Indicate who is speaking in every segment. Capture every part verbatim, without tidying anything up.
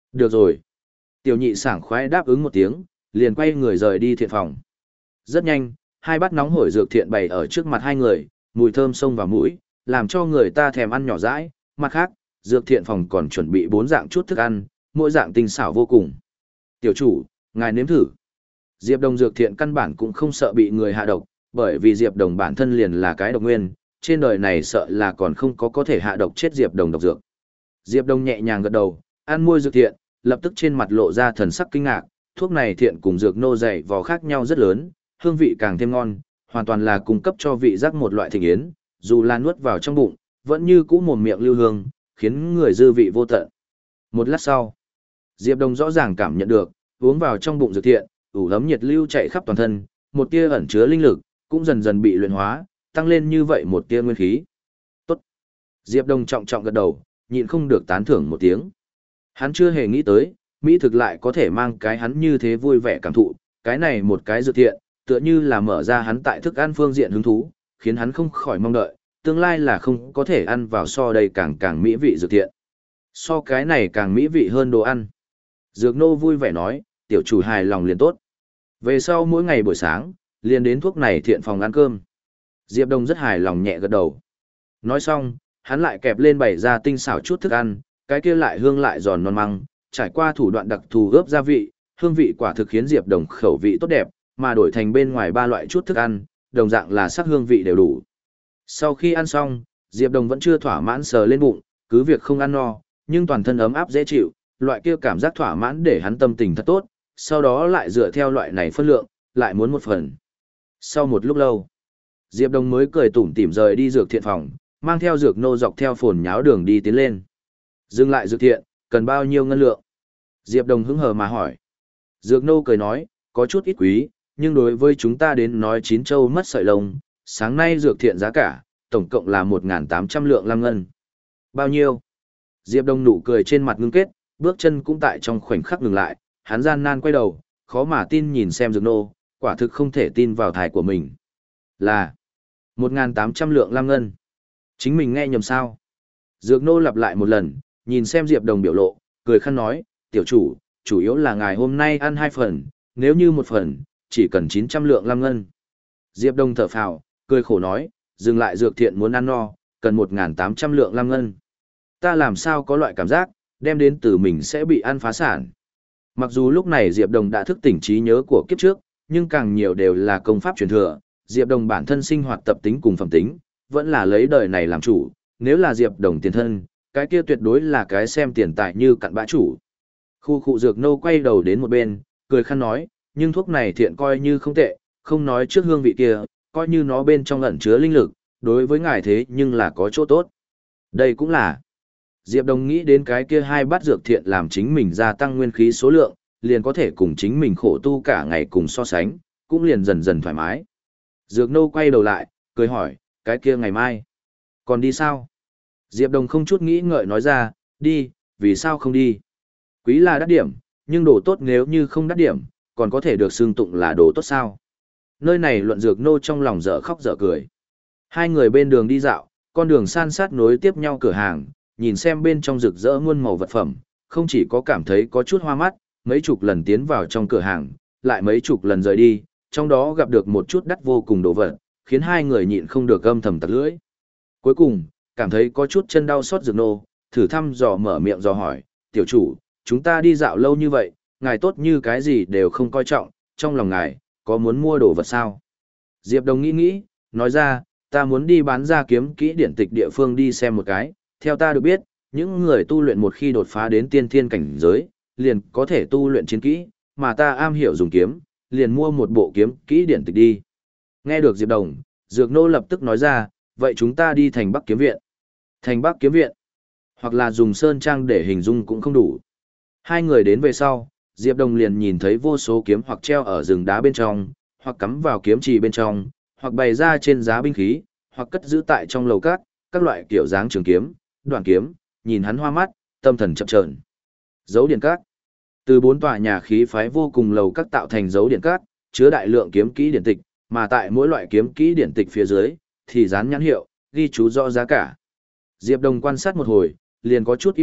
Speaker 1: Được rồi. Tiểu nhị sảng khoái đáp ứng một tiếng, liền quay người rời đi thiện phòng. Rất nhanh, hai bát nóng hổi dược thiện bày ở trước mặt hai người, mùi thơm xông vào mũi, làm cho người ta thèm ăn nhỏ dãi. Mặt khác, dược thiện phòng còn chuẩn bị bốn dạng chút thức ăn, mỗi dạng tinh xảo vô cùng. Tiểu chủ, ngài nếm thử. Diệp Đồng dược thiện căn bản cũng không sợ bị người hạ độc, bởi vì Diệp Đồng bản thân liền là cái độc nguyên, trên đời này sợ là còn không có có thể hạ độc chết Diệp Đồng độc dược. Diệp Đồng nhẹ nhàng gật đầu, ăn môi dược thiện, lập tức trên mặt lộ ra thần sắc kinh ngạc, thuốc này thiện cùng dược nô dày vò khác nhau rất lớn, hương vị càng thêm ngon, hoàn toàn là cung cấp cho vị giác một loại thịnh yến, dù là nuốt vào trong bụng, vẫn như cũ mồm miệng lưu hương, khiến người dư vị vô tận. Một lát sau, Diệp Đồng rõ ràng cảm nhận được, uống vào trong bụng dược thiện, ủ ấm nhiệt lưu chạy khắp toàn thân, một tia ẩn chứa linh lực, cũng dần dần bị luyện hóa, tăng lên như vậy một tia nguyên khí. Tốt. Diệp Đồng trọng trọng gật đầu, nhịn không được tán thưởng một tiếng. Hắn chưa hề nghĩ tới, Mỹ thực lại có thể mang cái hắn như thế vui vẻ cảm thụ, cái này một cái dược thiện, tựa như là mở ra hắn tại thức ăn phương diện hứng thú, khiến hắn không khỏi mong đợi, tương lai là không có thể ăn vào so đây càng càng mỹ vị dược thiện. So cái này càng mỹ vị hơn đồ ăn. Dược nô vui vẻ nói, tiểu chủ hài lòng liền tốt. Về sau mỗi ngày buổi sáng, liền đến thuốc này thiện phòng ăn cơm. Diệp Đông rất hài lòng nhẹ gật đầu. Nói xong, hắn lại kẹp lên bày ra tinh xảo chút thức ăn, cái kia lại hương lại giòn non măng, trải qua thủ đoạn đặc thù ướp gia vị, hương vị quả thực khiến Diệp Đồng khẩu vị tốt đẹp, mà đổi thành bên ngoài ba loại chút thức ăn, đồng dạng là sắc hương vị đều đủ. Sau khi ăn xong, Diệp Đồng vẫn chưa thỏa mãn sờ lên bụng, cứ việc không ăn no, nhưng toàn thân ấm áp dễ chịu, loại kia cảm giác thỏa mãn để hắn tâm tình thật tốt, sau đó lại dựa theo loại này phân lượng, lại muốn một phần. Sau một lúc lâu, Diệp Đồng mới cười tủm tỉm rời đi dược thiện phòng, mang theo dược nô dọc theo phồn nháo đường đi tiến lên. Dừng lại dược thiện, cần bao nhiêu ngân lượng? Diệp Đồng hứng hờ mà hỏi. Dược nô cười nói, có chút ít quý, nhưng đối với chúng ta đến nói chín châu mất sợi lông, sáng nay dược thiện giá cả, tổng cộng là một nghìn tám trăm lượng lam ngân. Bao nhiêu? Diệp Đông nụ cười trên mặt ngưng kết, bước chân cũng tại trong khoảnh khắc ngừng lại, hắn gian nan quay đầu, khó mà tin nhìn xem dược nô, quả thực không thể tin vào thải của mình. Là một nghìn tám trăm lượng lam ngân. Chính mình nghe nhầm sao? Dược nô lặp lại một lần, nhìn xem Diệp Đồng biểu lộ, cười khăn nói, tiểu chủ, chủ yếu là ngài hôm nay ăn hai phần, nếu như một phần, chỉ cần chín trăm lượng lam ngân. Diệp Đông thở phào, cười khổ nói, dừng lại dược thiện muốn ăn no, cần một nghìn tám trăm lượng lam ngân. Ta làm sao có loại cảm giác, đem đến từ mình sẽ bị ăn phá sản. Mặc dù lúc này Diệp Đồng đã thức tỉnh trí nhớ của kiếp trước, nhưng càng nhiều đều là công pháp truyền thừa, Diệp Đồng bản thân sinh hoạt tập tính cùng phẩm tính, vẫn là lấy đời này làm chủ, nếu là Diệp Đồng tiền thân, cái kia tuyệt đối là cái xem tiền tài như cặn bã chủ. Khu khu dược nô quay đầu đến một bên, cười khăn nói, nhưng thuốc này thiện coi như không tệ, không nói trước hương vị kia, coi như nó bên trong ẩn chứa linh lực, đối với ngài thế nhưng là có chỗ tốt. Đây cũng là. Diệp Đồng nghĩ đến cái kia hai bát dược thiện làm chính mình gia tăng nguyên khí số lượng, liền có thể cùng chính mình khổ tu cả ngày cùng so sánh, cũng liền dần dần thoải mái. Dược nô quay đầu lại, cười hỏi, cái kia ngày mai, còn đi sao? Diệp Đồng không chút nghĩ ngợi nói ra, đi, vì sao không đi? Quý là đắt điểm, nhưng đồ tốt nếu như không đắt điểm, còn có thể được xưng tụng là đồ tốt sao? Nơi này luận dược nô trong lòng dở khóc dở cười. Hai người bên đường đi dạo, con đường san sát nối tiếp nhau cửa hàng, nhìn xem bên trong rực rỡ muôn màu vật phẩm, không chỉ có cảm thấy có chút hoa mắt, mấy chục lần tiến vào trong cửa hàng, lại mấy chục lần rời đi, trong đó gặp được một chút đắt vô cùng đồ vật, khiến hai người nhịn không được âm thầm tặc lưỡi. Cuối cùng, cảm thấy có chút chân đau xót dược nô, thử thăm dò mở miệng dò hỏi, tiểu chủ, chúng ta đi dạo lâu như vậy, ngài tốt như cái gì đều không coi trọng, trong lòng ngài, có muốn mua đồ vật sao? Diệp Đồng nghĩ nghĩ, nói ra, ta muốn đi bán ra kiếm kỹ điển tịch địa phương đi xem một cái, theo ta được biết, những người tu luyện một khi đột phá đến tiên thiên cảnh giới, liền có thể tu luyện chiến kỹ, mà ta am hiểu dùng kiếm, liền mua một bộ kiếm kỹ điển tịch đi. Nghe được Diệp Đồng, Dược Nô lập tức nói ra, vậy chúng ta đi thành Bắc Kiếm Viện. Thành Bắc Kiếm Viện, hoặc là dùng sơn trang để hình dung cũng không đủ. Hai người đến về sau, Diệp Đồng liền nhìn thấy vô số kiếm hoặc treo ở rừng đá bên trong, hoặc cắm vào kiếm trì bên trong, hoặc bày ra trên giá binh khí, hoặc cất giữ tại trong lầu cát, các loại kiểu dáng trường kiếm, đoạn kiếm, nhìn hắn hoa mắt, tâm thần chập chờn. Dấu điện cát. Từ bốn tòa nhà khí phái vô cùng lầu các tạo thành dấu điện cát, chứa đại lượng kiếm kỹ điển tịch, mà tại mỗi loại kiếm kỹ điển tịch phía dưới thì dán nhãn hiệu, ghi chú rõ giá cả. Diệp Đồng quan sát một hồi, liền có chút im lặng,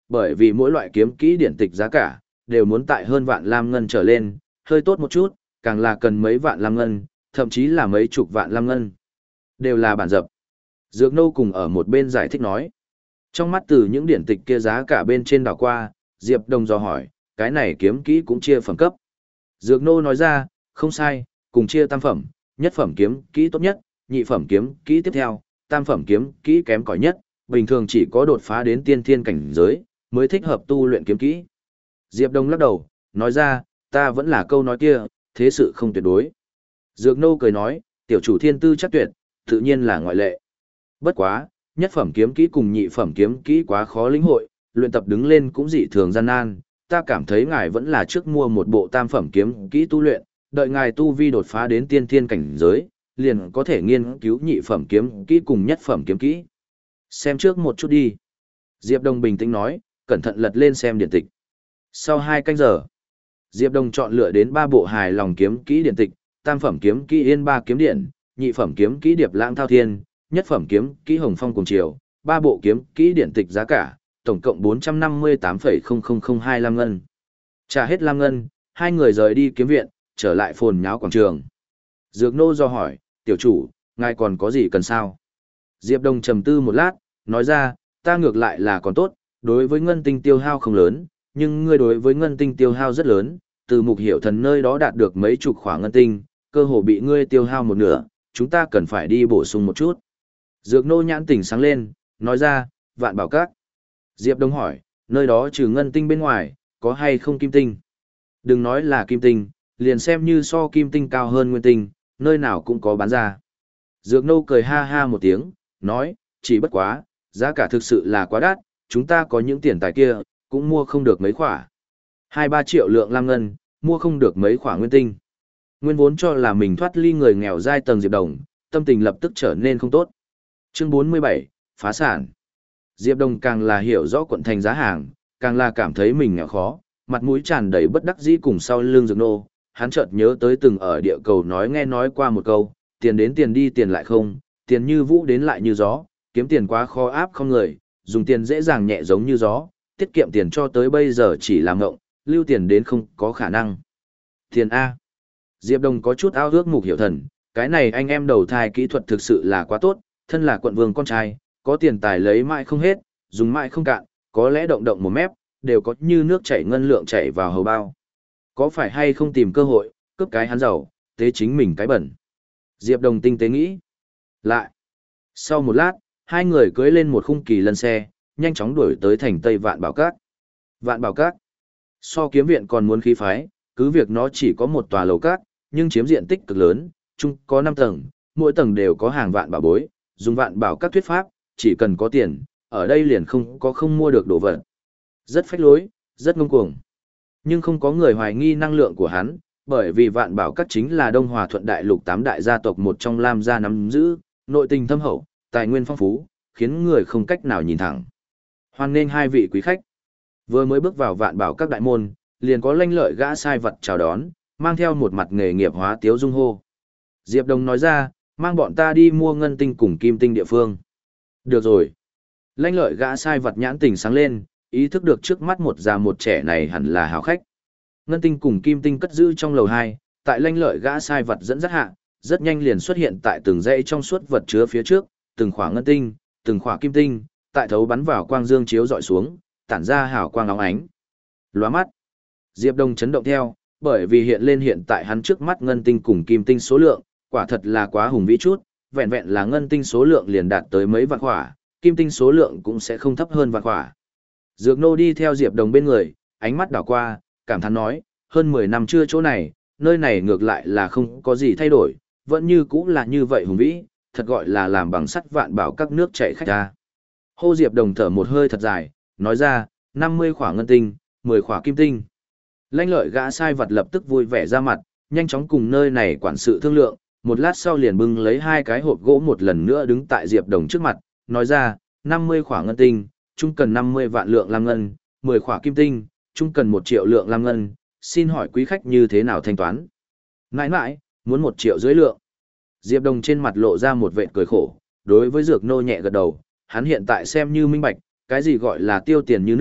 Speaker 1: bởi vì mỗi loại kiếm kỹ điển tịch giá cả đều muốn tại hơn vạn lam ngân trở lên, hơi tốt một chút, càng là cần mấy vạn lam ngân, thậm chí là mấy chục vạn lam ngân. Đều là bản dập. Dược Nô cùng ở một bên giải thích nói. Trong mắt từ những điển tịch kia giá cả bên trên đảo qua, Diệp Đồng dò hỏi, cái này kiếm kỹ cũng chia phẩm cấp. Dược Nô nói ra, không sai, cùng chia tam phẩm, nhất phẩm kiếm kỹ tốt nhất, nhị phẩm kiếm kỹ tiếp theo, tam phẩm kiếm kỹ kém cỏi nhất, bình thường chỉ có đột phá đến tiên thiên cảnh giới, mới thích hợp tu luyện kiếm kỹ. Diệp Đông lắc đầu, nói ra, ta vẫn là câu nói kia, thế sự không tuyệt đối. Dược Nô cười nói, tiểu chủ thiên tư chắc tuyệt, tự nhiên là ngoại lệ. Bất quá, nhất phẩm kiếm kỹ cùng nhị phẩm kiếm kỹ quá khó lĩnh hội, luyện tập đứng lên cũng dị thường gian nan, ta cảm thấy ngài vẫn là trước mua một bộ tam phẩm kiếm kỹ tu luyện, đợi ngài tu vi đột phá đến tiên thiên cảnh giới, liền có thể nghiên cứu nhị phẩm kiếm kỹ cùng nhất phẩm kiếm kỹ. Xem trước một chút đi. Diệp Đông bình tĩnh nói, cẩn thận lật lên xem điển tịch. Sau hai canh giờ, Diệp Đông chọn lựa đến ba bộ hài lòng kiếm kỹ điển tịch, tam phẩm kiếm kỹ Yên Ba kiếm điện, nhị phẩm kiếm kỹ Điệp Lãng Thao Thiên, nhất phẩm kiếm kỹ Hồng Phong Cùng Triều, ba bộ kiếm kỹ điển tịch giá cả, tổng cộng bốn trăm năm mươi tám phẩy không không không hai lam ngân. Trả hết lam ngân, hai người rời đi kiếm viện, trở lại phồn nháo quảng trường. Dược Nô do hỏi, tiểu chủ, ngài còn có gì cần sao? Diệp Đông trầm tư một lát, nói ra, ta ngược lại là còn tốt, đối với ngân tinh tiêu hao không lớn, nhưng ngươi đối với ngân tinh tiêu hao rất lớn, từ mục hiểu thần nơi đó đạt được mấy chục khỏa ngân tinh, cơ hồ bị ngươi tiêu hao một nửa, chúng ta cần phải đi bổ sung một chút. Dược Nô nhãn tỉnh sáng lên, nói ra, Vạn Bảo Các. Diệp Đông hỏi, nơi đó trừ ngân tinh bên ngoài, có hay không kim tinh? Đừng nói là kim tinh, liền xem như so kim tinh cao hơn nguyên tinh, nơi nào cũng có bán ra. Dược Nô cười ha ha một tiếng, nói, chỉ bất quá, giá cả thực sự là quá đắt, chúng ta có những tiền tài kia, cũng mua không được mấy khỏa. Hai ba triệu lượng lam ngân, mua không được mấy khỏa nguyên tinh. Nguyên vốn cho là mình thoát ly người nghèo giai tầng Diệp Đồng, tâm tình lập tức trở nên không tốt. Chương bốn mươi bảy, phá sản. Diệp Đồng càng là hiểu rõ quận thành giá hàng, càng là cảm thấy mình nghèo khó, mặt mũi tràn đầy bất đắc dĩ cùng sau lưng Dược Nô, hắn chợt nhớ tới từng ở địa cầu nói nghe nói qua một câu, tiền đến tiền đi tiền lại không, tiền như vũ đến lại như gió, kiếm tiền quá khó áp không người, dùng tiền dễ dàng nhẹ giống như gió, tiết kiệm tiền cho tới bây giờ chỉ là ngộng, lưu tiền đến không có khả năng. Tiền A. Diệp Đồng có chút ao ước Mục Hiểu Thần, cái này anh em đầu thai kỹ thuật thực sự là quá tốt, thân là quận vương con trai, có tiền tài lấy mãi không hết, dùng mãi không cạn, có lẽ động động một mép, đều có như nước chảy ngân lượng chảy vào hầu bao. Có phải hay không tìm cơ hội, cướp cái hắn giàu, tế chính mình cái bẩn. Diệp Đồng tinh tế nghĩ. Lại. Sau một lát, hai người cưỡi lên một khung kỳ lân xe, nhanh chóng đuổi tới thành Tây Vạn Bảo Các. Vạn Bảo Các. So kiếm viện còn muốn khí phái, cứ việc nó chỉ có một tòa lầu các, nhưng chiếm diện tích cực lớn, chung có năm tầng, mỗi tầng đều có hàng vạn bảo bối, dùng Vạn Bảo Các thuyết pháp, chỉ cần có tiền, ở đây liền không có không mua được đồ vật. Rất phách lối, rất ngông cuồng. Nhưng không có người hoài nghi năng lượng của hắn, bởi vì Vạn Bảo Các chính là Đông Hòa Thuận Đại Lục tám đại gia tộc một trong Lam gia nắm giữ, nội tình thâm hậu, tài nguyên phong phú, khiến người không cách nào nhìn thẳng. Hoan nghênh hai vị quý khách. Vừa mới bước vào Vạn Bảo Các đại môn, liền có lanh lợi gã sai vật chào đón, mang theo một mặt nghề nghiệp hóa tiếu dung hô. Diệp Đồng nói ra, mang bọn ta đi mua ngân tinh cùng kim tinh địa phương. Được rồi. Lanh lợi gã sai vật nhãn tình sáng lên, ý thức được trước mắt một già một trẻ này hẳn là hảo khách. Ngân tinh cùng kim tinh cất giữ trong lầu hai, tại lanh lợi gã sai vật dẫn dắt hạ, rất nhanh liền xuất hiện tại từng dãy trong suốt vật chứa phía trước, từng khỏa ngân tinh, từng khỏa kim tinh, tại thấu bắn vào quang dương chiếu dọi xuống, tản ra hào quang óng ánh. Lóa mắt. Diệp Đông chấn động theo, bởi vì hiện lên hiện tại hắn trước mắt ngân tinh cùng kim tinh số lượng, quả thật là quá hùng vĩ chút, vẹn vẹn là ngân tinh số lượng liền đạt tới mấy vạn khỏa, kim tinh số lượng cũng sẽ không thấp hơn vạn khỏa. Dược Nô đi theo Diệp Đồng bên người, ánh mắt đảo qua, cảm thán nói, hơn mười năm chưa chỗ này, nơi này ngược lại là không có gì thay đổi, vẫn như cũ là như vậy hùng vĩ, thật gọi là làm bằng sắt Vạn Bảo Các nước chảy khách ra. Hô Diệp Đồng thở một hơi thật dài, nói ra, năm mươi khỏa ngân tinh, mười khỏa kim tinh. Lanh lợi gã sai vật lập tức vui vẻ ra mặt, nhanh chóng cùng nơi này quản sự thương lượng, một lát sau liền bưng lấy hai cái hộp gỗ một lần nữa đứng tại Diệp Đồng trước mặt, nói ra, năm mươi khỏa ngân tinh, chung cần năm mươi vạn lượng lam ngân, mười khỏa kim tinh, chung cần một triệu lượng lam ngân, xin hỏi quý khách như thế nào thanh toán? Nãi nãi, muốn một triệu dưới lượng. Diệp Đồng trên mặt lộ ra một vệt cười khổ, đối với Dược Nô nhẹ gật đầu, hắn hiện tại xem như minh bạch, cái gì gọi là tiêu tiền như nước,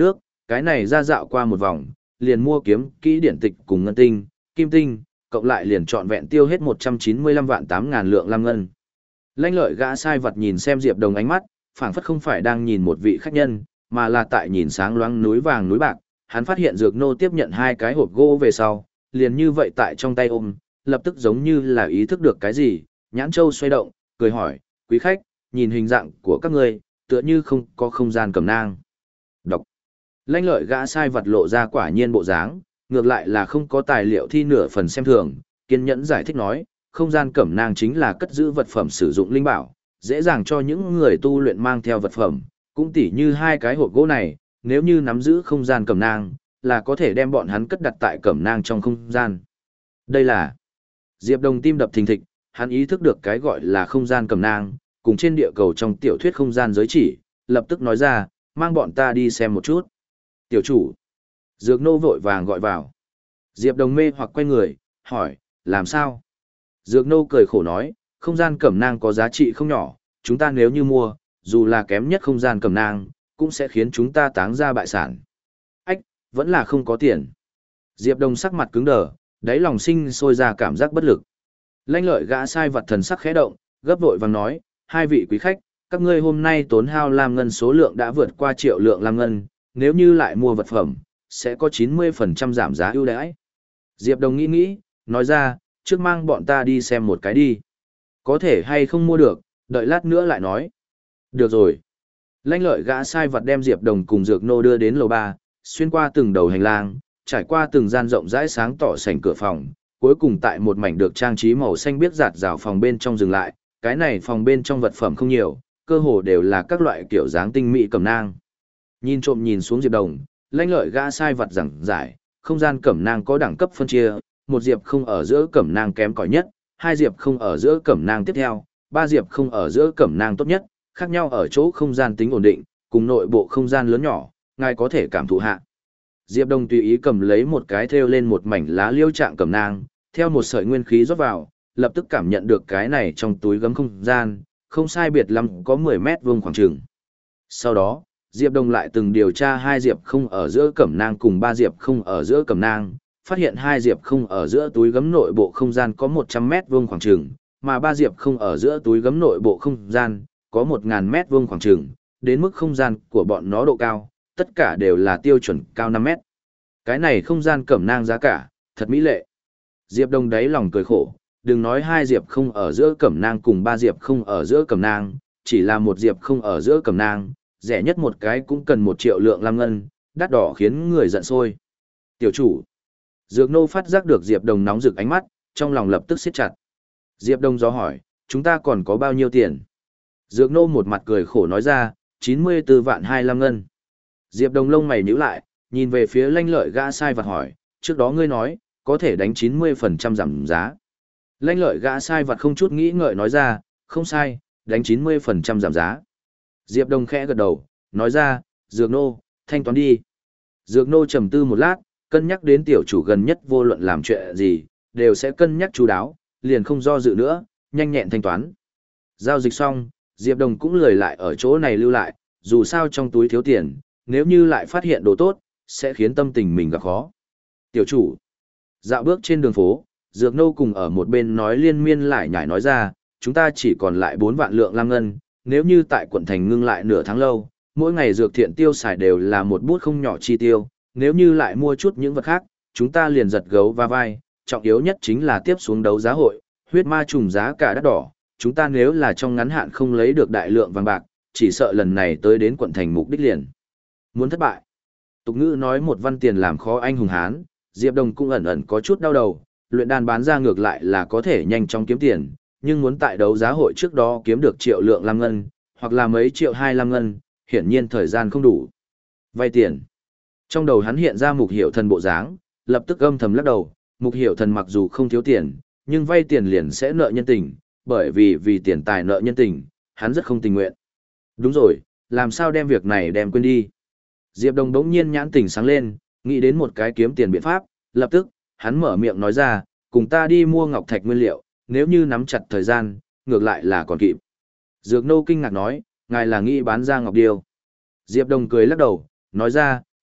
Speaker 1: cái này ra dạo qua một vòng, liền mua kiếm kỹ điển tịch cùng ngân tinh, kim tinh, cộng lại liền trọn vẹn tiêu hết một trăm chín mươi lăm vạn tám ngàn lượng lam ngân. Lanh lợi gã sai vật nhìn xem Diệp Đồng ánh mắt, phảng phất không phải đang nhìn một vị khách nhân, mà là tại nhìn sáng loáng núi vàng núi bạc. Hắn phát hiện Dược Nô tiếp nhận hai cái hộp gỗ về sau, liền như vậy tại trong tay ôm, lập tức giống như là ý thức được cái gì, nhãn châu xoay động, cười hỏi, quý khách, nhìn hình dạng của các ngươi, tựa như không có không gian cẩm nang. Đọc. Lanh lợi gã sai vật lộ ra quả nhiên bộ dáng, ngược lại là không có tài liệu thi nửa phần xem thường, kiên nhẫn giải thích nói, không gian cẩm nang chính là cất giữ vật phẩm sử dụng linh bảo, dễ dàng cho những người tu luyện mang theo vật phẩm, cũng tỉ như hai cái hộp gỗ này, nếu như nắm giữ không gian cẩm nang, là có thể đem bọn hắn cất đặt tại cẩm nang trong không gian. Đây là Diệp Đồng tim đập thình thịch, hắn ý thức được cái gọi là không gian cẩm nang, cùng trên địa cầu trong tiểu thuyết không gian giới chỉ, lập tức nói ra, mang bọn ta đi xem một chút. Tiểu chủ. Dược Nô vội vàng gọi vào. Diệp Đồng mê hoặc quay người, hỏi, làm sao? Dược Nô cười khổ nói, không gian cẩm nang có giá trị không nhỏ, chúng ta nếu như mua, dù là kém nhất không gian cẩm nang, cũng sẽ khiến chúng ta táng ra bại sản. Ách, vẫn là không có tiền. Diệp Đồng sắc mặt cứng đờ, đáy lòng sinh sôi ra cảm giác bất lực. Lanh lợi gã sai vật thần sắc khẽ động, gấp vội vàng nói, hai vị quý khách, các ngươi hôm nay tốn hao lam ngân số lượng đã vượt qua triệu lượng lam ngân, nếu như lại mua vật phẩm, sẽ có chín mươi phần trăm giảm giá ưu đãi. Diệp Đồng nghĩ nghĩ, nói ra, trước mang bọn ta đi xem một cái đi. Có thể hay không mua được, đợi lát nữa lại nói. Được rồi. Lanh lợi gã sai vật đem Diệp Đồng cùng Dược Nô đưa đến lầu ba, xuyên qua từng đầu hành lang, trải qua từng gian rộng rãi sáng tỏ sảnh cửa phòng, cuối cùng tại một mảnh được trang trí màu xanh biếc rạt rào phòng bên trong dừng lại. Cái này phòng bên trong vật phẩm không nhiều, cơ hồ đều là các loại kiểu dáng tinh mỹ cẩm nang. Nhìn trộm nhìn xuống Diệp Đồng, lanh lợi gã sai vật giảng giải, không gian cẩm nang có đẳng cấp phân chia, một diệp không ở giữa cẩm nang kém cỏi nhất, hai diệp không ở giữa cẩm nang tiếp theo, ba diệp không ở giữa cẩm nang tốt nhất, khác nhau ở chỗ không gian tính ổn định, cùng nội bộ không gian lớn nhỏ, ngài có thể cảm thụ hạ. Diệp Đồng tùy ý cầm lấy một cái thêu lên một mảnh lá liêu trạng cẩm nang, theo một sợi nguyên khí rót vào, lập tức cảm nhận được cái này trong túi gấm không gian, không sai biệt lắm có mười mét vuông khoảng trường. Sau đó, Diệp Đồng lại từng điều tra hai diệp không ở giữa cẩm nang cùng ba diệp không ở giữa cẩm nang, phát hiện hai diệp không ở giữa túi gấm nội bộ không gian có một trăm mét vuông khoảng trường, mà ba diệp không ở giữa túi gấm nội bộ không gian có một nghìn mét vuông khoảng trường, đến mức không gian của bọn nó độ cao, tất cả đều là tiêu chuẩn cao năm mét. Cái này không gian cẩm nang giá cả, thật mỹ lệ. Diệp Đồng đáy lòng cười khổ, đừng nói hai diệp không ở giữa cẩm nang cùng ba diệp không ở giữa cẩm nang, chỉ là một diệp không ở giữa cẩm nang, rẻ nhất một cái cũng cần một triệu lượng lam ngân, đắt đỏ khiến người giận sôi. Tiểu chủ. Dược Nô phát giác được Diệp Đồng nóng rực ánh mắt, trong lòng lập tức siết chặt. Diệp Đồng gió hỏi, chúng ta còn có bao nhiêu tiền? Dược Nô một mặt cười khổ nói ra, chín mươi tư vạn hai lam ngân. Diệp Đồng lông mày nhíu lại, nhìn về phía lanh lợi gã sai vật hỏi, trước đó ngươi nói, có thể đánh chín mươi phần trăm giảm giá. Lanh lợi gã sai vật không chút nghĩ ngợi nói ra, không sai, đánh chín mươi phần trăm giảm giá. Diệp Đồng khẽ gật đầu, nói ra, Dược Nô, thanh toán đi. Dược Nô trầm tư một lát, cân nhắc đến tiểu chủ gần nhất vô luận làm chuyện gì, đều sẽ cân nhắc chú đáo, liền không do dự nữa, nhanh nhẹn thanh toán. Giao dịch xong, Diệp Đồng cũng lười lại ở chỗ này lưu lại, dù sao trong túi thiếu tiền, nếu như lại phát hiện đồ tốt, sẽ khiến tâm tình mình gặp khó. Tiểu chủ, dạo bước trên đường phố, Dược Nô cùng ở một bên nói liên miên lại nhải nói ra, chúng ta chỉ còn lại bốn vạn lượng lam ngân, nếu như tại quận thành ngưng lại nửa tháng lâu, mỗi ngày dược thiện tiêu xài đều là một bút không nhỏ chi tiêu, nếu như lại mua chút những vật khác, chúng ta liền giật gấu va vai, trọng yếu nhất chính là tiếp xuống đấu giá hội, huyết ma trùng giá cả đắt đỏ, chúng ta nếu là trong ngắn hạn không lấy được đại lượng vàng bạc, chỉ sợ lần này tới đến quận thành mục đích liền muốn thất bại. Tục ngữ nói một văn tiền làm khó anh hùng hán, Diệp Đồng cũng ẩn ẩn có chút đau đầu, luyện đan bán ra ngược lại là có thể nhanh chóng kiếm tiền, nhưng muốn tại đấu giá hội trước đó kiếm được triệu lượng lam ngân, hoặc là mấy triệu hai lam ngân, hiển nhiên thời gian không đủ. Vay tiền. Trong đầu hắn hiện ra Mục Hiểu Thần bộ dáng, lập tức âm thầm lắc đầu, Mục Hiểu Thần mặc dù không thiếu tiền, nhưng vay tiền liền sẽ nợ nhân tình, bởi vì vì tiền tài nợ nhân tình, hắn rất không tình nguyện. Đúng rồi, làm sao đem việc này đem quên đi. Diệp Đồng đống nhiên nhãn tỉnh sáng lên, nghĩ đến một cái kiếm tiền biện pháp, lập tức, hắn mở miệng nói ra, cùng ta đi mua ngọc thạch nguyên liệu, nếu như nắm chặt thời gian, ngược lại là còn kịp. Dược Nô kinh ngạc nói, ngài là nghĩ bán ra ngọc điêu. Diệp Đồng cười lắc đầu, nói ra,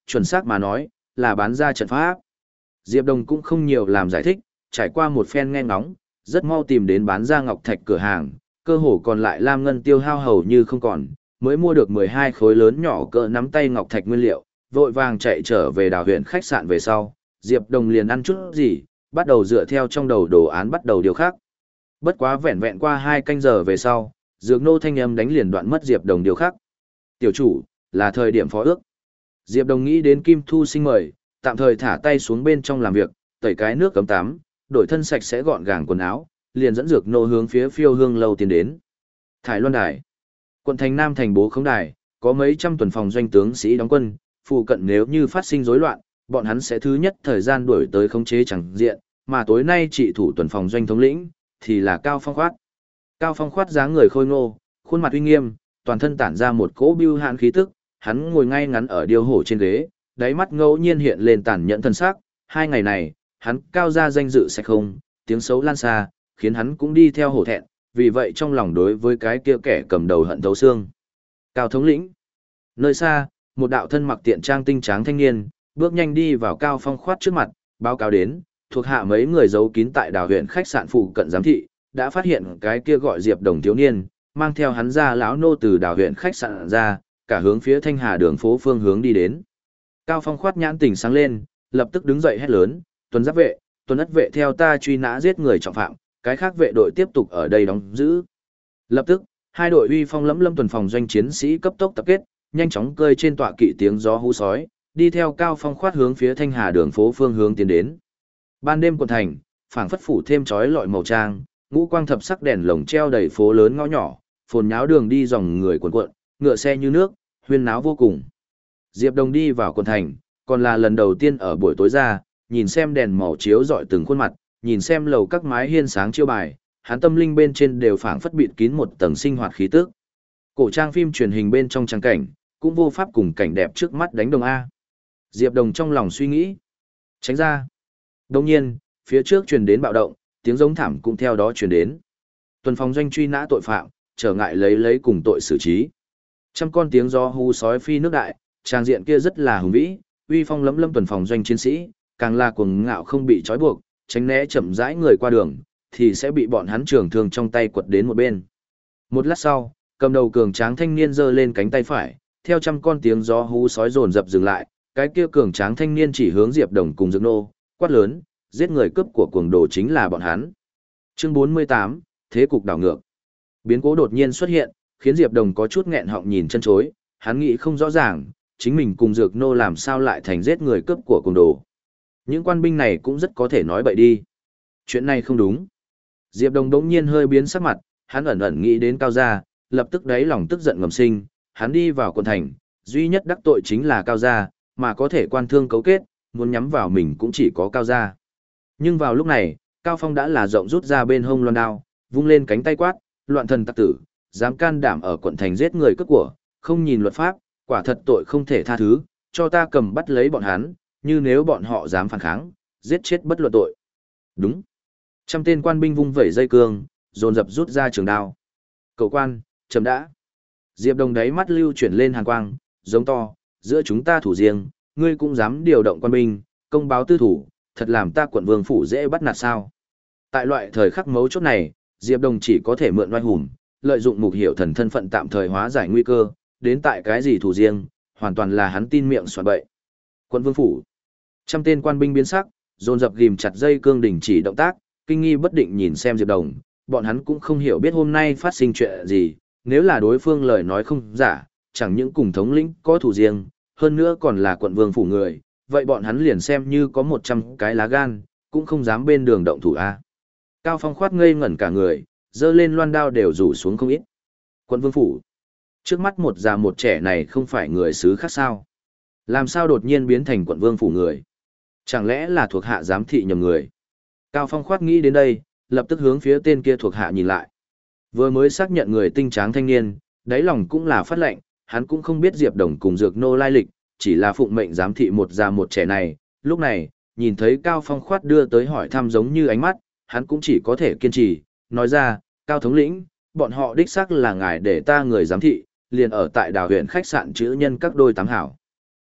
Speaker 1: chuẩn xác mà nói, là bán ra trận pháp. Diệp Đồng cũng không nhiều làm giải thích, trải qua một phen nghe ngóng, rất mau tìm đến bán ra ngọc thạch cửa hàng, cơ hồ còn lại lam ngân tiêu hao hầu như không còn, mới mua được mười hai khối lớn nhỏ cỡ nắm tay ngọc thạch nguyên liệu, vội vàng chạy trở về đào huyện khách sạn về sau, Diệp Đồng liền ăn chút gì, bắt đầu dựa theo trong đầu đồ án bắt đầu điều khác. Bất quá vẹn vẹn qua hai canh giờ về sau, Dược Nô thanh âm đánh liền đoạn mất Diệp Đồng điều khác. Tiểu chủ, là thời điểm phó ước. Diệp Đồng nghĩ đến Kim Thu Sinh mời, tạm thời thả tay xuống bên trong làm việc, tẩy cái nước cấm tắm, đổi thân sạch sẽ gọn gàng quần áo, liền dẫn Dược Nô hướng phía Phiêu Hương lâu tiến đến. Thải Loan Đài, quận thành Nam thành bố khống đài, có mấy trăm tuần phòng doanh tướng sĩ đóng quân, phụ cận nếu như phát sinh rối loạn, bọn hắn sẽ thứ nhất thời gian đuổi tới khống chế chẳng diện, mà tối nay trị thủ tuần phòng doanh thống lĩnh thì là Cao Phong Khoát. Cao Phong Khoát dáng người khôi ngô, khuôn mặt uy nghiêm, toàn thân tản ra một cỗ bưu hãn khí tức, hắn ngồi ngay ngắn ở điêu hổ trên ghế, đáy mắt ngẫu nhiên hiện lên tàn nhẫn thân sắc, hai ngày này, hắn cao ra danh dự sẽ không, tiếng xấu lan xa, khiến hắn cũng đi theo hổ thẹn, vì vậy trong lòng đối với cái kia kẻ cầm đầu hận thấu xương. Cao thống lĩnh. Nơi xa, một đạo thân mặc tiện trang tinh tráng thanh niên, bước nhanh đi vào Cao Phong Khoát trước mặt, báo cáo đến, thuộc hạ mấy người giấu kín tại đào huyện khách sạn phụ cận giám thị, đã phát hiện cái kia gọi Diệp Đồng thiếu niên, mang theo hắn ra lão nô từ đào huyện khách sạn ra, cả hướng phía Thanh Hà đường phố phương hướng đi đến. Cao Phong Khoát nhãn tỉnh sáng lên, lập tức đứng dậy hét lớn, tuần giáp vệ, tuần ất vệ theo ta truy nã giết người trọng phạm, cái khác vệ đội tiếp tục ở đây đóng giữ. Lập tức, hai đội uy phong lẫm lâm tuần phòng doanh chiến sĩ cấp tốc tập kết, nhanh chóng cơi trên tọa kỵ tiếng gió hú sói, đi theo Cao Phong Khoát hướng phía Thanh Hà đường phố phương hướng tiến đến. Ban đêm quận thành, phảng phất phủ thêm chói lọi màu trang, ngũ quang thập sắc đèn lồng treo đầy phố lớn ngõ nhỏ, phồn nháo đường đi dòng người cuồn cuộn, ngựa xe như nước, huyên náo vô cùng. Diệp Đồng đi vào quận thành, còn là lần đầu tiên ở buổi tối ra, nhìn xem đèn màu chiếu rọi từng khuôn mặt, nhìn xem lầu các mái hiên sáng chiêu bài, hắn tâm linh bên trên đều phảng phất bịt kín một tầng sinh hoạt khí tức. Cổ trang phim truyền hình bên trong trang cảnh, cũng vô pháp cùng cảnh đẹp trước mắt đánh đồng a. Diệp Đồng trong lòng suy nghĩ, tránh ra. Đồng nhiên, phía trước truyền đến bạo động, tiếng giống thảm cũng theo đó truyền đến. Tuần phòng doanh truy nã tội phạm, trở ngại lấy lấy cùng tội xử trí. Trăm con tiếng gió hú sói phi nước đại, trang diện kia rất là hùng vĩ, uy phong lẫm lâm tuần phòng doanh chiến sĩ, càng là cuồng ngạo không bị trói buộc, tránh né chậm rãi người qua đường, thì sẽ bị bọn hắn trường thương trong tay quật đến một bên. Một lát sau, cầm đầu cường tráng thanh niên giơ lên cánh tay phải, theo trăm con tiếng gió hú sói dồn dập dừng lại, cái kia cường tráng thanh niên chỉ hướng Diệp Đồng cùng Dược Nô, quát lớn, giết người cướp của cuồng đồ chính là bọn hắn. Chương bốn mươi tám, thế cục đảo ngược. Biến cố đột nhiên xuất hiện, khiến Diệp Đồng có chút nghẹn họng nhìn chân chối, hắn nghĩ không rõ ràng, chính mình cùng Dược Nô làm sao lại thành giết người cướp của cuồng đồ. Những quan binh này cũng rất có thể nói bậy đi. Chuyện này không đúng. Diệp Đồng đống nhiên hơi biến sắc mặt, hắn ẩn ẩn nghĩ đến Cao Gia, lập tức đáy lòng tức giận ngầm sinh, hắn đi vào quận thành, duy nhất đắc tội chính là Cao Gia, mà có thể quan thương cấu kết, muốn nhắm vào mình cũng chỉ có Cao Gia. Nhưng vào lúc này, Cao Phong đã là rộng rút ra bên hông loan đao, vung lên cánh tay quát, loạn thần tặc tử, dám can đảm ở quận thành giết người cướp của, không nhìn luật pháp, quả thật tội không thể tha thứ, cho ta cầm bắt lấy bọn hắn, như nếu bọn họ dám phản kháng, giết chết bất luận tội. Đúng. Trăm tên quan binh vung vẩy dây cương, dồn dập rút ra trường đao. Cậu quan, chấm đã. Diệp Đồng đáy mắt lưu chuyển lên hàn quang, giống to, giữa chúng ta thủ riêng, ngươi cũng dám điều động quan binh, công báo tư thủ, thật làm ta quận vương phủ dễ bắt nạt sao. Tại loại thời khắc mấu chốt này, Diệp Đồng chỉ có thể mượn oai hùng, lợi dụng mục hiểu thần thân phận tạm thời hóa giải nguy cơ, đến tại cái gì thủ riêng, hoàn toàn là hắn tin miệng soạn bậy. Quận vương phủ. Trăm tên quan binh biến sắc, dồn dập ghim chặt dây cương đình chỉ động tác, kinh nghi bất định nhìn xem Diệp Đồng, bọn hắn cũng không hiểu biết hôm nay phát sinh chuyện gì, nếu là đối phương lời nói không giả, chẳng những cùng thống lĩnh có thủ riêng, hơn nữa còn là quận vương phủ người, vậy bọn hắn liền xem như có một trăm cái lá gan, cũng không dám bên đường động thủ a. Cao Phong khoát ngây ngẩn cả người, dơ lên loan đao đều rủ xuống không ít. Quận vương phủ. Trước mắt một già một trẻ này không phải người xứ khác sao? Làm sao đột nhiên biến thành quận vương phủ người? Chẳng lẽ là thuộc hạ giám thị nhầm người? Cao Phong khoát nghĩ đến đây, lập tức hướng phía tên kia thuộc hạ nhìn lại. Vừa mới xác nhận người tinh tráng thanh niên, đáy lòng cũng là phát lệnh, hắn cũng không biết Diệp Đồng cùng Dược Nô lai lịch, chỉ là phụng mệnh giám thị một già một trẻ này. Lúc này, nhìn thấy Cao Phong khoát đưa tới hỏi thăm giống như ánh mắt, hắn cũng chỉ có thể kiên trì, nói ra, Cao thống lĩnh, bọn họ đích xác là ngài để ta người giám thị, liền ở tại đào huyện khách sạn chữ nhân các đôi tám hảo.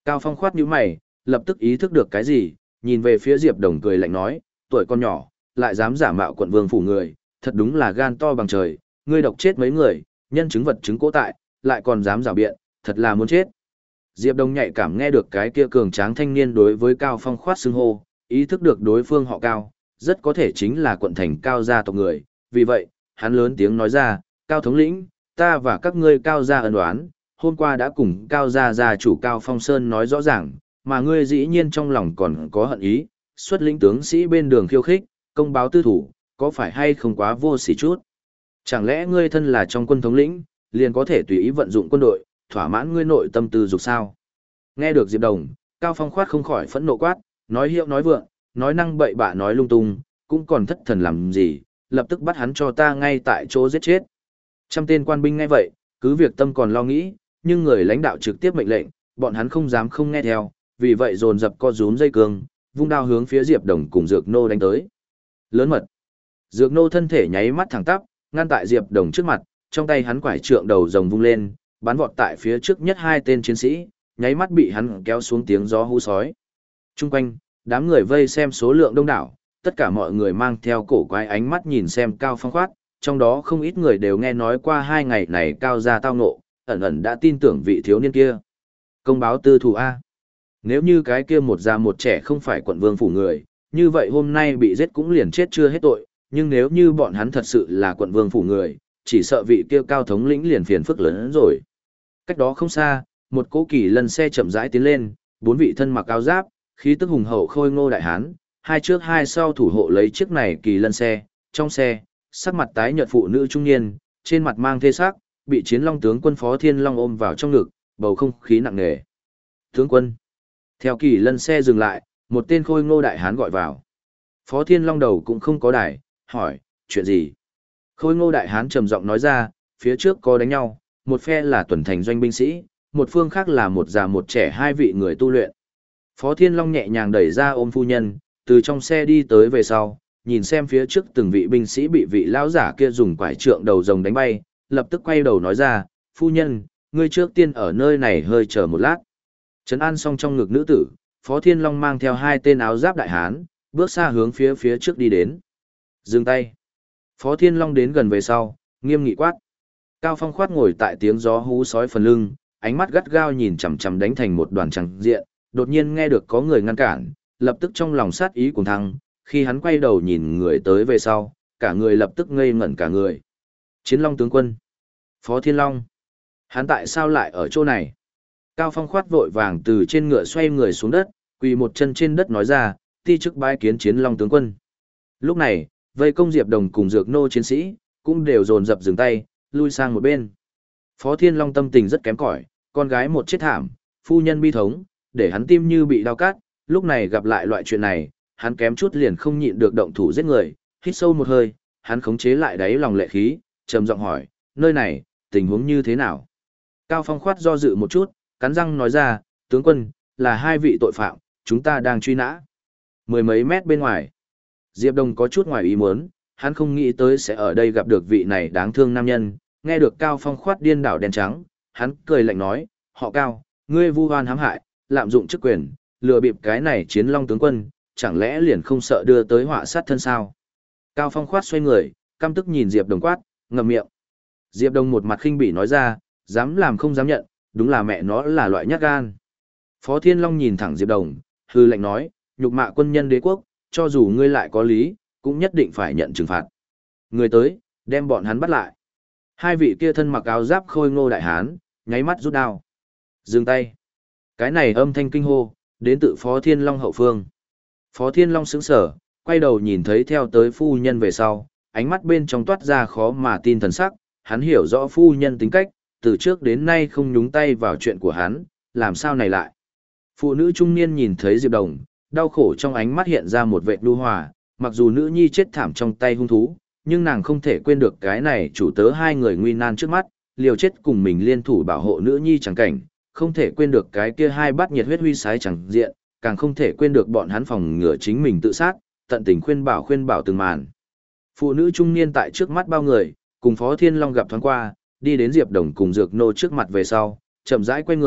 Speaker 1: Cao Phong khoát nhíu mày, lập tức ý thức được cái gì, nhìn về phía Diệp Đồng cười lạnh nói, tuổi con nhỏ, lại dám giả mạo quận vương phủ người, thật đúng là gan to bằng trời, ngươi độc chết mấy người, nhân chứng vật chứng cố tại, lại còn dám rảo biện, thật là muốn chết. Diệp Đồng nhạy cảm nghe được cái kia cường tráng thanh niên đối với Cao Phong khoát xưng hô, ý thức được đối phương họ Cao, rất có thể chính là quận thành Cao gia tộc người, vì vậy, hắn lớn tiếng nói ra, Cao thống lĩnh, ta và các ngươi Cao gia ân oán, hôm qua đã cùng Cao gia gia chủ Cao Phong Sơn nói rõ ràng, mà ngươi dĩ nhiên trong lòng còn có hận ý, xuất lĩnh tướng sĩ bên đường khiêu khích, công báo tư thủ, có phải hay không quá vô sỉ chút? Chẳng lẽ ngươi thân là trong quân thống lĩnh, liền có thể tùy ý vận dụng quân đội, thỏa mãn ngươi nội tâm tư dục sao? Nghe được Diệp Đồng, Cao Phong khoát không khỏi phẫn nộ quát, nói hiệu nói vượng, nói năng bậy bạ nói lung tung, cũng còn thất thần làm gì, lập tức bắt hắn cho ta ngay tại chỗ giết chết. Trăm tên quan binh nghe vậy, cứ việc tâm còn lo nghĩ, nhưng người lãnh đạo trực tiếp mệnh lệnh, bọn hắn không dám không nghe theo, vì vậy dồn dập co rúm dây cương, vung đao hướng phía Diệp Đồng cùng Dược Nô đánh tới. Lớn mật. Dược Nô thân thể nháy mắt thẳng tắp, ngăn tại Diệp Đồng trước mặt, trong tay hắn quải trượng đầu rồng vung lên, bắn vọt tại phía trước nhất hai tên chiến sĩ, nháy mắt bị hắn kéo xuống tiếng gió hú sói. Trung quanh, đám người vây xem số lượng đông đảo, tất cả mọi người mang theo cổ quái ánh mắt nhìn xem Cao Phong khoát, trong đó không ít người đều nghe nói qua hai ngày này Cao gia tao ngộ, ẩn ẩn đã tin tưởng vị thiếu niên kia. Công báo tư thủ A. Nếu như cái kia một già một trẻ không phải quận vương phủ người, như vậy hôm nay bị giết cũng liền chết chưa hết tội, nhưng nếu như bọn hắn thật sự là quận vương phủ người, chỉ sợ vị kia Cao thống lĩnh liền phiền phức lớn hơn rồi. Cách đó không xa, một cỗ kỳ lân xe chậm rãi tiến lên, bốn vị thân mặc áo giáp, khí tức hùng hậu khôi ngô đại hán, hai trước hai sau thủ hộ lấy chiếc này kỳ lân xe, trong xe, sắc mặt tái nhợt phụ nữ trung niên, trên mặt mang thê sắc, bị Chiến Long tướng quân Phó Thiên Long ôm vào trong ngực, bầu không khí nặng nề. Tướng quân. Theo kỳ lân xe dừng lại, một tên khôi ngô đại hán gọi vào. Phó Thiên Long đầu cũng không có đài, hỏi, chuyện gì? Khôi ngô đại hán trầm giọng nói ra, phía trước có đánh nhau, một phe là tuần thành doanh binh sĩ, một phương khác là một già một trẻ hai vị người tu luyện. Phó Thiên Long nhẹ nhàng đẩy ra ôm phu nhân, từ trong xe đi tới về sau, nhìn xem phía trước từng vị binh sĩ bị vị lão giả kia dùng quải trượng đầu rồng đánh bay, lập tức quay đầu nói ra, phu nhân, ngươi trước tiên ở nơi này hơi chờ một lát. Trấn an xong trong ngực nữ tử, Phó Thiên Long mang theo hai tên áo giáp đại hán, bước xa hướng phía phía trước đi đến. Dừng tay. Phó Thiên Long đến gần về sau, nghiêm nghị quát. Cao Phong khoát ngồi tại tiếng gió hú sói phần lưng, ánh mắt gắt gao nhìn chằm chằm đánh thành một đoàn trắng diện, đột nhiên nghe được có người ngăn cản, lập tức trong lòng sát ý cùng thăng, khi hắn quay đầu nhìn người tới về sau, cả người lập tức ngây ngẩn cả người. Chiến Long tướng quân. Phó Thiên Long. Hắn tại sao lại ở chỗ này? Cao Phong khoát vội vàng từ trên ngựa xoay người xuống đất, quỳ một chân trên đất nói ra, ti chức bái kiến Chiến Long tướng quân. Lúc này, vây công Diệp Đồng cùng Dược Nô chiến sĩ, cũng đều dồn dập dừng tay, lui sang một bên. Phó Thiên Long tâm tình rất kém cỏi, con gái một chết thảm, phu nhân bi thống, để hắn tim như bị đau cắt, lúc này gặp lại loại chuyện này, hắn kém chút liền không nhịn được động thủ giết người, hít sâu một hơi, hắn khống chế lại đáy lòng lệ khí, trầm giọng hỏi, nơi này, tình huống như thế nào? Cao Phong khoát do dự một chút, cắn răng nói ra, tướng quân, là hai vị tội phạm, chúng ta đang truy nã. Mười mấy mét bên ngoài, Diệp Đồng có chút ngoài ý muốn, hắn không nghĩ tới sẽ ở đây gặp được vị này đáng thương nam nhân, nghe được Cao Phong khoát điên đảo đen trắng, hắn cười lạnh nói, họ Cao, ngươi vu oan hãm hại, lạm dụng chức quyền, lừa bịp cái này Chiến Long tướng quân, chẳng lẽ liền không sợ đưa tới họa sát thân sao? Cao Phong khoát xoay người, căm tức nhìn Diệp Đồng quát, ngậm miệng. Diệp Đồng một mặt khinh bỉ nói ra, dám làm không dám nhận, đúng là mẹ nó là loại nhát gan. Phó Thiên Long nhìn thẳng Diệp Đồng, hư lệnh nói, nhục mạ quân nhân đế quốc, cho dù ngươi lại có lý, cũng nhất định phải nhận trừng phạt. Người tới, đem bọn hắn bắt lại. Hai vị kia thân mặc áo giáp khôi ngô đại hán, nháy mắt rút đao. Dừng tay. Cái này âm thanh kinh hô, đến từ Phó Thiên Long hậu phương. Phó Thiên Long sững sờ, quay đầu nhìn thấy theo tới phu nhân về sau, ánh mắt bên trong toát ra khó mà tin thần sắc, hắn hiểu rõ phu nhân tính cách, từ trước đến nay không nhúng tay vào chuyện của hắn, làm sao này lại. Phụ nữ trung niên nhìn thấy Diệp Đồng, đau khổ trong ánh mắt hiện ra một vệt nhu hòa, mặc dù nữ nhi chết thảm trong tay hung thú, nhưng nàng không thể quên được cái này chủ tớ hai người nguy nan trước mắt, liều chết cùng mình liên thủ bảo hộ nữ nhi chẳng cảnh, không thể quên được cái kia hai bát nhiệt huyết huy sái chẳng diện, càng không thể quên được bọn hắn phòng ngừa chính mình tự sát, tận tình khuyên bảo khuyên bảo từng màn. Phụ nữ trung niên tại trước mắt bao người, cùng Phó Thiên Long gặp thoáng qua, đi đến Diệp Đồng cùng Dược Nô trước mặt về sau, chậm rãi quay người,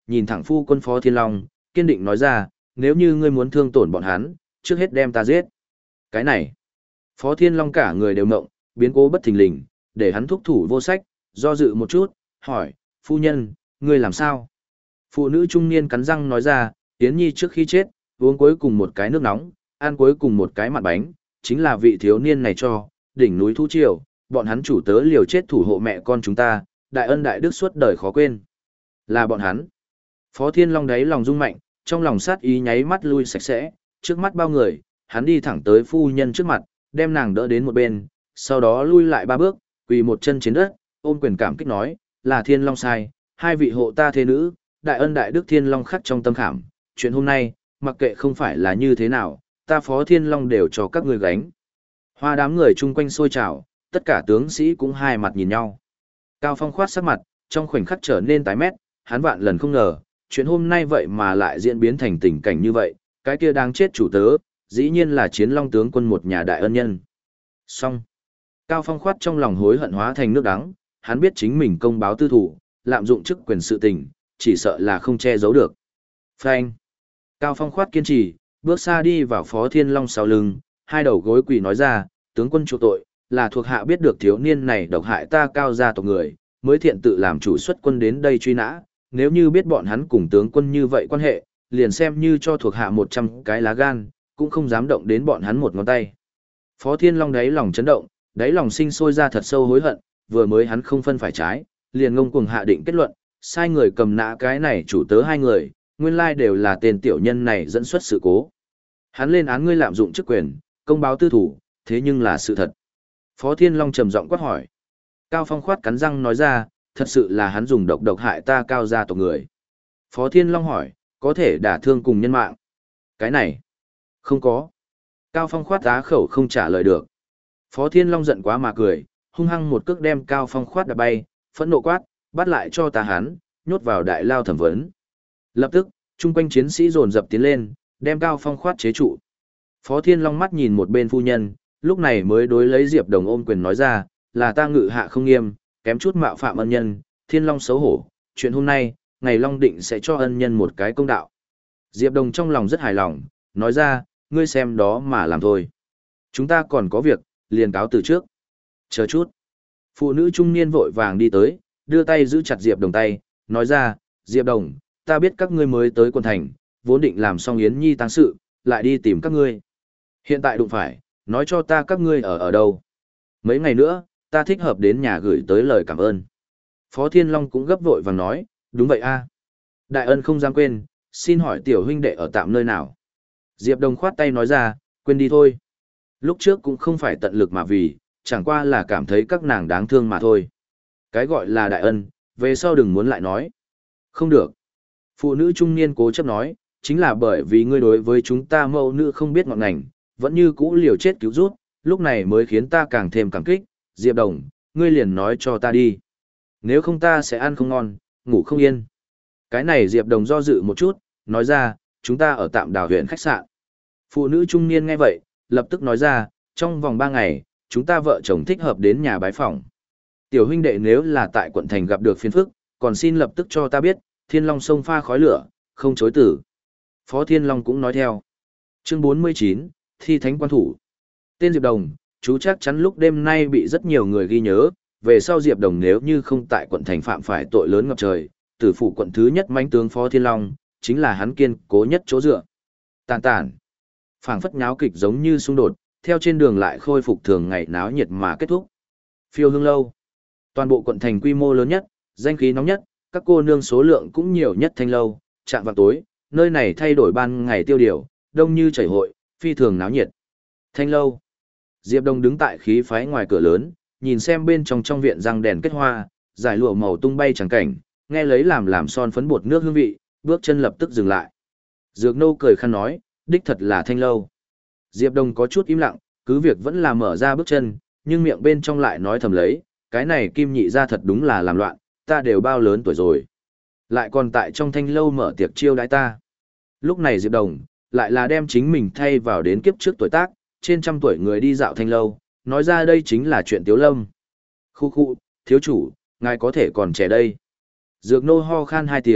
Speaker 1: nhìn thẳng phu quân Phó Thiên Long, kiên định nói ra, nếu như ngươi muốn thương tổn bọn hắn, trước hết đem ta giết. Cái này, Phó Thiên Long cả người đều mộng, biến cố bất thình lình, để hắn thúc thủ vô sách, do dự một chút, hỏi, phu nhân, ngươi làm sao? Phụ nữ trung niên cắn răng nói ra, Yến Nhi trước khi chết, uống cuối cùng một cái nước nóng, ăn cuối cùng một cái mặn bánh, chính là vị thiếu niên này cho, đỉnh núi Thu Triều, bọn hắn chủ tớ liều chết thủ hộ mẹ con chúng ta, đại ân đại đức suốt đời khó quên. Là bọn hắn. Phó Thiên Long đáy lòng rung mạnh, trong lòng sát ý nháy mắt lui sạch sẽ, trước mắt bao người, hắn đi thẳng tới phu nhân trước mặt, đem nàng đỡ đến một bên, sau đó lui lại ba bước, quỳ một chân trên đất, ôm quyền cảm kích nói, là Thiên Long sai, hai vị hộ ta thế nữ, đại ân đại đức Thiên Long khắc trong tâm khảm, chuyện hôm nay, mặc kệ không phải là như thế nào, ta Phó Thiên Long đều cho các ngươi gánh. Hoa đám người chung quanh sôi trào, tất cả tướng sĩ cũng hai mặt nhìn nhau. Cao Phong khoát sắc mặt, trong khoảnh khắc trở nên tái mét, hắn vạn lần không ngờ, chuyện hôm nay vậy mà lại diễn biến thành tình cảnh như vậy, cái kia đáng chết chủ tớ, dĩ nhiên là Chiến Long tướng quân một nhà đại ân nhân. Xong. Cao Phong khoát trong lòng hối hận hóa thành nước đắng, hắn biết chính mình công báo tư thủ, lạm dụng chức quyền sự tình, chỉ sợ là không che giấu được. Phanh. Cao Phong khoát kiên trì, bước xa đi vào Phó Thiên Long sau lưng, hai đầu gối quỳ nói ra, tướng quân chủ tội, là thuộc hạ biết được thiếu niên này độc hại ta Cao gia tộc người, mới thiện tự làm chủ xuất quân đến đây truy nã, nếu như biết bọn hắn cùng tướng quân như vậy quan hệ, liền xem như cho thuộc hạ một trăm cái lá gan, cũng không dám động đến bọn hắn một ngón tay. Phó Thiên Long đáy lòng chấn động, đáy lòng sinh sôi ra thật sâu hối hận, vừa mới hắn không phân phải trái, liền ngông cuồng hạ định kết luận, sai người cầm nã cái này chủ tớ hai người, nguyên lai đều là tên tiểu nhân này dẫn xuất sự cố. Hắn lên án ngươi lạm dụng chức quyền, công báo tư thủ, thế nhưng là sự thật. Phó Thiên Long trầm giọng quát hỏi. Cao Phong khoát cắn răng nói ra, thật sự là hắn dùng độc độc hại ta Cao gia tộc người. Phó Thiên Long hỏi, có thể đả thương cùng nhân mạng. Cái này, không có. Cao Phong khoát á khẩu không trả lời được. Phó Thiên Long giận quá mà cười, hung hăng một cước đem Cao Phong khoát đạp bay, phẫn nộ quát, bắt lại cho ta hắn, nhốt vào đại lao thẩm vấn. Lập tức, chung quanh chiến sĩ dồn dập tiến lên, đem Cao Phong khoát chế trụ. Phó Thiên Long mắt nhìn một bên phu nhân, lúc này mới đối lấy Diệp Đồng ôm quyền nói ra, là ta ngự hạ không nghiêm, kém chút mạo phạm ân nhân, Thiên Long xấu hổ, chuyện hôm nay, ngày Long định sẽ cho ân nhân một cái công đạo. Diệp Đồng trong lòng rất hài lòng, nói ra, ngươi xem đó mà làm thôi. Chúng ta còn có việc, liền cáo từ trước. Chờ chút. Phụ nữ trung niên vội vàng đi tới, đưa tay giữ chặt Diệp Đồng tay, nói ra, Diệp Đồng, ta biết các ngươi mới tới quận thành, vốn định làm xong Yến Nhi táng sự, lại đi tìm các ngươi. Hiện tại đụng phải, nói cho ta các ngươi ở ở đâu. Mấy ngày nữa, ta thích hợp đến nhà gửi tới lời cảm ơn. Phó Thiên Long cũng gấp vội vàng nói, đúng vậy a, đại ân không dám quên, xin hỏi tiểu huynh đệ ở tạm nơi nào. Diệp Đồng khoát tay nói ra, quên đi thôi. Lúc trước cũng không phải tận lực mà vì, chẳng qua là cảm thấy các nàng đáng thương mà thôi. Cái gọi là đại ân, về sau đừng muốn lại nói. Không được. Phụ nữ trung niên cố chấp nói, chính là bởi vì ngươi đối với chúng ta mẫu nữ không biết ngọn ngành, vẫn như cũ liều chết cứu rút, lúc này mới khiến ta càng thêm cảm kích. Diệp Đồng, ngươi liền nói cho ta đi. Nếu không ta sẽ ăn không ngon, ngủ không yên. Cái này Diệp Đồng do dự một chút, nói ra, chúng ta ở tạm đào huyện khách sạn. Phụ nữ trung niên nghe vậy, lập tức nói ra, trong vòng ba ngày, chúng ta vợ chồng thích hợp đến nhà bái phỏng. Tiểu huynh đệ nếu là tại quận thành gặp được phiền phức, còn xin lập tức cho ta biết, Thiên Long sông pha khói lửa, không chối tử. Phó Thiên Long cũng nói theo. Chương bốn mươi chín, Thi Thánh Quan Thủ. Tên Diệp Đồng, chú chắc chắn lúc đêm nay bị rất nhiều người ghi nhớ, về sau Diệp Đồng nếu như không tại quận thành phạm phải tội lớn ngập trời, tử phủ quận thứ nhất mãnh tướng Phó Thiên Long, chính là hắn kiên cố nhất chỗ dựa. Tàn tàn. Phảng phất nháo kịch giống như xung đột, theo trên đường lại khôi phục thường ngày náo nhiệt mà kết thúc. Phiêu hương lâu. Toàn bộ quận thành quy mô lớn nhất, danh khí nóng nhất, các cô nương số lượng cũng nhiều nhất thanh lâu, chạm vào tối, nơi này thay đổi ban ngày tiêu điều, đông như chảy hội, phi thường náo nhiệt. Thanh lâu. Diệp Đông đứng tại khí phái ngoài cửa lớn, nhìn xem bên trong trong viện răng đèn kết hoa, giải lụa màu tung bay chẳng cảnh, nghe lấy làm làm son phấn bột nước hương vị, bước chân lập tức dừng lại. Dược nô cười khăn nói, đích thật là thanh lâu. Diệp Đông có chút im lặng, cứ việc vẫn là mở ra bước chân, nhưng miệng bên trong lại nói thầm lấy, cái này kim nhị ra thật đúng là làm loạn, ta đều bao lớn tuổi rồi. Lại còn tại trong thanh lâu mở tiệc chiêu đãi ta. Lúc này Diệp Đồng, lại là đem chính mình thay vào đến kiếp trước tuổi tác, trên trăm tuổi người đi dạo thanh lâu, nói ra đây chính là chuyện tiếu lâm. Khu khu, thiếu chủ, ngài có thể còn trẻ đây. Dược nô ho khan hai tiếng,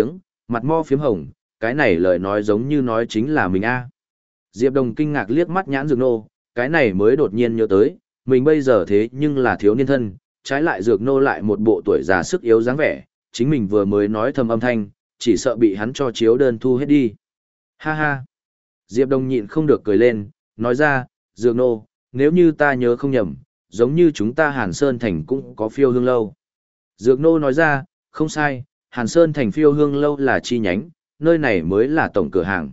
Speaker 1: mặt mo phiếm hồng, cái này lời nói giống như nói chính là mình a. Diệp Đồng kinh ngạc liếc mắt nhãn Dược Nô, cái này mới đột nhiên nhớ tới, mình bây giờ thế nhưng là thiếu niên thân, trái lại Dược Nô lại một bộ tuổi già sức yếu dáng vẻ, chính mình vừa mới nói thầm âm thanh, chỉ sợ bị hắn cho chiếu đơn thu hết đi. Ha ha. Diệp Đồng nhịn không được cười lên, nói ra, Dược Nô, nếu như ta nhớ không nhầm, giống như chúng ta Hàn Sơn Thành cũng có phiêu hương lâu. Dược Nô nói ra, không sai, Hàn Sơn Thành phiêu hương lâu là chi nhánh, nơi này mới là tổng cửa hàng.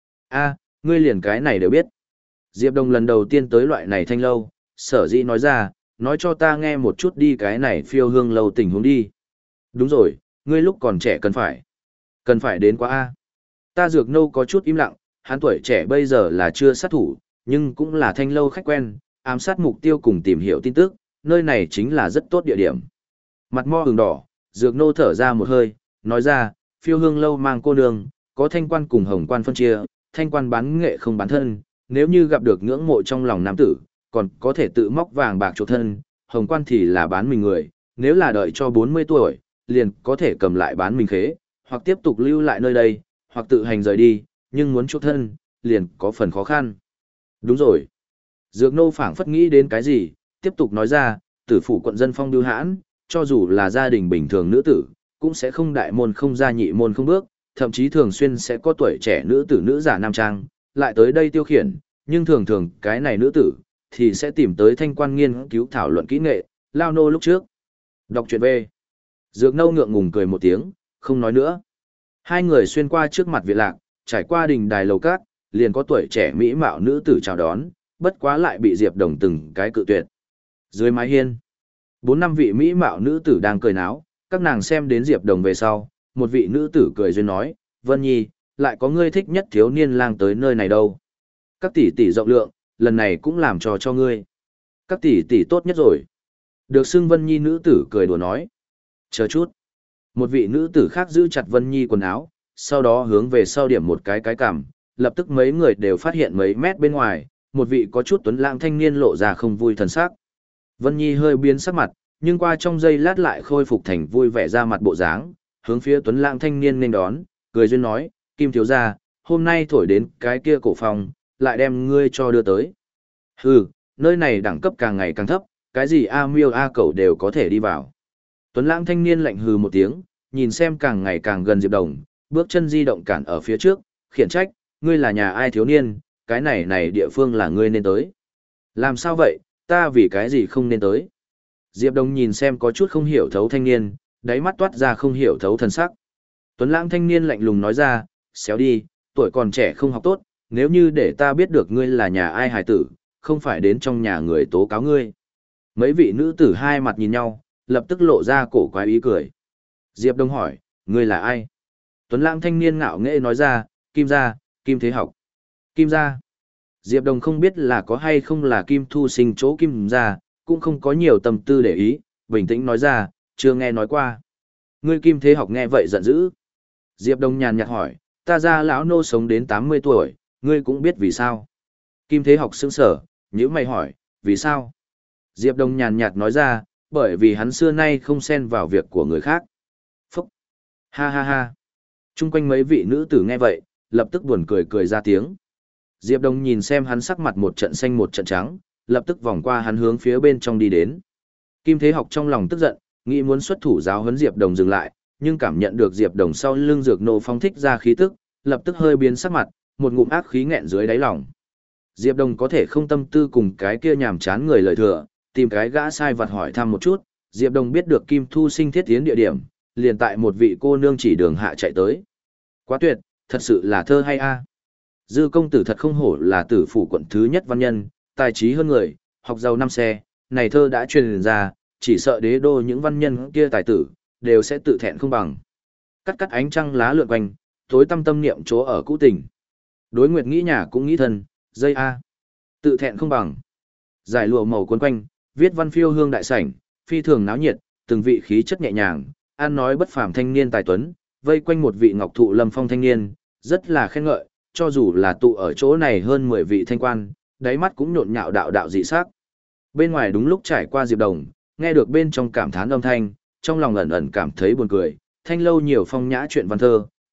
Speaker 1: A, ngươi liền cái này đều biết. Diệp Đồng lần đầu tiên tới loại này thanh lâu, sở dĩ nói ra, nói cho ta nghe một chút đi cái này phiêu hương lâu tình huống đi. Đúng rồi, ngươi lúc còn trẻ cần phải. Cần phải đến quá A. Ta Dược Nô có chút im lặng, hắn tuổi trẻ bây giờ là chưa sát thủ, nhưng cũng là thanh lâu khách quen, ám sát mục tiêu cùng tìm hiểu tin tức, nơi này chính là rất tốt địa điểm. Mặt mo hừng đỏ, Dược Nô thở ra một hơi, nói ra, phiêu hương lâu mang cô nương, có thanh quan cùng hồng quan phân chia, thanh quan bán nghệ không bán thân, nếu như gặp được ngưỡng mộ trong lòng nam tử, còn có thể tự móc vàng bạc chuộc thân, hồng quan thì là bán mình người, nếu là đợi cho bốn mươi tuổi, liền có thể cầm lại bán mình khế, hoặc tiếp tục lưu lại nơi đây, hoặc tự hành rời đi, nhưng muốn chuộc thân, liền có phần khó khăn. Đúng rồi. Dược Nô phảng phất nghĩ đến cái gì, tiếp tục nói ra, tử phủ quận dân phong điêu hãn, cho dù là gia đình bình thường nữ tử, cũng sẽ không đại môn không ra nhị môn không bước, thậm chí thường xuyên sẽ có tuổi trẻ nữ tử nữ giả nam trang, lại tới đây tiêu khiển, nhưng thường thường cái này nữ tử, thì sẽ tìm tới thanh quan nghiên cứu thảo luận kỹ nghệ, lao nô lúc trước. Đọc truyện B. Dược Nâu ngượng ngùng cười một tiếng, không nói nữa. Hai người xuyên qua trước mặt viện lạc, trải qua đình đài lầu cát, liền có tuổi trẻ mỹ mạo nữ tử chào đón, bất quá lại bị Diệp Đồng từng cái cự tuyệt. Dưới mái hiên, bốn năm vị mỹ mạo nữ tử đang cười náo, các nàng xem đến Diệp Đồng về sau, một vị nữ tử cười duyên nói, Vân Nhi, lại có ngươi thích nhất thiếu niên lang tới nơi này đâu. Các tỷ tỷ rộng lượng, lần này cũng làm trò cho ngươi. Các tỷ tỷ tốt nhất rồi. Được xưng Vân Nhi nữ tử cười đùa nói. Chờ chút. Một vị nữ tử khác giữ chặt Vân Nhi quần áo, sau đó hướng về sau điểm một cái cái cằm, lập tức mấy người đều phát hiện mấy mét bên ngoài, một vị có chút tuấn lãng thanh niên lộ ra không vui thần sắc. Vân Nhi hơi biến sắc mặt, nhưng qua trong giây lát lại khôi phục thành vui vẻ ra mặt bộ dáng, hướng phía tuấn lãng thanh niên nên đón, cười duyên nói, Kim thiếu gia, hôm nay thổi đến cái kia cổ phòng, lại đem ngươi cho đưa tới. Hừ, nơi này đẳng cấp càng ngày càng thấp, cái gì A miêu A cẩu đều có thể đi vào. Tuấn lãng thanh niên lạnh hừ một tiếng, nhìn xem càng ngày càng gần Diệp Đồng, bước chân di động cản ở phía trước, khiển trách, ngươi là nhà ai thiếu niên, cái này này địa phương là ngươi nên tới. Làm sao vậy, ta vì cái gì không nên tới. Diệp Đồng nhìn xem có chút không hiểu thấu thanh niên, đáy mắt toát ra không hiểu thấu thần sắc. Tuấn lãng thanh niên lạnh lùng nói ra, xéo đi, tuổi còn trẻ không học tốt, nếu như để ta biết được ngươi là nhà ai hài tử, không phải đến trong nhà người tố cáo ngươi. Mấy vị nữ tử hai mặt nhìn nhau, lập tức lộ ra cổ quái ý cười. Diệp Đông hỏi, ngươi là ai? Tuấn lãng thanh niên ngạo nghễ nói ra, Kim gia, Kim Thế Học. Kim gia. Diệp Đồng không biết là có hay không là Kim Thu Sinh chỗ Kim gia, cũng không có nhiều tâm tư để ý, bình tĩnh nói ra, chưa nghe nói qua. Ngươi Kim Thế Học nghe vậy giận dữ. Diệp Đồng nhàn nhạt hỏi, ta gia lão nô sống đến tám mươi tuổi, ngươi cũng biết vì sao. Kim Thế Học sững sờ, nhíu mày hỏi, vì sao? Diệp Đồng nhàn nhạt nói ra, bởi vì hắn xưa nay không xen vào việc của người khác. Phúc! Ha ha ha! Trung quanh mấy vị nữ tử nghe vậy, lập tức buồn cười cười ra tiếng. Diệp Đồng nhìn xem hắn sắc mặt một trận xanh một trận trắng, lập tức vòng qua hắn hướng phía bên trong đi đến. Kim Thế Học trong lòng tức giận, nghĩ muốn xuất thủ giáo huấn Diệp Đồng dừng lại, nhưng cảm nhận được Diệp Đồng sau lưng Dược Nô phóng thích ra khí tức, lập tức hơi biến sắc mặt, một ngụm ác khí nghẹn dưới đáy lòng. Diệp Đồng có thể không tâm tư cùng cái kia nhàm chán người lời thừa, tìm cái gã sai vặt hỏi thăm một chút, Diệp Đồng biết được Kim Thu Sinh thiết tiến địa điểm, liền tại một vị cô nương chỉ đường hạ chạy tới. Quá tuyệt, thật sự là thơ hay a. Dư công tử thật không hổ là tử phủ quận thứ nhất văn nhân, tài trí hơn người, học giàu năm xe, này thơ đã truyền ra, chỉ sợ đế đô những văn nhân kia tài tử, đều sẽ tự thẹn không bằng. Cắt cắt ánh trăng lá lượn quanh, tối tâm tâm niệm chỗ ở cũ tình. Đối nguyệt nghĩ nhà cũng nghĩ thân, dây a. Tự thẹn không bằng. Giải lụa màu cuốn quanh, viết văn phiêu hương đại sảnh, phi thường náo nhiệt, từng vị khí chất nhẹ nhàng, an nói bất phàm thanh niên tài tuấn, vây quanh một vị ngọc thụ lâm phong thanh niên, rất là khen ngợi, cho dù là tụ ở chỗ này hơn mười vị thanh quan, đáy mắt cũng nhộn nhạo đạo đạo dị sắc. Bên ngoài đúng lúc trải qua Diệp Đồng, nghe được bên trong cảm thán âm thanh, trong lòng ẩn ẩn cảm thấy buồn cười, thanh lâu nhiều phong nhã chuyện văn thơ,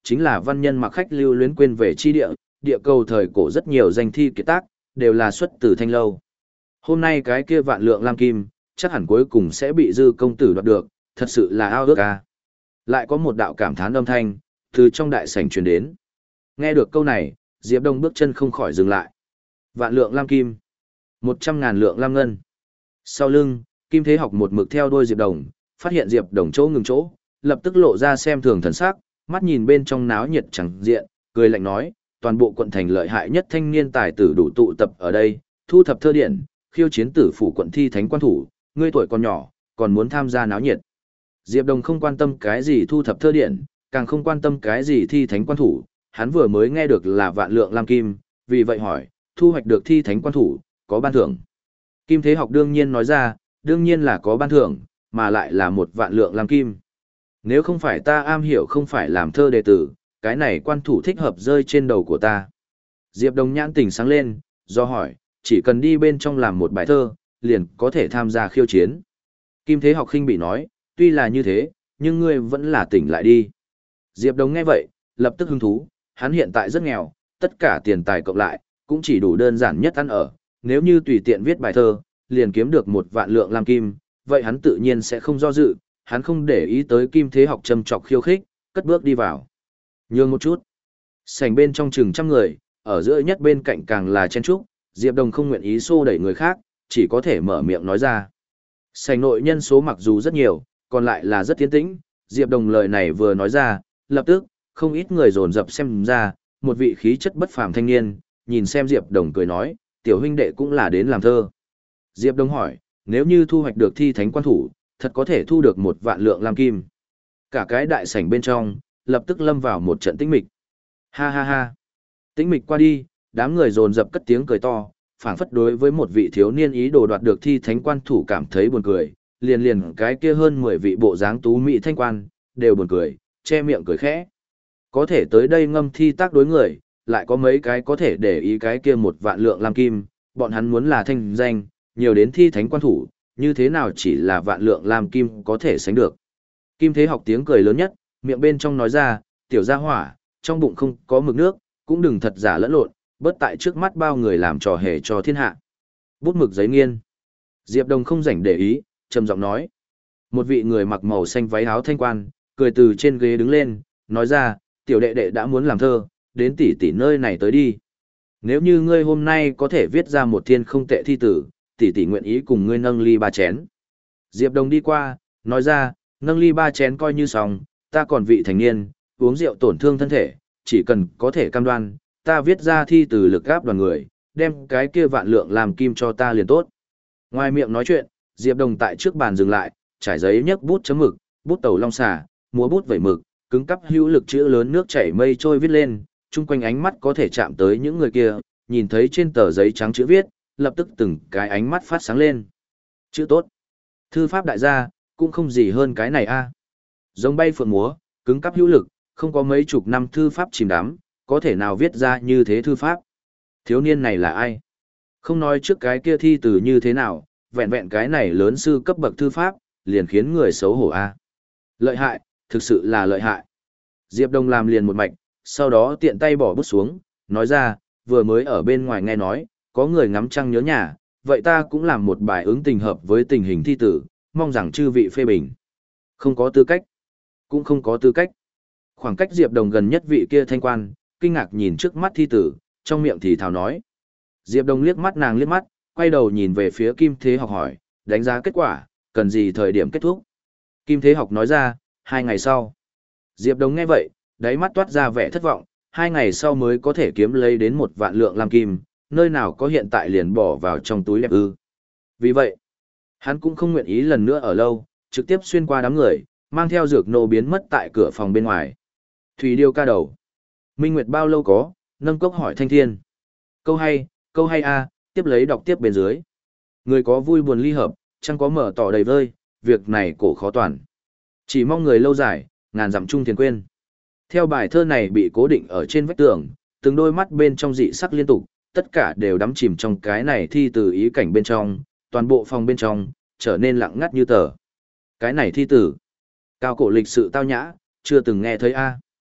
Speaker 1: chính là văn nhân mặc khách lưu luyến quên về chi địa, địa cầu thời cổ rất nhiều danh thi kiệt tác, đều là xuất từ Thanh Lâu. Hôm nay cái kia vạn lượng lam kim, chắc hẳn cuối cùng sẽ bị Dư công tử đoạt được, thật sự là ao ước ca. Lại có một đạo cảm thán âm thanh, từ trong đại sảnh truyền đến. Nghe được câu này, Diệp Đông bước chân không khỏi dừng lại. Vạn lượng lam kim, một trăm ngàn lượng lam ngân. Sau lưng, Kim Thế Học một mực theo đuôi Diệp Đồng, phát hiện Diệp Đồng chỗ ngừng chỗ, lập tức lộ ra xem thường thần sắc, mắt nhìn bên trong náo nhiệt chẳng diện, cười lạnh nói, toàn bộ quận thành lợi hại nhất thanh niên tài tử đủ tụ tập ở đây, thu thập thơ điển, khiêu chiến tử phủ quận thi thánh quan thủ, ngươi tuổi còn nhỏ, còn muốn tham gia náo nhiệt. Diệp Đồng không quan tâm cái gì thu thập thơ điển, càng không quan tâm cái gì thi thánh quan thủ, hắn vừa mới nghe được là vạn lượng lam kim, vì vậy hỏi, thu hoạch được thi thánh quan thủ, có ban thưởng. Kim Thế Học đương nhiên nói ra, đương nhiên là có ban thưởng, mà lại là một vạn lượng lam kim. Nếu không phải ta am hiểu không phải làm thơ đệ tử, cái này quan thủ thích hợp rơi trên đầu của ta. Diệp Đồng nhãn tỉnh sáng lên, do hỏi, chỉ cần đi bên trong làm một bài thơ, liền có thể tham gia khiêu chiến. Kim Thế Học khinh bị nói, tuy là như thế, nhưng ngươi vẫn là tỉnh lại đi. Diệp Đồng nghe vậy, lập tức hứng thú, hắn hiện tại rất nghèo, tất cả tiền tài cộng lại, cũng chỉ đủ đơn giản nhất ăn ở, nếu như tùy tiện viết bài thơ, liền kiếm được một vạn lượng lam kim, vậy hắn tự nhiên sẽ không do dự, hắn không để ý tới Kim Thế Học châm chọc khiêu khích, cất bước đi vào. Nhường một chút. Sảnh bên trong chừng trăm người, ở giữa nhất bên cạnh càng là chen trúc, Diệp Đồng không nguyện ý xô đẩy người khác, chỉ có thể mở miệng nói ra. Sảnh nội nhân số mặc dù rất nhiều, còn lại là rất tiến tĩnh, Diệp Đồng lời này vừa nói ra, lập tức, không ít người dồn dập xem ra, một vị khí chất bất phàm thanh niên, nhìn xem Diệp Đồng cười nói, tiểu huynh đệ cũng là đến làm thơ. Diệp Đồng hỏi, nếu như thu hoạch được thi thánh quan thủ, thật có thể thu được một vạn lượng lam kim. Cả cái đại sảnh bên trong, lập tức lâm vào một trận tĩnh mịch. Ha ha ha. Tĩnh mịch qua đi, đám người dồn dập cất tiếng cười to, phảng phất đối với một vị thiếu niên ý đồ đoạt được thi thánh quan thủ cảm thấy buồn cười, liền liền cái kia hơn mười vị bộ dáng tú mỹ thanh quan, đều buồn cười, che miệng cười khẽ. Có thể tới đây ngâm thi tác đối người, lại có mấy cái có thể để ý cái kia một vạn lượng lam kim, bọn hắn muốn là thanh danh, nhiều đến thi thánh quan thủ, như thế nào chỉ là vạn lượng lam kim có thể sánh được. Kim Thế Học tiếng cười lớn nhất, miệng bên trong nói ra, tiểu gia hỏa, trong bụng không có mực nước, cũng đừng thật giả lẫn lộn, bớt tại trước mắt bao người làm trò hề cho thiên hạ. Bút mực giấy nghiên. Diệp Đồng không rảnh để ý, trầm giọng nói. Một vị người mặc màu xanh váy áo thanh quan, cười từ trên ghế đứng lên, nói ra, tiểu đệ đệ đã muốn làm thơ, đến tỷ tỷ nơi này tới đi. Nếu như ngươi hôm nay có thể viết ra một thiên không tệ thi tử, tỷ tỷ nguyện ý cùng ngươi nâng ly ba chén. Diệp Đồng đi qua, nói ra, nâng ly ba chén coi như xong, ta còn vị thành niên, uống rượu tổn thương thân thể, chỉ cần có thể cam đoan, ta viết ra thi từ lực gáp đoàn người, đem cái kia vạn lượng làm kim cho ta liền tốt. Ngoài miệng nói chuyện, Diệp Đồng tại trước bàn dừng lại, trải giấy nhấc bút chấm mực, bút tẩu long xà, múa bút vẩy mực, cứng cắp hữu lực chữ lớn nước chảy mây trôi viết lên, chung quanh ánh mắt có thể chạm tới những người kia, nhìn thấy trên tờ giấy trắng chữ viết, lập tức từng cái ánh mắt phát sáng lên. Chữ tốt. Thư pháp đại gia, cũng không gì hơn cái này a. Giống bay phượng múa, cứng cắp hữu lực, không có mấy chục năm thư pháp chìm đắm, có thể nào viết ra như thế thư pháp. Thiếu niên này là ai? Không nói trước cái kia thi từ như thế nào, vẹn vẹn cái này lớn sư cấp bậc thư pháp, liền khiến người xấu hổ a. Lợi hại, thực sự là lợi hại. Diệp Đông làm liền một mạch, sau đó tiện tay bỏ bút xuống, nói ra, vừa mới ở bên ngoài nghe nói, có người ngắm trăng nhớ nhà, vậy ta cũng làm một bài ứng tình hợp với tình hình thi tử, mong rằng chư vị phê bình. Không có tư cách, cũng không có tư cách. Khoảng cách Diệp Đồng gần nhất vị kia thanh quan, kinh ngạc nhìn trước mắt thi tử, trong miệng thì thào nói. Diệp Đồng liếc mắt nàng liếc mắt, quay đầu nhìn về phía Kim Thế Học hỏi, đánh giá kết quả, cần gì thời điểm kết thúc. Kim Thế Học nói ra, hai ngày sau. Diệp Đồng nghe vậy, đáy mắt toát ra vẻ thất vọng, hai ngày sau mới có thể kiếm lấy đến một vạn lượng lam kim, nơi nào có hiện tại liền bỏ vào trong túi đẹp ư. Vì vậy, hắn cũng không nguyện ý lần nữa ở lâu, trực tiếp xuyên qua đám người, mang theo dược nô biến mất tại cửa phòng bên ngoài. Thủy điêu ca đầu. Minh Nguyệt bao lâu có, nâng cốc hỏi Thanh Thiên. Câu hay, câu hay a, tiếp lấy đọc tiếp bên dưới. Người có vui buồn ly hợp, chẳng có mở tỏ đầy vơi, việc này cổ khó toàn. Chỉ mong người lâu dài, ngàn dặm chung thiền quên. Theo bài thơ này bị cố định ở trên vách tường, từng đôi mắt bên trong dị sắc liên tục, tất cả đều đắm chìm trong cái này thi từ ý cảnh bên trong, toàn bộ phòng bên trong, trở nên lặng ngắt như tờ. Cái này thi tử, cao cổ lịch sự tao nhã, chưa từng nghe thấy a.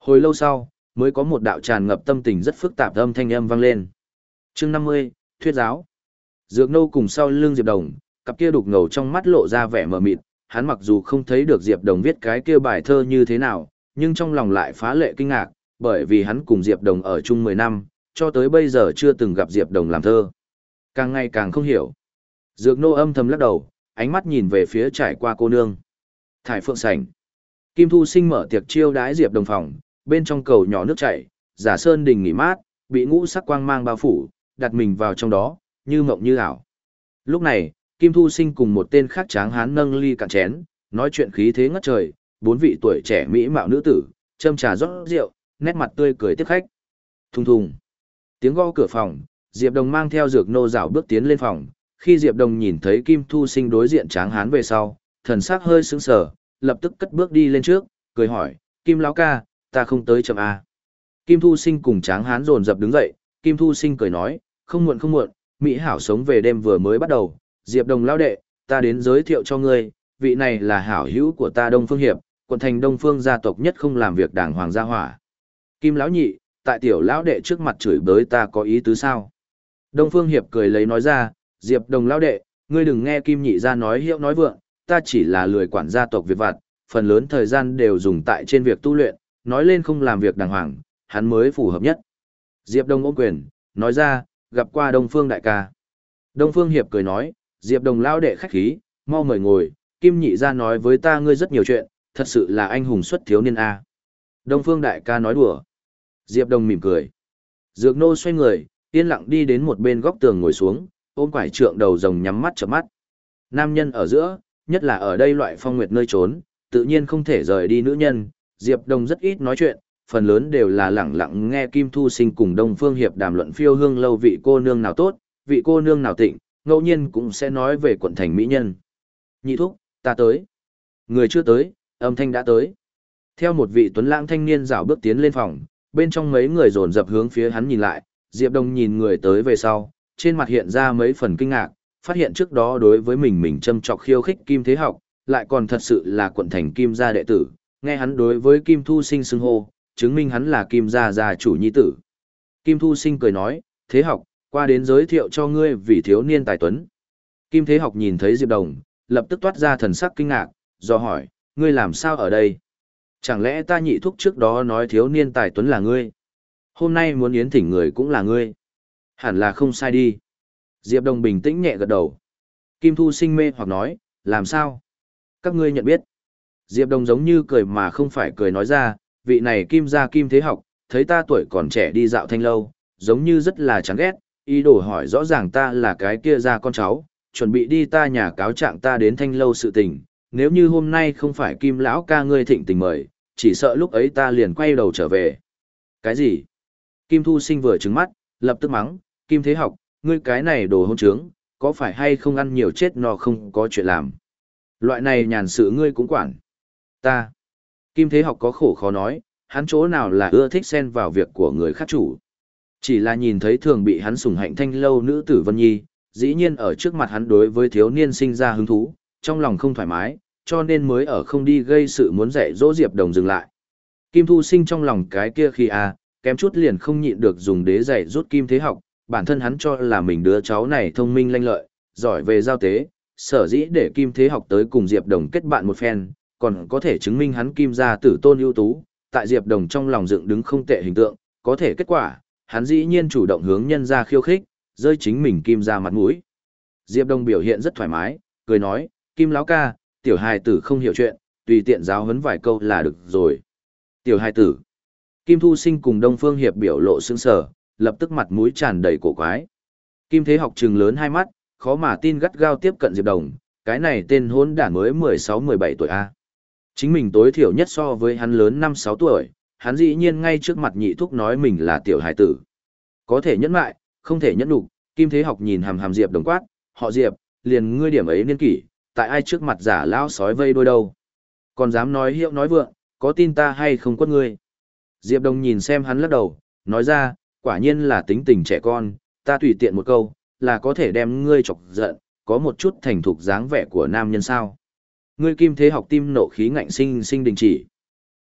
Speaker 1: Hồi lâu sau, mới có một đạo tràn ngập tâm tình rất phức tạp âm thanh âm vang lên. Chương năm mươi, Thuyết giáo. Dược Nô cùng sau lưng Diệp Đồng, cặp kia đục ngầu trong mắt lộ ra vẻ mờ mịt, hắn mặc dù không thấy được Diệp Đồng viết cái kia bài thơ như thế nào, nhưng trong lòng lại phá lệ kinh ngạc, bởi vì hắn cùng Diệp Đồng ở chung mười năm, cho tới bây giờ chưa từng gặp Diệp Đồng làm thơ. Càng ngày càng không hiểu. Dược Nô âm thầm lắc đầu, ánh mắt nhìn về phía trải qua cô nương. Thải Phượng Sảnh. Kim Thu Sinh mở tiệc chiêu đãi Diệp Đồng phòng, bên trong cầu nhỏ nước chảy, giả sơn đình nghỉ mát, bị ngũ sắc quang mang bao phủ, đặt mình vào trong đó, như mộng như ảo. Lúc này, Kim Thu Sinh cùng một tên khác tráng hán nâng ly cạn chén, nói chuyện khí thế ngất trời, bốn vị tuổi trẻ mỹ mạo nữ tử, châm trà rót rượu, nét mặt tươi cười tiếp khách. Thùng thùng. Tiếng gõ cửa phòng, Diệp Đồng mang theo Dược Nô rảo bước tiến lên phòng, khi Diệp Đồng nhìn thấy Kim Thu Sinh đối diện tráng hán về sau, thần sắc hơi sững sờ, lập tức cất bước đi lên trước, cười hỏi, Kim lão ca, ta không tới chậm à. Kim Thu Sinh cùng tráng hán dồn dập đứng dậy, Kim Thu Sinh cười nói, không muộn không muộn, Mỹ hảo sống về đêm vừa mới bắt đầu, Diệp Đồng lão đệ, ta đến giới thiệu cho ngươi, vị này là hảo hữu của ta Đông Phương Hiệp, quận thành Đông Phương gia tộc nhất không làm việc đàng hoàng gia hỏa. Kim lão nhị, tại tiểu lão đệ trước mặt chửi bới ta có ý tứ sao? Đông Phương Hiệp cười lấy nói ra, Diệp Đồng lão đệ, ngươi đừng nghe Kim nhị ra nói hiệu nói vượng, ta chỉ là lười quản gia tộc việc vặt, phần lớn thời gian đều dùng tại trên việc tu luyện, nói lên không làm việc đàng hoàng, hắn mới phù hợp nhất. Diệp Đồng ôm quyền, nói ra, gặp qua Đông Phương đại ca. Đông Phương Hiệp cười nói, Diệp Đồng lão đệ khách khí, mau mời ngồi, Kim nhị ra nói với ta ngươi rất nhiều chuyện, thật sự là anh hùng xuất thiếu niên a. Đông Phương đại ca nói đùa. Diệp Đồng mỉm cười. Dược Nô xoay người, yên lặng đi đến một bên góc tường ngồi xuống, ôm quải trượng đầu rồng nhắm mắt chớp mắt. Nam nhân ở giữa, nhất là ở đây loại phong nguyệt nơi trốn, tự nhiên không thể rời đi nữ nhân, Diệp Đồng rất ít nói chuyện, phần lớn đều là lẳng lặng nghe Kim Thu Sinh cùng Đông Phương Hiệp đàm luận phiêu hương lâu vị cô nương nào tốt, vị cô nương nào tịnh, ngẫu nhiên cũng sẽ nói về quận thành mỹ nhân. Nhị thúc, ta tới. Người chưa tới, âm thanh đã tới. Theo một vị tuấn lãng thanh niên rảo bước tiến lên phòng, bên trong mấy người dồn dập hướng phía hắn nhìn lại, Diệp Đồng nhìn người tới về sau, trên mặt hiện ra mấy phần kinh ngạc, phát hiện trước đó đối với mình mình châm chọc khiêu khích Kim Thế Học, lại còn thật sự là quận thành Kim gia đệ tử, nghe hắn đối với Kim Thu Sinh xưng hô, chứng minh hắn là Kim gia gia chủ nhi tử. Kim Thu Sinh cười nói, Thế Học, qua đến giới thiệu cho ngươi vì thiếu niên tài tuấn. Kim Thế Học nhìn thấy Diệp Đồng, lập tức toát ra thần sắc kinh ngạc, do hỏi, ngươi làm sao ở đây? Chẳng lẽ ta nhị thúc trước đó nói thiếu niên tài tuấn là ngươi? Hôm nay muốn yến thỉnh người cũng là ngươi. Hẳn là không sai đi. Diệp Đồng bình tĩnh nhẹ gật đầu. Kim Thu Sinh mê hoặc nói, làm sao? Các ngươi nhận biết. Diệp Đồng giống như cười mà không phải cười nói ra, vị này Kim gia Kim Thế Học, thấy ta tuổi còn trẻ đi dạo thanh lâu, giống như rất là chán ghét, ý đồ hỏi rõ ràng ta là cái kia ra con cháu, chuẩn bị đi ta nhà cáo trạng ta đến thanh lâu sự tình, nếu như hôm nay không phải Kim lão ca ngươi thịnh tình mời, chỉ sợ lúc ấy ta liền quay đầu trở về. Cái gì? Kim Thu Sinh vừa trừng mắt, lập tức mắng, Kim Thế Học, ngươi cái này đồ hôn trướng, có phải hay không ăn nhiều chết no không có chuyện làm. Loại này nhàn sự ngươi cũng quản. Ta. Kim Thế Học có khổ khó nói, hắn chỗ nào là ưa thích xen vào việc của người khác chủ. Chỉ là nhìn thấy thường bị hắn sủng hạnh thanh lâu nữ tử Vân Nhi, dĩ nhiên ở trước mặt hắn đối với thiếu niên sinh ra hứng thú, trong lòng không thoải mái, cho nên mới ở không đi gây sự muốn dạy dỗ Diệp Đồng dừng lại. Kim Thu Sinh trong lòng cái kia khi à, kém chút liền không nhịn được dùng đế dạy rút Kim Thế Học, bản thân hắn cho là mình đứa cháu này thông minh lanh lợi, giỏi về giao tế, sở dĩ để Kim Thế Học tới cùng Diệp Đồng kết bạn một phen, còn có thể chứng minh hắn Kim gia tử tôn ưu tú, tại Diệp Đồng trong lòng dựng đứng không tệ hình tượng, có thể kết quả, hắn dĩ nhiên chủ động hướng nhân gia khiêu khích, rơi chính mình Kim gia mặt mũi. Diệp Đồng biểu hiện rất thoải mái, cười nói, Kim lão ca, tiểu hài tử không hiểu chuyện, tùy tiện giáo huấn vài câu là được rồi. Tiểu hài tử. Kim Thu Sinh cùng Đông Phương Hiệp biểu lộ sững sờ, lập tức mặt mũi tràn đầy cổ quái. Kim Thế Học trừng lớn hai mắt, khó mà tin gắt gao tiếp cận Diệp Đồng, cái này tên hôn đản mới mười sáu mười bảy tuổi a. Chính mình tối thiểu nhất so với hắn lớn năm sáu tuổi, hắn dĩ nhiên ngay trước mặt nhị thúc nói mình là tiểu hài tử. Có thể nhẫn lại, không thể nhẫn nhục, Kim Thế Học nhìn hàm hàm Diệp Đồng quát, họ Diệp, liền ngươi điểm ấy niên kỷ, tại ai trước mặt giả lão sói vây đôi đâu. Còn dám nói hiệu nói vượng, có tin ta hay không quất ngươi. Diệp Đồng nhìn xem hắn lắc đầu, nói ra, quả nhiên là tính tình trẻ con, ta tùy tiện một câu, là có thể đem ngươi chọc giận, có một chút thành thục dáng vẻ của nam nhân sao. Ngươi Kim Thế Học tim nộ khí ngạnh sinh sinh đình chỉ.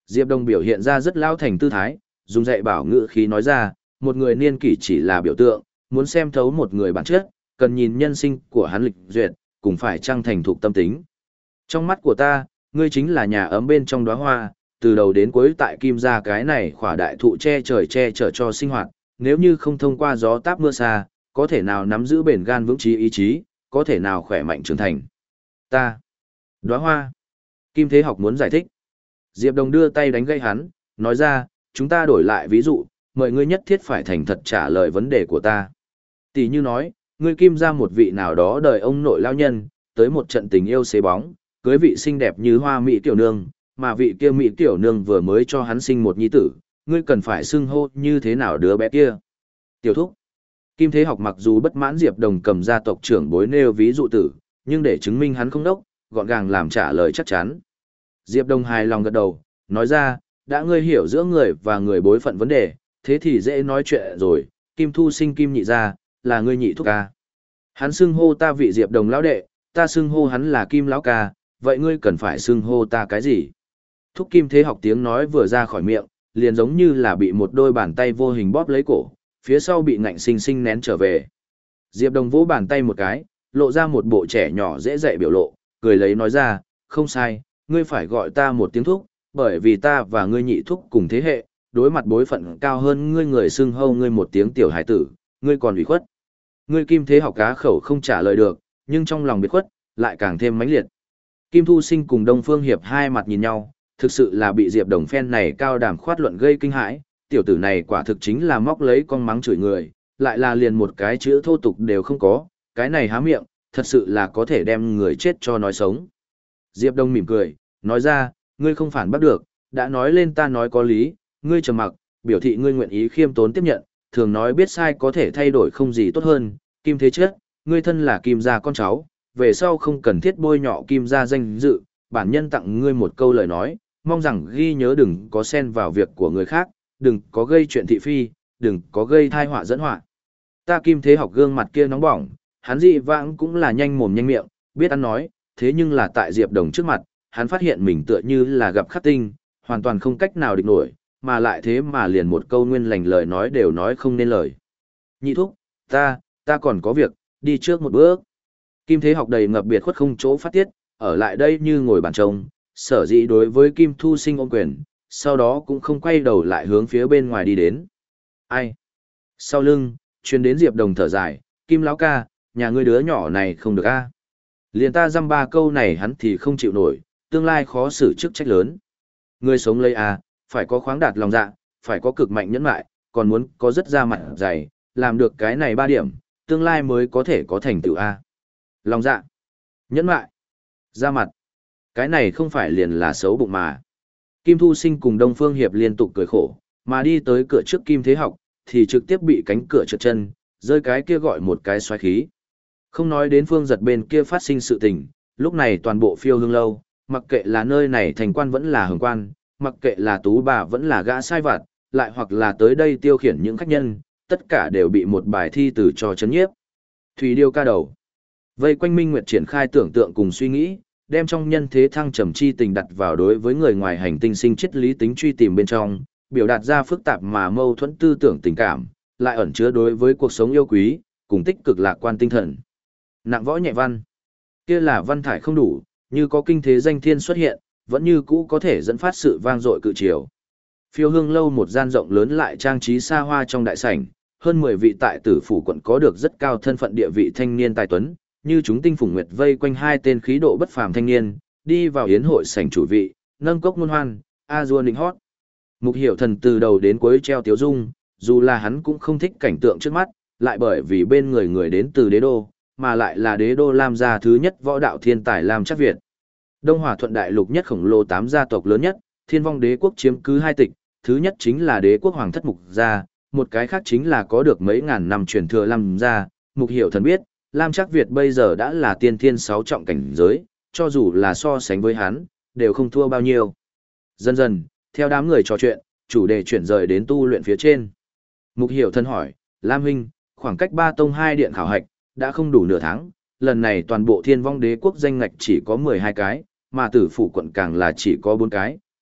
Speaker 1: Diệp Đông biểu hiện ra rất lao thành tư thái, dùng dạy bảo ngữ khí nói ra, một người niên kỷ chỉ là biểu tượng, muốn xem thấu một người bản chất, cần nhìn nhân sinh của hắn lịch duyệt, cùng phải trang thành thục tâm tính. Trong mắt của ta, ngươi chính là nhà ấm bên trong đóa hoa, từ đầu đến cuối tại Kim gia cái này khỏa đại thụ che trời che chở cho sinh hoạt, nếu như không thông qua gió táp mưa xa, có thể nào nắm giữ bền gan vững chí ý chí, có thể nào khỏe mạnh trưởng thành. Ta, đóa hoa. Kim Thế Học muốn giải thích. Diệp Đồng đưa tay đánh gây hắn, nói ra, chúng ta đổi lại ví dụ, mời ngươi nhất thiết phải thành thật trả lời vấn đề của ta. Tỷ như nói, ngươi Kim ra một vị nào đó đời ông nội lao nhân, tới một trận tình yêu xế bóng, cưới vị xinh đẹp như hoa mỹ tiểu nương, mà vị kia mỹ tiểu nương vừa mới cho hắn sinh một nhi tử, ngươi cần phải xưng hô như thế nào đứa bé kia. Tiểu thúc. Kim Thế Học mặc dù bất mãn Diệp Đồng cầm gia tộc trưởng bối nêu ví dụ tử, nhưng để chứng minh hắn không đốc, gọn gàng làm trả lời chắc chắn. Diệp Đông hài lòng gật đầu, nói ra, đã ngươi hiểu giữa người và người bối phận vấn đề, thế thì dễ nói chuyện rồi, Kim Thu Sinh Kim nhị gia, là ngươi nhị thúc ca. Hắn xưng hô ta vị Diệp Đồng lão đệ, ta xưng hô hắn là Kim lão ca, vậy ngươi cần phải xưng hô ta cái gì? Thúc Kim Thế Học tiếng nói vừa ra khỏi miệng, liền giống như là bị một đôi bàn tay vô hình bóp lấy cổ, phía sau bị ngạnh sinh sinh nén trở về. Diệp Đồng vỗ bàn tay một cái, lộ ra một bộ trẻ nhỏ dễ dạy biểu lộ, cười lấy nói ra, không sai, ngươi phải gọi ta một tiếng thúc, bởi vì ta và ngươi nhị thúc cùng thế hệ, đối mặt bối phận cao hơn ngươi người xưng hâu ngươi một tiếng tiểu hải tử, ngươi còn ủy khuất. Ngươi Kim Thế Học cá khẩu không trả lời được, nhưng trong lòng biệt khuất, lại càng thêm mãnh liệt. Kim Thu Sinh cùng Đông Phương Hiệp hai mặt nhìn nhau, thực sự là bị Diệp Đồng phen này cao đàm khoát luận gây kinh hãi, tiểu tử này quả thực chính là móc lấy con mắng chửi người, lại là liền một cái chữ thô tục đều không có, cái này há miệng, thật sự là có thể đem người chết cho nói sống. Diệp Đông mỉm cười, nói ra, ngươi không phản bắt được, đã nói lên ta nói có lý, ngươi trầm mặc, biểu thị ngươi nguyện ý khiêm tốn tiếp nhận, thường nói biết sai có thể thay đổi không gì tốt hơn, Kim Thế Chết, ngươi thân là Kim gia con cháu, về sau không cần thiết bôi nhọ Kim gia danh dự, bản nhân tặng ngươi một câu lời nói, mong rằng ghi nhớ đừng có xen vào việc của người khác, đừng có gây chuyện thị phi, đừng có gây thai họa dẫn họa. Ta Kim Thế Học gương mặt kia nóng bỏng, hắn dị vãng cũng là nhanh mồm nhanh miệng, biết ăn nói, thế nhưng là tại Diệp Đồng trước mặt, hắn phát hiện mình tựa như là gặp khắc tinh, hoàn toàn không cách nào địch nổi, mà lại thế mà liền một câu nguyên lành lời nói đều nói không nên lời. Nhị thúc, ta, ta còn có việc, đi trước một bước. Kim Thế Học đầy ngập biệt khuất không chỗ phát tiết, ở lại đây như ngồi bàn trông, sở dĩ đối với Kim Thu Sinh ôm quyền, sau đó cũng không quay đầu lại hướng phía bên ngoài đi đến. Ai? Sau lưng, truyền đến Diệp Đồng thở dài, Kim lão ca, nhà ngươi đứa nhỏ này không được a. Liền ta dăm ba câu này hắn thì không chịu nổi, tương lai khó xử chức trách lớn. Ngươi sống lấy a, phải có khoáng đạt lòng dạ, phải có cực mạnh nhẫn nại, còn muốn có rất da mặt dày, làm được cái này ba điểm, tương lai mới có thể có thành tựu a. Lòng dạ, nhẫn nại, da mặt. Cái này không phải liền là xấu bụng mà. Kim Thu Sinh cùng Đông Phương Hiệp liên tục cười khổ, mà đi tới cửa trước Kim Thế Học, thì trực tiếp bị cánh cửa trượt chân, rơi cái kia gọi một cái xoáy khí. Không nói đến phương giật bên kia phát sinh sự tình, lúc này toàn bộ Phiêu Hương lâu, mặc kệ là nơi này thành quan vẫn là hưởng quan, mặc kệ là tú bà vẫn là gã sai vặt, lại hoặc là tới đây tiêu khiển những khách nhân, tất cả đều bị một bài thi từ cho chấn nhiếp. Thủy điêu ca đầu. Vây quanh Minh Nguyệt triển khai tưởng tượng cùng suy nghĩ, đem trong nhân thế thăng trầm chi tình đặt vào đối với người ngoài hành tinh sinh chất lý tính truy tìm bên trong, biểu đạt ra phức tạp mà mâu thuẫn tư tưởng tình cảm, lại ẩn chứa đối với cuộc sống yêu quý, cùng tích cực lạc quan tinh thần. Nặng võ nhẹ văn. Kia là văn thải không đủ, như có kinh thế danh thiên xuất hiện, vẫn như cũ có thể dẫn phát sự vang dội cự chiều. Phiêu Hương lâu một gian rộng lớn lại trang trí xa hoa trong đại sảnh, hơn mười vị tại Tử phủ quận có được rất cao thân phận địa vị thanh niên tài tuấn, như chúng tinh phùng nguyệt vây quanh hai tên khí độ bất phàm thanh niên, đi vào yến hội sảnh chủ vị, nâng cốc muôn hoan, a dua nịnh hót. Mục Hiểu Thần từ đầu đến cuối treo tiếu dung, dù là hắn cũng không thích cảnh tượng trước mắt, lại bởi vì bên người người đến từ đế đô, mà lại là đế đô Lam gia thứ nhất võ đạo thiên tài Lam Trác Việt. Đông Hòa Thuận đại lục nhất khổng lồ tám gia tộc lớn nhất, Thiên Vong đế quốc chiếm cứ hai tịch, thứ nhất chính là đế quốc hoàng thất Mục gia, một cái khác chính là có được mấy ngàn năm truyền thừa Lam gia. Mục Hiểu Thần biết, Lam Trác Việt bây giờ đã là tiên thiên sáu trọng cảnh giới, cho dù là so sánh với hắn, đều không thua bao nhiêu. Dần dần, theo đám người trò chuyện, chủ đề chuyển rời đến tu luyện phía trên. Mục Hiểu Thần hỏi, Lam huynh, khoảng cách ba tông hai điện khảo hạch, đã không đủ nửa tháng, lần này toàn bộ Thiên Vong đế quốc danh ngạch chỉ có mười hai cái, mà Tử phủ quận càng là chỉ có bốn cái,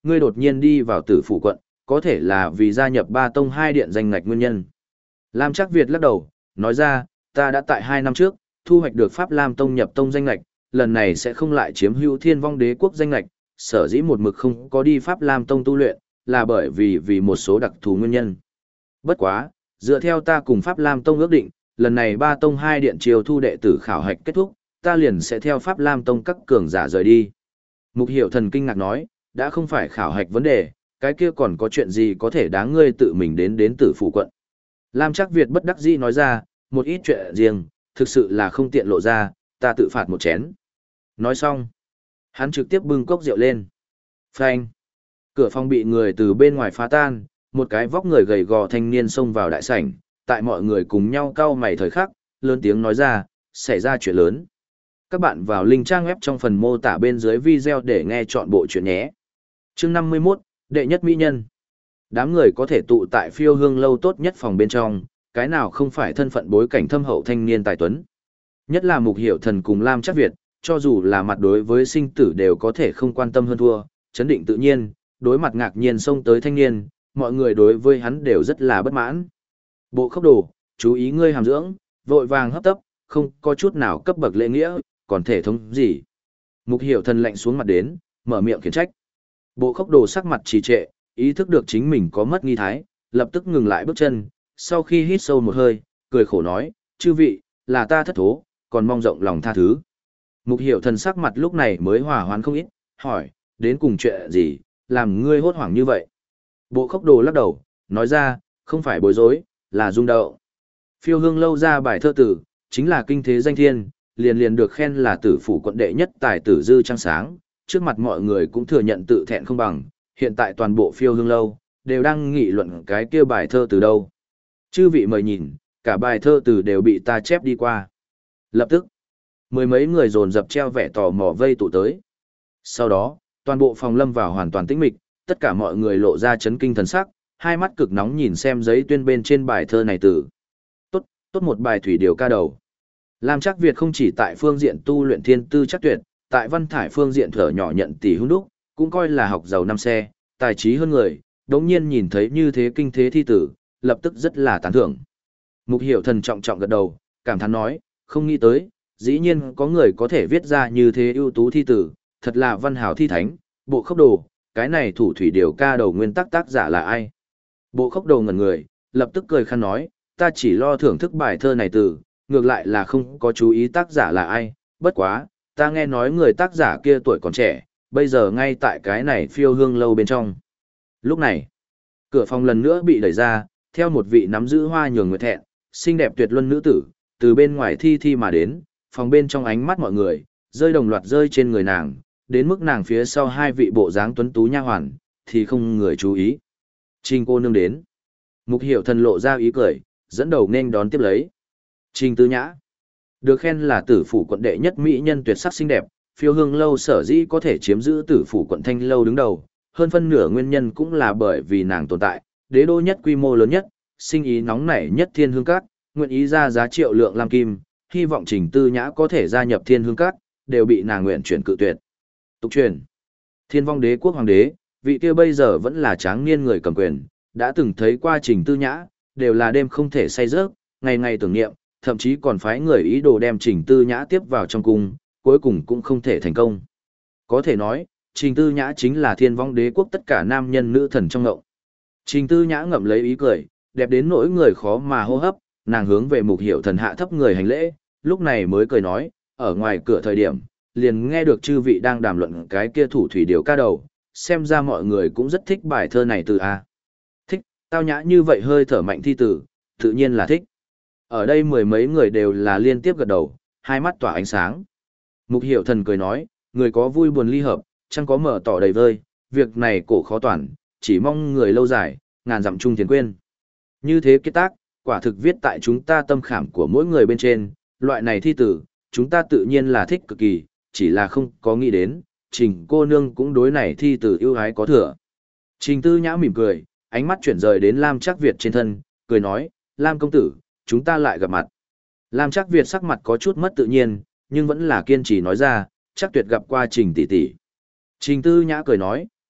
Speaker 1: ngươi đột nhiên đi vào tử phủ quận, có thể là vì gia nhập ba tông hai điện danh ngạch nguyên nhân. Lam Trác Việt lắc đầu, nói ra, ta đã tại hai năm trước, thu hoạch được Pháp Lam Tông nhập tông danh ngạch, lần này sẽ không lại chiếm hữu Thiên Vong Đế quốc danh ngạch, sở dĩ một mực không có đi Pháp Lam Tông tu luyện, là bởi vì vì một số đặc thù nguyên nhân. Bất quá, dựa theo ta cùng Pháp Lam Tông ước định, lần này ba tông hai điện chiêu thu đệ tử khảo hạch kết thúc, ta liền sẽ theo Pháp Lam Tông các cường giả rời đi. Mục Hiểu Thần kinh ngạc nói, đã không phải khảo hạch vấn đề, cái kia còn có chuyện gì có thể đáng ngươi tự mình đến đến tử phủ quận. Lam Trác Việt bất đắc dĩ nói ra, một ít chuyện riêng, thực sự là không tiện lộ ra, ta tự phạt một chén. Nói xong, hắn trực tiếp bưng cốc rượu lên. Phanh. Cửa phòng bị người từ bên ngoài phá tan, một cái vóc người gầy gò thanh niên xông vào đại sảnh, tại mọi người cùng nhau cau mày thời khắc, lớn tiếng nói ra, xảy ra chuyện lớn. Các bạn vào link trang web trong phần mô tả bên dưới video để nghe chọn bộ chuyện nhé. Chương năm mươi mốt, đệ nhất mỹ nhân. Đám người có thể tụ tại Phiêu Hương lâu tốt nhất phòng bên trong, cái nào không phải thân phận bối cảnh thâm hậu thanh niên tài tuấn. Nhất là Mục Hiểu Thần cùng Lam Trác Việt, cho dù là mặt đối với sinh tử đều có thể không quan tâm hơn thua, chấn định tự nhiên, đối mặt ngạc nhiên xông tới thanh niên, mọi người đối với hắn đều rất là bất mãn. Bộ Khốc Đồ, chú ý ngươi hàm dưỡng, vội vàng hấp tấp, không có chút nào cấp bậc lễ nghĩa, còn thể thống gì. Mục Hiểu Thần lạnh xuống mặt đến, mở miệng khiển trách. Bộ Khốc Đồ sắc mặt trì trệ, ý thức được chính mình có mất nghi thái, lập tức ngừng lại bước chân, sau khi hít sâu một hơi, cười khổ nói, chư vị, là ta thất thố, còn mong rộng lòng tha thứ. Mục Hiểu Thần sắc mặt lúc này mới hòa hoãn không ít, hỏi, đến cùng chuyện gì, làm ngươi hốt hoảng như vậy? Bộ Khốc Đồ lắc đầu, nói ra, không phải bối rối, là rung động. Phiêu Hương lâu ra bài thơ tử, chính là kinh thế danh thiên, liền liền được khen là tử phủ quận đệ nhất tài tử dư trăng sáng, trước mặt mọi người cũng thừa nhận tự thẹn không bằng, hiện tại toàn bộ Phiêu Hương lâu, đều đang nghị luận cái kia bài thơ từ đâu. Chư vị mời nhìn, cả bài thơ từ đều bị ta chép đi qua. Lập tức, mười mấy người dồn dập treo vẻ tò mò vây tụ tới. Sau đó, toàn bộ phòng lâm vào hoàn toàn tĩnh mịch, tất cả mọi người lộ ra chấn kinh thần sắc, hai mắt cực nóng nhìn xem giấy tuyên bên trên bài thơ này từ. Tốt, tốt một bài thủy điều ca đầu. Lam Trác Việt không chỉ tại phương diện tu luyện thiên tư chắc tuyệt, tại văn thải phương diện thở nhỏ nhận tỷ hung đúc, cũng coi là học giàu năm xe, tài trí hơn người, đống nhiên nhìn thấy như thế kinh thế thi tử, lập tức rất là tán thưởng. Mục Hiểu Thần trọng trọng gật đầu, cảm thán nói, không nghĩ tới, dĩ nhiên có người có thể viết ra như thế ưu tú thi tử, thật là văn hào thi thánh, Bộ Khốc Đồ, cái này thủ thủy điều ca đầu nguyên tắc tác giả là ai? Bộ Khốc Đồ ngẩn người, lập tức cười khăn nói, ta chỉ lo thưởng thức bài thơ này từ, ngược lại là không có chú ý tác giả là ai, bất quá, ta nghe nói người tác giả kia tuổi còn trẻ, bây giờ ngay tại cái này Phiêu Hương lâu bên trong. Lúc này, cửa phòng lần nữa bị đẩy ra, theo một vị nắm giữ hoa nhường người thẹn, xinh đẹp tuyệt luân nữ tử, từ bên ngoài thi thi mà đến, phòng bên trong ánh mắt mọi người, rơi đồng loạt rơi trên người nàng, đến mức nàng phía sau hai vị bộ dáng tuấn tú nha hoàn, thì không người chú ý. Trình cô nương đến. Mục Hiểu Thần lộ ra ý cười, dẫn đầu nên đón tiếp lấy. Trình Tư Nhã. Được khen là tử phủ quận đệ nhất mỹ nhân tuyệt sắc xinh đẹp, Phiêu Hương lâu sở dĩ có thể chiếm giữ tử phủ quận Thanh lâu đứng đầu, hơn phân nửa nguyên nhân cũng là bởi vì nàng tồn tại, đế đô nhất quy mô lớn nhất, sinh ý nóng nảy nhất Thiên Hương Các, nguyện ý ra giá triệu lượng lam kim, hy vọng Trình Tư Nhã có thể gia nhập Thiên Hương Các, đều bị nàng nguyện chuyển cự tuyệt. Tục truyền, Thiên Vong Đế quốc hoàng đế, vị kia bây giờ vẫn là tráng niên người cầm quyền, đã từng thấy qua Trình Tư Nhã, đều là đêm không thể say giấc, ngày ngày tưởng niệm, thậm chí còn phái người ý đồ đem Trình Tư Nhã tiếp vào trong cung, cuối cùng cũng không thể thành công. Có thể nói, Trình Tư Nhã chính là Thiên Vong Đế quốc tất cả nam nhân nữ thần trong ngộng. Trình Tư Nhã ngậm lấy ý cười, đẹp đến nỗi người khó mà hô hấp, nàng hướng về Mục Hiểu Thần hạ thấp người hành lễ, lúc này mới cười nói, ở ngoài cửa thời điểm, liền nghe được chư vị đang đàm luận cái kia thủ thủy điều ca đầu, xem ra mọi người cũng rất thích bài thơ này từ A. Thích, tao nhã như vậy hơi thở mạnh thi tử, tự nhiên là thích. Ở đây mười mấy người đều là liên tiếp gật đầu, hai mắt tỏa ánh sáng. Mục Hiểu Thần cười nói, người có vui buồn ly hợp, chẳng có mở tỏ đầy vơi, việc này cổ khó toàn, chỉ mong người lâu dài, ngàn dặm chung thiền quên. Như thế kết tác, quả thực viết tại chúng ta tâm khảm của mỗi người bên trên, loại này thi tử, chúng ta tự nhiên là thích cực kỳ, chỉ là không có nghĩ đến, Trình cô nương cũng đối này thi tử yêu ái có thừa. Trình Tư Nhã mỉm cười, ánh mắt chuyển rời đến Lam Trác Việt trên thân, cười nói, Lam công tử, chúng ta lại gặp mặt. Lam Trác Việt sắc mặt có chút mất tự nhiên, nhưng vẫn là kiên trì nói ra, chắc tuyệt gặp qua Trình tỷ tỷ. Trình Tư Nhã cười nói,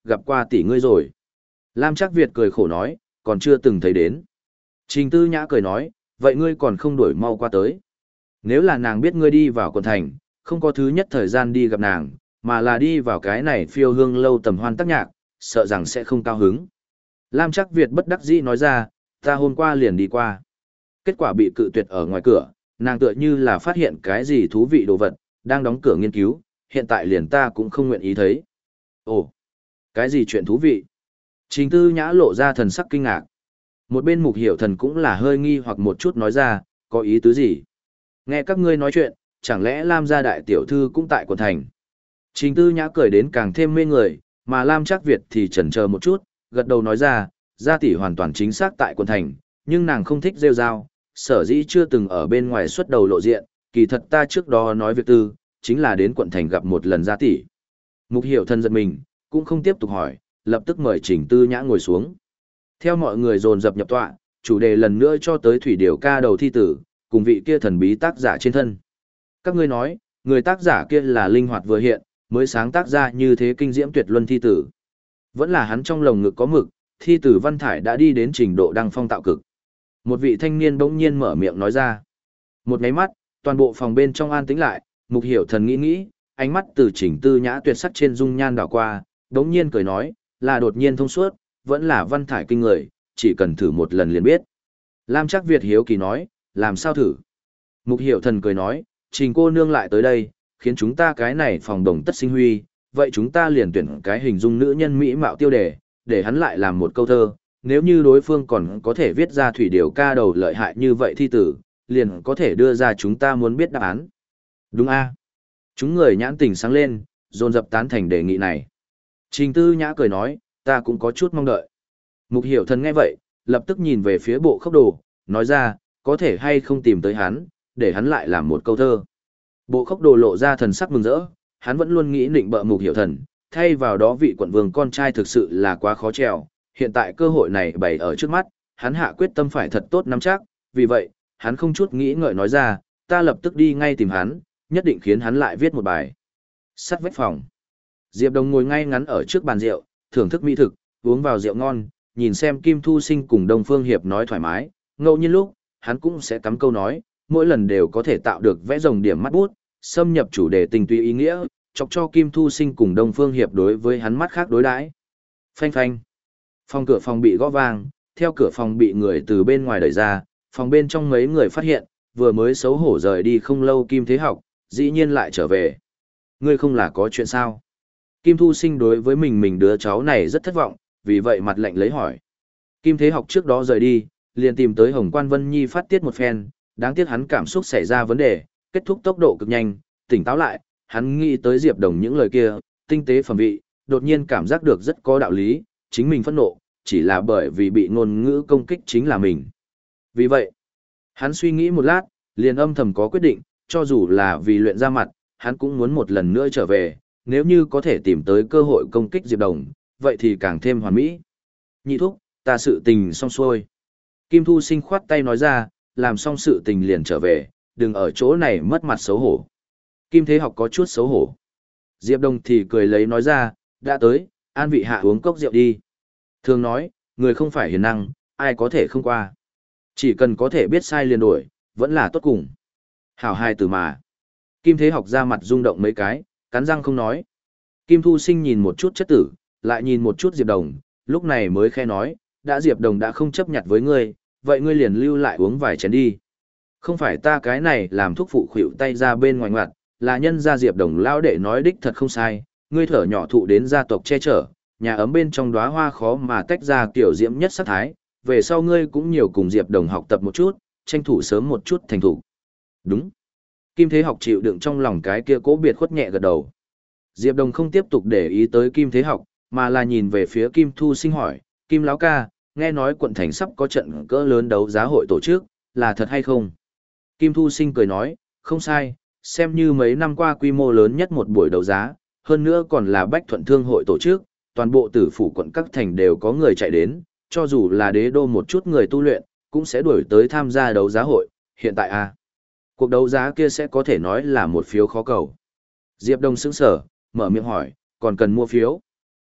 Speaker 1: gặp qua tỷ ngươi rồi. Lam Trác Việt cười khổ nói, còn chưa từng thấy đến. Trình Tư Nhã cười nói, vậy ngươi còn không đuổi mau qua tới. Nếu là nàng biết ngươi đi vào quận thành, không có thứ nhất thời gian đi gặp nàng, mà là đi vào cái này phiêu hương lâu tầm hoan tác nhạc, sợ rằng sẽ không cao hứng. Lam Trác Việt bất đắc dĩ nói ra, ta hôm qua liền đi qua. Kết quả bị cự tuyệt ở ngoài cửa, nàng tựa như là phát hiện cái gì thú vị đồ vật, đang đóng cửa nghiên cứu, hiện tại liền ta cũng không nguyện ý thấy. Ồ, cái gì chuyện thú vị? Trình Tư Nhã lộ ra thần sắc kinh ngạc. Một bên Mục Hiểu Thần cũng là hơi nghi hoặc một chút nói ra, có ý tứ gì? Nghe các ngươi nói chuyện, chẳng lẽ Lam gia đại tiểu thư cũng tại quận thành? Trình Tư Nhã cười đến càng thêm mê người, mà Lam Trác Việt thì chần chờ một chút, gật đầu nói ra, gia tỷ hoàn toàn chính xác tại quận thành, nhưng nàng không thích rêu rao, sở dĩ chưa từng ở bên ngoài xuất đầu lộ diện, kỳ thật ta trước đó nói việc tư, chính là đến quận thành gặp một lần gia tỷ. Mục Hiểu Thần giật mình, cũng không tiếp tục hỏi, lập tức mời Trình Tư Nhã ngồi xuống. Theo mọi người dồn dập nhập tọa, chủ đề lần nữa cho tới thủy điểu ca đầu thi tử, cùng vị kia thần bí tác giả trên thân. Các ngươi nói, người tác giả kia là linh hoạt vừa hiện, mới sáng tác ra như thế kinh diễm tuyệt luân thi tử. Vẫn là hắn trong lồng ngực có mực, thi tử văn thải đã đi đến trình độ đăng phong tạo cực. Một vị thanh niên bỗng nhiên mở miệng nói ra. Một nháy mắt, toàn bộ phòng bên trong an tĩnh lại, Mục Hiểu Thần nghĩ nghĩ, ánh mắt từ Trình Tư Nhã tuyệt sắc trên dung nhan đảo qua, bỗng nhiên cười nói, là đột nhiên thông suốt, vẫn là văn thải kinh người, chỉ cần thử một lần liền biết. Lam Trác Việt hiếu kỳ nói, làm sao thử? Mục Hiểu Thần cười nói, Trình cô nương lại tới đây, khiến chúng ta cái này phòng đồng tất sinh huy, vậy chúng ta liền tuyển cái hình dung nữ nhân mỹ mạo tiêu đề, để hắn lại làm một câu thơ, nếu như đối phương còn có thể viết ra thủy điều ca đầu lợi hại như vậy thi tử, liền có thể đưa ra chúng ta muốn biết đáp án. Đúng a? Chúng người nhãn tình sáng lên, dồn dập tán thành đề nghị này. Trình Tư Nhã cười nói, ta cũng có chút mong đợi. Mục Hiểu Thần nghe vậy, lập tức nhìn về phía Bộ Khốc Đồ, nói ra, có thể hay không tìm tới hắn, để hắn lại làm một câu thơ. Bộ Khốc Đồ lộ ra thần sắc mừng rỡ, hắn vẫn luôn nghĩ nịnh bợ Mục Hiểu Thần, thay vào đó vị quận vương con trai thực sự là quá khó trèo, hiện tại cơ hội này bày ở trước mắt, hắn hạ quyết tâm phải thật tốt nắm chắc, vì vậy, hắn không chút nghĩ ngợi nói ra, ta lập tức đi ngay tìm hắn, nhất định khiến hắn lại viết một bài. Sắt vách phòng. Diệp Đồng ngồi ngay ngắn ở trước bàn rượu, thưởng thức mỹ thực, uống vào rượu ngon, nhìn xem Kim Thu Sinh cùng Đông Phương Hiệp nói thoải mái, ngẫu nhiên lúc, hắn cũng sẽ cắm câu nói, mỗi lần đều có thể tạo được vẽ rồng điểm mắt bút, xâm nhập chủ đề tình tùy ý nghĩa, chọc cho Kim Thu Sinh cùng Đông Phương Hiệp đối với hắn mắt khác đối đãi. Phanh phanh. Phòng cửa phòng bị gõ vang, theo cửa phòng bị người từ bên ngoài đẩy ra, phòng bên trong mấy người phát hiện, vừa mới xấu hổ rời đi không lâu Kim Thế Học, dĩ nhiên lại trở về. Ngươi không là có chuyện sao? Kim Thu Sinh đối với mình mình đứa cháu này rất thất vọng, vì vậy mặt lạnh lấy hỏi. Kim Thế Học trước đó rời đi, liền tìm tới Hồng Quan Vân Nhi phát tiết một phen, đáng tiếc hắn cảm xúc xảy ra vấn đề, kết thúc tốc độ cực nhanh, tỉnh táo lại, hắn nghĩ tới Diệp Đồng những lời kia, tinh tế phẩm vị, đột nhiên cảm giác được rất có đạo lý, chính mình phẫn nộ, chỉ là bởi vì bị ngôn ngữ công kích chính là mình. Vì vậy, hắn suy nghĩ một lát, liền âm thầm có quyết định, cho dù là vì luyện ra mặt, hắn cũng muốn một lần nữa trở về, nếu như có thể tìm tới cơ hội công kích Diệp Đồng, vậy thì càng thêm hoàn mỹ. Nhị thúc, ta sự tình xong xuôi. Kim Thu Sinh khoát tay nói ra, làm xong sự tình liền trở về, đừng ở chỗ này mất mặt xấu hổ. Kim Thế Học có chút xấu hổ. Diệp Đồng thì cười lấy nói ra, đã tới, an vị hạ uống cốc rượu đi. Thường nói, người không phải hiền năng, ai có thể không qua. Chỉ cần có thể biết sai liền đổi, vẫn là tốt cùng. Hảo hai từ mà. Kim Thế Học ra mặt rung động mấy cái, cắn răng không nói. Kim Thu Sinh nhìn một chút chất tử, lại nhìn một chút Diệp Đồng, lúc này mới khẽ nói, đã Diệp Đồng đã không chấp nhận với ngươi, vậy ngươi liền lưu lại uống vài chén đi. Không phải ta cái này làm thuốc phụ khuỵu tay ra bên ngoài ngoặt, là nhân gia Diệp Đồng lão đệ nói đích thật không sai, ngươi thở nhỏ thụ đến gia tộc che chở, nhà ấm bên trong đóa hoa khó mà tách ra kiểu diễm nhất sắc thái, về sau ngươi cũng nhiều cùng Diệp Đồng học tập một chút, tranh thủ sớm một chút thành thủ. Đúng. Kim Thế Học chịu đựng trong lòng cái kia cố biệt khuất nhẹ gật đầu. Diệp Đồng không tiếp tục để ý tới Kim Thế Học, mà là nhìn về phía Kim Thu Sinh hỏi, Kim lão ca, nghe nói quận thành sắp có trận cỡ lớn đấu giá hội tổ chức, là thật hay không? Kim Thu Sinh cười nói, không sai, xem như mấy năm qua quy mô lớn nhất một buổi đấu giá, hơn nữa còn là Bách Thuận Thương hội tổ chức, toàn bộ tử phủ quận các thành đều có người chạy đến, cho dù là đế đô một chút người tu luyện, cũng sẽ đuổi tới tham gia đấu giá hội, hiện tại à, cuộc đấu giá kia sẽ có thể nói là một phiếu khó cầu. Diệp Đông sững sở, mở miệng hỏi, còn cần mua phiếu.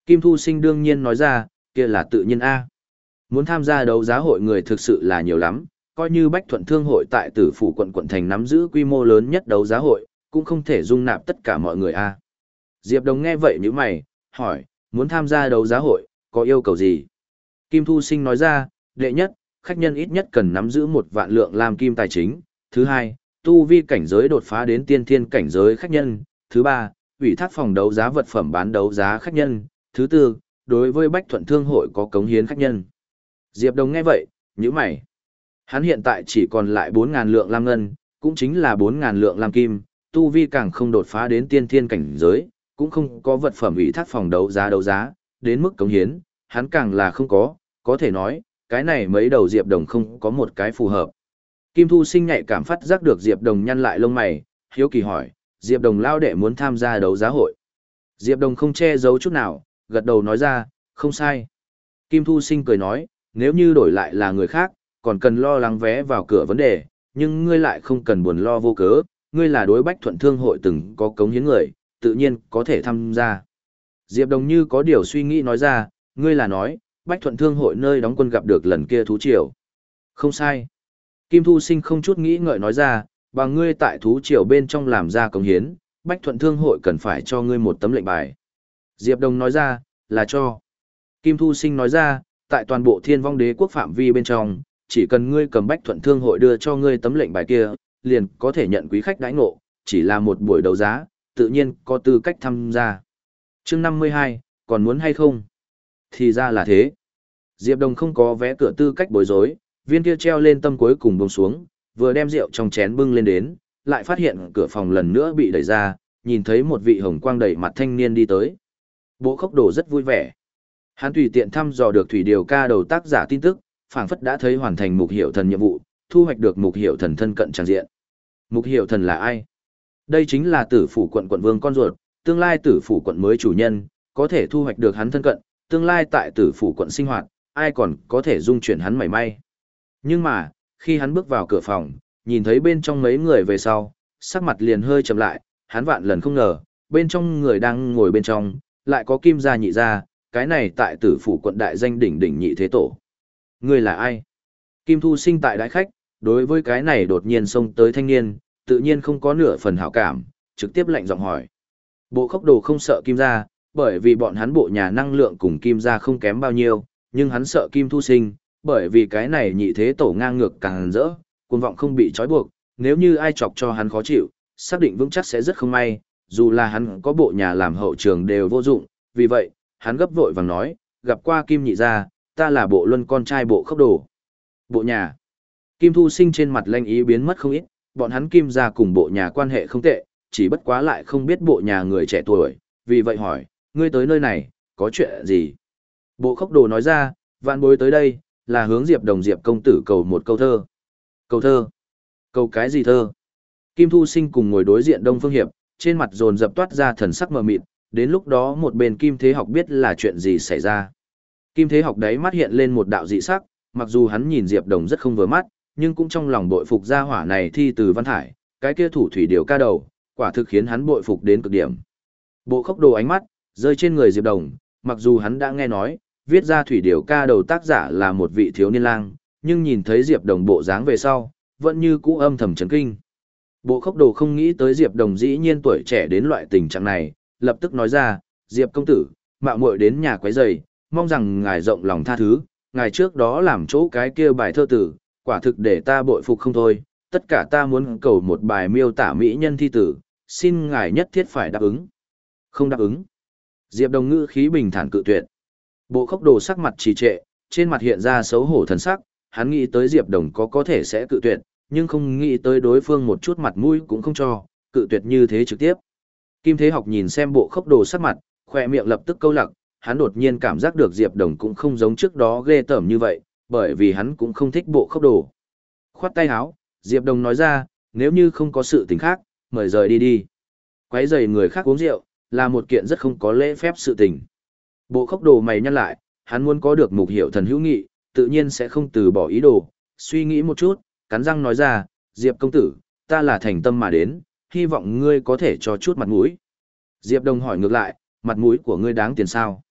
Speaker 1: Kim Thu Sinh đương nhiên nói ra, kia là tự nhiên A. Muốn tham gia đấu giá hội người thực sự là nhiều lắm, coi như Bách Thuận Thương hội tại Tử Phủ quận quận thành nắm giữ quy mô lớn nhất đấu giá hội, cũng không thể dung nạp tất cả mọi người A. Diệp Đồng nghe vậy như mày, hỏi, muốn tham gia đấu giá hội, có yêu cầu gì? Kim Thu Sinh nói ra, đệ nhất, khách nhân ít nhất cần nắm giữ một vạn lượng làm kim tài chính. Thứ hai, tu vi cảnh giới đột phá đến tiên thiên cảnh giới khách nhân. Thứ ba, ủy thác phòng đấu giá vật phẩm bán đấu giá khách nhân. Thứ tư, đối với Bách Thuận Thương hội có cống hiến khách nhân. Diệp Đồng nghe vậy, nhíu mày. Hắn hiện tại chỉ còn lại bốn nghìn lượng lam ngân, cũng chính là bốn nghìn lượng lam kim, tu vi càng không đột phá đến tiên thiên cảnh giới, cũng không có vật phẩm ủy thác phòng đấu giá đấu giá, đến mức cống hiến, hắn càng là không có, có thể nói, cái này mấy đầu Diệp Đồng không có một cái phù hợp. Kim Thu Sinh nhạy cảm phát giác được Diệp Đồng nhăn lại lông mày, hiếu kỳ hỏi, Diệp Đồng lao đệ muốn tham gia đấu giá hội. Diệp Đồng không che giấu chút nào, gật đầu nói ra, không sai. Kim Thu Sinh cười nói, nếu như đổi lại là người khác, còn cần lo lắng vé vào cửa vấn đề, nhưng ngươi lại không cần buồn lo vô cớ, ngươi là đối Bách Thuận Thương hội từng có cống hiến người, tự nhiên có thể tham gia. Diệp Đồng như có điều suy nghĩ nói ra, ngươi là nói, Bách Thuận Thương hội nơi đóng quân gặp được lần kia thú triều. Không sai. Kim Thu Sinh không chút nghĩ ngợi nói ra, bằng ngươi tại thú triều bên trong làm ra cống hiến, Bách Thuận Thương hội cần phải cho ngươi một tấm lệnh bài. Diệp Đồng nói ra, là cho. Kim Thu Sinh nói ra, tại toàn bộ Thiên Vong Đế quốc phạm vi bên trong, chỉ cần ngươi cầm Bách Thuận Thương hội đưa cho ngươi tấm lệnh bài kia, liền có thể nhận quý khách đãi ngộ, chỉ là một buổi đấu giá, tự nhiên có tư cách tham gia. Chương năm mươi hai, còn muốn hay không? Thì ra là thế. Diệp Đồng không có vé cửa tư cách bối rối, viên kia treo lên tâm cuối cùng buông xuống, vừa đem rượu trong chén bưng lên đến, lại phát hiện cửa phòng lần nữa bị đẩy ra, nhìn thấy một vị hồng quang đầy mặt thanh niên đi tới. Bộ Khốc Đồ rất vui vẻ. Hắn tùy tiện thăm dò được thủy điều ca đầu tác giả tin tức, phảng phất đã thấy hoàn thành Mục Hiểu Thần nhiệm vụ, thu hoạch được Mục Hiểu Thần thân cận tràng diện. Mục Hiểu Thần là ai? Đây chính là Tử Phủ quận quận vương con ruột, tương lai Tử Phủ quận mới chủ nhân, có thể thu hoạch được hắn thân cận, tương lai tại Tử Phủ quận sinh hoạt, ai còn có thể dung chuyển hắn mảy may. Nhưng mà, khi hắn bước vào cửa phòng, nhìn thấy bên trong mấy người về sau, sắc mặt liền hơi chậm lại, hắn vạn lần không ngờ, bên trong người đang ngồi bên trong, lại có Kim gia nhị gia, cái này tại Tử Phủ quận đại danh đỉnh đỉnh nhị thế tổ. Người là ai? Kim Thu Sinh tại đại khách, đối với cái này đột nhiên xông tới thanh niên, tự nhiên không có nửa phần hảo cảm, trực tiếp lạnh giọng hỏi. Bộ Khốc Đồ không sợ Kim gia, bởi vì bọn hắn bộ nhà năng lượng cùng Kim gia không kém bao nhiêu, nhưng hắn sợ Kim Thu Sinh, bởi vì cái này nhị thế tổ ngang ngược càng rỡ, cuồng vọng không bị trói buộc, nếu như ai chọc cho hắn khó chịu, xác định vững chắc sẽ rất không may, dù là hắn có bộ nhà làm hậu trường đều vô dụng, vì vậy, hắn gấp vội vàng nói, gặp qua Kim nhị gia, ta là Bộ Luân con trai Bộ Khốc Đồ. Bộ nhà. Kim Thu Sinh trên mặt lanh ý biến mất không ít, bọn hắn Kim gia cùng bộ nhà quan hệ không tệ, chỉ bất quá lại không biết bộ nhà người trẻ tuổi, vì vậy hỏi, ngươi tới nơi này, có chuyện gì? Bộ Khốc Đồ nói ra, vạn bối tới đây, là hướng Diệp Đồng Diệp công tử cầu một câu thơ. Câu thơ? Câu cái gì thơ? Kim Thu Sinh cùng ngồi đối diện Đông Phương Hiệp, trên mặt dồn dập toát ra thần sắc mờ mịt, đến lúc đó một bên Kim Thế Học biết là chuyện gì xảy ra. Kim Thế Học đấy mắt hiện lên một đạo dị sắc, mặc dù hắn nhìn Diệp Đồng rất không vừa mắt, nhưng cũng trong lòng bội phục gia hỏa này thi từ văn thải, cái kia thủ thủy điều ca đầu, quả thực khiến hắn bội phục đến cực điểm. Bộ Khốc Đồ ánh mắt rơi trên người Diệp Đồng, mặc dù hắn đã nghe nói, viết ra thủy điều ca đầu tác giả là một vị thiếu niên lang, nhưng nhìn thấy Diệp Đồng bộ dáng về sau, vẫn như cũ âm thầm chấn kinh. Bộ Khốc Đồ không nghĩ tới Diệp Đồng dĩ nhiên tuổi trẻ đến loại tình trạng này, lập tức nói ra, Diệp công tử, mạo muội đến nhà quấy rầy, mong rằng ngài rộng lòng tha thứ, ngài trước đó làm chỗ cái kia bài thơ tử, quả thực để ta bội phục không thôi, tất cả ta muốn cầu một bài miêu tả mỹ nhân thi tử, xin ngài nhất thiết phải đáp ứng. Không đáp ứng. Diệp Đồng ngữ khí bình thản cự tuyệt. Bộ Khốc Đồ sắc mặt trì trệ, trên mặt hiện ra xấu hổ thần sắc, hắn nghĩ tới Diệp Đồng có có thể sẽ cự tuyệt, nhưng không nghĩ tới đối phương một chút mặt mũi cũng không cho, cự tuyệt như thế trực tiếp. Kim Thế Học nhìn xem Bộ Khốc Đồ sắc mặt, khỏe miệng lập tức câu lặc, hắn đột nhiên cảm giác được Diệp Đồng cũng không giống trước đó ghê tởm như vậy, bởi vì hắn cũng không thích Bộ Khốc Đồ. Khoát tay áo, Diệp Đồng nói ra, nếu như không có sự tình khác, mời rời đi đi. Quấy rầy người khác uống rượu, là một kiện rất không có lễ phép sự tình. Bộ Khốc Đồ mày nhăn lại, hắn muốn có được Mục Hiểu Thần hữu nghị, tự nhiên sẽ không từ bỏ ý đồ, suy nghĩ một chút, cắn răng nói ra, Diệp công tử, ta là thành tâm mà đến, hy vọng ngươi có thể cho chút mặt mũi. Diệp Đồng hỏi ngược lại, mặt mũi của ngươi đáng tiền sao?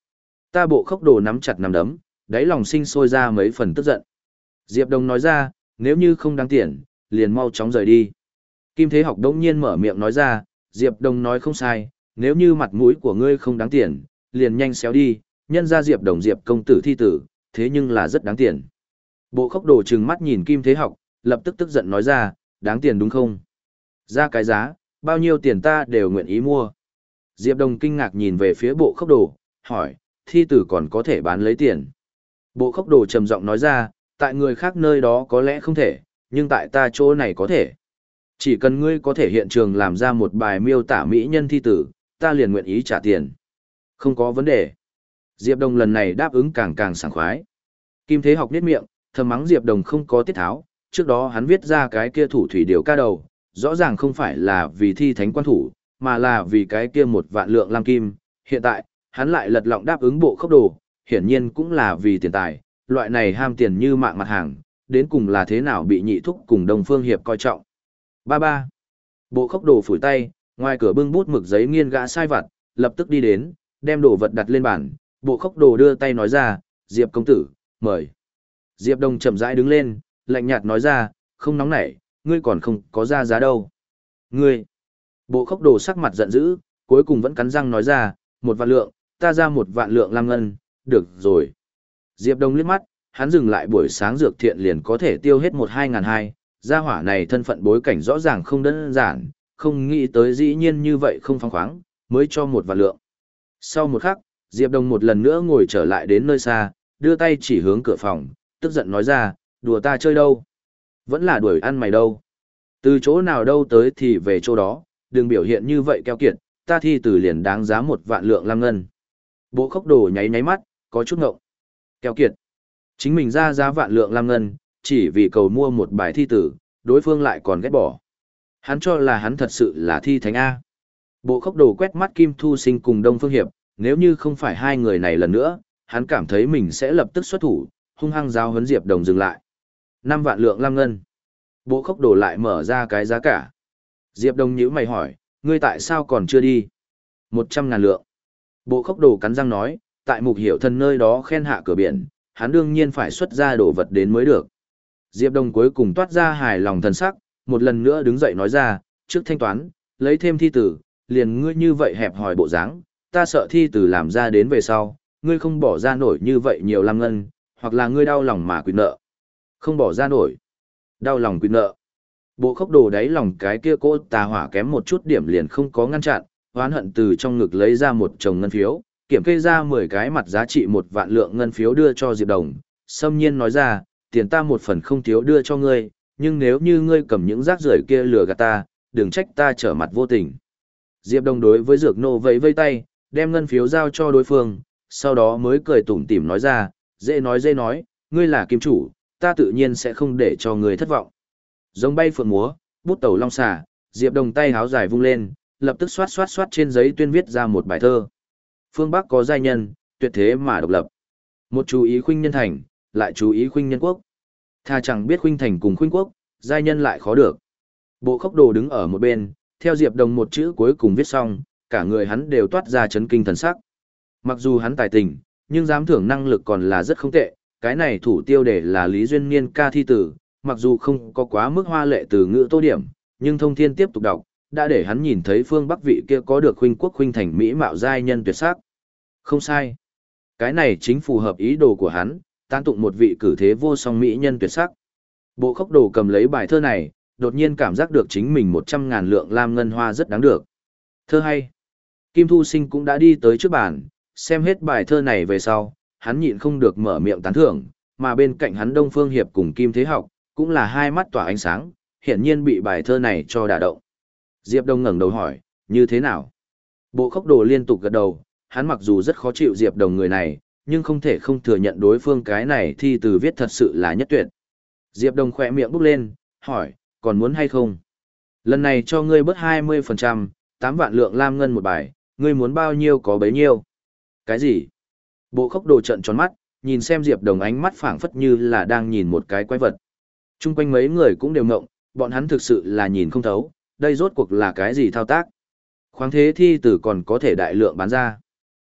Speaker 1: Ta Bộ Khốc Đồ nắm chặt nắm đấm, đáy lòng sinh sôi ra mấy phần tức giận. Diệp Đồng nói ra, nếu như không đáng tiền, liền mau chóng rời đi. Kim Thế Học đống nhiên mở miệng nói ra, Diệp Đồng nói không sai, nếu như mặt mũi của ngươi không đáng tiền, liền nhanh xéo đi, nhân ra Diệp Đồng Diệp công tử thi tử, thế nhưng là rất đáng tiền. Bộ Khốc Đồ trừng mắt nhìn Kim Thế Học, lập tức tức giận nói ra, đáng tiền đúng không? Ra cái giá, bao nhiêu tiền ta đều nguyện ý mua. Diệp Đồng kinh ngạc nhìn về phía Bộ Khốc Đồ, hỏi, thi tử còn có thể bán lấy tiền. Bộ Khốc Đồ trầm giọng nói ra, tại người khác nơi đó có lẽ không thể, nhưng tại ta chỗ này có thể. Chỉ cần ngươi có thể hiện trường làm ra một bài miêu tả mỹ nhân thi tử, ta liền nguyện ý trả tiền. Không có vấn đề. Diệp Đồng lần này đáp ứng càng càng sảng khoái. Kim Thế Học niết miệng, thầm mắng Diệp Đồng không có tiết tháo, trước đó hắn viết ra cái kia thủ thủy điều ca đầu, rõ ràng không phải là vì thi thánh quan thủ, mà là vì cái kia một vạn lượng lam kim, hiện tại, hắn lại lật lọng đáp ứng Bộ Khốc Đồ, hiển nhiên cũng là vì tiền tài, loại này ham tiền như mạng mặt hàng, đến cùng là thế nào bị nhị thúc cùng Đông Phương Hiệp coi trọng. Ba ba. Bộ Khốc Đồ phủi tay, ngoài cửa bưng bút mực giấy nghiên gã sai vặt, lập tức đi đến, đem đồ vật đặt lên bàn, Bộ Khốc Đồ đưa tay nói ra, Diệp công tử, mời. Diệp Đông chậm rãi đứng lên, lạnh nhạt nói ra, không nóng nảy, ngươi còn không có ra giá đâu. Ngươi. Bộ Khốc Đồ sắc mặt giận dữ, cuối cùng vẫn cắn răng nói ra, một vạn lượng, ta ra một vạn lượng lam ngân, được rồi. Diệp Đông liếc mắt, hắn dừng lại buổi sáng dược thiện liền có thể tiêu hết một hai ngàn hai, gia hỏa này thân phận bối cảnh rõ ràng không đơn giản, không nghĩ tới dĩ nhiên như vậy không phóng khoáng, mới cho một vạn lượng. Sau một khắc, Diệp Đông một lần nữa ngồi trở lại đến nơi xa, đưa tay chỉ hướng cửa phòng, tức giận nói ra, đùa ta chơi đâu? Vẫn là đuổi ăn mày đâu? Từ chỗ nào đâu tới thì về chỗ đó, đừng biểu hiện như vậy keo kiệt, ta thi từ liền đáng giá một vạn lượng lam ngân. Bộ Khốc Đồ nháy nháy mắt, có chút ngộng. Keo kiệt. Chính mình ra giá vạn lượng lam ngân, chỉ vì cầu mua một bài thi tử, đối phương lại còn ghét bỏ. Hắn cho là hắn thật sự là thi thánh A. Bộ Khốc Đồ quét mắt Kim Thu Sinh cùng Đông Phương Hiệp, nếu như không phải hai người này lần nữa, hắn cảm thấy mình sẽ lập tức xuất thủ, hung hăng giáo huấn Diệp Đồng dừng lại. Năm vạn lượng lam ngân. Bộ Khốc Đồ lại mở ra cái giá cả. Diệp Đồng nhíu mày hỏi, ngươi tại sao còn chưa đi? Một trăm ngàn lượng. Bộ Khốc Đồ cắn răng nói, tại Mục Hiểu Thần nơi đó khen hạ cửa biển, hắn đương nhiên phải xuất ra đồ vật đến mới được. Diệp Đồng cuối cùng toát ra hài lòng thần sắc, một lần nữa đứng dậy nói ra, trước thanh toán, lấy thêm thi tử, liền ngươi như vậy hẹp hòi bộ dáng, ta sợ thi tử làm ra đến về sau, ngươi không bỏ ra nổi như vậy nhiều lam ngân, hoặc là ngươi đau lòng mà quyết nợ. Không bỏ ra nổi. Đau lòng quyết nợ. Bộ Khốc Đồ đáy lòng cái kia cỗ tà hỏa kém một chút điểm liền không có ngăn chặn, hoán hận từ trong ngực lấy ra một chồng ngân phiếu, kiểm kê ra mười cái mặt giá trị một vạn lượng ngân phiếu đưa cho Diệp Đồng, xâm nhiên nói ra, tiền ta một phần không thiếu đưa cho ngươi, nhưng nếu như ngươi cầm những rác rưởi kia lừa gạt ta, đừng trách ta trở mặt vô tình. Diệp Đồng đối với Dược Nô vẫy vây tay, đem ngân phiếu giao cho đối phương, sau đó mới cười tủm tỉm nói ra, dễ nói dễ nói, ngươi là kim chủ, ta tự nhiên sẽ không để cho ngươi thất vọng. Giống bay phượng múa, bút tẩu long xà, Diệp Đồng tay háo dài vung lên, lập tức xoát xoát xoát trên giấy tuyên viết ra một bài thơ. Phương Bắc có giai nhân, tuyệt thế mà độc lập. Một chú ý khuynh nhân thành, lại chú ý khuynh nhân quốc. Tha chẳng biết khuynh thành cùng khuynh quốc, giai nhân lại khó được. Bộ Khốc Đồ đứng ở một bên, theo Diệp Đồng một chữ cuối cùng viết xong, cả người hắn đều toát ra chấn kinh thần sắc. Mặc dù hắn tài tình, nhưng giám thưởng năng lực còn là rất không tệ, cái này thủ tiêu đề là Lý Duyên Niên ca thi tử, mặc dù không có quá mức hoa lệ từ ngữ tô điểm, nhưng thông thiên tiếp tục đọc, đã để hắn nhìn thấy phương Bắc vị kia có được khuynh quốc khuynh thành mỹ mạo giai nhân tuyệt sắc. Không sai. Cái này chính phù hợp ý đồ của hắn, tán tụng một vị cử thế vô song mỹ nhân tuyệt sắc. Bộ Khốc Đồ cầm lấy bài thơ này, đột nhiên cảm giác được chính mình một trăm ngàn lượng lam ngân hoa rất đáng được. Thơ hay. Kim Thu Sinh cũng đã đi tới trước bàn, xem hết bài thơ này về sau, hắn nhịn không được mở miệng tán thưởng, mà bên cạnh hắn Đông Phương Hiệp cùng Kim Thế Học, cũng là hai mắt tỏa ánh sáng, hiển nhiên bị bài thơ này cho đả động. Diệp Đông ngẩng đầu hỏi, như thế nào? Bộ Khốc Đồ liên tục gật đầu, hắn mặc dù rất khó chịu Diệp Đồng người này, nhưng không thể không thừa nhận đối phương cái này thi từ viết thật sự là nhất tuyệt. Diệp Đồng khỏe miệng bốc lên, hỏi, còn muốn hay không? Lần này cho ngươi bớt hai mươi phần trăm, tám vạn lượng lam ngân một bài, ngươi muốn bao nhiêu có bấy nhiêu. Cái gì? Bộ Khốc Đồ trợn tròn mắt, nhìn xem Diệp Đồng ánh mắt phảng phất như là đang nhìn một cái quái vật. Trung quanh mấy người cũng đều ngộng, bọn hắn thực sự là nhìn không thấu, đây rốt cuộc là cái gì thao tác. Khoáng thế thi tử còn có thể đại lượng bán ra.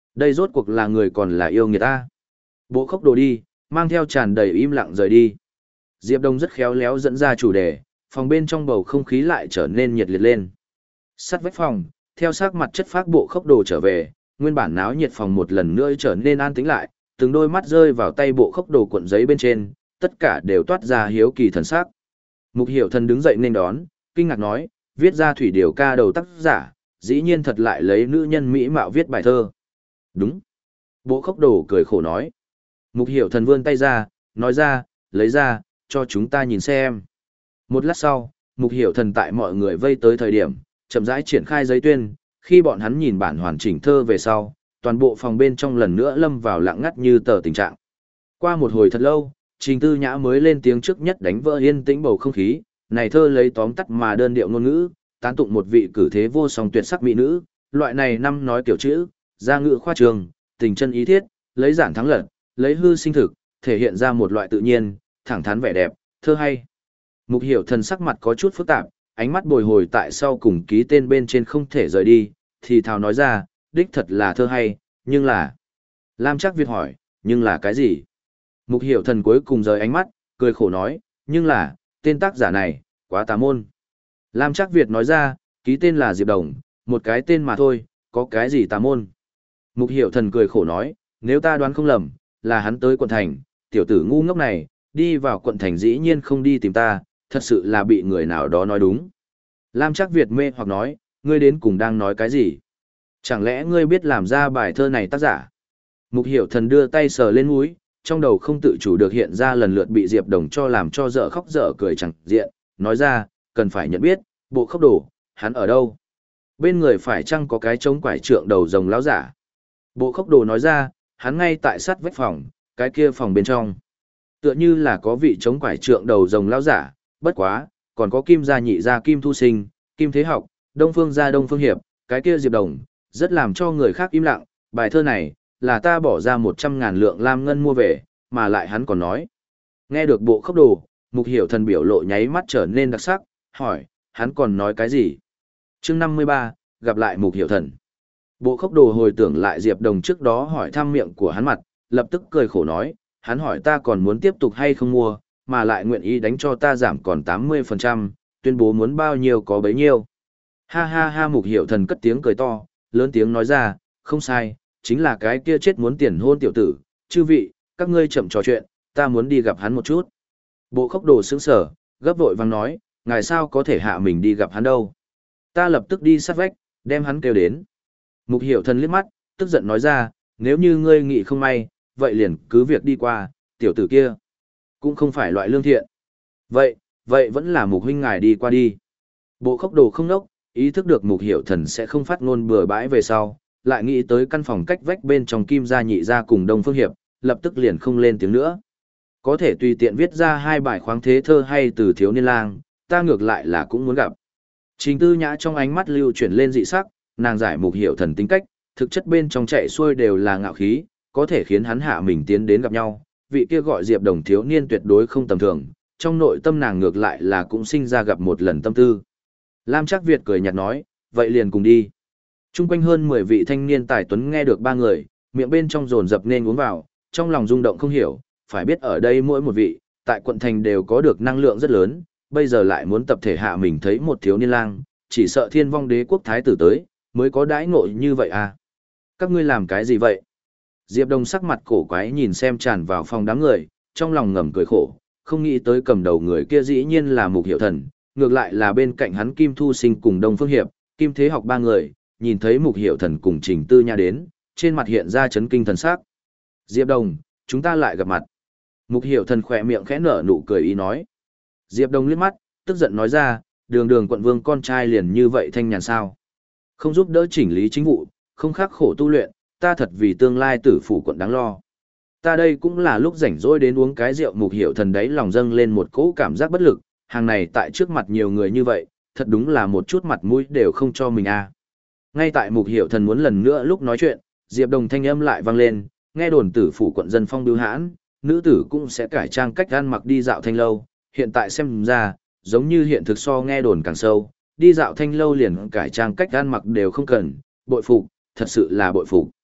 Speaker 1: Đây rốt cuộc là người còn là yêu người ta. Bộ khốc đồ đi, mang theo tràn đầy im lặng rời đi. Diệp Đông rất khéo léo dẫn ra chủ đề, phòng bên trong bầu không khí lại trở nên nhiệt liệt lên. Sắt vách phòng, theo sắc mặt chất phác bộ khốc đồ trở về, nguyên bản náo nhiệt phòng một lần nữa trở nên an tĩnh lại, từng đôi mắt rơi vào tay bộ khốc đồ cuộn giấy bên trên, tất cả đều toát ra hiếu kỳ thần sắc. Mục Hiểu Thần đứng dậy nên đón, kinh ngạc nói, viết ra thủy điều ca đầu tác giả, dĩ nhiên thật lại lấy nữ nhân mỹ mạo viết bài thơ. Đúng. Bộ khốc đồ cười khổ nói. Mục Hiểu Thần vươn tay ra, nói ra, lấy ra, cho chúng ta nhìn xem. Một lát sau, Mục Hiểu Thần tại mọi người vây tới thời điểm, chậm rãi triển khai giấy tuyên, khi bọn hắn nhìn bản hoàn chỉnh thơ về sau, toàn bộ phòng bên trong lần nữa lâm vào lặng ngắt như tờ tình trạng. Qua một hồi thật lâu, Trình Tư Nhã mới lên tiếng trước nhất đánh vỡ yên tĩnh bầu không khí, này thơ lấy tóm tắt mà đơn điệu ngôn ngữ, tán tụng một vị cử thế vô song tuyệt sắc mỹ nữ, loại này năm nói kiểu chữ, ra ngữ khoa trường, tình chân ý thiết, lấy giản thắng lật, lấy hư sinh thực, thể hiện ra một loại tự nhiên, thẳng thắn vẻ đẹp, thơ hay. Mục Hiểu Thần sắc mặt có chút phức tạp, ánh mắt bồi hồi tại sau cùng ký tên bên trên không thể rời đi, thì thào nói ra, đích thật là thơ hay, nhưng là... Lam Trác Việt hỏi, nhưng là cái gì? Mục Hiểu Thần cuối cùng rời ánh mắt, cười khổ nói, nhưng là, tên tác giả này, quá tà môn. Lam Trác Việt nói ra, ký tên là Diệp Đồng, một cái tên mà thôi, có cái gì tà môn. Mục Hiểu Thần cười khổ nói, nếu ta đoán không lầm, là hắn tới quận thành, tiểu tử ngu ngốc này, đi vào quận thành dĩ nhiên không đi tìm ta, thật sự là bị người nào đó nói đúng. Lam Trác Việt mê hoặc nói, ngươi đến cùng đang nói cái gì? Chẳng lẽ ngươi biết làm ra bài thơ này tác giả? Mục Hiểu Thần đưa tay sờ lên mũi, trong đầu không tự chủ được hiện ra lần lượt bị Diệp Đồng cho làm cho dở khóc dở cười chẳng diện, nói ra, cần phải nhận biết, bộ khốc đồ, hắn ở đâu? Bên người phải chăng có cái trống quải trượng đầu rồng lão giả? Bộ khốc đồ nói ra, hắn ngay tại sát vách phòng, cái kia phòng bên trong. Tựa như là có vị trống quải trượng đầu rồng lão giả, bất quá, còn có Kim gia nhị gia Kim Thu Sinh, Kim Thế Học, Đông Phương gia Đông Phương Hiệp, cái kia Diệp Đồng, rất làm cho người khác im lặng, bài thơ này, là ta bỏ ra một trăm ngàn lượng lam ngân mua về, mà lại hắn còn nói. Nghe được bộ khốc đồ, Mục Hiểu Thần biểu lộ nháy mắt trở nên đặc sắc, hỏi, hắn còn nói cái gì? Chương năm mươi ba, gặp lại Mục Hiểu Thần. Bộ khốc đồ hồi tưởng lại Diệp Đồng trước đó hỏi thăm miệng của hắn mặt, lập tức cười khổ nói, hắn hỏi ta còn muốn tiếp tục hay không mua, mà lại nguyện ý đánh cho ta giảm còn tám mươi phần trăm, tuyên bố muốn bao nhiêu có bấy nhiêu. Ha ha ha. Mục Hiểu Thần cất tiếng cười to, lớn tiếng nói ra, không sai, chính là cái kia chết muốn tiền hôn tiểu tử, chư vị, các ngươi chậm trò chuyện, ta muốn đi gặp hắn một chút. Bộ khốc đồ sững sờ, gấp vội vàng nói, ngài sao có thể hạ mình đi gặp hắn đâu. Ta lập tức đi sát vách, đem hắn kêu đến. Mục Hiểu Thần liếc mắt, tức giận nói ra, nếu như ngươi nghĩ không may, vậy liền cứ việc đi qua, tiểu tử kia cũng không phải loại lương thiện. Vậy, vậy vẫn là Mục huynh ngài đi qua đi. Bộ khốc đồ không nốc, ý thức được Mục Hiểu Thần sẽ không phát ngôn bừa bãi về sau, lại nghĩ tới căn phòng cách vách bên trong Kim gia nhị gia cùng Đông Phương Hiệp, lập tức liền không lên tiếng nữa. Có thể tùy tiện viết ra hai bài khoáng thế thơ hay từ thiếu niên lang, ta ngược lại là cũng muốn gặp. Trình Tư Nhã trong ánh mắt lưu chuyển lên dị sắc, nàng giải Mục Hiểu Thần tính cách, thực chất bên trong chạy xuôi đều là ngạo khí, có thể khiến hắn hạ mình tiến đến gặp nhau. Vị kia gọi Diệp Đồng thiếu niên tuyệt đối không tầm thường, trong nội tâm nàng ngược lại là cũng sinh ra gặp một lần tâm tư. Lam Trác Việt cười nhạt nói, vậy liền cùng đi. Trung quanh hơn mười vị thanh niên tài tuấn nghe được ba người, miệng bên trong dồn dập nên uống vào, trong lòng rung động không hiểu, phải biết ở đây mỗi một vị, tại quận thành đều có được năng lượng rất lớn, bây giờ lại muốn tập thể hạ mình thấy một thiếu niên lang, chỉ sợ thiên vong đế quốc thái tử tới, mới có đãi ngộ như vậy à. Các ngươi làm cái gì vậy? Diệp Đông sắc mặt cổ quái nhìn xem tràn vào phòng đám người, trong lòng ngầm cười khổ, không nghĩ tới cầm đầu người kia dĩ nhiên là Mục Hiểu Thần, ngược lại là bên cạnh hắn Kim Thu Sinh cùng Đông Phương Hiệp, Kim Thế Học ba người, nhìn thấy Mục Hiểu Thần cùng Trình Tư Nha đến, trên mặt hiện ra chấn kinh thần sắc. Diệp Đồng, chúng ta lại gặp mặt. Mục Hiểu Thần khỏe miệng khẽ nở nụ cười ý nói. Diệp Đồng liếc mắt, tức giận nói ra, đường đường quận vương con trai liền như vậy thanh nhàn sao. Không giúp đỡ chỉnh lý chính vụ, không khắc khổ tu luyện, ta thật vì tương lai tử phủ quận đáng lo. Ta đây cũng là lúc rảnh rỗi đến uống cái rượu. Mục Hiểu Thần đấy lòng dâng lên một cỗ cảm giác bất lực, hàng này tại trước mặt nhiều người như vậy, thật đúng là một chút mặt mũi đều không cho mình à. Ngay tại Mục Hiểu Thần muốn lần nữa lúc nói chuyện, Diệp Đồng thanh âm lại vang lên, nghe đồn tử phủ quận dân phong bưu hãn, nữ tử cũng sẽ cải trang cách ăn mặc đi dạo thanh lâu, hiện tại xem ra, giống như hiện thực so nghe đồn càng sâu, đi dạo thanh lâu liền cải trang cách ăn mặc đều không cần, bội phục, thật sự là bội phục.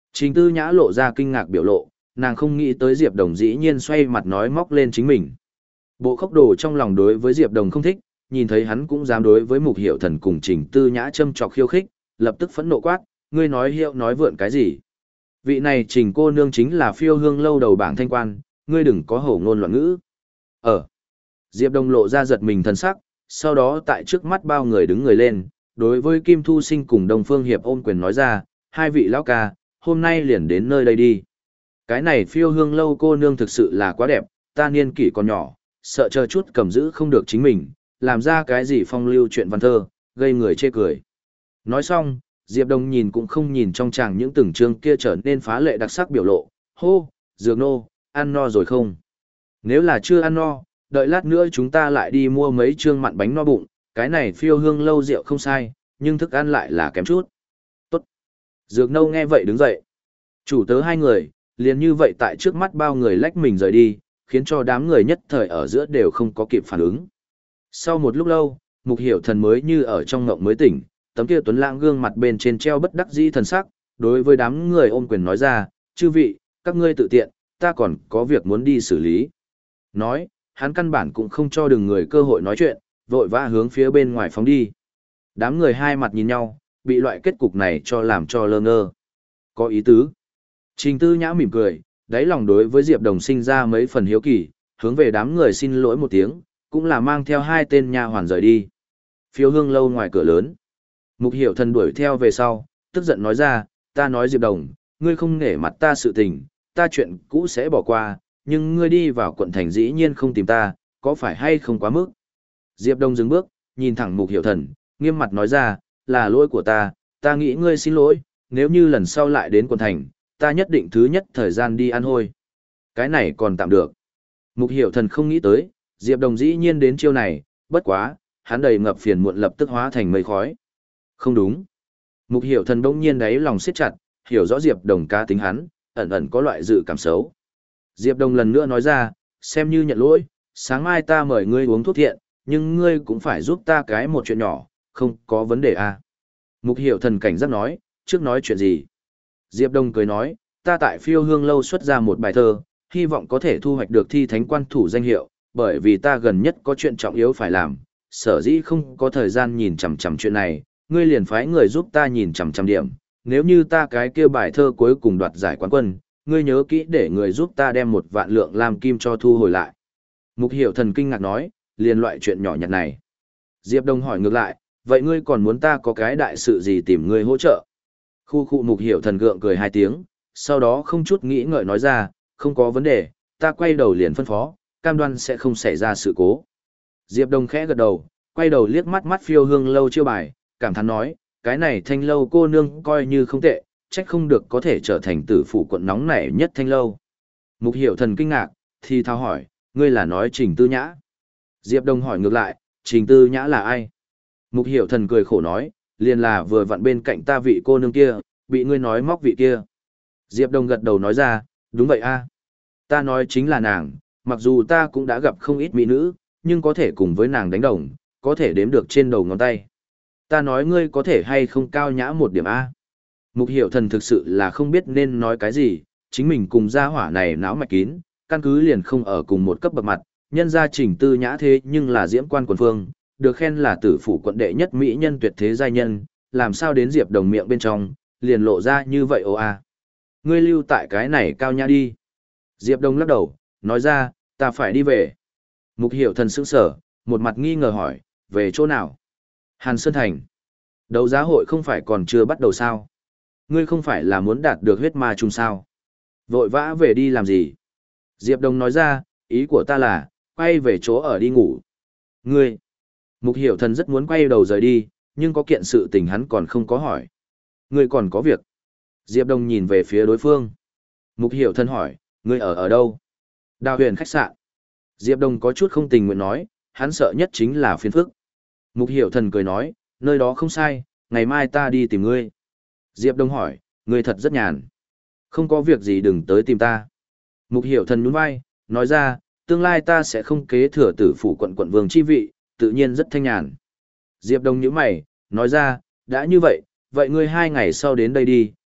Speaker 1: Trình Tư Nhã lộ ra kinh ngạc biểu lộ, nàng không nghĩ tới Diệp Đồng dĩ nhiên xoay mặt nói móc lên chính mình. Bộ khốc đồ trong lòng đối với Diệp Đồng không thích, nhìn thấy hắn cũng dám đối với Mục Hiểu Thần cùng Trình Tư Nhã châm chọc khiêu khích, lập tức phẫn nộ quát, ngươi nói hiệu nói vượn cái gì? Vị này Trình cô nương chính là Phiêu Hương lâu đầu bảng thanh quan, ngươi đừng có hổ ngôn loạn ngữ. Ờ. Diệp Đồng lộ ra giật mình thần sắc, sau đó tại trước mắt bao người đứng người lên, đối với Kim Thu Sinh cùng Đông Phương Hiệp ôm quyền nói ra, hai vị lão ca, hôm nay liền đến nơi đây đi. Cái này Phiêu Hương lâu cô nương thực sự là quá đẹp, ta niên kỷ còn nhỏ, sợ chờ chút cầm giữ không được chính mình, làm ra cái gì phong lưu chuyện văn thơ, gây người chê cười. Nói xong, Diệp Đồng nhìn cũng không nhìn trong chàng những từng chương kia trở nên phá lệ đặc sắc biểu lộ, hô, dược nô, ăn no rồi không? Nếu là chưa ăn no, đợi lát nữa chúng ta lại đi mua mấy chương mặn bánh no bụng, cái này Phiêu Hương lâu rượu không sai, nhưng thức ăn lại là kém chút. Tốt. Dược nô nghe vậy đứng dậy. Chủ tớ hai người, liền như vậy tại trước mắt bao người lách mình rời đi, khiến cho đám người nhất thời ở giữa đều không có kịp phản ứng. Sau một lúc lâu, Mục Hiểu Thần mới như ở trong ngộng mới tỉnh, tấm kia tuấn lãng gương mặt bên trên treo bất đắc dĩ thần sắc, đối với đám người ôm quyền nói ra, chư vị, các ngươi tự tiện, ta còn có việc muốn đi xử lý. Nói, hắn căn bản cũng không cho đừng người cơ hội nói chuyện, vội vã hướng phía bên ngoài phóng đi. Đám người hai mặt nhìn nhau, bị loại kết cục này cho làm cho lơ ngơ. Có ý tứ. Trình Tư Nhã mỉm cười, đáy lòng đối với Diệp Đồng sinh ra mấy phần hiếu kỳ, hướng về đám người xin lỗi một tiếng, cũng là mang theo hai tên nha hoàn rời đi. Phiêu Hương lâu ngoài cửa lớn. Mục Hiểu Thần đuổi theo về sau, tức giận nói ra, ta nói Diệp Đồng, ngươi không nể mặt ta sự tình, ta chuyện cũ sẽ bỏ qua, nhưng ngươi đi vào quận thành dĩ nhiên không tìm ta, có phải hay không quá mức? Diệp Đồng dừng bước, nhìn thẳng Mục Hiểu Thần, nghiêm mặt nói ra, là lỗi của ta, ta nghĩ ngươi xin lỗi, nếu như lần sau lại đến quận thành, ta nhất định thứ nhất thời gian đi ăn hôi. Cái này còn tạm được. Mục Hiểu Thần không nghĩ tới, Diệp Đồng dĩ nhiên đến chiêu này, bất quá, hắn đầy ngập phiền muộn lập tức hóa thành mây khói. Không đúng. Mục Hiểu Thần bỗng nhiên đáy lòng siết chặt, hiểu rõ Diệp Đồng cá tính hắn, ẩn ẩn có loại dự cảm xấu. Diệp Đồng lần nữa nói ra, xem như nhận lỗi, sáng mai ta mời ngươi uống thuốc thiện, nhưng ngươi cũng phải giúp ta cái một chuyện nhỏ, không có vấn đề à. Mục Hiểu Thần cảnh giác nói, trước nói chuyện gì? Diệp Đồng cười nói, ta tại Phiêu Hương lâu xuất ra một bài thơ, hy vọng có thể thu hoạch được thi thánh quan thủ danh hiệu, bởi vì ta gần nhất có chuyện trọng yếu phải làm, sở dĩ không có thời gian nhìn chằm chằm chuyện này, ngươi liền phái người giúp ta nhìn chằm chằm điểm, nếu như ta cái kia bài thơ cuối cùng đoạt giải quán quân, ngươi nhớ kỹ để người giúp ta đem một vạn lượng lam kim cho thu hồi lại. Mục Hiểu Thần kinh ngạc nói, liền loại chuyện nhỏ nhặt này. Diệp Đông hỏi ngược lại, vậy ngươi còn muốn ta có cái đại sự gì tìm ngươi hỗ trợ? Khu khu Mục Hiểu Thần gượng cười hai tiếng, sau đó không chút nghĩ ngợi nói ra, không có vấn đề, ta quay đầu liền phân phó, cam đoan sẽ không xảy ra sự cố. Diệp Đông khẽ gật đầu, quay đầu liếc mắt mắt Phiêu Hương lâu chiêu bài, cảm thán nói, cái này thanh lâu cô nương coi như không tệ, trách không được có thể trở thành tử phủ quận nóng nảy nhất thanh lâu. Mục Hiểu Thần kinh ngạc, thì thao hỏi, ngươi là nói Trình Tư Nhã? Diệp Đông hỏi ngược lại, Trình Tư Nhã là ai? Mục Hiểu Thần cười khổ nói, liền là vừa vặn bên cạnh ta vị cô nương kia, bị ngươi nói móc vị kia. Diệp Đông gật đầu nói ra, đúng vậy a, ta nói chính là nàng, mặc dù ta cũng đã gặp không ít mỹ nữ, nhưng có thể cùng với nàng đánh đồng, có thể đếm được trên đầu ngón tay. Ta nói ngươi có thể hay không cao nhã một điểm A. Mục Hiểu Thần thực sự là không biết nên nói cái gì, chính mình cùng gia hỏa này não mạch kín, căn cứ liền không ở cùng một cấp bậc mặt, nhân gia Trình Tư Nhã thế nhưng là diễm quan quần phương, được khen là tử phủ quận đệ nhất mỹ nhân tuyệt thế giai nhân, làm sao đến Diệp Đồng miệng bên trong, liền lộ ra như vậy ô a. Ngươi lưu tại cái này cao nhã đi. Diệp Đồng lắc đầu, nói ra, ta phải đi về. Mục Hiểu Thần sững sờ, một mặt nghi ngờ hỏi, về chỗ nào? Hàn Sơn Thành. Đấu giá hội không phải còn chưa bắt đầu sao? Ngươi không phải là muốn đạt được huyết ma trùng sao? Vội vã về đi làm gì? Diệp Đồng nói ra, ý của ta là, quay về chỗ ở đi ngủ. Ngươi. Mục Hiểu Thần rất muốn quay đầu rời đi, nhưng có kiện sự tình hắn còn không có hỏi. Ngươi còn có việc. Diệp Đồng nhìn về phía đối phương. Mục Hiểu Thần hỏi, ngươi ở ở đâu? Đào Huyền khách sạn. Diệp Đồng có chút không tình nguyện nói, hắn sợ nhất chính là phiền phức. Mục Hiểu Thần cười nói, nơi đó không sai, ngày mai ta đi tìm ngươi. Diệp Đông hỏi, ngươi thật rất nhàn. Không có việc gì đừng tới tìm ta. Mục Hiểu Thần nhún vai, nói ra, tương lai ta sẽ không kế thừa tử phủ quận quận vương chi vị, tự nhiên rất thanh nhàn. Diệp Đông nhíu mày, nói ra, đã như vậy, vậy ngươi hai ngày sau đến đây đi,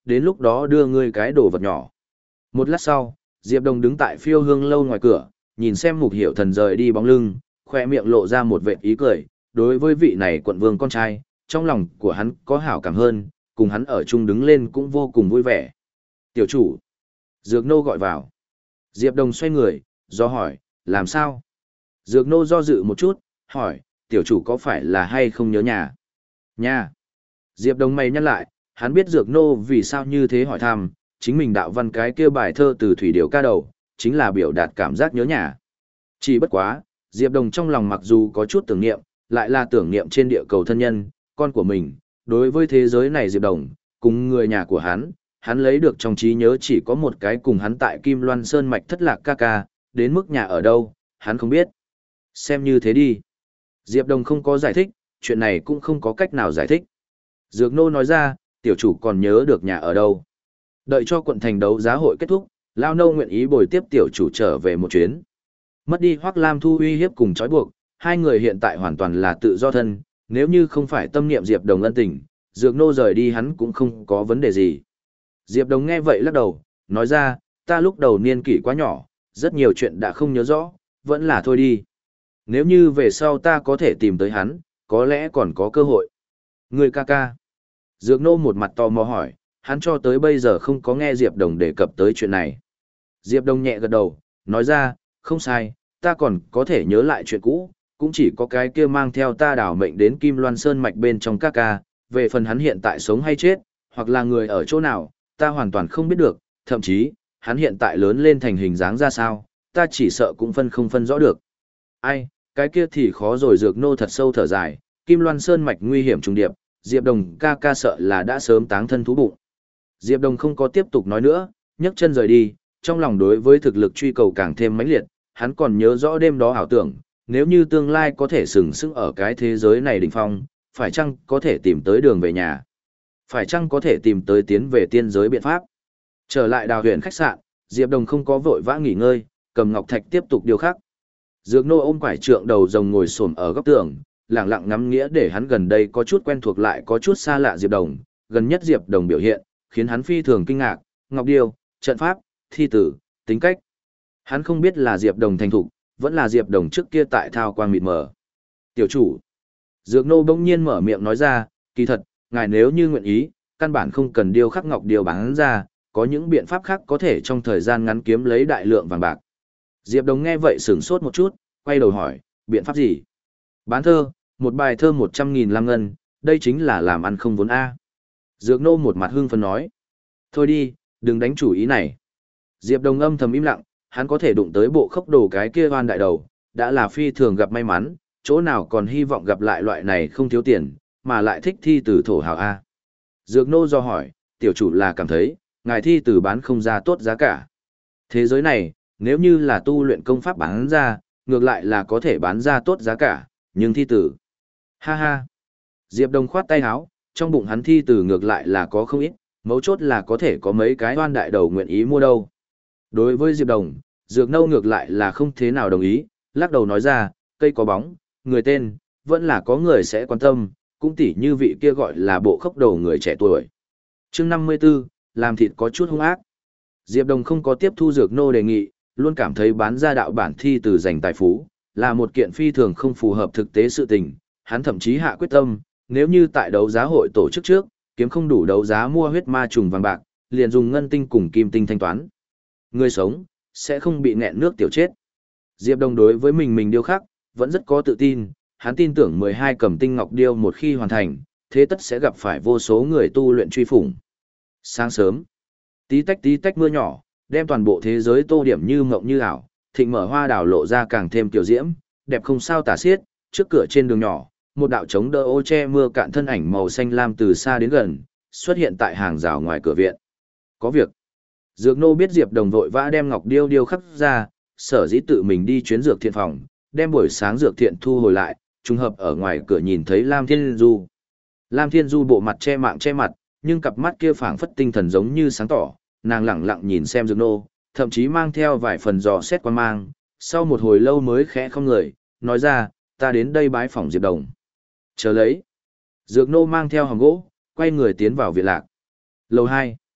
Speaker 1: đến lúc đó đưa ngươi cái đồ vật nhỏ. Một lát sau, Diệp Đồng đứng tại phiêu hương lâu ngoài cửa, nhìn xem Mục Hiểu Thần rời đi bóng lưng, khoe miệng lộ ra một vệt ý cười, đối với vị này quận vương con trai, trong lòng của hắn có hảo cảm hơn, cùng hắn ở chung đứng lên cũng vô cùng vui vẻ. Tiểu chủ. Dược nô gọi vào. Diệp Đồng xoay người, do hỏi, làm sao? Dược nô do dự một chút, hỏi, tiểu chủ có phải là hay không nhớ nhà? Nhà. Diệp Đồng mày nhăn lại, hắn biết dược nô vì sao như thế hỏi thăm, chính mình đạo văn cái kia bài thơ từ thủy điệu ca đầu, chính là biểu đạt cảm giác nhớ nhà. Chỉ bất quá, Diệp Đồng trong lòng mặc dù có chút tưởng niệm, lại là tưởng niệm trên địa cầu thân nhân, con của mình, đối với thế giới này Diệp Đồng, cùng người nhà của hắn, hắn lấy được trong trí nhớ chỉ có một cái cùng hắn tại Kim Loan Sơn Mạch thất lạc ca ca, đến mức nhà ở đâu, hắn không biết. Xem như thế đi. Diệp Đồng không có giải thích, chuyện này cũng không có cách nào giải thích. Dược nô nói ra, tiểu chủ còn nhớ được nhà ở đâu. Đợi cho quận thành đấu giá hội kết thúc, Lao Nâu nguyện ý bồi tiếp tiểu chủ trở về một chuyến. Mất đi Hoắc Lam Thu uy hiếp cùng trói buộc, hai người hiện tại hoàn toàn là tự do thân, nếu như không phải tâm niệm Diệp Đồng ân tình, Dược nô rời đi hắn cũng không có vấn đề gì. Diệp Đồng nghe vậy lắc đầu, nói ra, ta lúc đầu niên kỷ quá nhỏ, rất nhiều chuyện đã không nhớ rõ, vẫn là thôi đi. Nếu như về sau ta có thể tìm tới hắn, có lẽ còn có cơ hội. Người ca ca. Dược nô một mặt tò mò hỏi, hắn cho tới bây giờ không có nghe Diệp Đồng đề cập tới chuyện này. Diệp Đồng nhẹ gật đầu, nói ra, không sai, ta còn có thể nhớ lại chuyện cũ, cũng chỉ có cái kia mang theo ta đảo mệnh đến Kim Loan Sơn Mạch bên trong ca ca, về phần hắn hiện tại sống hay chết, hoặc là người ở chỗ nào, ta hoàn toàn không biết được, thậm chí, hắn hiện tại lớn lên thành hình dáng ra sao, ta chỉ sợ cũng phân không phân rõ được. Ai, cái kia thì khó rồi. Dược nô thật sâu thở dài, Kim Loan Sơn Mạch nguy hiểm trùng điệp, Diệp Đồng ca ca sợ là đã sớm táng thân thú bụng. Diệp Đồng không có tiếp tục nói nữa, nhấc chân rời đi, trong lòng đối với thực lực truy cầu càng thêm mãnh liệt, hắn còn nhớ rõ đêm đó ảo tưởng, nếu như tương lai có thể sừng sững ở cái thế giới này đỉnh phong, phải chăng có thể tìm tới đường về nhà? Phải chăng có thể tìm tới tiến về tiên giới biện pháp? Trở lại Đào Huyền khách sạn, Diệp Đồng không có vội vã nghỉ ngơi, cầm ngọc thạch tiếp tục điêu khắc. Dược nô ôm quải trượng đầu rồng ngồi xổm ở góc tường, lặng lặng ngắm nghĩa để hắn gần đây có chút quen thuộc lại có chút xa lạ Diệp Đồng, gần nhất Diệp Đồng biểu hiện, khiến hắn phi thường kinh ngạc, ngọc điêu, trận pháp, thi tử, tính cách. Hắn không biết là Diệp Đồng thành thục, vẫn là Diệp Đồng trước kia tại thao quang mịt mờ. Tiểu chủ. Dược nô bỗng nhiên mở miệng nói ra, kỳ thật, ngài nếu như nguyện ý, căn bản không cần điêu khắc ngọc điêu bán ra, có những biện pháp khác có thể trong thời gian ngắn kiếm lấy đại lượng vàng bạc. Diệp Đồng nghe vậy sửng sốt một chút, quay đầu hỏi, biện pháp gì? Bán thơ, một bài thơ một trăm nghìn lam ngân, đây chính là làm ăn không vốn A. Dược nô một mặt hưng phấn nói, thôi đi, đừng đánh chủ ý này. Diệp Đồng âm thầm im lặng, hắn có thể đụng tới bộ khốc đồ cái kia oan đại đầu, đã là phi thường gặp may mắn, chỗ nào còn hy vọng gặp lại loại này không thiếu tiền, mà lại thích thi từ thổ hào A. Dược nô do hỏi, tiểu chủ là cảm thấy, ngài thi từ bán không ra tốt giá cả. Thế giới này, nếu như là tu luyện công pháp bán ra, ngược lại là có thể bán ra tốt giá cả, nhưng thi tử. Ha ha. Diệp Đồng khoát tay áo, trong bụng hắn thi tử ngược lại là có không ít, mấu chốt là có thể có mấy cái oan đại đầu nguyện ý mua đâu. Đối với Diệp Đồng, Dược nâu ngược lại là không thế nào đồng ý, lắc đầu nói ra, cây có bóng, người tên, vẫn là có người sẽ quan tâm, cũng tỉ như vị kia gọi là bộ khốc đầu người trẻ tuổi. Chương năm mươi 54, làm thịt có chút hung ác. Diệp Đồng không có tiếp thu Dược nô đề nghị, luôn cảm thấy bán ra đạo bản thi từ giành tài phú, là một kiện phi thường không phù hợp thực tế sự tình, hắn thậm chí hạ quyết tâm, nếu như tại đấu giá hội tổ chức trước, kiếm không đủ đấu giá mua huyết ma trùng vàng bạc, liền dùng ngân tinh cùng kim tinh thanh toán. Người sống, sẽ không bị nghẹn nước tiểu chết. Diệp Đồng đối với mình mình điêu khắc, vẫn rất có tự tin, hắn tin tưởng mười hai cầm tinh ngọc điêu một khi hoàn thành, thế tất sẽ gặp phải vô số người tu luyện truy phủng. Sáng sớm, tí tách tí tách mưa nhỏ, đem toàn bộ thế giới tô điểm như mộng như ảo, thịnh mở hoa đào lộ ra càng thêm tiểu diễm, đẹp không sao tả xiết, trước cửa trên đường nhỏ, một đạo chống đỡ ô che mưa cạn thân ảnh màu xanh lam từ xa đến gần, xuất hiện tại hàng rào ngoài cửa viện. Có việc. Dược nô biết Diệp Đồng vội vã đem ngọc điêu điêu khắc ra, sở dĩ tự mình đi chuyến dược thiện phòng, đem buổi sáng dược thiện thu hồi lại, trùng hợp ở ngoài cửa nhìn thấy Lam Thiên Du. Lam Thiên Du bộ mặt che mạng che mặt, nhưng cặp mắt kia phảng phất tinh thần giống như sáng tỏ, nàng lẳng lặng nhìn xem Dược nô, thậm chí mang theo vài phần dò xét quan mang, sau một hồi lâu mới khẽ không người, nói ra, ta đến đây bái phỏng Diệp Đồng. Chờ lấy. Dược nô mang theo hòm gỗ, quay người tiến vào viện lạc. Lầu hai.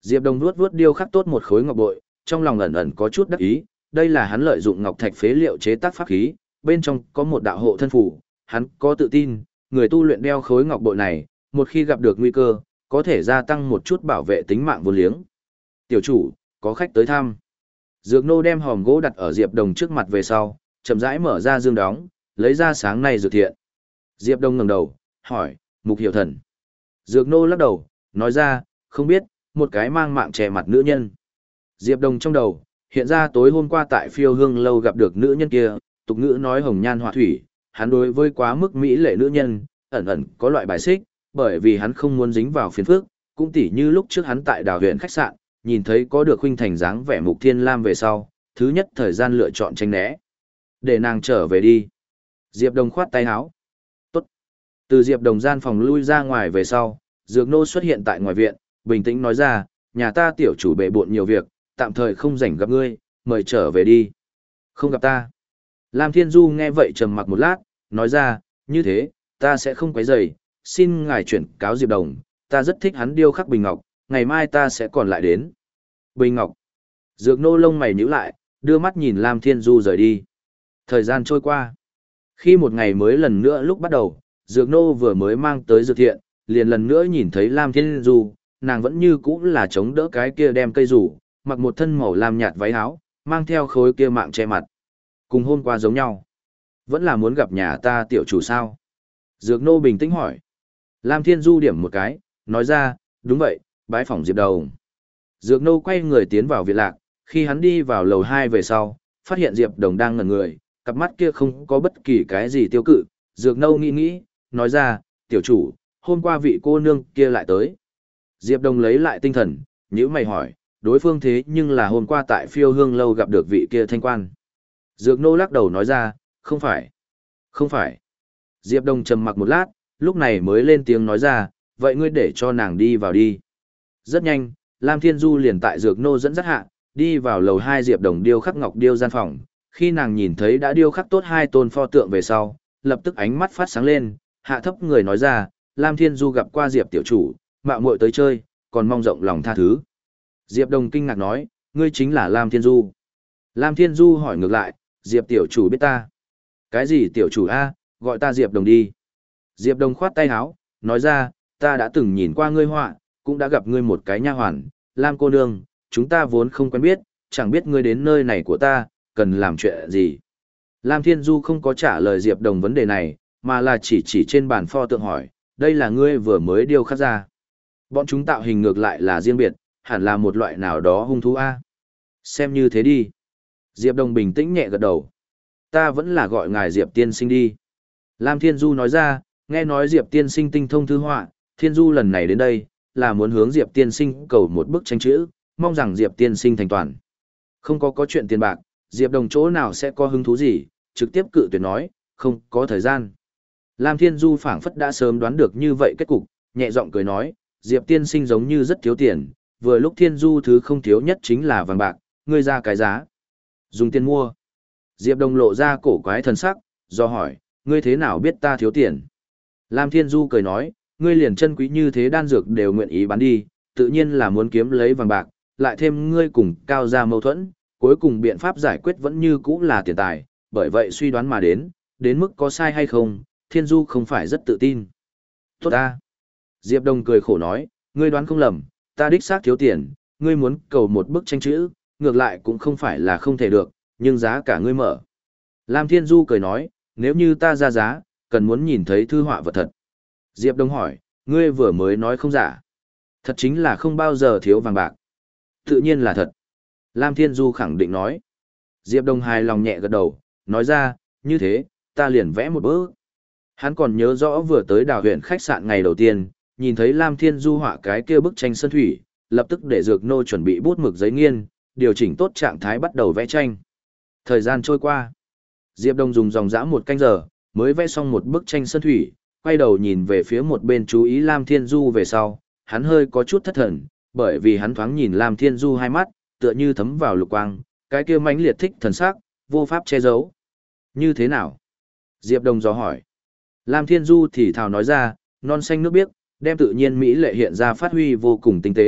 Speaker 1: Diệp Đồng vuốt vuốt điêu khắc tốt một khối ngọc bội, trong lòng ẩn ẩn có chút đắc ý, đây là hắn lợi dụng ngọc thạch phế liệu chế tác pháp khí, bên trong có một đạo hộ thân phù, hắn có tự tin, người tu luyện đeo khối ngọc bội này, một khi gặp được nguy cơ, có thể gia tăng một chút bảo vệ tính mạng vô liếng. Tiểu chủ, có khách tới thăm. Dược nô đem hòm gỗ đặt ở Diệp Đồng trước mặt về sau, chậm rãi mở ra dương đóng, lấy ra sáng nay dược thiện. Diệp Đồng ngẩng đầu, hỏi, Mục Hiểu Thần. Dược nô lắc đầu, nói ra, không biết, một cái mang mạng che mặt nữ nhân. Diệp Đồng trong đầu, hiện ra tối hôm qua tại phiêu hương lâu gặp được nữ nhân kia, tục ngữ nói hồng nhan họa thủy, hắn đối với quá mức mỹ lệ nữ nhân, ẩn ẩn có loại bài xích, bởi vì hắn không muốn dính vào phiền phức, cũng tỉ như lúc trước hắn tại đào huyện khách sạn, nhìn thấy có được huynh thành dáng vẻ Mục Thiên Lam về sau, thứ nhất thời gian lựa chọn tránh né. Để nàng trở về đi. Diệp Đồng khoát tay áo. Tốt. Từ Diệp Đồng gian phòng lui ra ngoài về sau, Dược Nô xuất hiện tại ngoài viện, bình tĩnh nói ra, nhà ta tiểu chủ bệ bộn nhiều việc, tạm thời không rảnh gặp ngươi, mời trở về đi. Không gặp ta. Lam Thiên Du nghe vậy trầm mặc một lát, nói ra, như thế, ta sẽ không quấy rầy, xin ngài chuyển cáo Diệp Đồng, ta rất thích hắn điêu khắc bình ngọc, ngày mai ta sẽ còn lại đến. Bình ngọc. Dược Nô lông mày nhíu lại, đưa mắt nhìn Lam Thiên Du rời đi. Thời gian trôi qua. Khi một ngày mới lần nữa lúc bắt đầu, Dược Nô vừa mới mang tới dược thiện, liền lần nữa nhìn thấy Lam Thiên Du, nàng vẫn như cũ là chống đỡ cái kia đem cây rủ, mặc một thân màu lam nhạt váy áo, mang theo khối kia mạng che mặt. Cùng hôm qua giống nhau. Vẫn là muốn gặp nhà ta tiểu chủ sao? Dược Nô bình tĩnh hỏi. Lam Thiên Du điểm một cái, nói ra, đúng vậy, bái phỏng Diệp Đồng. Dược Nô quay người tiến vào viện lạc, khi hắn đi vào lầu hai về sau, phát hiện Diệp Đồng đang ngẩn người, cặp mắt kia không có bất kỳ cái gì tiêu cự. Dược Nô nghĩ nghĩ, nói ra, tiểu chủ, hôm qua vị cô nương kia lại tới. Diệp Đồng lấy lại tinh thần, nhíu mày hỏi, đối phương thế nhưng là hôm qua tại phiêu hương lâu gặp được vị kia thanh quan. Dược Nô lắc đầu nói ra, không phải. Không phải. Diệp Đồng trầm mặc một lát, lúc này mới lên tiếng nói ra, vậy ngươi để cho nàng đi vào đi. Rất nhanh, Lam Thiên Du liền tại Dược Nô dẫn dắt hạ, đi vào lầu hai Diệp Đồng điêu khắc ngọc điêu gian phòng. Khi nàng nhìn thấy đã điêu khắc tốt hai tôn pho tượng về sau, lập tức ánh mắt phát sáng lên, hạ thấp người nói ra, Lam Thiên Du gặp qua Diệp tiểu chủ, mạo muội tới chơi, còn mong rộng lòng tha thứ. Diệp Đồng kinh ngạc nói, ngươi chính là Lam Thiên Du. Lam Thiên Du hỏi ngược lại, Diệp tiểu chủ biết ta. Cái gì tiểu chủ A, gọi ta Diệp Đồng đi. Diệp Đồng khoát tay áo, nói ra, ta đã từng nhìn qua ngươi họa, cũng đã gặp ngươi một cái nha hoàn, Lam cô nương, chúng ta vốn không quen biết, chẳng biết ngươi đến nơi này của ta, cần làm chuyện gì. Lam Thiên Du không có trả lời Diệp Đồng vấn đề này, mà là chỉ chỉ trên bàn pho tượng hỏi, đây là ngươi vừa mới điêu khắc ra. Bọn chúng tạo hình ngược lại là riêng biệt, hẳn là một loại nào đó hung thú A. Xem như thế đi. Diệp Đồng bình tĩnh nhẹ gật đầu. Ta vẫn là gọi ngài Diệp tiên sinh đi. Lam Thiên Du nói ra, nghe nói Diệp tiên sinh tinh thông thư họa, Thiên Du lần này đến đây, là muốn hướng Diệp tiên sinh cầu một bức tranh chữ, mong rằng Diệp tiên sinh thành toàn. Không có có chuyện tiền bạc, Diệp Đồng chỗ nào sẽ có hứng thú gì, trực tiếp cự tuyệt nói, không có thời gian. Lam Thiên Du phảng phất đã sớm đoán được như vậy kết cục, nhẹ giọng cười nói, Diệp tiên sinh giống như rất thiếu tiền, vừa lúc Thiên Du thứ không thiếu nhất chính là vàng bạc, ngươi ra cái giá. Dùng tiền mua. Diệp Đồng lộ ra cổ quái thần sắc, do hỏi, ngươi thế nào biết ta thiếu tiền? Lam Thiên Du cười nói, ngươi liền chân quý như thế đan dược đều nguyện ý bán đi, tự nhiên là muốn kiếm lấy vàng bạc, lại thêm ngươi cùng cao gia mâu thuẫn, cuối cùng biện pháp giải quyết vẫn như cũ là tiền tài, bởi vậy suy đoán mà đến, đến mức có sai hay không, Thiên Du không phải rất tự tin. Tốt ta. Diệp Đồng cười khổ nói, ngươi đoán không lầm, ta đích xác thiếu tiền, ngươi muốn cầu một bức tranh chữ, ngược lại cũng không phải là không thể được, nhưng giá cả ngươi mở. Lam Thiên Du cười nói, nếu như ta ra giá, cần muốn nhìn thấy thư họa vật thật. Diệp Đồng hỏi, ngươi vừa mới nói không giả. Thật chính là không bao giờ thiếu vàng bạc. Tự nhiên là thật. Lam Thiên Du khẳng định nói. Diệp Đồng hài lòng nhẹ gật đầu, nói ra, như thế, ta liền vẽ một bức. Hắn còn nhớ rõ vừa tới đào huyện khách sạn ngày đầu tiên, nhìn thấy Lam Thiên Du họa cái kia bức tranh sơn thủy, lập tức để Dược Nô chuẩn bị bút mực giấy nghiên, điều chỉnh tốt trạng thái bắt đầu vẽ tranh. Thời gian trôi qua. Diệp Đồng dùng dòng dã một canh giờ, mới vẽ xong một bức tranh sơn thủy, quay đầu nhìn về phía một bên chú ý Lam Thiên Du về sau, hắn hơi có chút thất thần, bởi vì hắn thoáng nhìn Lam Thiên Du hai mắt, tựa như thấm vào lục quang, cái kia mãnh liệt thích thần sắc, vô pháp che giấu. Như thế nào? Diệp Đồng dò hỏi. Lam Thiên Du thì thào nói ra, non xanh nước biếc, đem tự nhiên mỹ lệ hiện ra phát huy vô cùng tinh tế,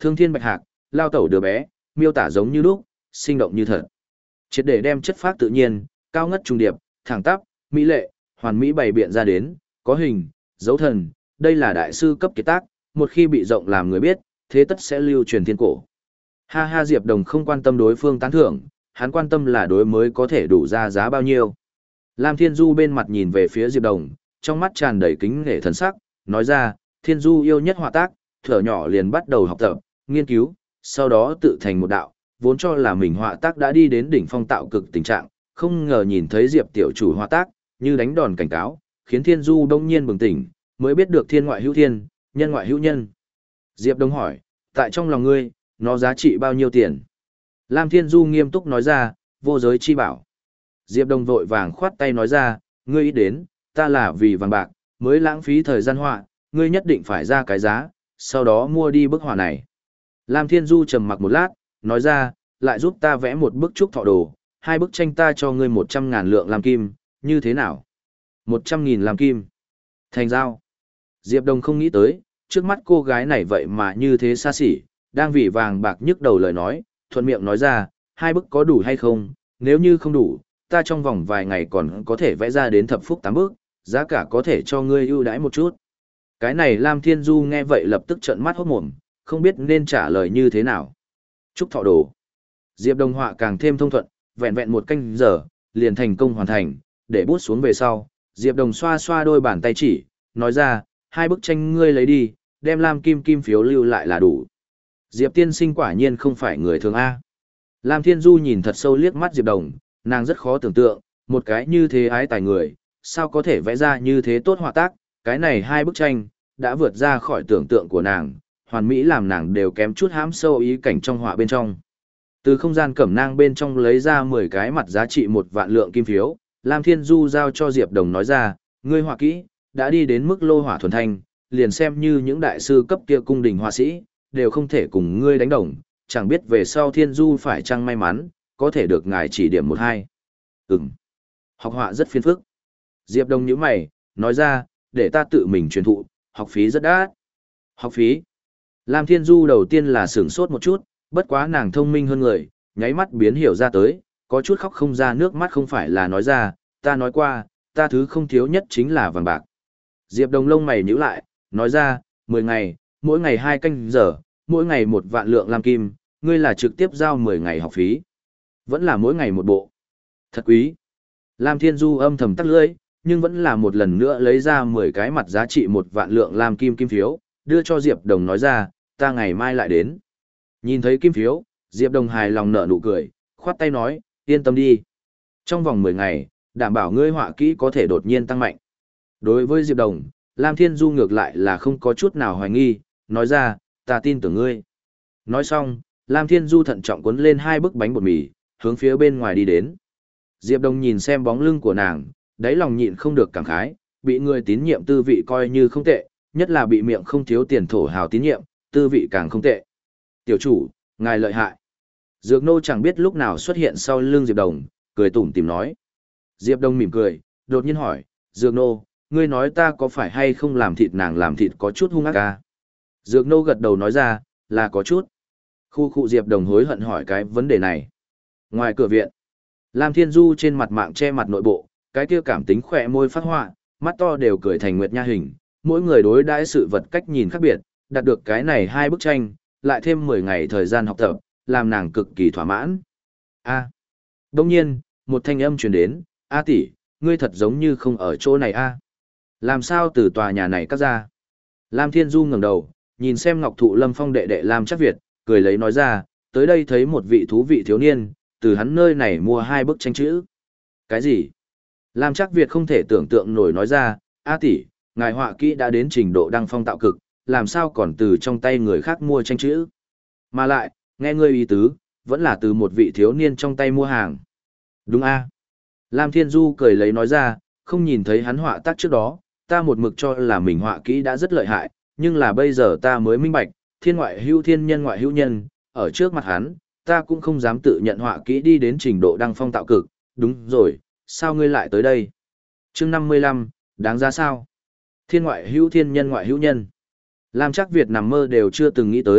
Speaker 1: Thương thiên bạch hạc, lao tẩu đứa bé, miêu tả giống như lúc, sinh động như thật. Triệt để đem chất phác tự nhiên, cao ngất trung điệp, thẳng tắp, mỹ lệ, hoàn mỹ bày biện ra đến, có hình, dấu thần, đây là đại sư cấp kiệt tác, một khi bị rộng làm người biết, thế tất sẽ lưu truyền thiên cổ. Ha ha, Diệp Đồng không quan tâm đối phương tán thưởng, hắn quan tâm là đối mới có thể đủ ra giá bao nhiêu. Lam Thiên Du bên mặt nhìn về phía Diệp Đồng, trong mắt tràn đầy kính nể thần sắc, nói ra, Thiên Du yêu nhất họa tác, thở nhỏ liền bắt đầu học tập, nghiên cứu, sau đó tự thành một đạo, vốn cho là mình họa tác đã đi đến đỉnh phong tạo cực tình trạng, không ngờ nhìn thấy Diệp tiểu chủ họa tác, như đánh đòn cảnh cáo, khiến Thiên Du đông nhiên bừng tỉnh, mới biết được thiên ngoại hữu thiên, nhân ngoại hữu nhân. Diệp Đông hỏi, tại trong lòng ngươi, nó giá trị bao nhiêu tiền? Lam Thiên Du nghiêm túc nói ra, vô giới chi bảo. Diệp Đông vội vàng khoát tay nói ra, ngươi ý đến, ta là vì vàng bạc, mới lãng phí thời gian họa, ngươi nhất định phải ra cái giá, sau đó mua đi bức họa này. Lam Thiên Du trầm mặc một lát, nói ra, lại giúp ta vẽ một bức trúc thọ đồ, hai bức tranh ta cho ngươi một trăm ngàn lượng làm kim, như thế nào? Một trăm nghìn làm kim. Thành giao. Diệp Đông không nghĩ tới, trước mắt cô gái này vậy mà như thế xa xỉ, đang vì vàng bạc nhức đầu lời nói, thuận miệng nói ra, hai bức có đủ hay không, nếu như không đủ, ta trong vòng vài ngày còn có thể vẽ ra đến thập phúc tám bức, giá cả có thể cho ngươi ưu đãi một chút. Cái này Lam Thiên Du nghe vậy lập tức trợn mắt hốt mồm, không biết nên trả lời như thế nào. Trúc thọ đồ. Diệp Đông họa càng thêm thông thuận, vẹn vẹn một canh giờ, liền thành công hoàn thành, để bút xuống về sau, Diệp Đông xoa xoa đôi bàn tay chỉ, nói ra, hai bức tranh ngươi lấy đi, đem Lam Kim kim phiếu lưu lại là đủ. Diệp tiên sinh quả nhiên không phải người thường A. Lam Thiên Du nhìn thật sâu liếc mắt Diệp Đồng, nàng rất khó tưởng tượng, một cái như thế ái tài người, sao có thể vẽ ra như thế tốt họa tác, cái này hai bức tranh, đã vượt ra khỏi tưởng tượng của nàng, hoàn mỹ làm nàng đều kém chút hãm sâu ý cảnh trong họa bên trong. Từ không gian cẩm nang bên trong lấy ra mười cái mặt giá trị một vạn lượng kim phiếu, Lam Thiên Du giao cho Diệp Đồng nói ra, ngươi họa kỹ, đã đi đến mức lô hỏa thuần thanh, liền xem như những đại sư cấp kia cung đình họa sĩ, đều không thể cùng ngươi đánh đồng, chẳng biết về sau Thiên Du phải chăng may mắn, có thể được ngài chỉ điểm một hai. Ừm, học họa rất phiền phức. Diệp Đông nhíu mày, nói ra, để ta tự mình truyền thụ, học phí rất đắt. Học phí? Lam Thiên Du đầu tiên là sửng sốt một chút, bất quá nàng thông minh hơn người, nháy mắt biến hiểu ra tới, có chút khóc không ra nước mắt không phải là nói ra, ta nói qua, ta thứ không thiếu nhất chính là vàng bạc. Diệp Đông lông mày nhíu lại, nói ra, mười ngày, mỗi ngày hai canh giờ, mỗi ngày một vạn lượng lam kim, ngươi là trực tiếp giao mười ngày học phí. Vẫn là mỗi ngày một bộ. Thật quý. Lam Thiên Du âm thầm tắc lưỡi, nhưng vẫn là một lần nữa lấy ra mười cái mặt giá trị một vạn lượng lam kim kim phiếu, đưa cho Diệp Đồng nói ra, ta ngày mai lại đến. Nhìn thấy kim phiếu, Diệp Đồng hài lòng nở nụ cười, khoát tay nói, yên tâm đi. Trong vòng mười ngày, đảm bảo ngươi họa kỹ có thể đột nhiên tăng mạnh. Đối với Diệp Đồng, Lam Thiên Du ngược lại là không có chút nào hoài nghi, nói ra, ta tin tưởng ngươi. Nói xong, Lam Thiên Du thận trọng cuốn lên hai bức bánh bột mì, hướng phía bên ngoài đi đến. Diệp Đồng nhìn xem bóng lưng của nàng, đáy lòng nhịn không được cảm khái, bị người tín nhiệm tư vị coi như không tệ, nhất là bị miệng không thiếu tiền thổ hào tín nhiệm, tư vị càng không tệ. Tiểu chủ, ngài lợi hại. Dược nô chẳng biết lúc nào xuất hiện sau lưng Diệp Đồng, cười tủm tỉm nói. Diệp Đồng mỉm cười, đột nhiên hỏi, Dược nô, ngươi nói ta có phải hay không làm thịt nàng làm thịt có chút hung ác à? Dược nô gật đầu nói ra, là có chút. Khu khu Diệp Đồng hối hận hỏi cái vấn đề này. Ngoài cửa viện, Lam Thiên Du trên mặt mạng che mặt nội bộ, cái kia cảm tính khỏe môi phát họa, mắt to đều cười thành nguyệt nha hình, mỗi người đối đãi sự vật cách nhìn khác biệt, đạt được cái này hai bức tranh, lại thêm mười ngày thời gian học tập, làm nàng cực kỳ thỏa mãn. A. Đông nhiên, một thanh âm truyền đến, A tỷ, ngươi thật giống như không ở chỗ này a. Làm sao từ tòa nhà này cắt ra? Lam Thiên Du ngẩng đầu, nhìn xem Ngọc Thụ Lâm Phong đệ đệ Lam Chắc Việt, cười lấy nói ra, tới đây thấy một vị thú vị thiếu niên, từ hắn nơi này mua hai bức tranh chữ. Cái gì? Lam Chắc Việt không thể tưởng tượng nổi nói ra, A tỷ, ngài họa kỹ đã đến trình độ đăng phong tạo cực, làm sao còn từ trong tay người khác mua tranh chữ? Mà lại, nghe ngươi ý tứ, vẫn là từ một vị thiếu niên trong tay mua hàng. Đúng a? Lam Thiên Du cười lấy nói ra, không nhìn thấy hắn họa tác trước đó, ta một mực cho là mình họa kỹ đã rất lợi hại, nhưng là bây giờ ta mới minh bạch, thiên ngoại hữu thiên nhân ngoại hữu nhân, ở trước mặt hắn, ta cũng không dám tự nhận họa kỹ đi đến trình độ đăng phong tạo cực, đúng rồi, sao ngươi lại tới đây? Chương năm mươi lăm, đáng giá sao? Thiên ngoại hữu thiên nhân ngoại hữu nhân. Lam Chắc Việt nằm mơ đều chưa từng nghĩ tới,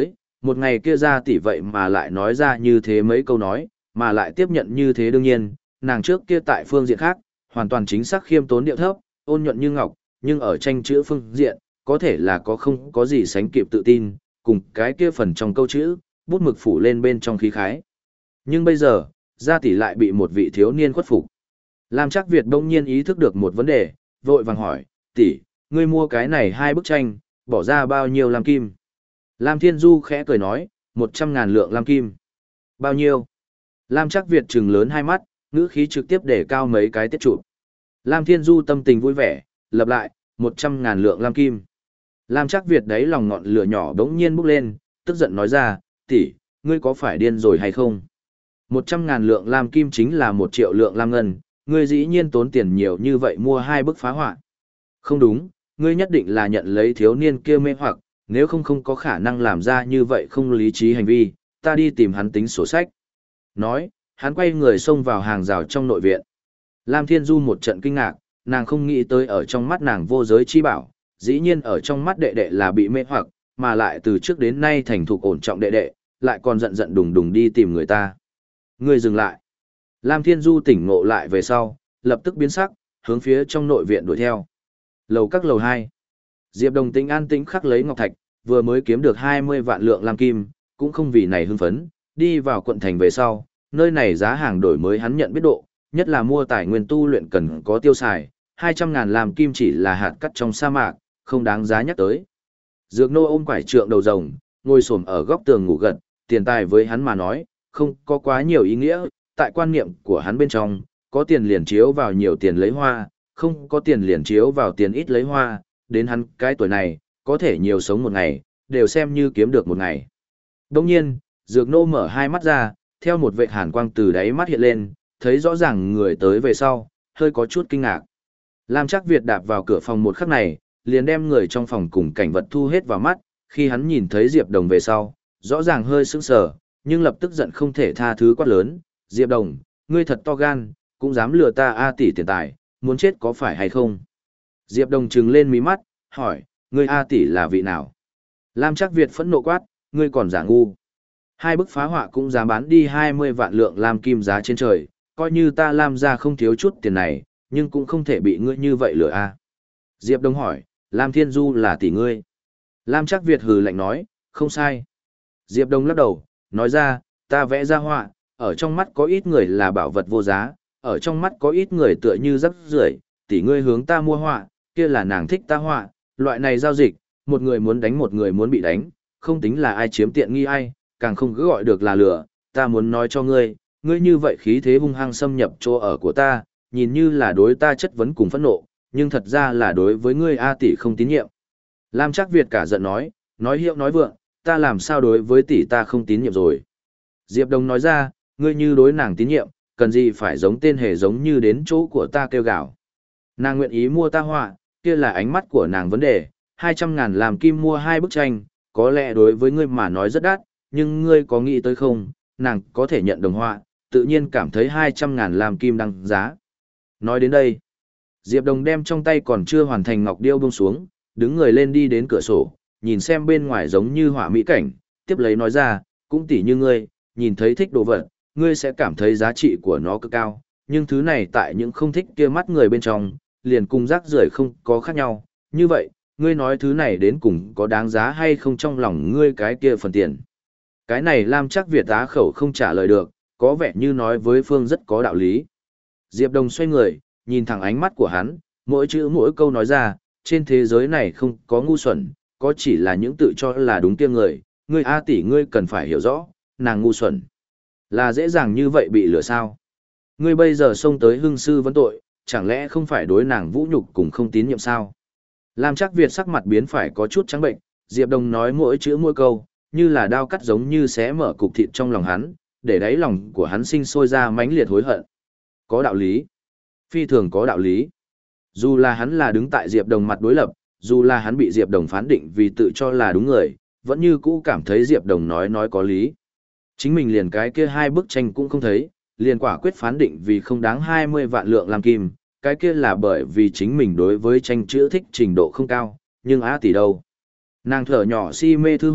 Speaker 1: Một ngày kia ra tỷ vậy mà lại nói ra như thế mấy câu nói, mà lại tiếp nhận như thế đương nhiên, nàng trước kia tại phương diện khác, hoàn toàn chính xác khiêm tốn điệu thấp, ôn nhuận như ngọc, nhưng ở tranh chữ phương diện, có thể là có không có gì sánh kịp tự tin, cùng cái kia phần trong câu chữ, bút mực phủ lên bên trong khí khái. Nhưng bây giờ, gia tỷ lại bị một vị thiếu niên khuất phục. Lam Trác Việt đông nhiên ý thức được một vấn đề, vội vàng hỏi, tỷ, ngươi mua cái này hai bức tranh, bỏ ra bao nhiêu lam kim? Lam Thiên Du khẽ cười nói, một trăm ngàn lượng lam kim. Bao nhiêu? Lam Trác Việt trừng lớn hai mắt, ngữ khí trực tiếp để cao mấy cái tiết trụ. Lam Thiên Du tâm tình vui vẻ, lập lại, một trăm ngàn lượng lam kim. Lam Trác Việt đấy lòng ngọn lửa nhỏ đống nhiên bốc lên, tức giận nói ra, tỷ, ngươi có phải điên rồi hay không? Một trăm ngàn lượng lam kim chính là một triệu lượng lam ngân, ngươi dĩ nhiên tốn tiền nhiều như vậy mua hai bức phá họa. Không đúng, ngươi nhất định là nhận lấy thiếu niên kia mê hoặc, nếu không không có khả năng làm ra như vậy không lý trí hành vi, ta đi tìm hắn tính sổ sách. Nói, hắn quay người xông vào hàng rào trong nội viện. Lam Thiên Du một trận kinh ngạc, nàng không nghĩ tới ở trong mắt nàng vô giới chi bảo, dĩ nhiên ở trong mắt đệ đệ là bị mê hoặc, mà lại từ trước đến nay thành thục ổn trọng đệ đệ, lại còn giận giận đùng đùng đi tìm người ta. Ngươi dừng lại. Lam Thiên Du tỉnh ngộ lại về sau, lập tức biến sắc, hướng phía trong nội viện đuổi theo. Lầu các lầu hai. Diệp Đồng Tĩnh an tĩnh khắc lấy ngọc thạch, vừa mới kiếm được hai mươi vạn lượng lam kim, cũng không vì này hưng phấn, đi vào quận thành về sau, nơi này giá hàng đổi mới hắn nhận biết độ, nhất là mua tài nguyên tu luyện cần có tiêu xài, hai trăm ngàn lam kim chỉ là hạt cát trong sa mạc, không đáng giá nhắc tới. Dược Nô ôm quải trượng đầu rồng, ngồi xổm ở góc tường ngủ gật, tiền tài với hắn mà nói, không có quá nhiều ý nghĩa, tại quan niệm của hắn bên trong, có tiền liền chiếu vào nhiều tiền lấy hoa, không có tiền liền chiếu vào tiền ít lấy hoa, đến hắn cái tuổi này, có thể nhiều sống một ngày, đều xem như kiếm được một ngày. Đồng nhiên, Dược Nô mở hai mắt ra, theo một vệt hàn quang từ đáy mắt hiện lên, thấy rõ ràng người tới về sau, hơi có chút kinh ngạc. Lam Trác Việt đạp vào cửa phòng một khắc này, liền đem người trong phòng cùng cảnh vật thu hết vào mắt, khi hắn nhìn thấy Diệp Đồng về sau, rõ ràng hơi sững sờ, nhưng lập tức giận không thể tha thứ quát lớn, Diệp Đồng, ngươi thật to gan, cũng dám lừa ta A tỷ tiền tài, muốn chết có phải hay không? Diệp Đồng trừng lên mí mắt, hỏi, ngươi A tỷ là vị nào? Lam Trác Việt phẫn nộ quát, ngươi còn giả ngu. Hai bức phá họa cũng dám bán đi hai mươi vạn lượng lam kim giá trên trời, coi như ta Lam gia không thiếu chút tiền này, nhưng cũng không thể bị ngươi như vậy lừa a. Diệp Đông hỏi, Lam Thiên Du là tỷ ngươi. Lam Trác Việt hừ lạnh nói, không sai. Diệp Đông lắc đầu, nói ra, ta vẽ ra họa, ở trong mắt có ít người là bảo vật vô giá, ở trong mắt có ít người tựa như rắc rưởi, tỷ ngươi hướng ta mua họa, kia là nàng thích ta họa, loại này giao dịch, một người muốn đánh một người muốn bị đánh, không tính là ai chiếm tiện nghi ai, càng không cứ gọi được là lừa, ta muốn nói cho ngươi, ngươi như vậy khí thế hung hăng xâm nhập chỗ ở của ta, nhìn như là đối ta chất vấn cùng phẫn nộ, nhưng thật ra là đối với ngươi A tỷ không tín nhiệm. Lam Trác Việt cả giận nói, nói hiệu nói vượng, ta làm sao đối với tỷ ta không tín nhiệm rồi. Diệp Đông nói ra, ngươi như đối nàng tín nhiệm, cần gì phải giống tên hề giống như đến chỗ của ta kêu gào. Nàng nguyện ý mua ta họa, kia là ánh mắt của nàng vấn đề, hai trăm ngàn làm kim mua hai bức tranh, có lẽ đối với ngươi mà nói rất đắt, nhưng ngươi có nghĩ tới không, nàng có thể nhận đồng họa, tự nhiên cảm thấy hai trăm ngàn làm kim đăng giá. Nói đến đây, Diệp Đồng đem trong tay còn chưa hoàn thành ngọc điêu buông xuống, đứng người lên đi đến cửa sổ, nhìn xem bên ngoài giống như họa mỹ cảnh, tiếp lấy nói ra, cũng tỉ như ngươi, nhìn thấy thích đồ vật, ngươi sẽ cảm thấy giá trị của nó cực cao, nhưng thứ này tại những không thích kia mắt người bên trong, liền cùng rác rưởi không có khác nhau, như vậy, ngươi nói thứ này đến cùng có đáng giá hay không trong lòng ngươi cái kia phần tiền. Cái này Lam Trác Việt á khẩu không trả lời được, có vẻ như nói với Phương rất có đạo lý. Diệp Đồng xoay người, nhìn thẳng ánh mắt của hắn, mỗi chữ mỗi câu nói ra, trên thế giới này không có ngu xuẩn, có chỉ là những tự cho là đúng kia người, ngươi A tỷ ngươi cần phải hiểu rõ, nàng ngu xuẩn. Là dễ dàng như vậy bị lừa sao? Ngươi bây giờ xông tới hưng sư vấn tội, chẳng lẽ không phải đối nàng vũ nhục cùng không tín nhiệm sao? Lam Trác Việt sắc mặt biến phải có chút trắng bệnh, Diệp Đồng nói mỗi chữ mỗi câu, như là đao cắt giống như xé mở cục thịt trong lòng hắn, để đáy lòng của hắn sinh sôi ra mãnh liệt hối hận. Có đạo lý. Phi thường có đạo lý. Dù là hắn là đứng tại Diệp Đồng mặt đối lập, dù là hắn bị Diệp Đồng phán định vì tự cho là đúng người, vẫn như cũ cảm thấy Diệp Đồng nói nói có lý. Chính mình liền cái kia hai bức tranh cũng không thấy, liền quả quyết phán định vì không đáng hai mươi vạn lượng làm kim, cái kia là bởi vì chính mình đối với tranh chữ thích trình độ không cao, nhưng á tỷ đâu. Nàng thở nhỏ si mê thư họa,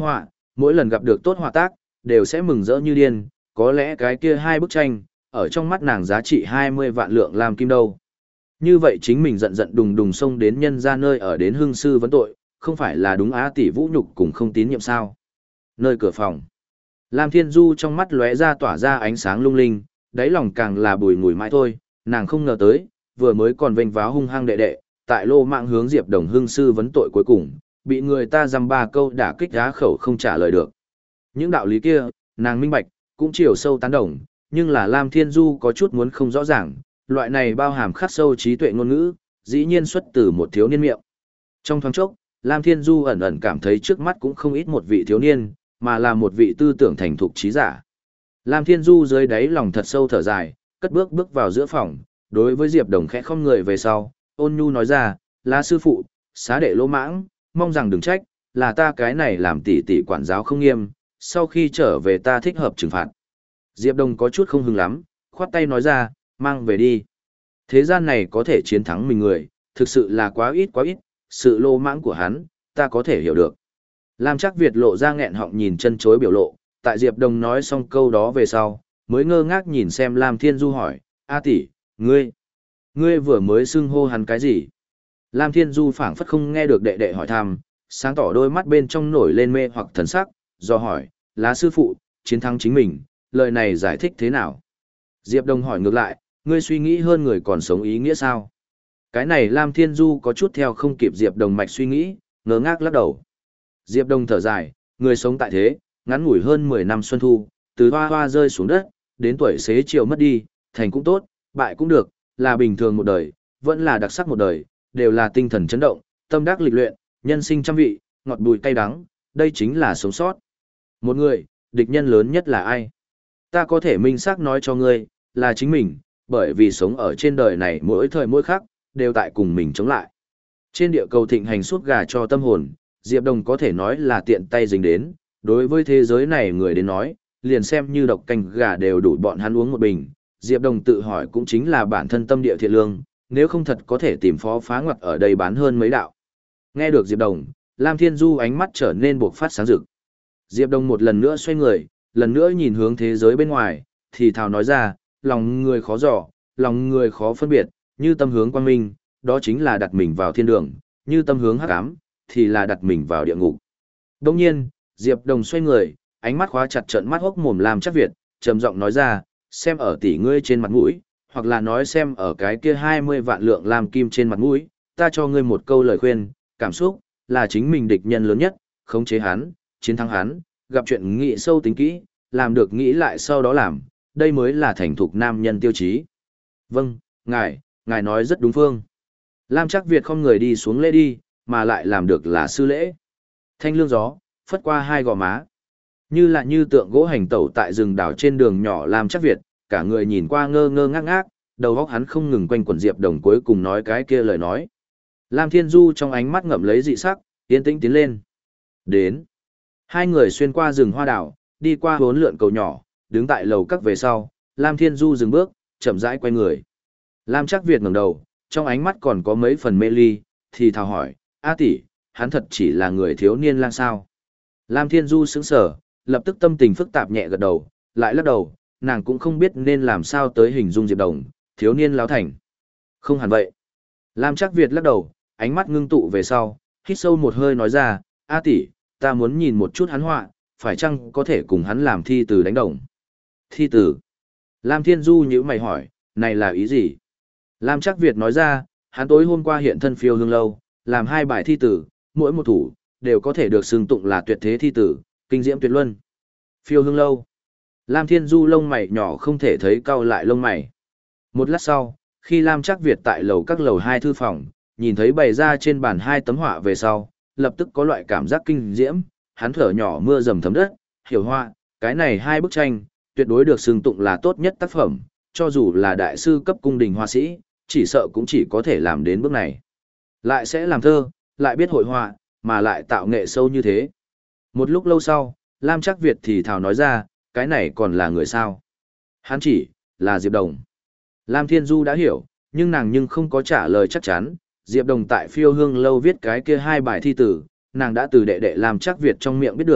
Speaker 1: mỗi lần gặp được tốt họa tác, đều sẽ mừng rỡ như điên, có lẽ cái kia hai bức tranh, ở trong mắt nàng giá trị hai mươi vạn lượng lam kim đâu. Như vậy chính mình giận giận đùng đùng xông đến nhân ra nơi ở đến hương sư vấn tội, không phải là đúng á tỷ vũ nhục cùng không tín nhiệm sao. Nơi cửa phòng, Lam Thiên Du trong mắt lóe ra tỏa ra ánh sáng lung linh, đáy lòng càng là bùi ngùi mãi thôi, nàng không ngờ tới, vừa mới còn vênh váo hung hăng đệ đệ, tại lô mạng hướng Diệp Đồng hương sư vấn tội cuối cùng, bị người ta dăm ba câu đả kích đá khẩu không trả lời được. Những đạo lý kia, nàng minh bạch, cũng chiều sâu tán đồng, nhưng là Lam Thiên Du có chút muốn không rõ ràng, loại này bao hàm khắc sâu trí tuệ ngôn ngữ, dĩ nhiên xuất từ một thiếu niên miệng. Trong thoáng chốc, Lam Thiên Du ẩn ẩn cảm thấy trước mắt cũng không ít một vị thiếu niên, mà là một vị tư tưởng thành thục trí giả. Lam Thiên Du dưới đáy lòng thật sâu thở dài, cất bước bước vào giữa phòng, đối với Diệp Đồng khẽ không người về sau, ôn nhu nói ra, là sư phụ, xá đệ lỗ mãng, mong rằng đừng trách, là ta cái này làm tỷ tỷ quản giáo không nghiêm, sau khi trở về ta thích hợp trừng phạt. Diệp Đồng có chút không hứng lắm, khoát tay nói ra, mang về đi. Thế gian này có thể chiến thắng mình người, thực sự là quá ít quá ít, sự lô mãng của hắn, ta có thể hiểu được. Lam Chắc Việt lộ ra nghẹn họng nhìn chân chối biểu lộ, tại Diệp Đồng nói xong câu đó về sau, mới ngơ ngác nhìn xem Lam Thiên Du hỏi, A tỷ, ngươi, ngươi vừa mới xưng hô hắn cái gì? Lam Thiên Du phảng phất không nghe được đệ đệ hỏi thăm, sáng tỏ đôi mắt bên trong nổi lên mê hoặc thần sắc, do hỏi, là sư phụ, chiến thắng chính mình, lời này giải thích thế nào? Diệp Đồng hỏi ngược lại, ngươi suy nghĩ hơn người còn sống ý nghĩa sao? Cái này Lam Thiên Du có chút theo không kịp Diệp Đồng mạch suy nghĩ, ngơ ngác lắc đầu. Diệp Đồng thở dài, người sống tại thế, ngắn ngủi hơn mười năm xuân thu, từ hoa hoa rơi xuống đất, đến tuổi xế chiều mất đi, thành cũng tốt, bại cũng được, là bình thường một đời, vẫn là đặc sắc một đời, đều là tinh thần chấn động, tâm đắc lịch luyện, nhân sinh trăm vị, ngọt bùi cay đắng, đây chính là sống sót. Một người, địch nhân lớn nhất là ai? Ta có thể minh xác nói cho ngươi, là chính mình, bởi vì sống ở trên đời này mỗi thời mỗi khắc, đều tại cùng mình chống lại. Trên địa cầu thịnh hành suốt gà cho tâm hồn, Diệp Đồng có thể nói là tiện tay dính đến, đối với thế giới này người đến nói, liền xem như độc canh gà đều đủ bọn hắn uống một bình. Diệp Đồng tự hỏi cũng chính là bản thân tâm địa thiện lương, nếu không thật có thể tìm phó phá ngoặt ở đây bán hơn mấy đạo. Nghe được Diệp Đồng, Lam Thiên Du ánh mắt trở nên buộc phát sáng rực. Diệp Đồng một lần nữa xoay người, lần nữa nhìn hướng thế giới bên ngoài, thì thào nói ra, lòng người khó dò, lòng người khó phân biệt, như tâm hướng quang minh, đó chính là đặt mình vào thiên đường, như tâm hướng hắc ám, thì là đặt mình vào địa ngục. Đồng nhiên, Diệp Đồng xoay người, ánh mắt khóa chặt trợn mắt hốc mồm Lam Chắc Việt, trầm giọng nói ra, xem ở tỷ ngươi trên mặt mũi, hoặc là nói xem ở cái kia hai mươi vạn lượng làm kim trên mặt mũi, ta cho ngươi một câu lời khuyên, cảm xúc, là chính mình địch nhân lớn nhất, khống chế hắn, chiến thắng hắn, gặp chuyện nghĩ sâu tính kỹ, làm được nghĩ lại sau đó làm, đây mới là thành thục nam nhân tiêu chí. Vâng, ngài, ngài nói rất đúng phương. Lam Chắc Việt không người đi xuống lễ đi, mà lại làm được là sư lễ. Thanh lương gió, phất qua hai gò má. Như là như tượng gỗ hành tẩu tại rừng đảo trên đường nhỏ Lam Chắc Việt, cả người nhìn qua ngơ ngơ ngác ngác, đầu óc hắn không ngừng quanh quẩn Diệp Đồng cuối cùng nói cái kia lời nói. Lam Thiên Du trong ánh mắt ngậm lấy dị sắc, yên tĩnh tiến lên. Đến. Hai người xuyên qua rừng hoa đảo, đi qua hốn lượn cầu nhỏ, đứng tại lầu các về sau, Lam Thiên Du dừng bước, chậm rãi quay người. Lam Chắc Việt ngẩng đầu, trong ánh mắt còn có mấy phần mê ly, thì thào hỏi, A tỷ, hắn thật chỉ là người thiếu niên lang sao? Lam Thiên Du sững sờ, lập tức tâm tình phức tạp nhẹ gật đầu, lại lắc đầu, nàng cũng không biết nên làm sao tới hình dung Diệp Đồng, thiếu niên láo thành. Không hẳn vậy. Lam Chắc Việt lắc đầu, ánh mắt ngưng tụ về sau, hít sâu một hơi nói ra, A tỷ, ta muốn nhìn một chút hắn họa, phải chăng có thể cùng hắn làm thi từ đánh đồng? Thi từ. Lam Thiên Du nhíu mày hỏi, này là ý gì? Lam Chắc Việt nói ra, hắn tối hôm qua hiện thân phiêu hương lâu, làm hai bài thi tử, mỗi một thủ, đều có thể được xưng tụng là tuyệt thế thi tử, kinh diễm tuyệt luân. Phiêu hương lâu. Lam Thiên Du lông mày nhỏ không thể thấy cau lại lông mày. Một lát sau, khi Lam Chắc Việt tại lầu các lầu hai thư phòng, nhìn thấy bày ra trên bàn hai tấm họa về sau, lập tức có loại cảm giác kinh diễm, hắn thở nhỏ mưa dầm thấm đất, hiểu họa, cái này hai bức tranh, tuyệt đối được xưng tụng là tốt nhất tác phẩm, cho dù là đại sư cấp cung đình họa sĩ, chỉ sợ cũng chỉ có thể làm đến bước này. Lại sẽ làm thơ, lại biết hội họa, mà lại tạo nghệ sâu như thế. Một lúc lâu sau, Lam Chắc Việt thì thào nói ra, cái này còn là người sao? Hắn chỉ, là Diệp Đồng. Lam Thiên Du đã hiểu, nhưng nàng nhưng không có trả lời chắc chắn. Diệp Đồng tại phiêu hương lâu viết cái kia hai bài thi tử, nàng đã từ đệ đệ Lam Chắc Việt trong miệng biết được,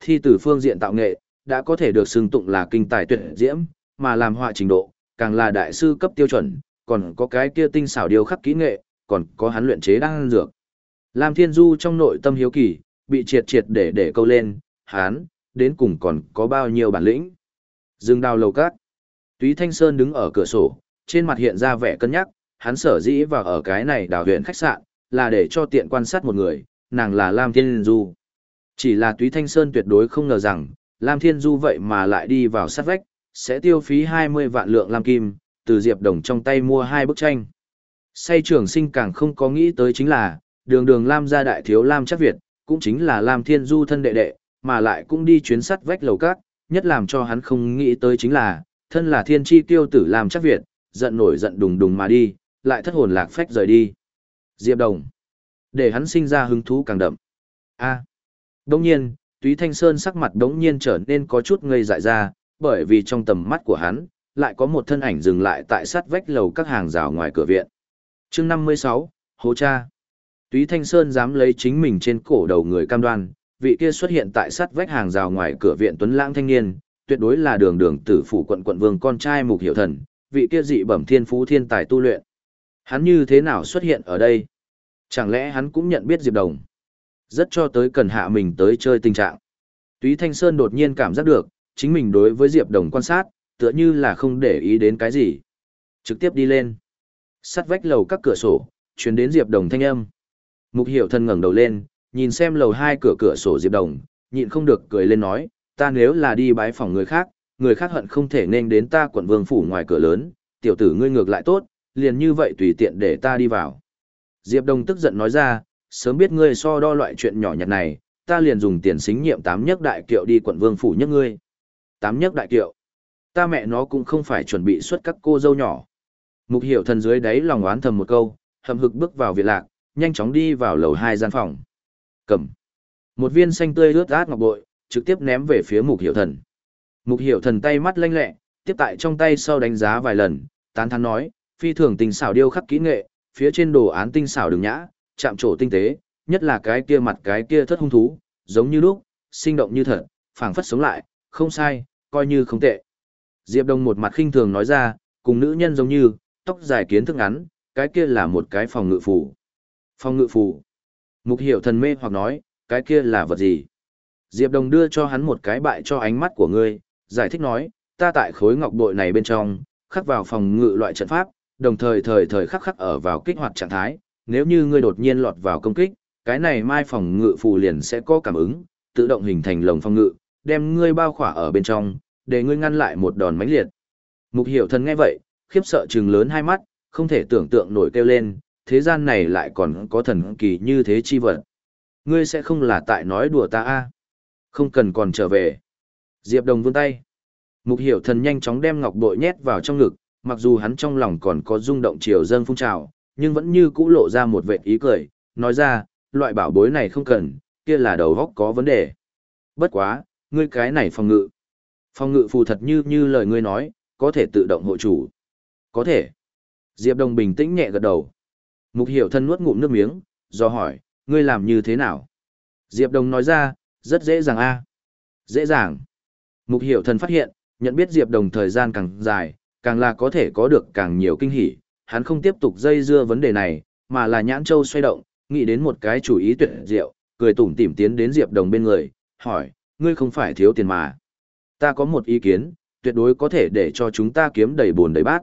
Speaker 1: thi từ phương diện tạo nghệ, đã có thể được xưng tụng là kinh tài tuyệt diễm, mà làm họa trình độ, càng là đại sư cấp tiêu chuẩn, còn có cái kia tinh xảo điêu khắc kỹ nghệ, còn có hắn luyện chế đan dược. Lam Thiên Du trong nội tâm hiếu kỳ, bị triệt triệt để để câu lên, hắn, đến cùng còn có bao nhiêu bản lĩnh. Dương đào lầu cát. Túy Thanh Sơn đứng ở cửa sổ, trên mặt hiện ra vẻ cân nhắc, hắn sở dĩ vào ở cái này đào huyện khách sạn, là để cho tiện quan sát một người, nàng là Lam Thiên Du. Chỉ là Túy Thanh Sơn tuyệt đối không ngờ rằng, Lam Thiên Du vậy mà lại đi vào sát vách, sẽ tiêu phí hai mươi vạn lượng lam kim, từ Diệp Đồng trong tay mua hai bức tranh. Say Trường Sinh càng không có nghĩ tới chính là, đường đường Lam gia đại thiếu Lam Chắc Việt, cũng chính là Lam Thiên Du thân đệ đệ, mà lại cũng đi chuyến sắt vách lầu cát, nhất làm cho hắn không nghĩ tới chính là, thân là thiên chi tiêu tử Lam Chắc Việt, giận nổi giận đùng đùng mà đi, lại thất hồn lạc phách rời đi. Diệp Đồng, để hắn sinh ra hứng thú càng đậm. A. Đống nhiên, Túy Thanh Sơn sắc mặt đống nhiên trở nên có chút ngây dại ra, bởi vì trong tầm mắt của hắn, lại có một thân ảnh dừng lại tại sát vách lầu các hàng rào ngoài cửa viện. Chương năm mươi sáu, Hố Cha. Túy Thanh Sơn dám lấy chính mình trên cổ đầu người cam đoan, vị kia xuất hiện tại sát vách hàng rào ngoài cửa viện tuấn lãng thanh niên, tuyệt đối là đường đường tử phủ quận quận vương con trai Mục Hiểu Thần, vị kia dị bẩm thiên phú thiên tài tu luyện. Hắn như thế nào xuất hiện ở đây? Chẳng lẽ hắn cũng nhận biết Diệp Đồng? Rất cho tới cần hạ mình tới chơi tình trạng. Túy Thanh Sơn đột nhiên cảm giác được, chính mình đối với Diệp Đồng quan sát, tựa như là không để ý đến cái gì. Trực tiếp đi lên. Sắt vách lầu các cửa sổ, truyền đến Diệp Đồng thanh âm. Mục Hiểu Thần ngẩng đầu lên, nhìn xem lầu hai cửa cửa sổ Diệp Đồng, nhịn không được cười lên nói, ta nếu là đi bái phòng người khác, người khác hận không thể nên đến ta quận vương phủ ngoài cửa lớn, tiểu tử ngươi ngược lại tốt, liền như vậy tùy tiện để ta đi vào. Diệp Đồng tức giận nói ra, sớm biết ngươi so đo loại chuyện nhỏ nhặt này, ta liền dùng tiền xính nhiệm tám nhấc đại kiệu đi quận vương phủ nhất ngươi. Tám nhấc đại kiệu. Ta mẹ nó cũng không phải chuẩn bị xuất các cô dâu nhỏ. Mục Hiểu Thần dưới đáy lòng oán thầm một câu, hậm hực bước vào viện lạc, nhanh chóng đi vào lầu hai gian phòng. Cầm một viên xanh tươi ướt át ngọc bội, trực tiếp ném về phía Mục Hiểu Thần. Mục Hiểu Thần tay mắt lanh lẹ, tiếp tại trong tay sau đánh giá vài lần, tán thán nói, phi thường tinh xảo điêu khắc kỹ nghệ, phía trên đồ án tinh xảo đường nhã, chạm trổ tinh tế, nhất là cái kia mặt cái kia thất hung thú, giống như lúc, sinh động như thật, phảng phất sống lại, không sai, coi như không tệ. Diệp Đông một mặt khinh thường nói ra, cùng nữ nhân giống như, tóc dài kiến thức ngắn, cái kia là một cái phòng ngự phù. Phòng ngự phù. Mục Hiểu Thần mê hoặc nói, cái kia là vật gì? Diệp Đông đưa cho hắn một cái bại cho ánh mắt của ngươi, giải thích nói, ta tại khối ngọc bội này bên trong, khắc vào phòng ngự loại trận pháp, đồng thời thời thời khắc khắc ở vào kích hoạt trạng thái, nếu như ngươi đột nhiên lọt vào công kích, cái này mai phòng ngự phù liền sẽ có cảm ứng, tự động hình thành lồng phòng ngự, đem ngươi bao khỏa ở bên trong, để ngươi ngăn lại một đòn mãnh liệt. Mục Hiểu Thần nghe vậy, khiếp sợ trừng lớn hai mắt, không thể tưởng tượng nổi kêu lên, thế gian này lại còn có thần kỳ như thế chi vật. Ngươi sẽ không là tại nói đùa ta a? Không cần còn trở về. Diệp Đồng vươn tay. Mục Hiểu Thần nhanh chóng đem ngọc bội nhét vào trong ngực, mặc dù hắn trong lòng còn có rung động triều dâng phun trào, nhưng vẫn như cũ lộ ra một vệt ý cười, nói ra, loại bảo bối này không cần, kia là đầu góc có vấn đề. Bất quá, ngươi cái này phòng ngự. Phòng ngự phù thật như như lời ngươi nói, có thể tự động hộ chủ. Có thể. Diệp Đồng bình tĩnh nhẹ gật đầu. Mục Hiểu Thần nuốt ngụm nước miếng, do hỏi, ngươi làm như thế nào? Diệp Đồng nói ra, rất dễ dàng a. Dễ dàng. Mục Hiểu Thần phát hiện, nhận biết Diệp Đồng thời gian càng dài, càng là có thể có được càng nhiều kinh hỉ. Hắn không tiếp tục dây dưa vấn đề này, mà là nhãn châu xoay động, nghĩ đến một cái chủ ý tuyệt diệu, cười tủm tỉm tiến đến Diệp Đồng bên người, hỏi, ngươi không phải thiếu tiền mà. Ta có một ý kiến, tuyệt đối có thể để cho chúng ta kiếm đầy bồn đầy bát.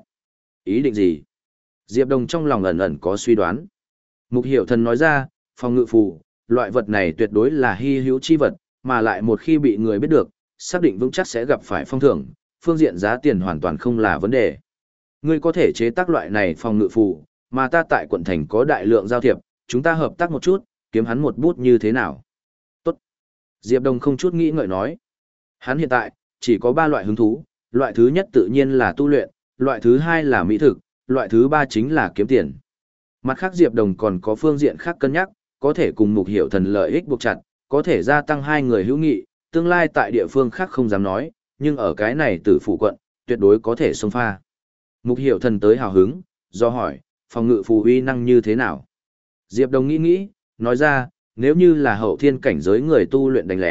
Speaker 1: Ý định gì? Diệp Đồng trong lòng ẩn ẩn có suy đoán. Mục Hiểu Thần nói ra, phòng ngự phù, loại vật này tuyệt đối là hy hữu chi vật, mà lại một khi bị người biết được, xác định vững chắc sẽ gặp phải phong thưởng, phương diện giá tiền hoàn toàn không là vấn đề. Ngươi có thể chế tác loại này phòng ngự phù, mà ta tại quận thành có đại lượng giao thiệp, chúng ta hợp tác một chút, kiếm hắn một bút như thế nào? Tốt. Diệp Đồng không chút nghĩ ngợi nói. Hắn hiện tại, chỉ có ba loại hứng thú, loại thứ nhất tự nhiên là tu luyện, loại thứ hai là mỹ thực, loại thứ ba chính là kiếm tiền. Mặt khác Diệp Đồng còn có phương diện khác cân nhắc, có thể cùng Mục Hiểu Thần lợi ích buộc chặt, có thể gia tăng hai người hữu nghị, tương lai tại địa phương khác không dám nói, nhưng ở cái này Tử Phủ quận, tuyệt đối có thể xông pha. Mục Hiểu Thần tới hào hứng, do hỏi, phòng ngự phù uy năng như thế nào? Diệp Đồng nghĩ nghĩ, nói ra, nếu như là hậu thiên cảnh giới người tu luyện đánh lén,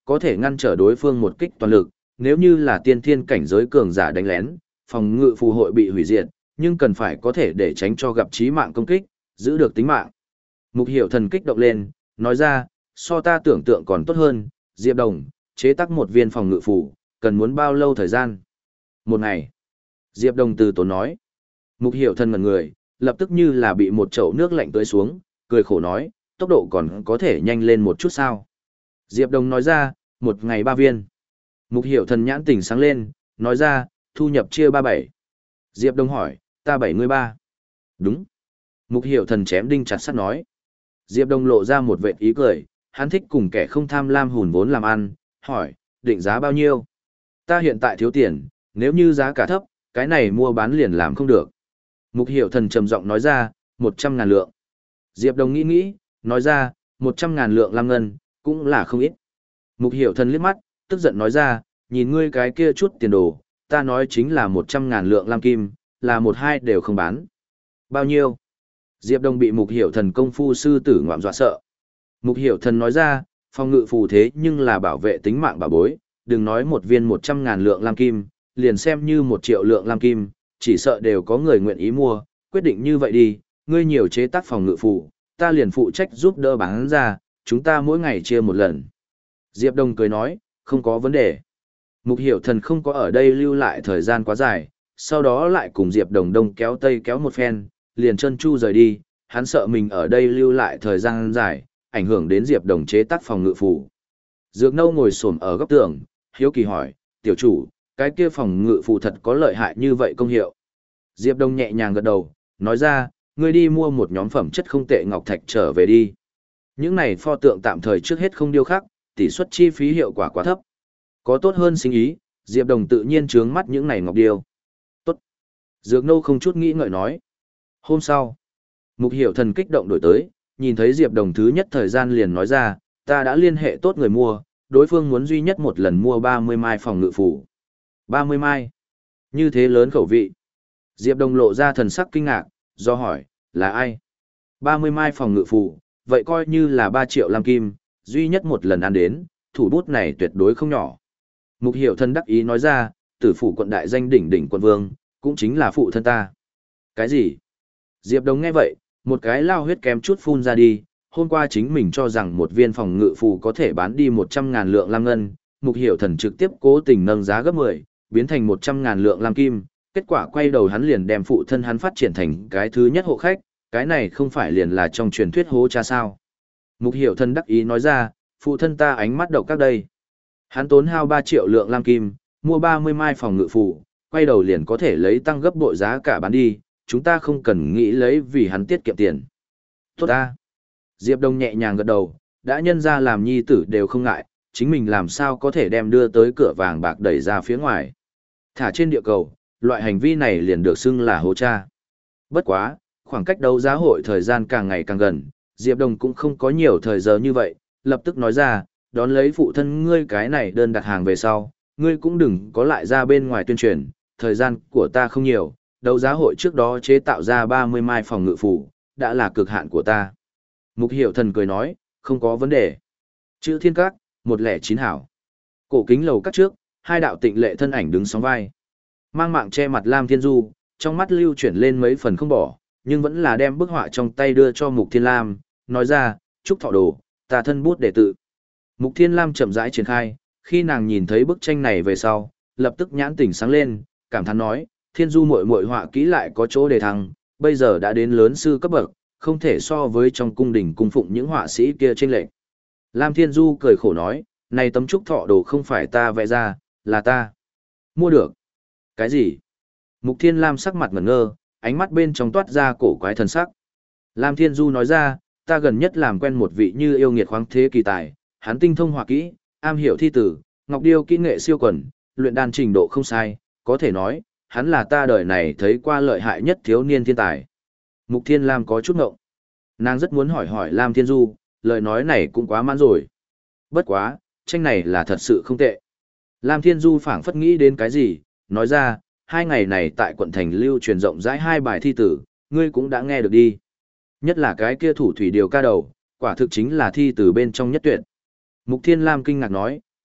Speaker 1: có thể ngăn trở đối phương một kích toàn lực, nếu như là tiên thiên cảnh giới cường giả đánh lén, phòng ngự phù hội bị hủy diệt, nhưng cần phải có thể để tránh cho gặp chí mạng công kích, giữ được tính mạng. Mục Hiểu Thần kích động lên, nói ra, so ta tưởng tượng còn tốt hơn, Diệp Đồng, chế tác một viên phòng ngự phù, cần muốn bao lâu thời gian? Một ngày. Diệp Đồng từ tốn nói. Mục Hiểu Thần ngẩn người, lập tức như là bị một chậu nước lạnh tưới xuống, cười khổ nói, tốc độ còn có thể nhanh lên một chút sao? Diệp Đồng nói ra, một ngày ba viên. Mục Hiểu Thần nhãn tỉnh sáng lên, nói ra, thu nhập chia ba bảy. Diệp Đồng hỏi, ta bảy ngươi ba. Đúng. Mục Hiểu Thần chém đinh chặt sắt nói. Diệp Đồng lộ ra một vệt ý cười, hắn thích cùng kẻ không tham lam hùn vốn làm ăn, hỏi, định giá bao nhiêu? Ta hiện tại thiếu tiền, nếu như giá cả thấp, cái này mua bán liền làm không được. Mục Hiểu Thần trầm giọng nói ra, một trăm ngàn lượng. Diệp Đồng nghĩ nghĩ, nói ra, một trăm ngàn lượng lam ngân, cũng là không ít. Mục Hiểu Thần liếc mắt, tức giận nói ra, nhìn ngươi cái kia chút tiền đồ, ta nói chính là một trăm ngàn lượng lam kim, là một hai đều không bán. Bao nhiêu? Diệp Đồng bị Mục Hiểu Thần công phu sư tử ngoạm dọa sợ. Mục Hiểu Thần nói ra, phòng ngự phù thế nhưng là bảo vệ tính mạng bà bối, đừng nói một viên một trăm ngàn lượng lam kim, liền xem như một triệu lượng lam kim, chỉ sợ đều có người nguyện ý mua, quyết định như vậy đi, ngươi nhiều chế tác phòng ngự phù, ta liền phụ trách giúp đỡ bán ra, chúng ta mỗi ngày chia một lần. Diệp Đồng cười nói, không có vấn đề. Mục Hiểu Thần không có ở đây lưu lại thời gian quá dài, sau đó lại cùng Diệp Đồng đông kéo tây kéo một phen, liền chân chu rời đi, hắn sợ mình ở đây lưu lại thời gian dài, ảnh hưởng đến Diệp Đồng chế tác phòng ngự phù. Dược Nâu ngồi xổm ở góc tường, hiếu kỳ hỏi, tiểu chủ, cái kia phòng ngự phù thật có lợi hại như vậy công hiệu? Diệp Đồng nhẹ nhàng gật đầu, nói ra, ngươi đi mua một nhóm phẩm chất không tệ ngọc thạch trở về đi. Những này pho tượng tạm thời trước hết không điêu khắc, tỷ suất chi phí hiệu quả quá thấp. Có tốt hơn sinh ý, Diệp Đồng tự nhiên trướng mắt những này ngọc điêu. Tốt. Dược Nâu không chút nghĩ ngợi nói. Hôm sau, Mục Hiểu Thần kích động đổi tới, nhìn thấy Diệp Đồng thứ nhất thời gian liền nói ra, ta đã liên hệ tốt người mua, đối phương muốn duy nhất một lần mua ba mươi mai phòng ngự phù. ba mươi mai? Như thế lớn khẩu vị. Diệp Đồng lộ ra thần sắc kinh ngạc, do hỏi, là ai? ba mươi mai phòng ngự phù, vậy coi như là ba triệu lam kim, duy nhất một lần ăn đến, thủ bút này tuyệt đối không nhỏ. Mục Hiểu Thần đắc ý nói ra, tử phủ quận đại danh đỉnh đỉnh quận vương, cũng chính là phụ thân ta. Cái gì? Diệp Đồng nghe vậy, một cái lao huyết kém chút phun ra đi, hôm qua chính mình cho rằng một viên phòng ngự phù có thể bán đi một trăm ngàn lượng lam ngân, Mục Hiểu Thần trực tiếp cố tình nâng giá gấp mười, biến thành một trăm ngàn lượng lam kim, kết quả quay đầu hắn liền đem phụ thân hắn phát triển thành cái thứ nhất hộ khách, cái này không phải liền là trong truyền thuyết hố cha sao. Mục Hiểu Thần đắc ý nói ra, phụ thân ta ánh mắt độc các đây. Hắn tốn hao ba triệu lượng lam kim, mua ba mươi mai phòng ngự phù, quay đầu liền có thể lấy tăng gấp bội giá cả bán đi, chúng ta không cần nghĩ lấy vì hắn tiết kiệm tiền. Tốt ta. Diệp Đông nhẹ nhàng gật đầu, đã nhân ra làm nhi tử đều không ngại, chính mình làm sao có thể đem đưa tới cửa vàng bạc đẩy ra phía ngoài. Thả trên địa cầu, loại hành vi này liền được xưng là hố cha. Bất quá, khoảng cách đấu giá hội thời gian càng ngày càng gần, Diệp Đông cũng không có nhiều thời giờ như vậy, lập tức nói ra, đón lấy phụ thân ngươi cái này đơn đặt hàng về sau, ngươi cũng đừng có lại ra bên ngoài tuyên truyền, thời gian của ta không nhiều, đấu giá hội trước đó chế tạo ra ba mươi mai phòng ngự phủ, đã là cực hạn của ta. Mục Hiểu Thần cười nói, không có vấn đề. Chữ Thiên Các, một lẻ chín hảo. Cổ kính lầu các trước, hai đạo tịnh lệ thân ảnh đứng sóng vai. Mang mạng che mặt Lam Thiên Du, trong mắt lưu chuyển lên mấy phần không bỏ, nhưng vẫn là đem bức họa trong tay đưa cho Mục Thiên Lam, nói ra, chúc thọ đồ, ta thân bút để tự. Mục Thiên Lam chậm rãi triển khai, khi nàng nhìn thấy bức tranh này về sau, lập tức nhãn tỉnh sáng lên, cảm thán nói, Thiên Du muội muội họa kỹ lại có chỗ để thăng, bây giờ đã đến lớn sư cấp bậc, không thể so với trong cung đình cung phụng những họa sĩ kia chênh lệch. Lam Thiên Du cười khổ nói, này tấm trúc thọ đồ không phải ta vẽ ra, là ta mua được. Cái gì? Mục Thiên Lam sắc mặt ngẩn ngơ, ánh mắt bên trong toát ra cổ quái thần sắc. Lam Thiên Du nói ra, ta gần nhất làm quen một vị như yêu nghiệt khoáng thế kỳ tài, hắn tinh thông họa kỹ, am hiểu thi tử, ngọc điêu kỹ nghệ siêu quần, luyện đan trình độ không sai, có thể nói, hắn là ta đời này thấy qua lợi hại nhất thiếu niên thiên tài. Mục Thiên Lam có chút ngộng. Nàng rất muốn hỏi hỏi Lam Thiên Du, lời nói này cũng quá mãn rồi. Bất quá, tranh này là thật sự không tệ. Lam Thiên Du phảng phất nghĩ đến cái gì, nói ra, hai ngày này tại quận thành lưu truyền rộng rãi hai bài thi tử, ngươi cũng đã nghe được đi. Nhất là cái kia thủ thủy điều ca đầu, quả thực chính là thi tử bên trong nhất tuyệt. Mục Thiên Lam kinh ngạc nói,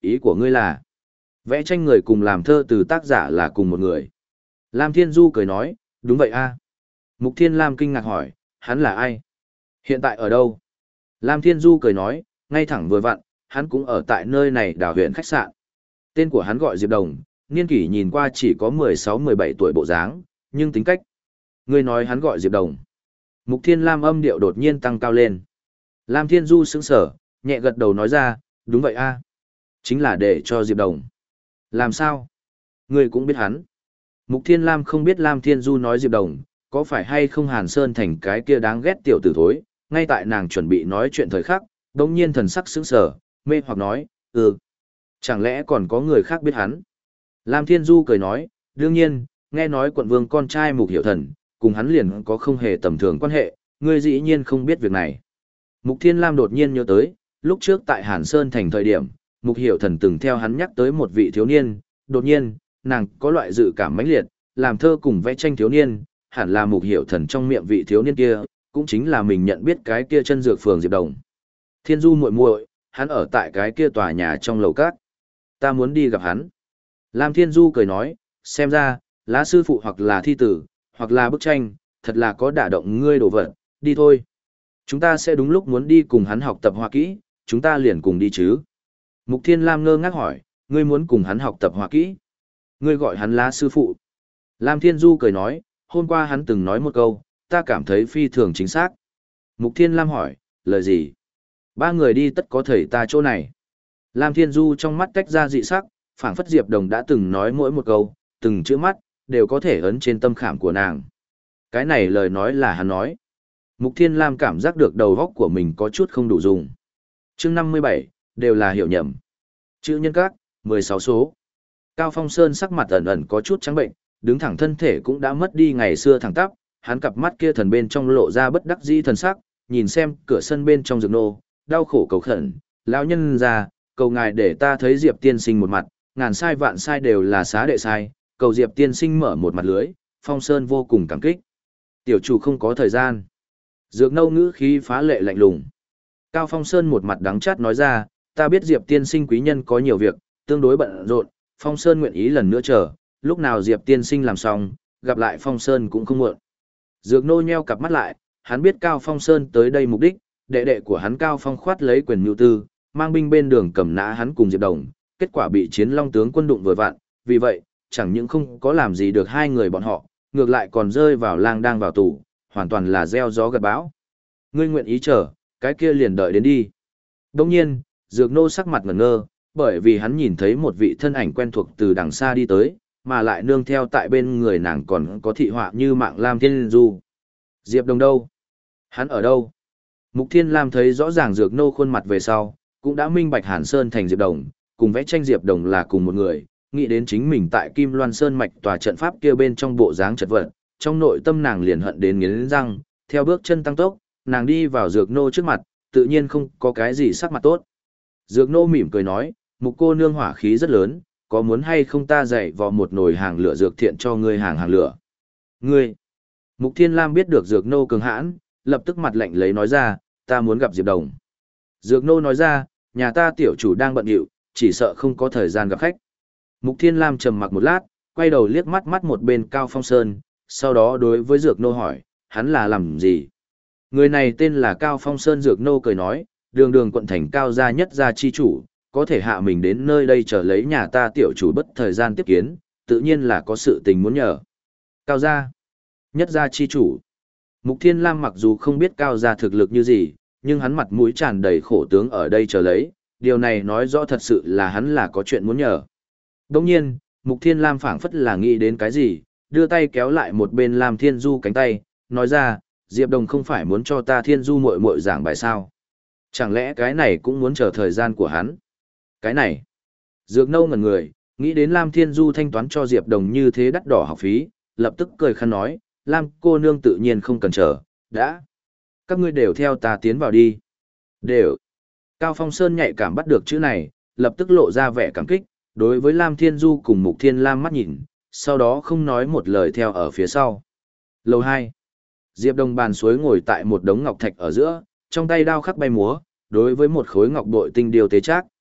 Speaker 1: ý của ngươi là, vẽ tranh người cùng làm thơ từ tác giả là cùng một người. Lam Thiên Du cười nói, đúng vậy a. Mục Thiên Lam kinh ngạc hỏi, hắn là ai? Hiện tại ở đâu? Lam Thiên Du cười nói, ngay thẳng vừa vặn, hắn cũng ở tại nơi này đào huyện khách sạn. Tên của hắn gọi Diệp Đồng, niên kỷ nhìn qua chỉ có mười sáu mười bảy tuổi bộ dáng, nhưng tính cách. Ngươi nói hắn gọi Diệp Đồng. Mục Thiên Lam âm điệu đột nhiên tăng cao lên. Lam Thiên Du sững sờ, nhẹ gật đầu nói ra, đúng vậy a, chính là để cho Diệp Đồng. Làm sao? Ngươi cũng biết hắn. Mục Thiên Lam không biết Lam Thiên Du nói Diệp Đồng, có phải hay không Hàn Sơn thành cái kia đáng ghét tiểu tử thối, ngay tại nàng chuẩn bị nói chuyện thời khắc, đống nhiên thần sắc sững sờ, mê hoặc nói, ừ. Chẳng lẽ còn có người khác biết hắn? Lam Thiên Du cười nói, đương nhiên, nghe nói quận vương con trai Mục Hiểu Thần, cùng hắn liền có không hề tầm thường quan hệ, ngươi dĩ nhiên không biết việc này. Mục Thiên Lam đột nhiên nhớ tới, lúc trước tại Hàn Sơn thành thời điểm, Mục Hiểu Thần từng theo hắn nhắc tới một vị thiếu niên, đột nhiên, nàng có loại dự cảm mãnh liệt, làm thơ cùng vẽ tranh thiếu niên, hẳn là Mục Hiểu Thần trong miệng vị thiếu niên kia, cũng chính là mình nhận biết cái kia chân dược phường Diệp Đồng. Thiên Du muội muội, hắn ở tại cái kia tòa nhà trong lầu cát. Ta muốn đi gặp hắn. Lam Thiên Du cười nói, xem ra, lá sư phụ hoặc là thi tử, hoặc là bức tranh, thật là có đả động ngươi đồ vật, đi thôi. Chúng ta sẽ đúng lúc muốn đi cùng hắn học tập họa kỹ, chúng ta liền cùng đi chứ. Mục Thiên Lam ngơ ngác hỏi, ngươi muốn cùng hắn học tập họa kỹ? Ngươi gọi hắn lá sư phụ. Lam Thiên Du cười nói, hôm qua hắn từng nói một câu, ta cảm thấy phi thường chính xác. Mục Thiên Lam hỏi, lời gì? Ba người đi tất có thầy ta chỗ này. Lam Thiên Du trong mắt tách ra dị sắc, phảng phất Diệp Đồng đã từng nói mỗi một câu, từng chữ mắt, đều có thể ấn trên tâm khảm của nàng. Cái này lời nói là hắn nói. Mục Thiên Lam cảm giác được đầu óc của mình có chút không đủ dùng. Chương năm mươi bảy, đều là hiểu nhầm. Chữ nhân các, mười sáu số. Cao Phong Sơn sắc mặt ẩn ẩn có chút trắng bệnh, đứng thẳng thân thể cũng đã mất đi ngày xưa thẳng tắp, hắn cặp mắt kia thần bên trong lộ ra bất đắc dĩ thần sắc, nhìn xem cửa sân bên trong dược nô, đau khổ cầu khẩn, lão nhân già, cầu ngài để ta thấy Diệp tiên sinh một mặt, ngàn sai vạn sai đều là xá đệ sai, cầu Diệp tiên sinh mở một mặt lưới. Phong Sơn vô cùng cảm kích. Tiểu chủ không có thời gian. Dược nâu ngữ khí phá lệ lạnh lùng. Cao Phong Sơn một mặt đắng chát nói ra, ta biết Diệp tiên sinh quý nhân có nhiều việc, tương đối bận rộn, Phong Sơn nguyện ý lần nữa chờ, lúc nào Diệp tiên sinh làm xong, gặp lại Phong Sơn cũng không muộn. Dược nô nheo cặp mắt lại, hắn biết Cao Phong Sơn tới đây mục đích, đệ đệ của hắn Cao Phong khoát lấy quyền nhu tư, mang binh bên đường cầm nã hắn cùng Diệp Đồng, kết quả bị Chiến Long tướng quân đụng vừa vặn, vì vậy, chẳng những không có làm gì được hai người bọn họ, ngược lại còn rơi vào lang đang vào tù, hoàn toàn là gieo gió gặt bão. Ngươi nguyện ý chờ, cái kia liền đợi đến đi. Đồng nhiên, Dược nô sắc mặt ngẩn ngơ, bởi vì hắn nhìn thấy một vị thân ảnh quen thuộc từ đằng xa đi tới, mà lại nương theo tại bên người nàng còn có thị họa như mạng Lam Thiên Du. Diệp Đồng đâu? Hắn ở đâu? Mục Thiên Lam thấy rõ ràng Dược nô khuôn mặt về sau, cũng đã minh bạch Hàn Sơn thành Diệp Đồng, cùng vẽ tranh Diệp Đồng là cùng một người, nghĩ đến chính mình tại Kim Loan Sơn mạch tòa trận pháp kia bên trong bộ dáng chật vật, trong nội tâm nàng liền hận đến nghiến răng, theo bước chân tăng tốc, nàng đi vào Dược nô trước mặt, tự nhiên không có cái gì sắc mặt tốt. Dược nô mỉm cười nói, Mục cô nương hỏa khí rất lớn, có muốn hay không ta dạy vào một nồi hàng lửa dược thiện cho ngươi hàng hàng lửa. Ngươi! Mục Thiên Lam biết được Dược nô cường hãn, lập tức mặt lạnh lấy nói ra, ta muốn gặp Diệp Đồng. Dược nô nói ra, nhà ta tiểu chủ đang bận rộn, chỉ sợ không có thời gian gặp khách. Mục Thiên Lam trầm mặc một lát, quay đầu liếc mắt mắt một bên Cao Phong Sơn, sau đó đối với Dược nô hỏi, hắn là làm gì? Người này tên là Cao Phong Sơn. Dược nô cười nói, đường đường quận thành cao gia nhất gia chi chủ, có thể hạ mình đến nơi đây chờ lấy nhà ta tiểu chủ bất thời gian tiếp kiến, tự nhiên là có sự tình muốn nhờ. Cao gia, nhất gia chi chủ. Mục Thiên Lam mặc dù không biết Cao gia thực lực như gì, nhưng hắn mặt mũi tràn đầy khổ tướng ở đây chờ lấy, điều này nói rõ thật sự là hắn là có chuyện muốn nhờ. Đồng nhiên, Mục Thiên Lam phảng phất là nghĩ đến cái gì, đưa tay kéo lại một bên Lam Thiên Du cánh tay, nói ra, Diệp Đồng không phải muốn cho ta Thiên Du muội muội giảng bài sao? Chẳng lẽ cái này cũng muốn chờ thời gian của hắn? Cái này, Dược nâu ngẩn người, nghĩ đến Lam Thiên Du thanh toán cho Diệp Đồng như thế đắt đỏ học phí, lập tức cười khăn nói, Lam cô nương tự nhiên không cần chờ, đã. Các ngươi đều theo ta tiến vào đi. Đều. Cao Phong Sơn nhạy cảm bắt được chữ này, lập tức lộ ra vẻ cảm kích, đối với Lam Thiên Du cùng Mục Thiên Lam mắt nhìn, sau đó không nói một lời theo ở phía sau. Lầu hai. Diệp Đồng bàn suối ngồi tại một đống ngọc thạch ở giữa, trong tay đao khắc bay múa, đối với một khối ngọc bội tinh điều tế trác.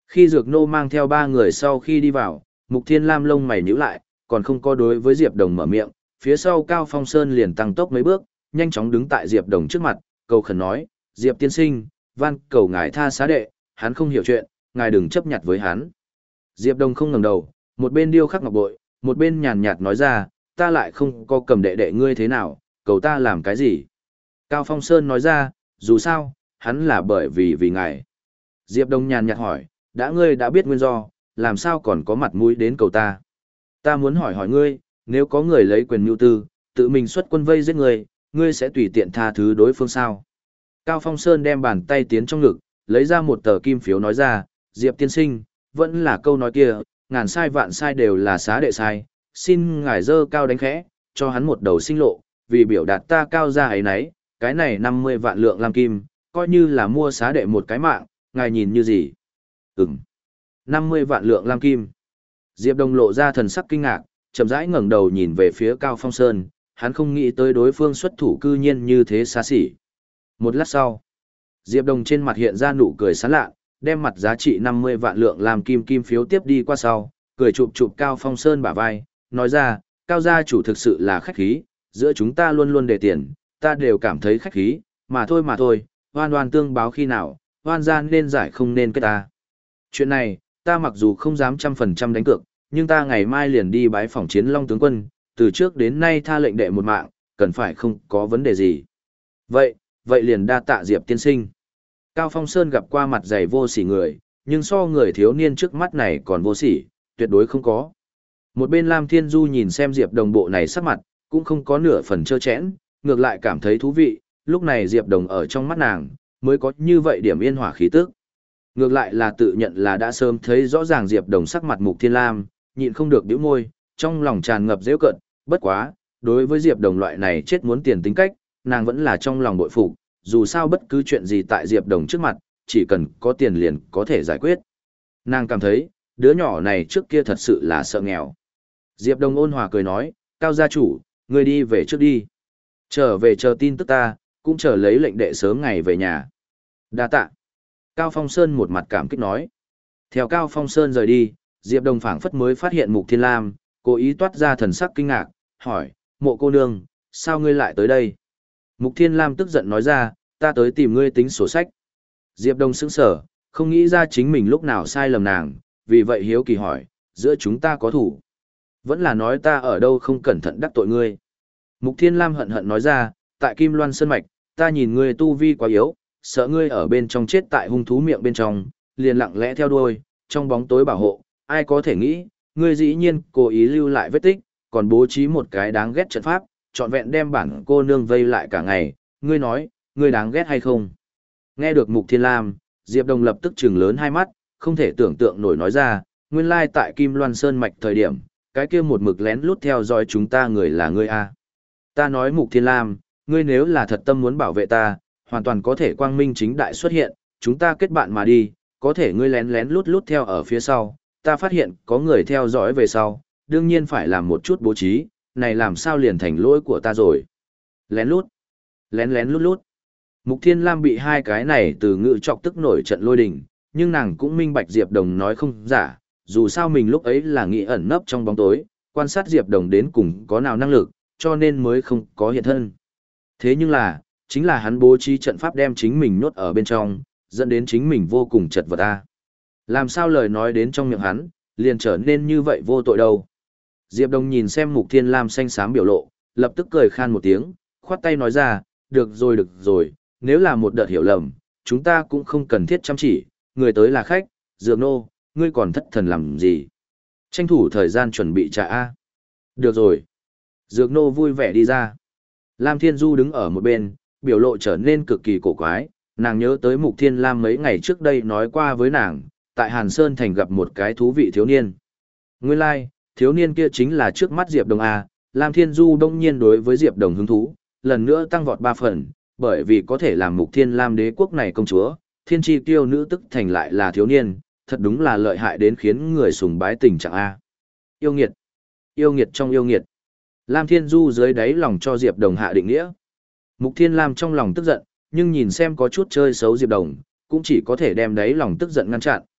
Speaker 1: Khi Dược Nô mang theo ba người sau khi đi vào, Mục Thiên Lam lông mày nhíu lại, còn không có đối với Diệp Đồng mở miệng, phía sau Cao Phong Sơn liền tăng tốc mấy bước, nhanh chóng đứng tại Diệp Đồng trước mặt, cầu khẩn nói, Diệp tiên sinh, van cầu ngài tha xá đệ, hắn không hiểu chuyện, ngài đừng chấp nhặt với hắn. Diệp Đồng không ngẩng đầu, một bên điêu khắc ngọc bội, một bên nhàn nhạt nói ra, ta lại không có cầm đệ đệ ngươi thế nào, cầu ta làm cái gì. Cao Phong Sơn nói ra, dù sao, hắn là bởi vì vì ngài. Diệp Đồng nhàn nhạt hỏi, đã ngươi đã biết nguyên do, làm sao còn có mặt mũi đến cầu ta. Ta muốn hỏi hỏi ngươi, nếu có người lấy quyền mưu tư, tự mình xuất quân vây giết ngươi, ngươi sẽ tùy tiện tha thứ đối phương sao? Cao Phong Sơn đem bàn tay tiến trong ngực, lấy ra một tờ kim phiếu nói ra, Diệp tiên sinh, vẫn là câu nói kia, ngàn sai vạn sai đều là xá đệ sai, xin ngài dơ cao đánh khẽ, cho hắn một đầu sinh lộ, vì biểu đạt ta cao ra ấy nấy, cái này năm mươi vạn lượng lam kim, coi như là mua xá đệ một cái mạng, ngài nhìn như gì? Ừm, năm mươi vạn lượng lam kim. Diệp Đồng lộ ra thần sắc kinh ngạc, chậm rãi ngẩng đầu nhìn về phía Cao Phong Sơn, hắn không nghĩ tới đối phương xuất thủ cư nhiên như thế xa xỉ. Một lát sau, Diệp Đồng trên mặt hiện ra nụ cười sán lạ, đem mặt giá trị năm mươi vạn lượng làm kim kim phiếu tiếp đi qua sau, cười chụp chụp Cao Phong Sơn bả vai, nói ra, Cao gia chủ thực sự là khách khí, giữa chúng ta luôn luôn để tiền, ta đều cảm thấy khách khí, mà thôi mà thôi, hoan hoan tương báo khi nào, hoan gian nên giải không nên kết ta. Chuyện này, ta mặc dù không dám trăm phần trăm đánh cược, nhưng ta ngày mai liền đi bái phỏng chiến Long tướng quân, từ trước đến nay tha lệnh đệ một mạng, cần phải không có vấn đề gì. Vậy, vậy liền đa tạ Diệp tiên sinh. Cao Phong Sơn gặp qua mặt dày vô sỉ người, nhưng so người thiếu niên trước mắt này còn vô sỉ, tuyệt đối không có. Một bên Lam Thiên Du nhìn xem Diệp Đồng bộ này sắc mặt, cũng không có nửa phần trơ chẽn, ngược lại cảm thấy thú vị, lúc này Diệp Đồng ở trong mắt nàng, mới có như vậy điểm yên hỏa khí tức. Ngược lại là tự nhận là đã sớm thấy rõ ràng Diệp Đồng sắc mặt Mục Thiên Lam, nhịn không được bĩu môi, trong lòng tràn ngập giễu cợt, bất quá, đối với Diệp Đồng loại này chết muốn tiền tính cách, nàng vẫn là trong lòng bội phục, dù sao bất cứ chuyện gì tại Diệp Đồng trước mặt, chỉ cần có tiền liền có thể giải quyết. Nàng cảm thấy, đứa nhỏ này trước kia thật sự là sợ nghèo. Diệp Đồng ôn hòa cười nói, Cao gia chủ, ngươi đi về trước đi. Trở về chờ tin tức ta, cũng chờ lấy lệnh đệ sớm ngày về nhà. Đa tạ. Cao Phong Sơn một mặt cảm kích nói. Theo Cao Phong Sơn rời đi, Diệp Đồng phảng phất mới phát hiện Mục Thiên Lam, cố ý toát ra thần sắc kinh ngạc, hỏi, mộ cô nương, sao ngươi lại tới đây? Mục Thiên Lam tức giận nói ra, ta tới tìm ngươi tính sổ sách. Diệp Đồng sững sờ, không nghĩ ra chính mình lúc nào sai lầm nàng, vì vậy hiếu kỳ hỏi, giữa chúng ta có thủ. Vẫn là nói ta ở đâu không cẩn thận đắc tội ngươi. Mục Thiên Lam hận hận nói ra, tại Kim Loan Sơn Mạch, ta nhìn ngươi tu vi quá yếu, sợ ngươi ở bên trong chết tại hung thú miệng bên trong, liền lặng lẽ theo đuôi, trong bóng tối bảo hộ, ai có thể nghĩ, ngươi dĩ nhiên cố ý lưu lại vết tích, còn bố trí một cái đáng ghét trận pháp, trọn vẹn đem bản cô nương vây lại cả ngày, ngươi nói, ngươi đáng ghét hay không? Nghe được Mục Thiên Lam, Diệp Đồng lập tức trừng lớn hai mắt, không thể tưởng tượng nổi nói ra, nguyên lai tại Kim Loan Sơn Mạch thời điểm, cái kia một mực lén lút theo dõi chúng ta người là ngươi a. Ta nói Mục Thiên Lam, ngươi nếu là thật tâm muốn bảo vệ ta, hoàn toàn có thể quang minh chính đại xuất hiện, chúng ta kết bạn mà đi, có thể ngươi lén lén lút lút theo ở phía sau, ta phát hiện có người theo dõi về sau, đương nhiên phải làm một chút bố trí, này làm sao liền thành lỗi của ta rồi. Lén lút, lén lén lút lút. Mục Thiên Lam bị hai cái này từ ngữ chọc tức nổi trận lôi đình, nhưng nàng cũng minh bạch Diệp Đồng nói không giả, dù sao mình lúc ấy là nghĩ ẩn nấp trong bóng tối, quan sát Diệp Đồng đến cùng có nào năng lực, cho nên mới không có hiện thân. Thế nhưng là, chính là hắn bố trí trận pháp đem chính mình nhốt ở bên trong, dẫn đến chính mình vô cùng chật vật ta. Làm sao lời nói đến trong miệng hắn, liền trở nên như vậy vô tội đâu. Diệp Đồng nhìn xem Mục Thiên Lam xanh xám biểu lộ, lập tức cười khan một tiếng, khoát tay nói ra, được rồi được rồi, nếu là một đợt hiểu lầm, chúng ta cũng không cần thiết chăm chỉ, người tới là khách, Dược Nô, ngươi còn thất thần làm gì? Tranh thủ thời gian chuẩn bị trà A. Được rồi. Dược Nô vui vẻ đi ra. Lam Thiên Du đứng ở một bên, biểu lộ trở nên cực kỳ cổ quái, nàng nhớ tới Mục Thiên Lam mấy ngày trước đây nói qua với nàng, tại Hàn Sơn Thành gặp một cái thú vị thiếu niên. Nguyên lai, like, thiếu niên kia chính là trước mắt Diệp Đồng A, Lam Thiên Du đông nhiên đối với Diệp Đồng hứng thú, lần nữa tăng vọt ba phần, bởi vì có thể làm Mục Thiên Lam đế quốc này công chúa, thiên tri tiêu nữ tức thành lại là thiếu niên, thật đúng là lợi hại đến khiến người sùng bái tình trạng A. Yêu nghiệt, yêu nghiệt trong yêu nghiệt. Lam Thiên Du dưới đáy lòng cho Diệp Đồng hạ định nghĩa. Mục Thiên Lam trong lòng tức giận, nhưng nhìn xem có chút chơi xấu Diệp Đồng, cũng chỉ có thể đem đáy lòng tức giận ngăn chặn,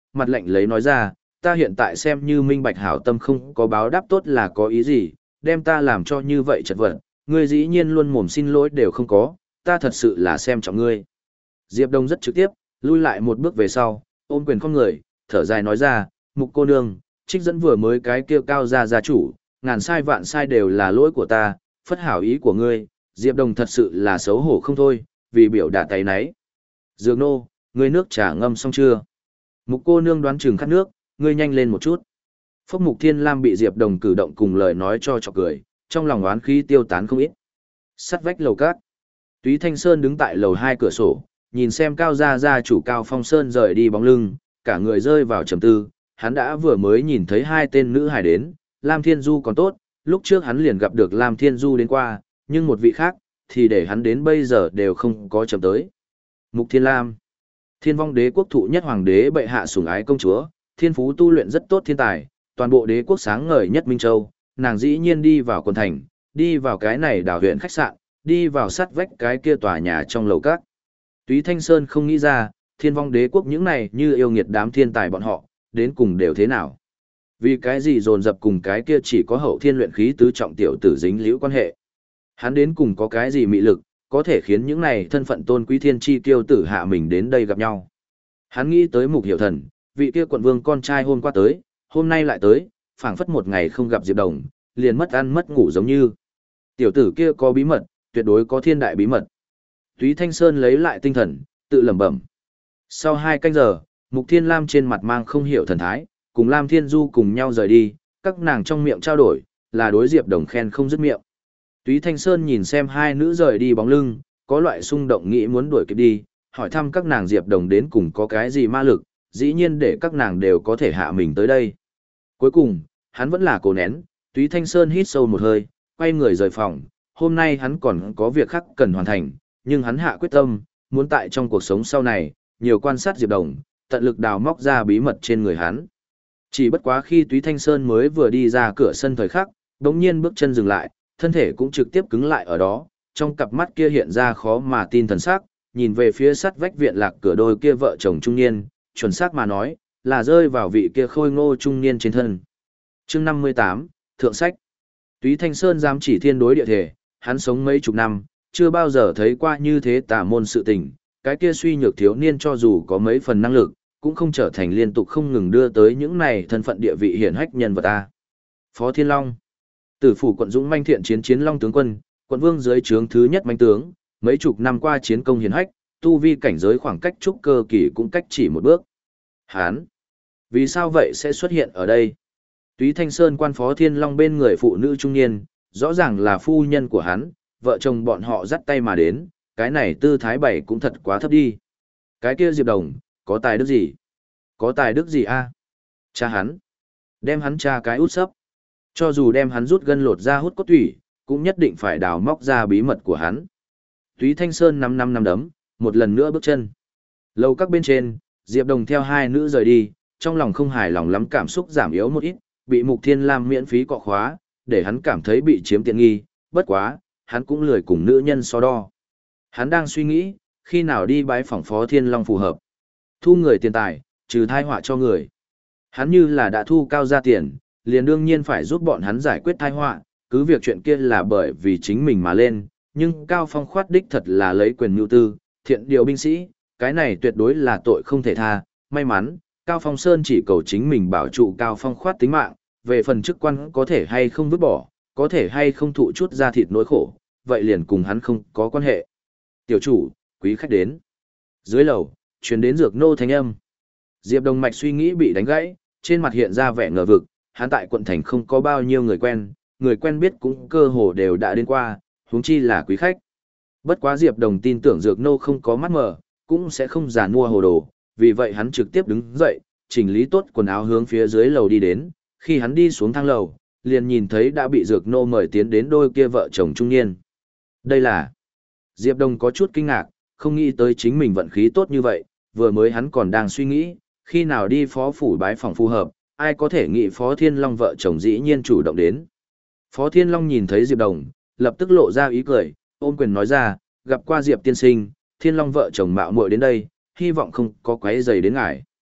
Speaker 1: mặt lạnh lấy nói ra, ta hiện tại xem như minh bạch hảo tâm không có báo đáp tốt là có ý gì, đem ta làm cho như vậy chật vật, ngươi dĩ nhiên luôn mồm xin lỗi đều không có, ta thật sự là xem trọng ngươi. Diệp Đông rất trực tiếp, lui lại một bước về sau, ôm quyền không người, thở dài nói ra, Mục cô nương, trích dẫn vừa mới cái kia cao gia gia chủ, ngàn sai vạn sai đều là lỗi của ta, phất hảo ý của ngươi, Diệp Đông thật sự là xấu hổ không thôi, vì biểu đạt tay nấy. Dược nô, ngươi nước trà ngâm xong chưa? Mục cô nương đoán chừng khát nước, ngươi nhanh lên một chút. Phốc Mục Thiên Lam bị Diệp Đồng cử động cùng lời nói cho chọc cười, trong lòng oán khí tiêu tán không ít. Sắt vách lầu cát. Túy Thanh Sơn đứng tại lầu hai cửa sổ, nhìn xem cao gia gia chủ Cao Phong Sơn rời đi bóng lưng, cả người rơi vào trầm tư, hắn đã vừa mới nhìn thấy hai tên nữ hài đến, Lam Thiên Du còn tốt, lúc trước hắn liền gặp được Lam Thiên Du đến qua, nhưng một vị khác, thì để hắn đến bây giờ đều không có chậm tới. Mục Thiên Lam, Thiên Vong Đế quốc thụ nhất hoàng đế bệ hạ sủng ái công chúa, thiên phú tu luyện rất tốt thiên tài, toàn bộ đế quốc sáng ngời nhất Minh Châu, nàng dĩ nhiên đi vào quần thành, đi vào cái này đảo huyện khách sạn, đi vào sát vách cái kia tòa nhà trong lầu các. Túy Thanh Sơn không nghĩ ra, Thiên Vong Đế quốc những này như yêu nghiệt đám thiên tài bọn họ, đến cùng đều thế nào. Vì cái gì dồn dập cùng cái kia chỉ có hậu thiên luyện khí tứ trọng tiểu tử dính liễu quan hệ. Hắn đến cùng có cái gì mị lực, có thể khiến những này thân phận tôn quý thiên chi kiêu tử hạ mình đến đây gặp nhau. Hắn nghĩ tới Mục Hiểu Thần, vị kia quận vương con trai hôm qua tới, hôm nay lại tới, phảng phất một ngày không gặp Diệp Đồng, liền mất ăn mất ngủ giống như. Tiểu tử kia có bí mật, tuyệt đối có thiên đại bí mật. Túy Thanh Sơn lấy lại tinh thần, tự lẩm bẩm. Sau hai canh giờ, Mục Thiên Lam trên mặt mang không hiểu thần thái, cùng Lam Thiên Du cùng nhau rời đi, các nàng trong miệng trao đổi, là đối Diệp Đồng khen không dứt miệng. Túy Thanh Sơn nhìn xem hai nữ rời đi bóng lưng, có loại xung động nghĩ muốn đuổi kịp đi, hỏi thăm các nàng Diệp Đồng đến cùng có cái gì ma lực, dĩ nhiên để các nàng đều có thể hạ mình tới đây. Cuối cùng, hắn vẫn là cố nén, Túy Thanh Sơn hít sâu một hơi, quay người rời phòng, hôm nay hắn còn có việc khác cần hoàn thành, nhưng hắn hạ quyết tâm, muốn tại trong cuộc sống sau này, nhiều quan sát Diệp Đồng, tận lực đào móc ra bí mật trên người hắn. Chỉ bất quá khi Túy Thanh Sơn mới vừa đi ra cửa sân thời khắc, đống nhiên bước chân dừng lại, thân thể cũng trực tiếp cứng lại ở đó, trong cặp mắt kia hiện ra khó mà tin thần sắc, nhìn về phía sắt vách viện lạc cửa đôi kia vợ chồng trung niên, chuẩn xác mà nói, là rơi vào vị kia khôi ngô trung niên trên thân. Chương năm mươi tám, Thượng Sách. Túy Thanh Sơn dám chỉ thiên đối địa thể, hắn sống mấy chục năm, chưa bao giờ thấy qua như thế tà môn sự tình, cái kia suy nhược thiếu niên cho dù có mấy phần năng lực, cũng không trở thành liên tục không ngừng đưa tới những này thân phận địa vị hiển hách nhân vật ta. Phó Thiên Long, Tử phủ quận Dũng manh thiện chiến chiến Long tướng quân, quận vương dưới trướng thứ nhất manh tướng, mấy chục năm qua chiến công hiển hách, tu vi cảnh giới khoảng cách trúc cơ kỳ cũng cách chỉ một bước. Hán, vì sao vậy sẽ xuất hiện ở đây? Túy Thanh Sơn quan Phó Thiên Long bên người phụ nữ trung niên, rõ ràng là phu nhân của hắn, vợ chồng bọn họ dắt tay mà đến, cái này tư thái bảy cũng thật quá thấp đi. Cái kia Diệp Đồng, có tài đức gì? Có tài đức gì a? Cha hắn. Đem hắn cha cái út sấp. Cho dù đem hắn rút gân lột ra hút cốt thủy, cũng nhất định phải đào móc ra bí mật của hắn. Túy Thanh Sơn năm năm năm đấm, một lần nữa bước chân. Lầu các bên trên, Diệp Đồng theo hai nữ rời đi, trong lòng không hài lòng lắm, cảm xúc giảm yếu một ít, bị Mục Thiên Lam miễn phí cọ khóa, để hắn cảm thấy bị chiếm tiện nghi, bất quá, hắn cũng lười cùng nữ nhân so đo. Hắn đang suy nghĩ, khi nào đi bái phỏng Phó Thiên Long phù hợp. Thu người tiền tài, trừ thai họa cho người. Hắn như là đã thu cao ra tiền, liền đương nhiên phải giúp bọn hắn giải quyết thai họa, cứ việc chuyện kia là bởi vì chính mình mà lên, nhưng Cao Phong khoát đích thật là lấy quyền mưu tư, thiện điều binh sĩ, cái này tuyệt đối là tội không thể tha. May mắn, Cao Phong Sơn chỉ cầu chính mình bảo trụ Cao Phong khoát tính mạng, về phần chức quan có thể hay không vứt bỏ, có thể hay không thụ chút ra thịt nỗi khổ, vậy liền cùng hắn không có quan hệ. Tiểu chủ, quý khách đến. Dưới lầu, truyền đến dược nô thanh âm. Diệp Đồng mạch suy nghĩ bị đánh gãy, trên mặt hiện ra vẻ ngờ vực, hắn tại quận thành không có bao nhiêu người quen, người quen biết cũng cơ hồ đều đã đến qua, huống chi là quý khách. Bất quá Diệp Đồng tin tưởng dược nô không có mắt mờ, cũng sẽ không giả mua hồ đồ, vì vậy hắn trực tiếp đứng dậy, chỉnh lý tốt quần áo hướng phía dưới lầu đi đến, khi hắn đi xuống thang lầu, liền nhìn thấy đã bị dược nô mời tiến đến đôi kia vợ chồng trung niên. Đây là... Diệp Đồng có chút kinh ngạc, không nghĩ tới chính mình vận khí tốt như vậy, vừa mới hắn còn đang suy nghĩ, khi nào đi phó phủ bái phòng phù hợp, ai có thể nghĩ Phó Thiên Long vợ chồng dĩ nhiên chủ động đến. Phó Thiên Long nhìn thấy Diệp Đồng, lập tức lộ ra ý cười, ôm quyền nói ra, gặp qua Diệp tiên sinh, Thiên Long vợ chồng mạo muội đến đây, hy vọng không có quấy rầy đến ngài.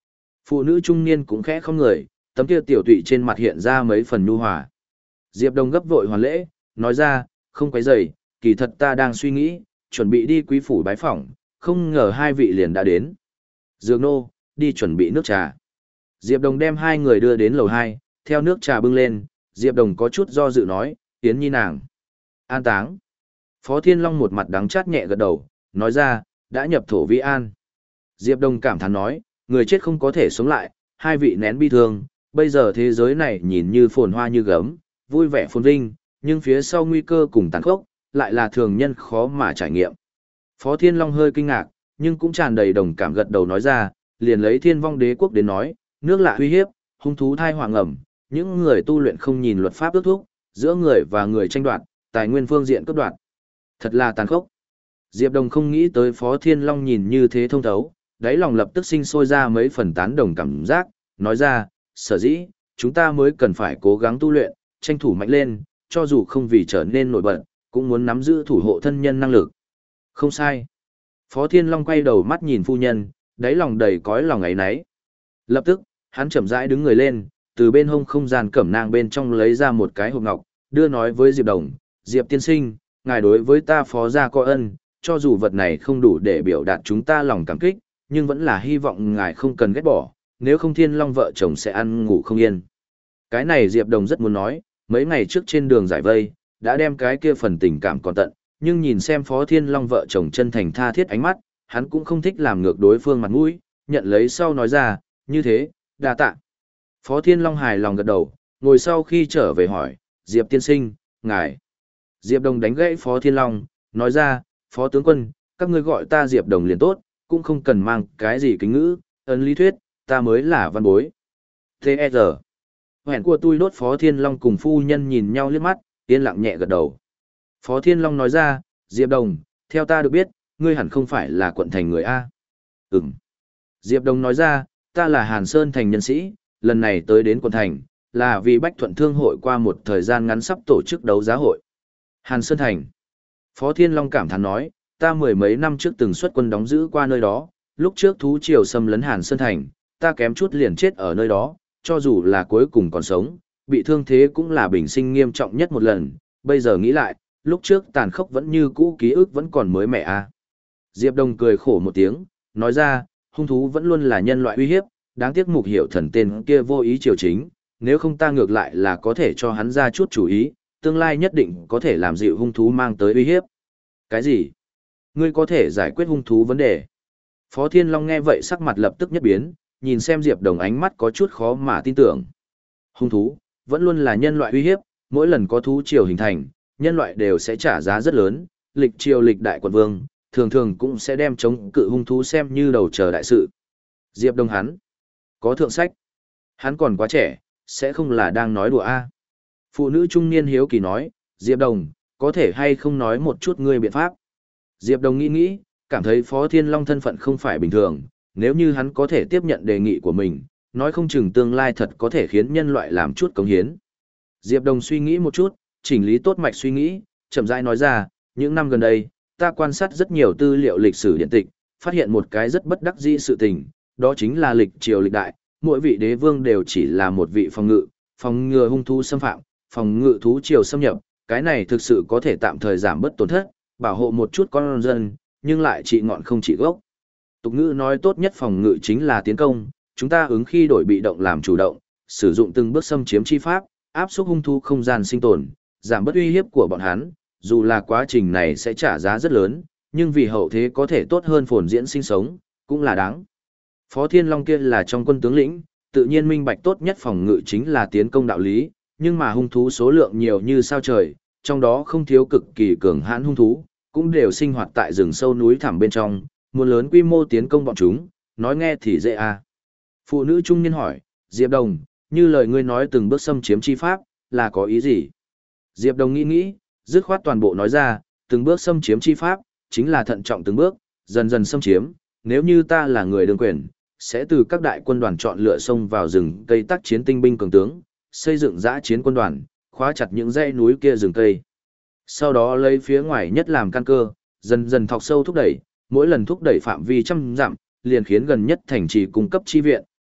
Speaker 1: Phụ nữ trung niên cũng khẽ không người, tấm kia tiểu tụy trên mặt hiện ra mấy phần nhu hòa. Diệp Đồng gấp vội hoàn lễ, nói ra, không quấy rầy, kỳ thật ta đang suy nghĩ, chuẩn bị đi quý phủ bái phỏng, không ngờ hai vị liền đã đến. Dược nô, đi chuẩn bị nước trà. Diệp Đồng đem hai người đưa đến lầu hai, theo nước trà bưng lên, Diệp Đồng có chút do dự nói, Yến Nhi nàng. An táng. Phó Thiên Long một mặt đắng chát nhẹ gật đầu, nói ra, đã nhập thổ vi an. Diệp Đồng cảm thán nói, người chết không có thể sống lại, hai vị nén bi thương, bây giờ thế giới này nhìn như phồn hoa như gấm, vui vẻ phồn vinh, nhưng phía sau nguy cơ cùng tàn khốc, lại là thường nhân khó mà trải nghiệm. Phó Thiên Long hơi kinh ngạc, nhưng cũng tràn đầy đồng cảm gật đầu nói ra, liền lấy Thiên Vong Đế quốc đến nói, nước lạ uy hiếp, hung thú thai hoàng ẩm, những người tu luyện không nhìn luật pháp ước thúc, giữa người và người tranh đoạt, tài nguyên phương diện cướp đoạt. Thật là tàn khốc. Diệp Đồng không nghĩ tới Phó Thiên Long nhìn như thế thông thấu, đáy lòng lập tức sinh sôi ra mấy phần tán đồng cảm giác, nói ra, sở dĩ, chúng ta mới cần phải cố gắng tu luyện, tranh thủ mạnh lên, cho dù không vì trở nên nổi bật, cũng muốn nắm giữ thủ hộ thân nhân năng lực. Không sai. Phó Thiên Long quay đầu mắt nhìn phu nhân, đáy lòng đầy cõi lòng ấy nấy. Lập tức, hắn chậm rãi đứng người lên, từ bên hông không gian cẩm nang bên trong lấy ra một cái hộp ngọc, đưa nói với Diệp Đồng, Diệp tiên sinh, ngài đối với ta phó gia có ân, cho dù vật này không đủ để biểu đạt chúng ta lòng cảm kích, nhưng vẫn là hy vọng ngài không cần ghét bỏ, nếu không Thiên Long vợ chồng sẽ ăn ngủ không yên. Cái này Diệp Đồng rất muốn nói, mấy ngày trước trên đường giải vây, đã đem cái kia phần tình cảm còn tận, nhưng nhìn xem Phó Thiên Long vợ chồng chân thành tha thiết ánh mắt, hắn cũng không thích làm ngược đối phương mặt mũi, nhận lấy sau nói ra, như thế, đa tạ. Phó Thiên Long hài lòng gật đầu, ngồi sau khi trở về hỏi, Diệp tiên sinh, ngài. Diệp Đồng đánh gãy Phó Thiên Long, nói ra, Phó tướng quân, các ngươi gọi ta Diệp Đồng liền tốt, cũng không cần mang cái gì kính ngữ, ấn lý thuyết, ta mới là văn bối. tê e rờ. Hẹn của tôi đốt Phó Thiên Long cùng phu nhân nhìn nhau liếc mắt, yên lặng nhẹ gật đầu. Phó Thiên Long nói ra, Diệp Đồng, theo ta được biết, ngươi hẳn không phải là quận thành người A. Ừm. Diệp Đồng nói ra, ta là Hàn Sơn thành nhân sĩ, lần này tới đến quận thành, là vì Bách Thuận Thương hội qua một thời gian ngắn sắp tổ chức đấu giá hội. Hàn Sơn thành. Phó Thiên Long cảm thán nói, ta mười mấy năm trước từng xuất quân đóng giữ qua nơi đó, lúc trước thú triều xâm lấn Hàn Sơn thành, ta kém chút liền chết ở nơi đó, cho dù là cuối cùng còn sống, bị thương thế cũng là bình sinh nghiêm trọng nhất một lần, bây giờ nghĩ lại, lúc trước tàn khốc vẫn như cũ, ký ức vẫn còn mới mẻ a. Diệp Đồng cười khổ một tiếng, nói ra, hung thú vẫn luôn là nhân loại uy hiếp, đáng tiếc Mục Hiểu Thần tên kia vô ý triều chính, nếu không ta ngược lại là có thể cho hắn ra chút chủ ý, tương lai nhất định có thể làm dịu hung thú mang tới uy hiếp. Cái gì? Ngươi có thể giải quyết hung thú vấn đề? Phó Thiên Long nghe vậy sắc mặt lập tức nhất biến, nhìn xem Diệp Đồng ánh mắt có chút khó mà tin tưởng. Hung thú, vẫn luôn là nhân loại uy hiếp, mỗi lần có thú triều hình thành, nhân loại đều sẽ trả giá rất lớn, lịch triều lịch đại quận vương, thường thường cũng sẽ đem chống cự hung thú xem như đầu chờ đại sự. Diệp Đồng hắn, có thượng sách. Hắn còn quá trẻ, sẽ không là đang nói đùa a. Phụ nữ trung niên hiếu kỳ nói, Diệp Đồng, có thể hay không nói một chút ngươi biện pháp. Diệp Đồng nghĩ nghĩ, cảm thấy Phó Thiên Long thân phận không phải bình thường, nếu như hắn có thể tiếp nhận đề nghị của mình, nói không chừng tương lai thật có thể khiến nhân loại làm chút cống hiến. Diệp Đồng suy nghĩ một chút, chỉnh lý tốt mạch suy nghĩ, chậm rãi nói ra, những năm gần đây, ta quan sát rất nhiều tư liệu lịch sử điện tịch, phát hiện một cái rất bất đắc dĩ sự tình, đó chính là lịch triều lịch đại, mỗi vị đế vương đều chỉ là một vị phòng ngự, phòng ngừa hung thú xâm phạm, phòng ngự thú triều xâm nhập, cái này thực sự có thể tạm thời giảm bớt tổn thất, bảo hộ một chút con dân, nhưng lại trị ngọn không trị gốc. Tục ngữ nói tốt nhất phòng ngự chính là tiến công, chúng ta ứng khi đổi bị động làm chủ động, sử dụng từng bước xâm chiếm chi pháp, áp suất hung thú không gian sinh tồn, giảm bớt uy hiếp của bọn hắn, dù là quá trình này sẽ trả giá rất lớn, nhưng vì hậu thế có thể tốt hơn phồn diễn sinh sống, cũng là đáng. Phó Thiên Long kia là trong quân tướng lĩnh, tự nhiên minh bạch tốt nhất phòng ngự chính là tiến công đạo lý, nhưng mà hung thú số lượng nhiều như sao trời, trong đó không thiếu cực kỳ cường hãn hung thú, cũng đều sinh hoạt tại rừng sâu núi thẳm bên trong, muốn lớn quy mô tiến công bọn chúng, nói nghe thì dễ à. Phụ nữ trung niên hỏi, Diệp Đồng, như lời ngươi nói từng bước xâm chiếm chi pháp, là có ý gì? Diệp Đồng nghĩ nghĩ, dứt khoát toàn bộ nói ra, từng bước xâm chiếm chi pháp, chính là thận trọng từng bước, dần dần xâm chiếm, nếu như ta là người đương quyền, sẽ từ các đại quân đoàn chọn lựa xông vào rừng cây tác chiến tinh binh cường tướng, xây dựng dã chiến quân đoàn, khóa chặt những dãy núi kia rừng cây. Sau đó lấy phía ngoài nhất làm căn cơ, dần dần thọc sâu thúc đẩy, mỗi lần thúc đẩy phạm vi trăm dặm, liền khiến gần nhất thành trì cung cấp chi viện,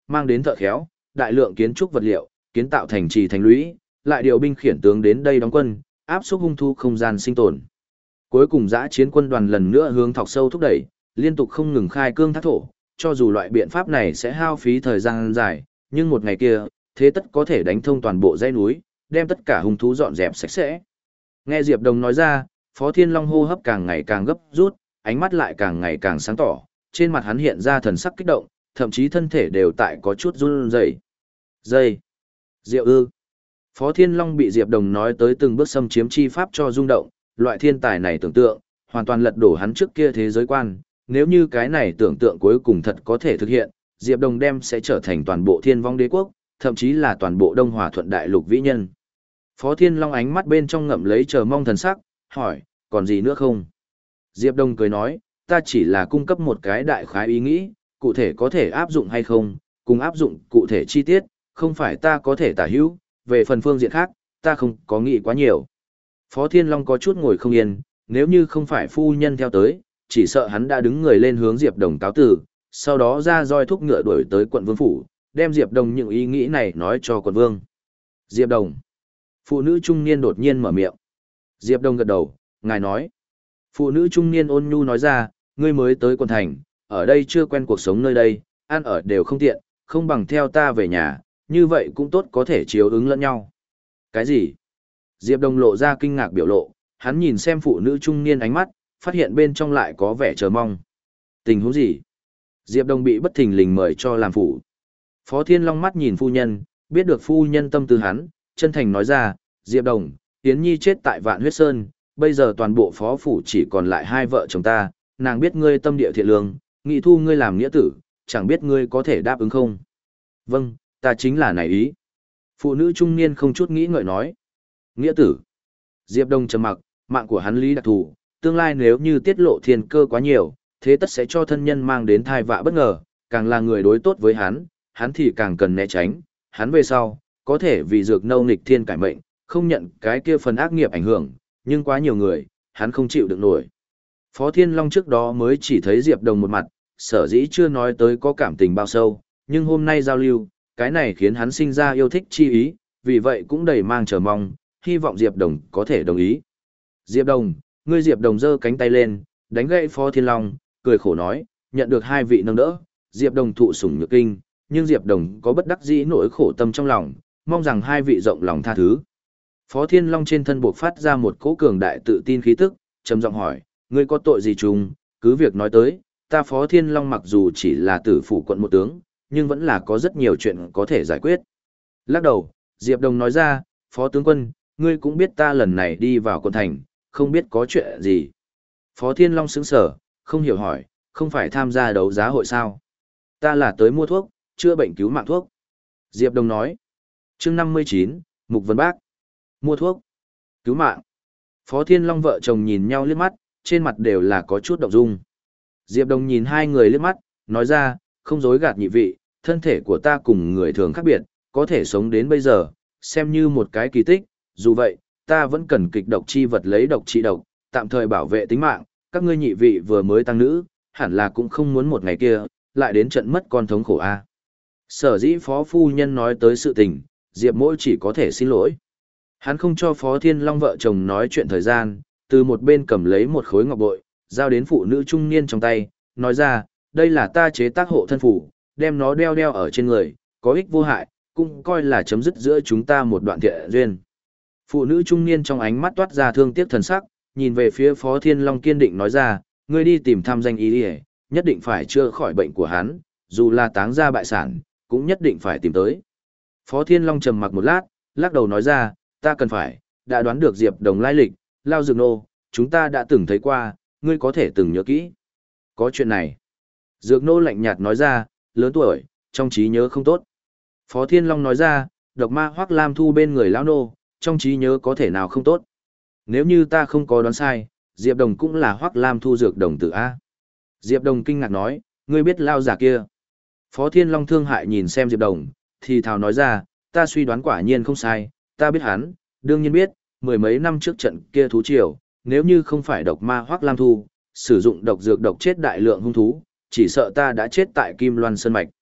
Speaker 1: mang đến thợ khéo, đại lượng kiến trúc vật liệu, kiến tạo thành trì thành lũy, lại điều binh khiển tướng đến đây đóng quân, áp xúc hung thú không gian sinh tồn. Cuối cùng dã chiến quân đoàn lần nữa hướng thọc sâu thúc đẩy, liên tục không ngừng khai cương thác thổ, cho dù loại biện pháp này sẽ hao phí thời gian dài, nhưng một ngày kia, thế tất có thể đánh thông toàn bộ dãy núi, đem tất cả hung thú dọn dẹp sạch sẽ. Nghe Diệp Đồng nói ra, Phó Thiên Long hô hấp càng ngày càng gấp rút, ánh mắt lại càng ngày càng sáng tỏ, trên mặt hắn hiện ra thần sắc kích động, thậm chí thân thể đều tại có chút run rẩy. Dây. Diệu ư. Phó Thiên Long bị Diệp Đồng nói tới từng bước xâm chiếm chi pháp cho rung động, loại thiên tài này tưởng tượng, hoàn toàn lật đổ hắn trước kia thế giới quan, nếu như cái này tưởng tượng cuối cùng thật có thể thực hiện, Diệp Đồng đem sẽ trở thành toàn bộ Thiên Vong Đế quốc, thậm chí là toàn bộ Đông Hòa Thuận Đại Lục vĩ nhân. Phó Thiên Long ánh mắt bên trong ngậm lấy chờ mong thần sắc, hỏi, còn gì nữa không? Diệp Đồng cười nói, ta chỉ là cung cấp một cái đại khái ý nghĩ, cụ thể có thể áp dụng hay không, cùng áp dụng cụ thể chi tiết, không phải ta có thể tả hữu, về phần phương diện khác, ta không có nghĩ quá nhiều. Phó Thiên Long có chút ngồi không yên, nếu như không phải phu nhân theo tới, chỉ sợ hắn đã đứng người lên hướng Diệp Đồng cáo từ, sau đó ra roi thúc ngựa đuổi tới quận vương phủ, đem Diệp Đồng những ý nghĩ này nói cho quận vương. Diệp Đồng. Phụ nữ trung niên đột nhiên mở miệng. Diệp Đồng gật đầu, ngài nói. Phụ nữ trung niên ôn nhu nói ra, ngươi mới tới quận thành, ở đây chưa quen cuộc sống nơi đây, ăn ở đều không tiện, không bằng theo ta về nhà, như vậy cũng tốt có thể chiếu ứng lẫn nhau. Cái gì? Diệp Đồng lộ ra kinh ngạc biểu lộ, hắn nhìn xem phụ nữ trung niên ánh mắt, phát hiện bên trong lại có vẻ chờ mong. Tình huống gì? Diệp Đồng bị bất thình lình mời cho làm phụ. Phó Thiên Long mắt nhìn phu nhân, biết được phu nhân tâm tư hắn, chân thành nói ra, Diệp Đồng, Yến Nhi chết tại Vạn Huyết Sơn, bây giờ toàn bộ phó phủ chỉ còn lại hai vợ chồng ta, nàng biết ngươi tâm địa thiện lương, nghị thu ngươi làm nghĩa tử, chẳng biết ngươi có thể đáp ứng không? Vâng, ta chính là này ý. Phụ nữ trung niên không chút nghĩ ngợi nói. Nghĩa tử. Diệp Đồng trầm mặc, mạng của hắn lý đặc thù, tương lai nếu như tiết lộ thiên cơ quá nhiều, thế tất sẽ cho thân nhân mang đến thai vạ bất ngờ, càng là người đối tốt với hắn, hắn thì càng cần né tránh, hắn về sau, có thể vì dược nâu nghịch thiên cải mệnh, không nhận cái kia phần ác nghiệp ảnh hưởng, nhưng quá nhiều người, hắn không chịu được nổi. Phó Thiên Long trước đó mới chỉ thấy Diệp Đồng một mặt, sở dĩ chưa nói tới có cảm tình bao sâu, nhưng hôm nay giao lưu, cái này khiến hắn sinh ra yêu thích chi ý, vì vậy cũng đầy mang chờ mong, hy vọng Diệp Đồng có thể đồng ý. Diệp Đồng, ngươi Diệp Đồng giơ cánh tay lên, đánh gậy Phó Thiên Long, cười khổ nói, nhận được hai vị nâng đỡ, Diệp Đồng thụ sủng nhược kinh, nhưng Diệp Đồng có bất đắc dĩ nỗi khổ tâm trong lòng, mong rằng hai vị rộng lòng tha thứ. Phó Thiên Long trên thân buộc phát ra một cỗ cường đại tự tin khí tức, trầm giọng hỏi, ngươi có tội gì trùng, cứ việc nói tới, ta Phó Thiên Long mặc dù chỉ là tử phủ quận một tướng, nhưng vẫn là có rất nhiều chuyện có thể giải quyết. Lắc đầu, Diệp Đồng nói ra, Phó tướng quân, ngươi cũng biết ta lần này đi vào quận thành, không biết có chuyện gì. Phó Thiên Long sững sờ, không hiểu hỏi, không phải tham gia đấu giá hội sao? Ta là tới mua thuốc, chữa bệnh cứu mạng thuốc. Diệp Đồng nói. Chương năm mươi chín, Mục Vân Bác. Mua thuốc, cứu mạng. Phó Thiên Long vợ chồng nhìn nhau liếc mắt, trên mặt đều là có chút động dung. Diệp Đồng nhìn hai người liếc mắt, nói ra, không dối gạt nhị vị, thân thể của ta cùng người thường khác biệt, có thể sống đến bây giờ, xem như một cái kỳ tích, dù vậy, ta vẫn cần kịch độc chi vật lấy độc trị độc, tạm thời bảo vệ tính mạng, các ngươi nhị vị vừa mới tăng nữ, hẳn là cũng không muốn một ngày kia, lại đến trận mất con thống khổ a. Sở dĩ Phó Phu Nhân nói tới sự tình, Diệp Mỗi chỉ có thể xin lỗi. Hắn không cho Phó Thiên Long vợ chồng nói chuyện thời gian, từ một bên cầm lấy một khối ngọc bội, giao đến phụ nữ trung niên trong tay, nói ra, đây là ta chế tác hộ thân phủ, đem nó đeo đeo ở trên người, có ích vô hại, cũng coi là chấm dứt giữa chúng ta một đoạn thiện duyên. Phụ nữ trung niên trong ánh mắt toát ra thương tiếc thần sắc, nhìn về phía Phó Thiên Long kiên định nói ra, ngươi đi tìm thăm danh y y, nhất định phải chữa khỏi bệnh của hắn, dù là táng ra bại sản, cũng nhất định phải tìm tới. Phó Thiên Long trầm mặc một lát, lắc đầu nói ra, ta cần phải, đã đoán được Diệp Đồng lai lịch, Lao Dược Nô, chúng ta đã từng thấy qua, ngươi có thể từng nhớ kỹ. Có chuyện này. Dược Nô lạnh nhạt nói ra, lớn tuổi, trong trí nhớ không tốt. Phó Thiên Long nói ra, độc ma Hoắc Lam Thu bên người Lão Nô, trong trí nhớ có thể nào không tốt. Nếu như ta không có đoán sai, Diệp Đồng cũng là Hoắc Lam Thu dược đồng tử A. Diệp Đồng kinh ngạc nói, ngươi biết Lao giả kia. Phó Thiên Long thương hại nhìn xem Diệp Đồng, thì thào nói ra, ta suy đoán quả nhiên không sai, ta biết hắn, đương nhiên biết, mười mấy năm trước trận kia thú triều, nếu như không phải độc ma Hoắc Lam Thu, sử dụng độc dược độc chết đại lượng hung thú, chỉ sợ ta đã chết tại Kim Loan Sơn Mạch.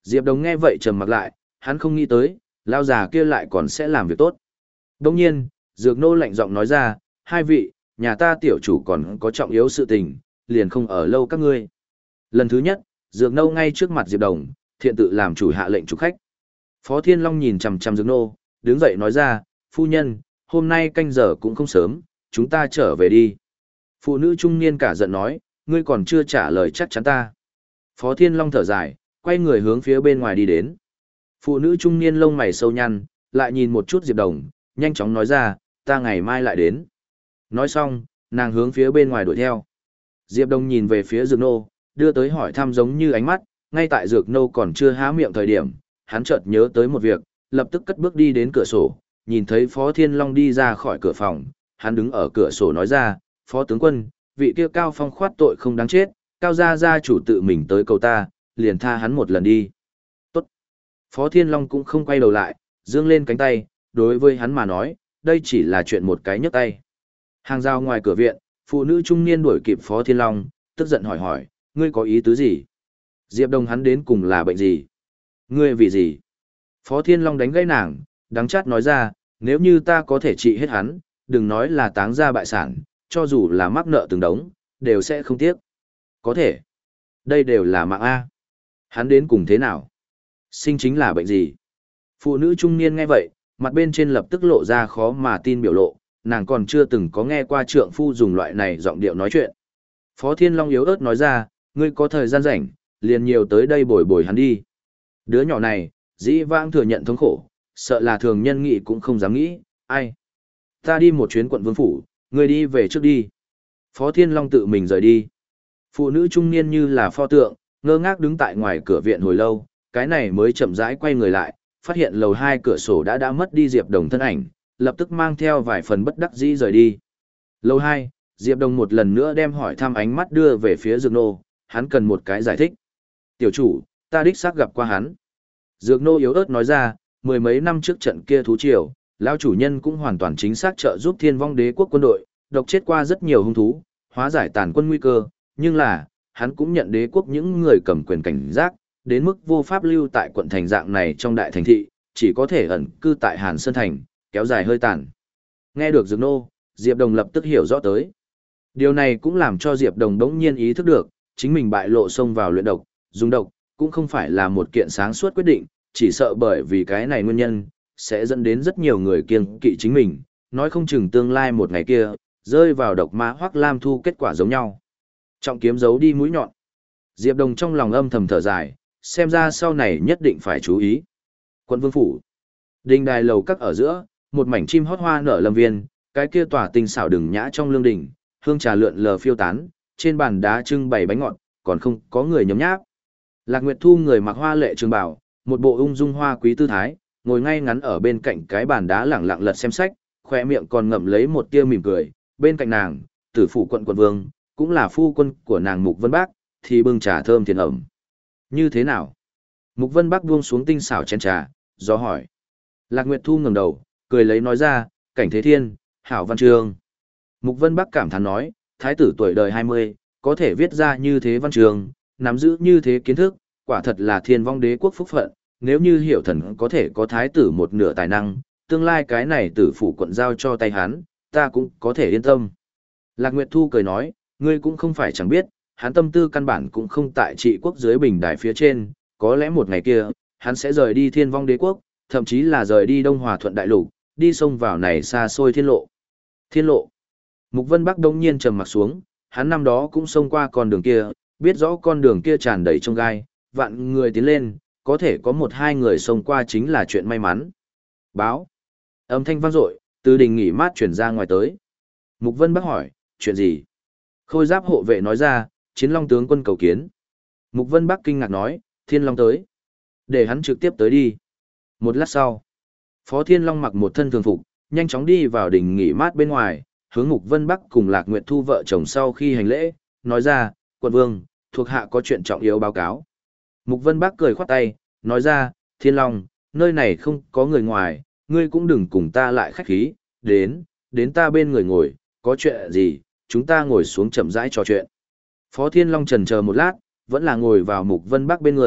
Speaker 1: Diệp Đồng nghe vậy trầm mặc lại, hắn không nghĩ tới, lao già kia lại còn sẽ làm việc tốt. Đồng nhiên, Dược Nô lạnh giọng nói ra, hai vị, nhà ta tiểu chủ còn có trọng yếu sự tình, liền không ở lâu các ngươi. Lần thứ nhất, Dược Nô ngay trước mặt Diệp Đồng, thiện tự làm chủ hạ lệnh chủ khách. Phó Thiên Long nhìn chằm chằm Dược Nô, đứng dậy nói ra, phu nhân, hôm nay canh giờ cũng không sớm, chúng ta trở về đi. Phụ nữ trung niên cả giận nói, ngươi còn chưa trả lời chắc chắn ta. Phó Thiên Long thở dài, quay người hướng phía bên ngoài đi đến. Phụ nữ trung niên lông mày sâu nhăn, lại nhìn một chút Diệp Đồng, nhanh chóng nói ra, ta ngày mai lại đến. Nói xong, nàng hướng phía bên ngoài đuổi theo. Diệp Đồng nhìn về phía Dược Nô, đưa tới hỏi thăm giống như ánh mắt, ngay tại Dược Nô còn chưa há miệng thời điểm, hắn chợt nhớ tới một việc, lập tức cất bước đi đến cửa sổ, nhìn thấy Phó Thiên Long đi ra khỏi cửa phòng, hắn đứng ở cửa sổ nói ra, Phó tướng quân, vị kia Cao Phong khoát tội không đáng chết, Cao gia gia chủ tự mình tới cầu ta, liền tha hắn một lần đi. Tốt. Phó Thiên Long cũng không quay đầu lại, dương lên cánh tay, đối với hắn mà nói, đây chỉ là chuyện một cái nhấc tay. Hàng rào ngoài cửa viện, phụ nữ trung niên đuổi kịp Phó Thiên Long, tức giận hỏi hỏi, ngươi có ý tứ gì? Diệp Đồng hắn đến cùng là bệnh gì? Ngươi vì gì? Phó Thiên Long đánh gãy nàng, đắng chát nói ra, nếu như ta có thể trị hết hắn, đừng nói là táng ra bại sản, cho dù là mắc nợ từng đống, đều sẽ không tiếc. Có thể. Đây đều là mạng A. Hắn đến cùng thế nào? Sinh chính là bệnh gì? Phụ nữ trung niên nghe vậy, mặt bên trên lập tức lộ ra khó mà tin biểu lộ, nàng còn chưa từng có nghe qua trượng phu dùng loại này giọng điệu nói chuyện. Phó Thiên Long yếu ớt nói ra, ngươi có thời gian rảnh, liền nhiều tới đây bồi bồi hắn đi. Đứa nhỏ này, dĩ vãng thừa nhận thống khổ, sợ là thường nhân nghĩ cũng không dám nghĩ, ai. Ta đi một chuyến quận vương phủ, ngươi đi về trước đi. Phó Thiên Long tự mình rời đi. Phụ nữ trung niên như là pho tượng, ngơ ngác đứng tại ngoài cửa viện hồi lâu, cái này mới chậm rãi quay người lại, phát hiện lầu hai cửa sổ đã đã mất đi Diệp Đồng thân ảnh, lập tức mang theo vài phần bất đắc dĩ rời đi. Lầu hai, Diệp Đồng một lần nữa đem hỏi thăm ánh mắt đưa về phía Dược Nô, hắn cần một cái giải thích. Tiểu chủ, ta đích xác gặp qua hắn. Dược Nô yếu ớt nói ra, mười mấy năm trước trận kia thú triều, lão chủ nhân cũng hoàn toàn chính xác trợ giúp Thiên Vong Đế quốc quân đội, độc chết qua rất nhiều hung thú, hóa giải tàn quân nguy cơ, nhưng là, hắn cũng nhận đế quốc những người cầm quyền cảnh giác, đến mức vô pháp lưu tại quận thành dạng này trong đại thành thị, chỉ có thể ẩn cư tại Hàn Sơn Thành, kéo dài hơi tàn. Nghe được Dược Nô, Diệp Đồng lập tức hiểu rõ tới. Điều này cũng làm cho Diệp Đồng đống nhiên ý thức được, chính mình bại lộ xông vào luyện độc, dùng độc, cũng không phải là một kiện sáng suốt quyết định, chỉ sợ bởi vì cái này nguyên nhân, sẽ dẫn đến rất nhiều người kiêng kỵ chính mình, nói không chừng tương lai một ngày kia, rơi vào độc ma hoặc lam thu kết quả giống nhau. Trọng kiếm giấu đi mũi nhọn. Diệp Đồng trong lòng âm thầm thở dài, xem ra sau này nhất định phải chú ý. Quận Vương Phủ. Đình đài lầu các ở giữa, một mảnh chim hót hoa nở lâm viên, cái kia tỏa tinh xảo đừng nhã trong lương đình, hương trà lượn lờ phiêu tán, trên bàn đá trưng bày bánh ngọt, còn không có người nhấm nháp. Lạc Nguyệt Thu người mặc hoa lệ trường bào, một bộ ung dung hoa quý tư thái, ngồi ngay ngắn ở bên cạnh cái bàn đá lẳng lặng lật xem sách, khoe miệng còn ngậm lấy một tia mỉm cười, bên cạnh nàng, tử phủ quận quận vương, cũng là phu quân của nàng Mục Vân Bác, thì bưng trà thơm thiền ẩm. Như thế nào? Mục Vân Bác buông xuống tinh xảo chén trà, do hỏi. Lạc Nguyệt Thu ngẩng đầu, cười lấy nói ra, cảnh thế thiên, hảo văn chương. Mục Vân Bác cảm thán nói, thái tử tuổi đời hai mươi, có thể viết ra như thế văn chương, nắm giữ như thế kiến thức, quả thật là Thiên Vong Đế quốc phúc phận, nếu như hiểu thần có thể có thái tử một nửa tài năng, tương lai cái này tử phủ quận giao cho tay hắn, ta cũng có thể yên tâm. Lạc Nguyệt Thu cười nói, ngươi cũng không phải chẳng biết, hắn tâm tư căn bản cũng không tại trị quốc dưới bình đài phía trên, có lẽ một ngày kia, hắn sẽ rời đi Thiên Vong Đế quốc, thậm chí là rời đi Đông Hòa Thuận Đại Lục, đi sông vào này xa xôi thiên lộ. Thiên lộ. Mục Vân Bắc đông nhiên trầm mặt xuống, hắn năm đó cũng xông qua con đường kia, biết rõ con đường kia tràn đầy trông gai, vạn người tiến lên, có thể có một hai người xông qua chính là chuyện may mắn. Báo. Âm thanh vang dội, từ đình nghỉ mát chuyển ra ngoài tới. Mục Vân Bắc hỏi, chuyện gì? Khôi giáp hộ vệ nói ra, Chiến Long tướng quân cầu kiến. Mục Vân Bắc kinh ngạc nói, Thiên Long tới. Để hắn trực tiếp tới đi. Một lát sau, Phó Thiên Long mặc một thân thường phục, nhanh chóng đi vào đình nghỉ mát bên ngoài, hướng Mục Vân Bắc cùng Lạc Nguyệt Thu vợ chồng sau khi hành lễ, nói ra, quận vương, thuộc hạ có chuyện trọng yếu báo cáo. Mục Vân Bắc cười khoát tay, nói ra, Thiên Long, nơi này không có người ngoài, ngươi cũng đừng cùng ta lại khách khí, đến, đến ta bên người ngồi, có chuyện gì, chúng ta ngồi xuống chậm rãi trò chuyện. Phó Thiên Long chần chờ một lát, vẫn là ngồi vào Mục Vân Bắc bên người,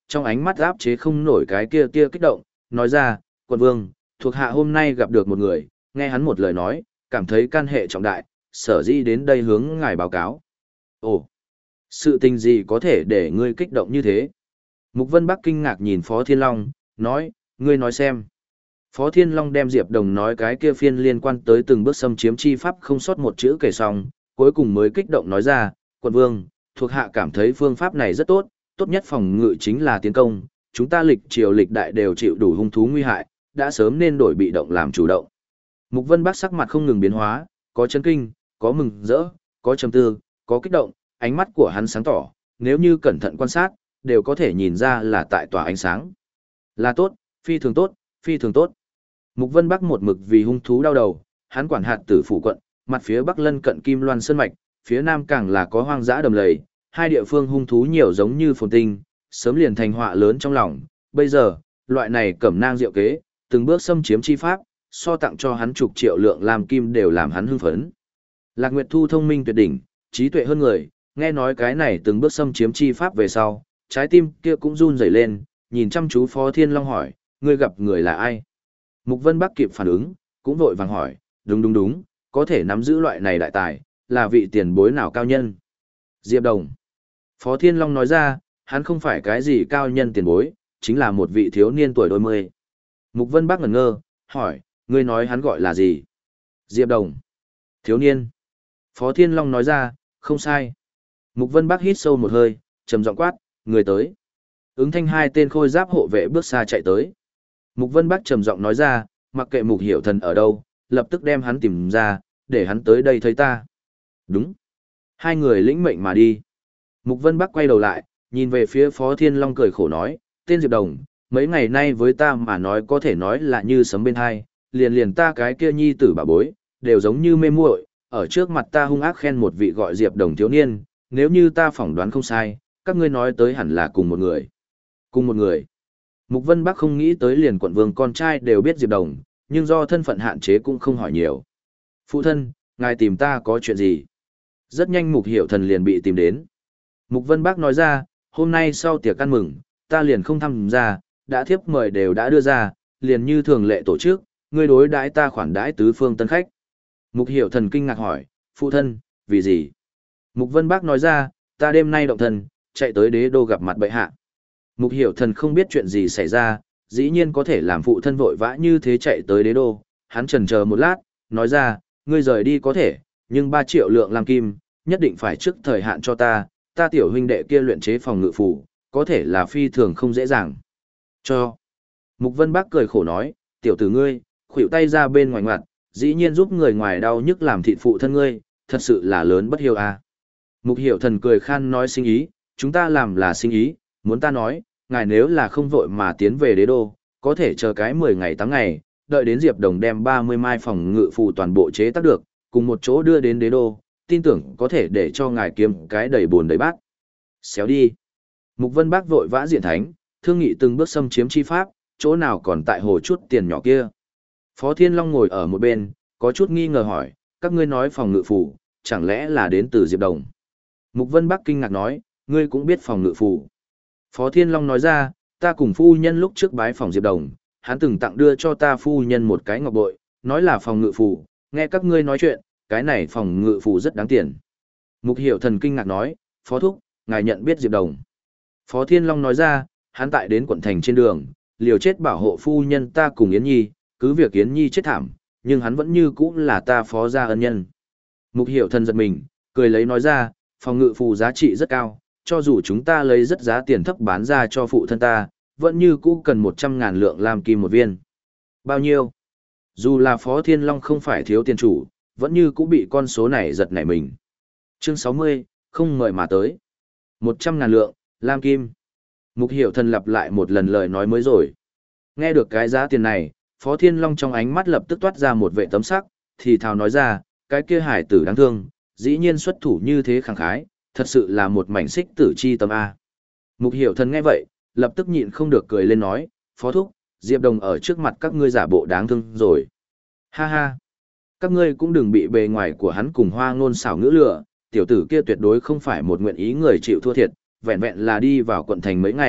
Speaker 1: trong ánh mắt áp chế không nổi cái kia kia kích động, nói ra, quận vương, thuộc hạ hôm nay gặp được một người, nghe hắn một lời nói, cảm thấy can hệ trọng đại, sở dĩ đến đây hướng ngài báo cáo. Ồ, sự tình gì có thể để ngươi kích động như thế? Mục Vân Bắc kinh ngạc nhìn Phó Thiên Long, nói, ngươi nói xem. Phó Thiên Long đem Diệp Đồng nói cái kia phiên liên quan tới từng bước xâm chiếm chi pháp không sót một chữ kể xong, cuối cùng mới kích động nói ra, quận vương, thuộc hạ cảm thấy phương pháp này rất tốt, tốt nhất phòng ngự chính là tiến công, chúng ta lịch triều lịch đại đều chịu đủ hung thú nguy hại, đã sớm nên đổi bị động làm chủ động. Mục Vân Bắc sắc mặt không ngừng biến hóa, có chấn kinh, có mừng rỡ, có trầm tư, có kích động, ánh mắt của hắn sáng tỏ, nếu như cẩn thận quan sát, đều có thể nhìn ra là tại tỏa ánh sáng. Là tốt, phi thường tốt, phi thường tốt. Mục Vân Bắc một mực vì hung thú đau đầu, hắn quản hạt Tử Phủ quận, mặt phía bắc lân cận Kim Loan Sơn mạch, phía nam càng là có hoang dã đầm lầy, hai địa phương hung thú nhiều giống như phồn tinh, sớm liền thành họa lớn trong lòng. Bây giờ, loại này cẩm nang diệu kế, từng bước xâm chiếm chi pháp, so tặng cho hắn chục triệu lượng làm kim đều làm hắn hưng phấn. Lạc Nguyệt Thu thông minh tuyệt đỉnh, trí tuệ hơn người, nghe nói cái này từng bước xâm chiếm chi pháp về sau, trái tim kia cũng run rẩy lên, nhìn chăm chú Phó Thiên Long hỏi, ngươi gặp người là ai? Mục Vân Bắc kịp phản ứng, cũng vội vàng hỏi, đúng đúng đúng, có thể nắm giữ loại này đại tài, là vị tiền bối nào cao nhân? Diệp Đồng. Phó Thiên Long nói ra, hắn không phải cái gì cao nhân tiền bối, chính là một vị thiếu niên tuổi đôi mươi. Mục Vân Bắc ngẩn ngơ, hỏi, ngươi nói hắn gọi là gì? Diệp Đồng. Thiếu niên. Phó Thiên Long nói ra, không sai. Mục Vân Bắc hít sâu một hơi, trầm giọng quát, người tới. Ứng thanh hai tên khôi giáp hộ vệ bước xa chạy tới. Mục Vân Bắc trầm giọng nói ra, mặc kệ Mục Hiểu Thần ở đâu, lập tức đem hắn tìm ra, để hắn tới đây thấy ta. Đúng. Hai người lĩnh mệnh mà đi. Mục Vân Bắc quay đầu lại, nhìn về phía Phó Thiên Long cười khổ nói, tên Diệp Đồng, mấy ngày nay với ta mà nói có thể nói là như sấm bên hai, liền liền ta cái kia nhi tử bà bối, đều giống như mê muội, ở trước mặt ta hung ác khen một vị gọi Diệp Đồng thiếu niên, nếu như ta phỏng đoán không sai, các ngươi nói tới hẳn là cùng một người. Cùng một người. Mục Vân Bắc không nghĩ tới liền quận vương con trai đều biết Diệp Đồng, nhưng do thân phận hạn chế cũng không hỏi nhiều. Phụ thân, ngài tìm ta có chuyện gì? Rất nhanh Mục Hiểu Thần liền bị tìm đến. Mục Vân Bắc nói ra, hôm nay sau tiệc ăn mừng, ta liền không tham gia, đã thiếp mời đều đã đưa ra, liền như thường lệ tổ chức, ngươi đối đãi ta khoản đãi tứ phương tân khách. Mục Hiểu Thần kinh ngạc hỏi, phụ thân, vì gì? Mục Vân Bắc nói ra, ta đêm nay động thần, chạy tới đế đô gặp mặt bệ hạ. Mục Hiểu Thần không biết chuyện gì xảy ra, dĩ nhiên có thể làm phụ thân vội vã như thế chạy tới đế đô, hắn chần chờ một lát, nói ra, ngươi rời đi có thể, nhưng ba triệu lượng làm kim, nhất định phải trước thời hạn cho ta, ta tiểu huynh đệ kia luyện chế phòng ngự phủ, có thể là phi thường không dễ dàng. Cho. Mục Vân Bắc cười khổ nói, tiểu tử ngươi, khuỷu tay ra bên ngoài ngoặt, dĩ nhiên giúp người ngoài đau nhức làm thịt phụ thân ngươi, thật sự là lớn bất hiếu à. Mục Hiểu Thần cười khan nói sinh ý, chúng ta làm là sinh ý, muốn ta nói, ngài nếu là không vội mà tiến về đế đô, có thể chờ cái mười ngày tám ngày, đợi đến Diệp Đồng đem ba mươi mai phòng ngự phù toàn bộ chế tác được, cùng một chỗ đưa đến đế đô, tin tưởng có thể để cho ngài kiếm cái đầy buồn đầy bát. Xéo đi. Mục Vân Bác vội vã diện thánh, thương nghị từng bước xâm chiếm chi pháp, chỗ nào còn tại hồ chút tiền nhỏ kia. Phó Thiên Long ngồi ở một bên, có chút nghi ngờ hỏi, các ngươi nói phòng ngự phù, chẳng lẽ là đến từ Diệp Đồng? Mục Vân Bắc kinh ngạc nói, ngươi cũng biết phòng ngự phù. Phó Thiên Long nói ra, ta cùng phu nhân lúc trước bái phòng Diệp Đồng, hắn từng tặng đưa cho ta phu nhân một cái ngọc bội, nói là phòng ngự phù, nghe các ngươi nói chuyện, cái này phòng ngự phù rất đáng tiền. Mục Hiểu Thần kinh ngạc nói, Phó Thúc, ngài nhận biết Diệp Đồng. Phó Thiên Long nói ra, hắn tại đến quận thành trên đường, liều chết bảo hộ phu nhân ta cùng Yến Nhi, cứ việc Yến Nhi chết thảm, nhưng hắn vẫn như cũ là ta phó gia ân nhân. Mục Hiểu Thần giật mình, cười lấy nói ra, phòng ngự phù giá trị rất cao, cho dù chúng ta lấy rất giá tiền thấp bán ra cho phụ thân ta, vẫn như cũ cần một trăm ngàn lượng lam kim một viên. Bao nhiêu? Dù là Phó Thiên Long không phải thiếu tiền chủ, vẫn như cũ bị con số này giật nảy mình. Chương sáu mươi, không mời mà tới. một trăm ngàn lượng, lam kim. Mục Hiểu Thần lặp lại một lần lời nói mới rồi. Nghe được cái giá tiền này, Phó Thiên Long trong ánh mắt lập tức toát ra một vệ tấm sắc, thì thào nói ra, cái kia hải tử đáng thương, dĩ nhiên xuất thủ như thế khẳng khái, thật sự là một mảnh xích tử chi tâm A. Mục Hiểu Thần nghe vậy, lập tức nhịn không được cười lên nói, Phó Thúc, Diệp Đồng ở trước mặt các ngươi giả bộ đáng thương rồi. Ha ha, các ngươi cũng đừng bị bề ngoài của hắn cùng hoa ngôn xảo ngữ lừa, tiểu tử kia tuyệt đối không phải một nguyện ý người chịu thua thiệt, vẹn vẹn là đi vào quận thành mấy ngày,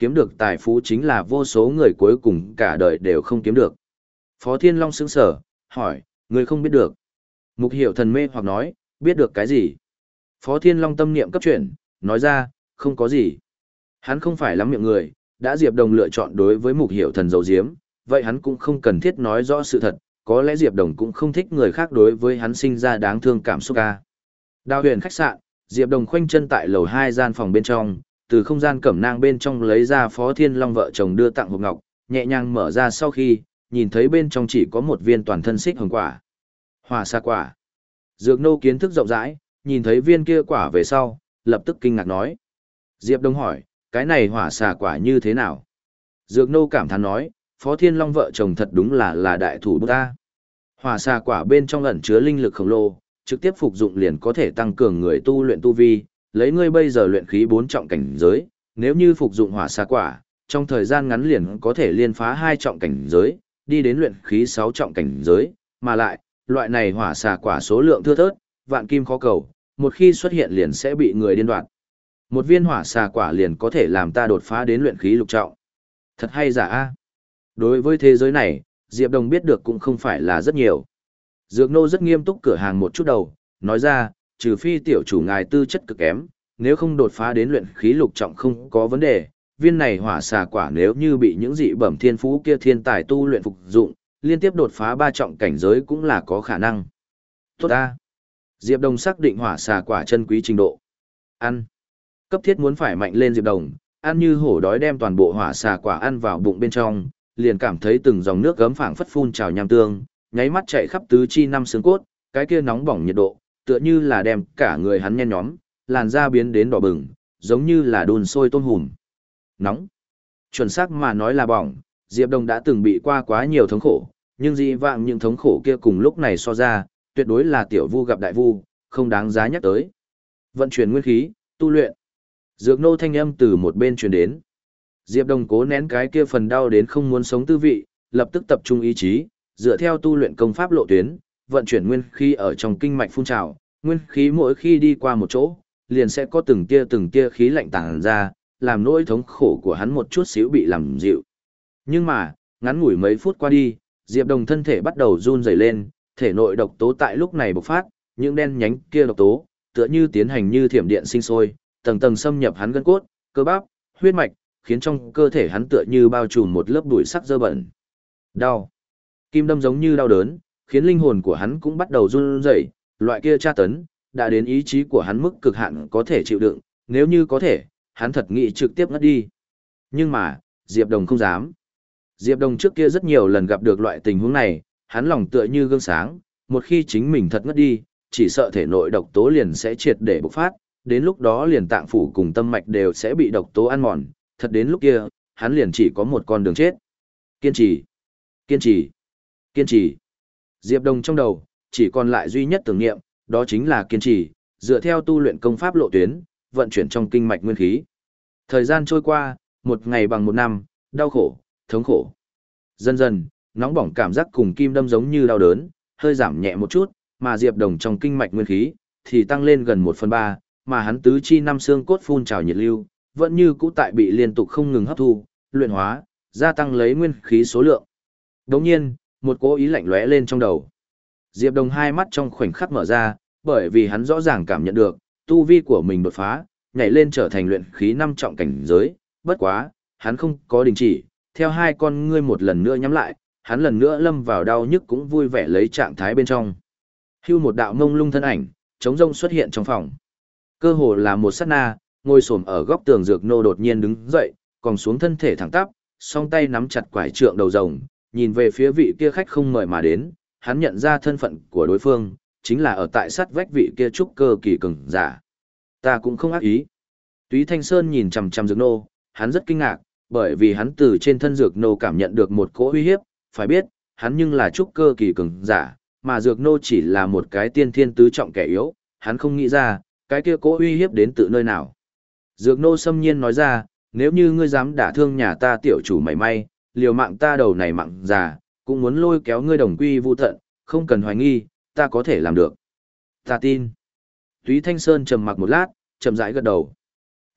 Speaker 1: kiếm được tài phú chính là vô số người cuối cùng cả đời đều không kiếm được. Phó Thiên Long sững sờ, hỏi, người không biết được. Mục Hiểu Thần mê hoặc nói, biết được cái gì? Phó Thiên Long tâm niệm cấp chuyển, nói ra, không có gì. Hắn không phải lắm miệng người, đã Diệp Đồng lựa chọn đối với Mục Hiểu Thần giấu giếm, vậy hắn cũng không cần thiết nói rõ sự thật, có lẽ Diệp Đồng cũng không thích người khác đối với hắn sinh ra đáng thương cảm xúc ca. Đào huyền khách sạn, Diệp Đồng khoanh chân tại lầu hai gian phòng bên trong, từ không gian cẩm nang bên trong lấy ra Phó Thiên Long vợ chồng đưa tặng hộp ngọc, nhẹ nhàng mở ra sau khi, nhìn thấy bên trong chỉ có một viên toàn thân xích hồng quả. Hỏa sa quả. Dược nô kiến thức rộng rãi, nhìn thấy viên kia quả về sau, lập tức kinh ngạc nói. Diệp Đông hỏi, cái này hỏa xà quả như thế nào? Dược nô cảm thán nói, Phó Thiên Long vợ chồng thật đúng là là đại thủ bút ta. Hỏa xà quả bên trong ẩn chứa linh lực khổng lồ, trực tiếp phục dụng liền có thể tăng cường người tu luyện tu vi, lấy ngươi bây giờ luyện khí bốn trọng cảnh giới, nếu như phục dụng hỏa xà quả, trong thời gian ngắn liền có thể liên phá hai trọng cảnh giới, đi đến luyện khí sáu trọng cảnh giới, mà lại, loại này hỏa xà quả số lượng thưa thớt, vạn kim khó cầu, một khi xuất hiện liền sẽ bị người điên đoạt. Một viên hỏa xà quả liền có thể làm ta đột phá đến luyện khí lục trọng. Thật hay giả a? Đối với thế giới này, Diệp Đồng biết được cũng không phải là rất nhiều. Dược nô rất nghiêm túc cửa hàng một chút đầu, nói ra, trừ phi tiểu chủ ngài tư chất cực kém, nếu không đột phá đến luyện khí lục trọng không có vấn đề. Viên này hỏa xà quả nếu như bị những dị bẩm thiên phú kia thiên tài tu luyện phục dụng, liên tiếp đột phá ba trọng cảnh giới cũng là có khả năng. Tốt ta. Diệp Đồng xác định hỏa xà quả chân quý trình độ. Ăn. Cấp thiết muốn phải mạnh lên Diệp Đồng, ăn như hổ đói đem toàn bộ hỏa xà quả ăn vào bụng bên trong, liền cảm thấy từng dòng nước gấm phảng phất phun trào nham tương, nháy mắt chạy khắp tứ chi năm xương cốt, cái kia nóng bỏng nhiệt độ, tựa như là đem cả người hắn nhen nhóm, làn da biến đến đỏ bừng, giống như là đun sôi tôm hùm. Nóng. Chuẩn xác mà nói là bỏng, Diệp Đồng đã từng bị qua quá nhiều thống khổ, nhưng dị vãng những thống khổ kia cùng lúc này so ra, tuyệt đối là tiểu vu gặp đại vu, không đáng giá nhắc tới. Vận chuyển nguyên khí, tu luyện. Dược nô thanh âm từ một bên truyền đến. Diệp Đồng cố nén cái kia phần đau đến không muốn sống tư vị, lập tức tập trung ý chí, dựa theo tu luyện công pháp lộ tuyến, vận chuyển nguyên khí ở trong kinh mạch phun trào, nguyên khí mỗi khi đi qua một chỗ, liền sẽ có từng tia từng tia khí lạnh tản ra, làm nỗi thống khổ của hắn một chút xíu bị làm dịu. Nhưng mà, ngắn ngủi mấy phút qua đi, Diệp Đồng thân thể bắt đầu run rẩy lên, thể nội độc tố tại lúc này bộc phát, những đen nhánh kia độc tố, tựa như tiến hành như thiểm điện sinh sôi, tầng tầng xâm nhập hắn gân cốt, cơ bắp, huyết mạch, khiến trong cơ thể hắn tựa như bao trùm một lớp bụi sắc dơ bẩn. Đau. Kim đâm giống như đau đớn, khiến linh hồn của hắn cũng bắt đầu run rẩy, loại kia tra tấn, đã đến ý chí của hắn mức cực hạn có thể chịu đựng, nếu như có thể, hắn thật nghĩ trực tiếp ngất đi. Nhưng mà, Diệp Đồng không dám. Diệp Đồng trước kia rất nhiều lần gặp được loại tình huống này, hắn lòng tựa như gương sáng, một khi chính mình thật ngất đi, chỉ sợ thể nội độc tố liền sẽ triệt để bộc phát, đến lúc đó liền tạng phủ cùng tâm mạch đều sẽ bị độc tố ăn mòn, thật đến lúc kia, hắn liền chỉ có một con đường chết. Kiên trì, kiên trì, kiên trì. Diệp Đồng trong đầu, chỉ còn lại duy nhất tưởng niệm, đó chính là kiên trì, dựa theo tu luyện công pháp lộ tuyến, vận chuyển trong kinh mạch nguyên khí. Thời gian trôi qua, một ngày bằng một năm, đau khổ, thống khổ. Dần dần, nóng bỏng cảm giác cùng kim đâm giống như đau đớn, hơi giảm nhẹ một chút, mà Diệp Đồng trong kinh mạch nguyên khí thì tăng lên gần một phần ba, mà hắn tứ chi năm xương cốt phun trào nhiệt lưu, vẫn như cũ tại bị liên tục không ngừng hấp thu, luyện hóa, gia tăng lấy nguyên khí số lượng. Đồng nhiên, một cố ý lạnh lóe lên trong đầu. Diệp Đồng hai mắt trong khoảnh khắc mở ra, bởi vì hắn rõ ràng cảm nhận được, tu vi của mình đột phá, nhảy lên trở thành luyện khí năm trọng cảnh giới, bất quá, hắn không có đình chỉ, theo hai con ngươi một lần nữa nhắm lại, hắn lần nữa lâm vào đau nhức cũng vui vẻ lấy trạng thái bên trong. Hưu một đạo mông lung thân ảnh, trống rông xuất hiện trong phòng. Cơ hồ là một sát na, ngồi xổm ở góc tường Dược nô đột nhiên đứng dậy, còn xuống thân thể thẳng tắp, song tay nắm chặt quải trượng đầu rồng, nhìn về phía vị kia khách không mời mà đến, hắn nhận ra thân phận của đối phương, chính là ở tại sát vách vị kia trúc cơ kỳ cường giả. Ta cũng không ác ý. Túy Thanh Sơn nhìn chằm chằm Dược nô, hắn rất kinh ngạc, bởi vì hắn từ trên thân Dược nô cảm nhận được một cỗ uy hiếp, phải biết, hắn nhưng là trúc cơ kỳ cường giả, mà Dược nô chỉ là một cái tiên thiên tứ trọng kẻ yếu, hắn không nghĩ ra, cái kia cỗ uy hiếp đến từ nơi nào. Dược nô xâm nhiên nói ra, nếu như ngươi dám đả thương nhà ta tiểu chủ mảy may, liều mạng ta đầu này mạng già, cũng muốn lôi kéo ngươi đồng quy vu tận, không cần hoài nghi, ta có thể làm được. Ta tin. Túy Thanh Sơn trầm mặc một lát, chậm rãi gật đầu.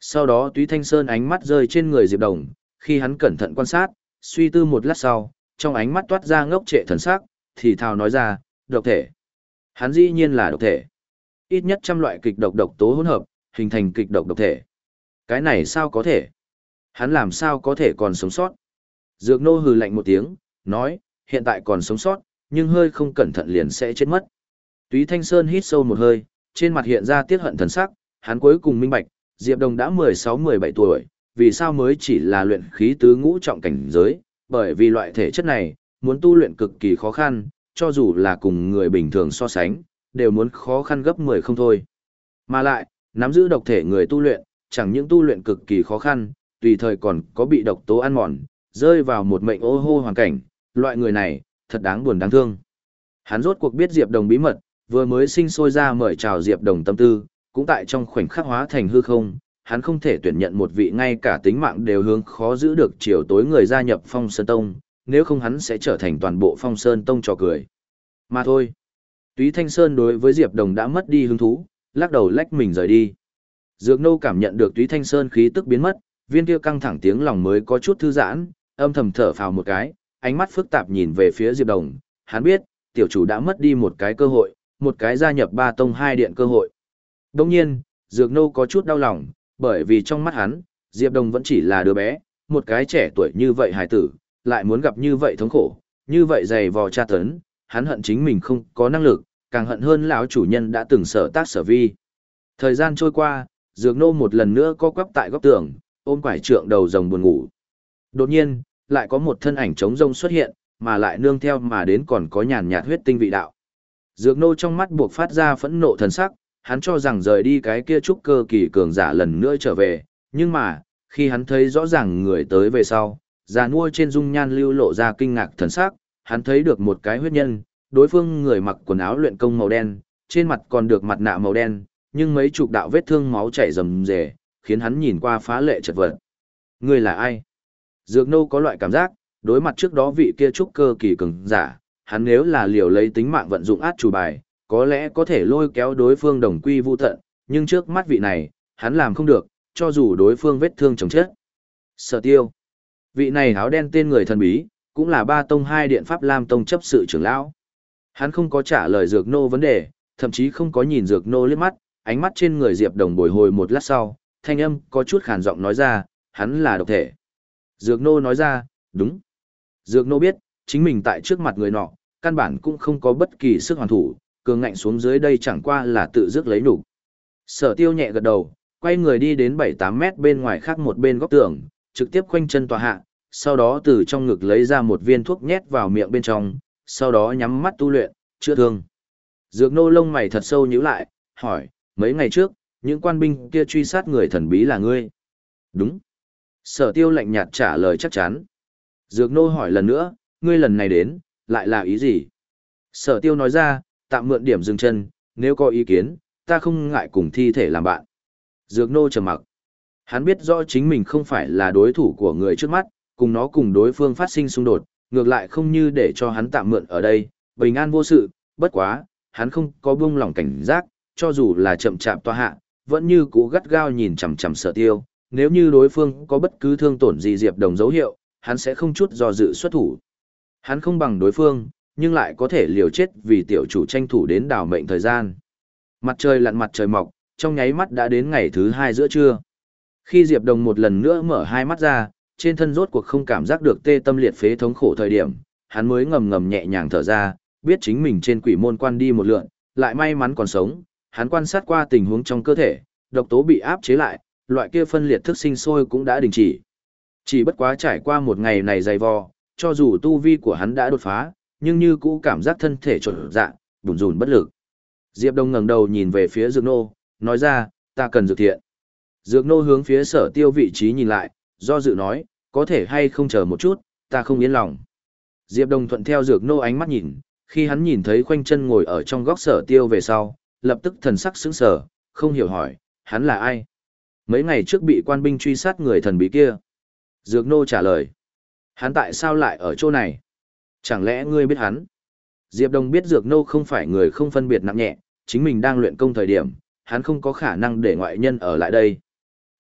Speaker 1: Sau đó Túy Thanh Sơn ánh mắt rơi trên người Diệp Đồng, khi hắn cẩn thận quan sát, suy tư một lát sau, trong ánh mắt toát ra ngốc trệ thần sắc, thì thào nói ra, độc thể. Hắn dĩ nhiên là độc thể. Ít nhất trăm loại kịch độc độc tố hỗn hợp, hình thành kịch độc độc thể. Cái này sao có thể? Hắn làm sao có thể còn sống sót? Dược nô hừ lạnh một tiếng, nói, hiện tại còn sống sót, nhưng hơi không cẩn thận liền sẽ chết mất. Túy Thanh Sơn hít sâu một hơi, trên mặt hiện ra tiết hận thần sắc, hắn cuối cùng minh bạch, Diệp Đồng đã mười sáu mười bảy tuổi, vì sao mới chỉ là luyện khí tứ ngũ trọng cảnh giới, bởi vì loại thể chất này, muốn tu luyện cực kỳ khó khăn, cho dù là cùng người bình thường so sánh, đều muốn khó khăn gấp mười không thôi. Mà lại, nắm giữ độc thể người tu luyện, chẳng những tu luyện cực kỳ khó khăn, tùy thời còn có bị độc tố ăn mòn, rơi vào một mệnh ô hô hoàn cảnh, loại người này, thật đáng buồn đáng thương. Hắn rốt cuộc biết Diệp Đồng bí mật, vừa mới sinh sôi ra mời chào Diệp Đồng tâm tư, cũng tại trong khoảnh khắc hóa thành hư không, hắn không thể tuyển nhận một vị ngay cả tính mạng đều hướng khó giữ được chiều tối người gia nhập Phong Sơn Tông, nếu không hắn sẽ trở thành toàn bộ Phong Sơn Tông trò cười. Mà thôi. Túy Thanh Sơn đối với Diệp Đồng đã mất đi hứng thú, lắc đầu lách mình rời đi. Dược Nô cảm nhận được Túy Thanh Sơn khí tức biến mất, viên kia căng thẳng tiếng lòng mới có chút thư giãn, âm thầm thở phào một cái, ánh mắt phức tạp nhìn về phía Diệp Đồng, hắn biết, tiểu chủ đã mất đi một cái cơ hội, một cái gia nhập ba tông hai điện cơ hội. Đồng nhiên, Dược Nô có chút đau lòng, bởi vì trong mắt hắn, Diệp Đồng vẫn chỉ là đứa bé, một cái trẻ tuổi như vậy hài tử, lại muốn gặp như vậy thống khổ, như vậy dày vò tra tấn, hắn hận chính mình không có năng lực, càng hận hơn lão chủ nhân đã từng sở tác sở vi. Thời gian trôi qua, Dược Nô một lần nữa co quắp tại góc tường, ôm quải trượng đầu rồng buồn ngủ. Đột nhiên, lại có một thân ảnh trống rông xuất hiện, mà lại nương theo mà đến còn có nhàn nhạt huyết tinh vị đạo. Dược Nô trong mắt buộc phát ra phẫn nộ thần sắc, hắn cho rằng rời đi cái kia trúc cơ kỳ cường giả lần nữa trở về, nhưng mà, khi hắn thấy rõ ràng người tới về sau, già nua trên dung nhan lưu lộ ra kinh ngạc thần sắc, hắn thấy được một cái huyết nhân, đối phương người mặc quần áo luyện công màu đen, trên mặt còn được mặt nạ màu đen, nhưng mấy chục đạo vết thương máu chảy rầm rề, khiến hắn nhìn qua phá lệ chật vật. Người là ai? Dược Nô có loại cảm giác, đối mặt trước đó vị kia trúc cơ kỳ cường giả, hắn nếu là liều lấy tính mạng vận dụng át chủ bài, có lẽ có thể lôi kéo đối phương đồng quy vu tận, nhưng trước mắt vị này, hắn làm không được, cho dù đối phương vết thương chồng chết. Sở Tiêu. Vị này áo đen tên người thần bí, cũng là ba tông hai điện Pháp Lam tông chấp sự trưởng lão. Hắn không có trả lời Dược Nô vấn đề, thậm chí không có nhìn Dược Nô liếc mắt, ánh mắt trên người Diệp Đồng bồi hồi một lát sau, thanh âm có chút khàn giọng nói ra, hắn là độc thể. Dược Nô nói ra, đúng. Dược Nô biết, chính mình tại trước mặt người nọ, căn bản cũng không có bất kỳ sức hoàn thủ, cường ngạnh xuống dưới đây chẳng qua là tự dứt lấy nhục. Sở Tiêu nhẹ gật đầu, quay người đi đến bảy tám mét bên ngoài khác một bên góc tường, trực tiếp khoanh chân tòa hạ, sau đó từ trong ngực lấy ra một viên thuốc nhét vào miệng bên trong, sau đó nhắm mắt tu luyện, chữa thương. Dược Nô lông mày thật sâu nhíu lại, hỏi, mấy ngày trước, những quan binh kia truy sát người thần bí là ngươi? Đúng. Sở Tiêu lạnh nhạt trả lời chắc chắn. Dược Nô hỏi lần nữa, ngươi lần này đến, lại là ý gì? Sở Tiêu nói ra, tạm mượn điểm dừng chân, nếu có ý kiến, ta không ngại cùng thi thể làm bạn. Dược Nô trầm mặc. Hắn biết rõ chính mình không phải là đối thủ của người trước mắt, cùng nó cùng đối phương phát sinh xung đột, ngược lại không như để cho hắn tạm mượn ở đây, bình an vô sự, bất quá, hắn không có buông lỏng cảnh giác, cho dù là chậm chạp toa hạ, vẫn như cũ gắt gao nhìn chằm chằm Sở Tiêu, nếu như đối phương có bất cứ thương tổn gì Diệp Đồng dấu hiệu, hắn sẽ không chút do dự xuất thủ. Hắn không bằng đối phương, nhưng lại có thể liều chết vì tiểu chủ tranh thủ đến đảo mệnh thời gian. Mặt trời lặn mặt trời mọc, trong nháy mắt đã đến ngày thứ hai giữa trưa. Khi Diệp Đồng một lần nữa mở hai mắt ra, trên thân rốt cuộc không cảm giác được tê tâm liệt phế thống khổ thời điểm, hắn mới ngầm ngầm nhẹ nhàng thở ra, biết chính mình trên quỷ môn quan đi một lượn, lại may mắn còn sống. Hắn quan sát qua tình huống trong cơ thể, độc tố bị áp chế lại, loại kia phân liệt thức sinh sôi cũng đã đình chỉ. Chỉ bất quá trải qua một ngày này dày vò, cho dù tu vi của hắn đã đột phá, nhưng như cũ cảm giác thân thể trộn dạ, bùn rùn bất lực. Diệp Đông ngẩng đầu nhìn về phía Dược Nô, nói ra, ta cần dược thiện. Dược Nô hướng phía Sở Tiêu vị trí nhìn lại, do dự nói, có thể hay không chờ một chút, ta không yên lòng. Diệp Đông thuận theo Dược Nô ánh mắt nhìn, khi hắn nhìn thấy khoanh chân ngồi ở trong góc Sở Tiêu về sau, lập tức thần sắc sững sờ, không hiểu hỏi, hắn là ai? Mấy ngày trước bị quan binh truy sát người thần bí kia. Dược Nô trả lời, hắn tại sao lại ở chỗ này? Chẳng lẽ ngươi biết hắn? Diệp Đông biết Dược Nô không phải người không phân biệt nặng nhẹ, chính mình đang luyện công thời điểm, hắn không có khả năng để ngoại nhân ở lại đây.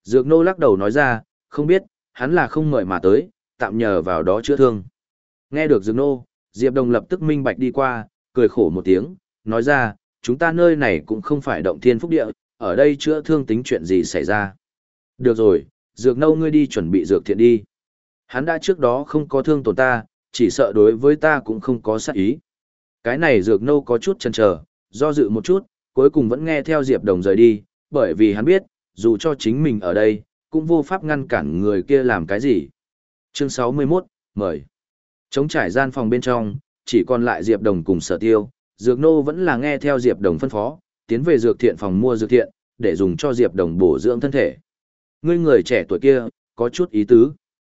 Speaker 1: Dược nô lắc đầu nói ra, không biết, hắn là không mời mà tới, tạm nhờ vào đó chữa thương. Nghe được dược nô, Diệp Đồng lập tức minh bạch đi qua, cười khổ một tiếng, nói ra, chúng ta nơi này cũng không phải động thiên phúc địa, ở đây chữa thương tính chuyện gì xảy ra. Được rồi, dược nâu ngươi đi chuẩn bị dược thiện đi. Hắn đã trước đó không có thương tổn ta, chỉ sợ đối với ta cũng không có sát ý. Cái này dược nâu có chút chần chờ, do dự một chút, cuối cùng vẫn nghe theo Diệp Đồng rời đi, bởi vì hắn biết, dù cho chính mình ở đây, cũng vô pháp ngăn cản người kia làm cái gì. Chương sáu mươi mốt, mời. Trống trải gian phòng bên trong, chỉ còn lại Diệp Đồng cùng Sở Tiêu, Dược Nô vẫn là nghe theo Diệp Đồng phân phó, tiến về dược thiện phòng mua dược thiện, để dùng cho Diệp Đồng bổ dưỡng thân thể. Ngươi người trẻ tuổi kia, có chút ý tứ.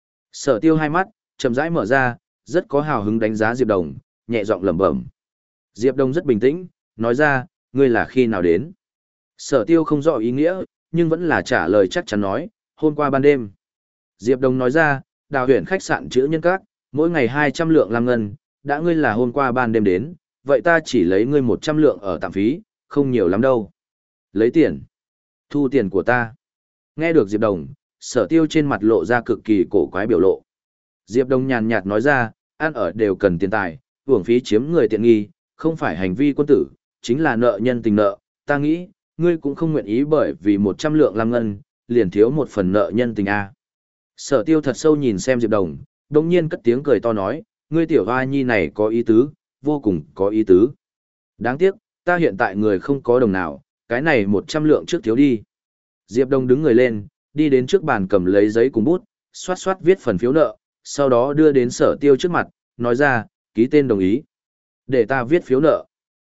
Speaker 1: Sở Tiêu hai mắt, chậm rãi mở ra, rất có hào hứng đánh giá Diệp Đồng, nhẹ giọng lẩm bẩm. Diệp Đồng rất bình tĩnh, nói ra, ngươi là khi nào đến? Sở Tiêu không rõ ý nghĩa, nhưng vẫn là trả lời chắc chắn nói, hôm qua ban đêm. Diệp Đồng nói ra, đào huyện khách sạn chữ nhân các, mỗi ngày hai trăm lượng làm ngân, đã ngươi là hôm qua ban đêm đến, vậy ta chỉ lấy ngươi một trăm lượng ở tạm phí, không nhiều lắm đâu. Lấy tiền. Thu tiền của ta. Nghe được Diệp Đồng, Sở Tiêu trên mặt lộ ra cực kỳ cổ quái biểu lộ. Diệp Đồng nhàn nhạt nói ra, ăn ở đều cần tiền tài, uổng phí chiếm người tiện nghi, không phải hành vi quân tử, chính là nợ nhân tình nợ, ta nghĩ, ngươi cũng không nguyện ý bởi vì một trăm lượng làm ngân, liền thiếu một phần nợ nhân tình a. Sở Tiêu thật sâu nhìn xem Diệp Đồng, đồng nhiên cất tiếng cười to nói, ngươi tiểu hoa nhi này có ý tứ, vô cùng có ý tứ. Đáng tiếc, ta hiện tại người không có đồng nào, cái này một trăm lượng trước thiếu đi. Diệp Đông đứng người lên, đi đến trước bàn cầm lấy giấy cùng bút, xoát xoát viết phần phiếu nợ, sau đó đưa đến Sở Tiêu trước mặt, nói ra, ký tên đồng ý. Để ta viết phiếu nợ.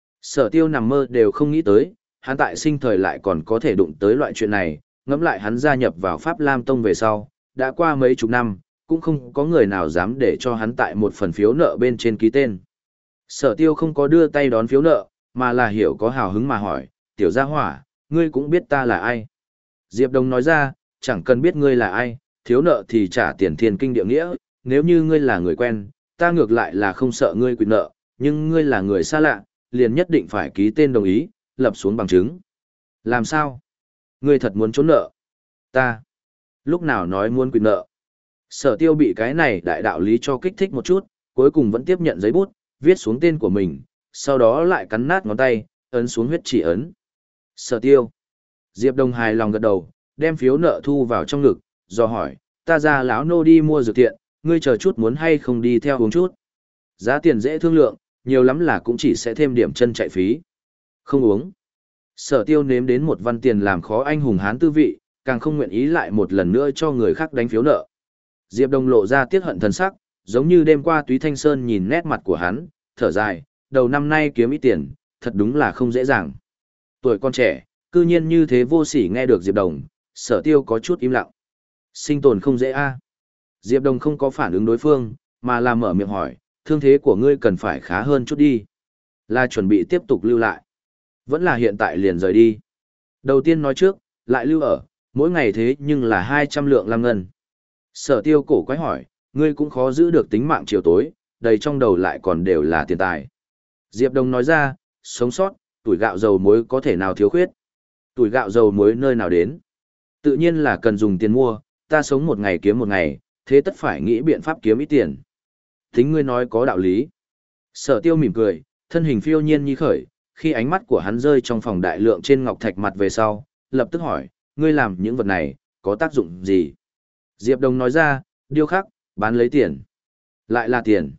Speaker 1: Sở Tiêu nằm mơ đều không nghĩ tới, hắn tại sinh thời lại còn có thể đụng tới loại chuyện này, ngẫm lại hắn gia nhập vào Pháp Lam Tông về sau, đã qua mấy chục năm, cũng không có người nào dám để cho hắn tại một phần phiếu nợ bên trên ký tên. Sở Tiêu không có đưa tay đón phiếu nợ, mà là hiểu có hào hứng mà hỏi, tiểu gia hỏa, ngươi cũng biết ta là ai. Diệp Đông nói ra, chẳng cần biết ngươi là ai, thiếu nợ thì trả tiền thiên kinh địa nghĩa, nếu như ngươi là người quen, ta ngược lại là không sợ ngươi quỵt nợ, nhưng ngươi là người xa lạ, liền nhất định phải ký tên đồng ý, lập xuống bằng chứng. Làm sao? Ngươi thật muốn trốn nợ? Ta? Lúc nào nói muốn quỵt nợ? Sở Tiêu bị cái này đại đạo lý cho kích thích một chút, cuối cùng vẫn tiếp nhận giấy bút, viết xuống tên của mình, sau đó lại cắn nát ngón tay, ấn xuống huyết chỉ ấn. Sở Tiêu. Diệp Đông hài lòng gật đầu, đem phiếu nợ thu vào trong ngực, do hỏi, ta ra lão nô đi mua dược thiện, ngươi chờ chút muốn hay không đi theo uống chút. Giá tiền dễ thương lượng, nhiều lắm là cũng chỉ sẽ thêm điểm chân chạy phí. Không uống. Sở Tiêu nếm đến một văn tiền làm khó anh hùng hán tư vị, càng không nguyện ý lại một lần nữa cho người khác đánh phiếu nợ. Diệp Đông lộ ra tiếc hận thần sắc, giống như đêm qua Túy Thanh Sơn nhìn nét mặt của hắn, thở dài, đầu năm nay kiếm ít tiền, thật đúng là không dễ dàng. Tuổi con trẻ, cư nhiên như thế vô sỉ nghe được Diệp Đồng, Sở Tiêu có chút im lặng. Sinh tồn không dễ a. Diệp Đồng không có phản ứng đối phương, mà là mở miệng hỏi, thương thế của ngươi cần phải khá hơn chút đi. Là chuẩn bị tiếp tục lưu lại. Vẫn là hiện tại liền rời đi. Đầu tiên nói trước, lại lưu ở, mỗi ngày thế nhưng là hai trăm lượng lam ngân. Sở Tiêu cổ quái hỏi, ngươi cũng khó giữ được tính mạng chiều tối, đầy trong đầu lại còn đều là tiền tài. Diệp Đông nói ra, sống sót, tuổi gạo dầu muối có thể nào thiếu khuyết. Tuổi gạo dầu muối nơi nào đến. Tự nhiên là cần dùng tiền mua, ta sống một ngày kiếm một ngày, thế tất phải nghĩ biện pháp kiếm ít tiền. Tính ngươi nói có đạo lý. Sở Tiêu mỉm cười, thân hình phiêu nhiên như khởi, khi ánh mắt của hắn rơi trong phòng đại lượng trên ngọc thạch mặt về sau, lập tức hỏi, ngươi làm những vật này, có tác dụng gì? Diệp Đông nói ra, điêu khắc, bán lấy tiền. Lại là tiền.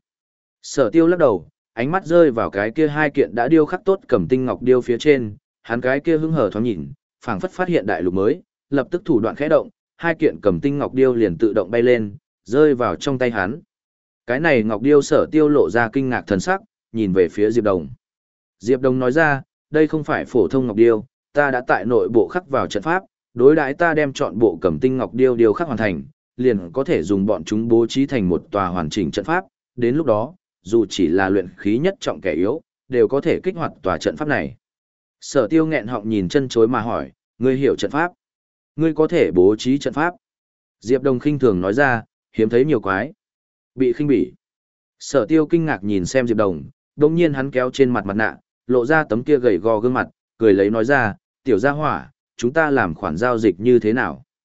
Speaker 1: Sở Tiêu lắc đầu, ánh mắt rơi vào cái kia hai kiện đã điêu khắc tốt cẩm tinh ngọc điêu phía trên, hắn cái kia hứng hở thoáng nhìn, phảng phất phát hiện đại lục mới, lập tức thủ đoạn khẽ động, hai kiện cẩm tinh ngọc điêu liền tự động bay lên, rơi vào trong tay hắn. Cái này ngọc điêu Sở Tiêu lộ ra kinh ngạc thần sắc, nhìn về phía Diệp Đông. Diệp Đông nói ra, đây không phải phổ thông ngọc điêu, ta đã tại nội bộ khắc vào trận pháp, đối đãi ta đem chọn bộ cẩm tinh ngọc điêu điêu khắc hoàn thành, liền có thể dùng bọn chúng bố trí thành một tòa hoàn chỉnh trận pháp, đến lúc đó, dù chỉ là luyện khí nhất trọng kẻ yếu, đều có thể kích hoạt tòa trận pháp này. Sở Tiêu nghẹn họng nhìn chân chối mà hỏi, ngươi hiểu trận pháp? Ngươi có thể bố trí trận pháp? Diệp Đông khinh thường nói ra, hiếm thấy nhiều quái. Bị khinh bỉ. Sở Tiêu kinh ngạc nhìn xem Diệp Đông, đồng nhiên hắn kéo trên mặt mặt nạ, lộ ra tấm kia gầy gò gương mặt, cười lấy nói ra, tiểu gia hỏa, chúng ta làm khoản giao dịch như thế nào?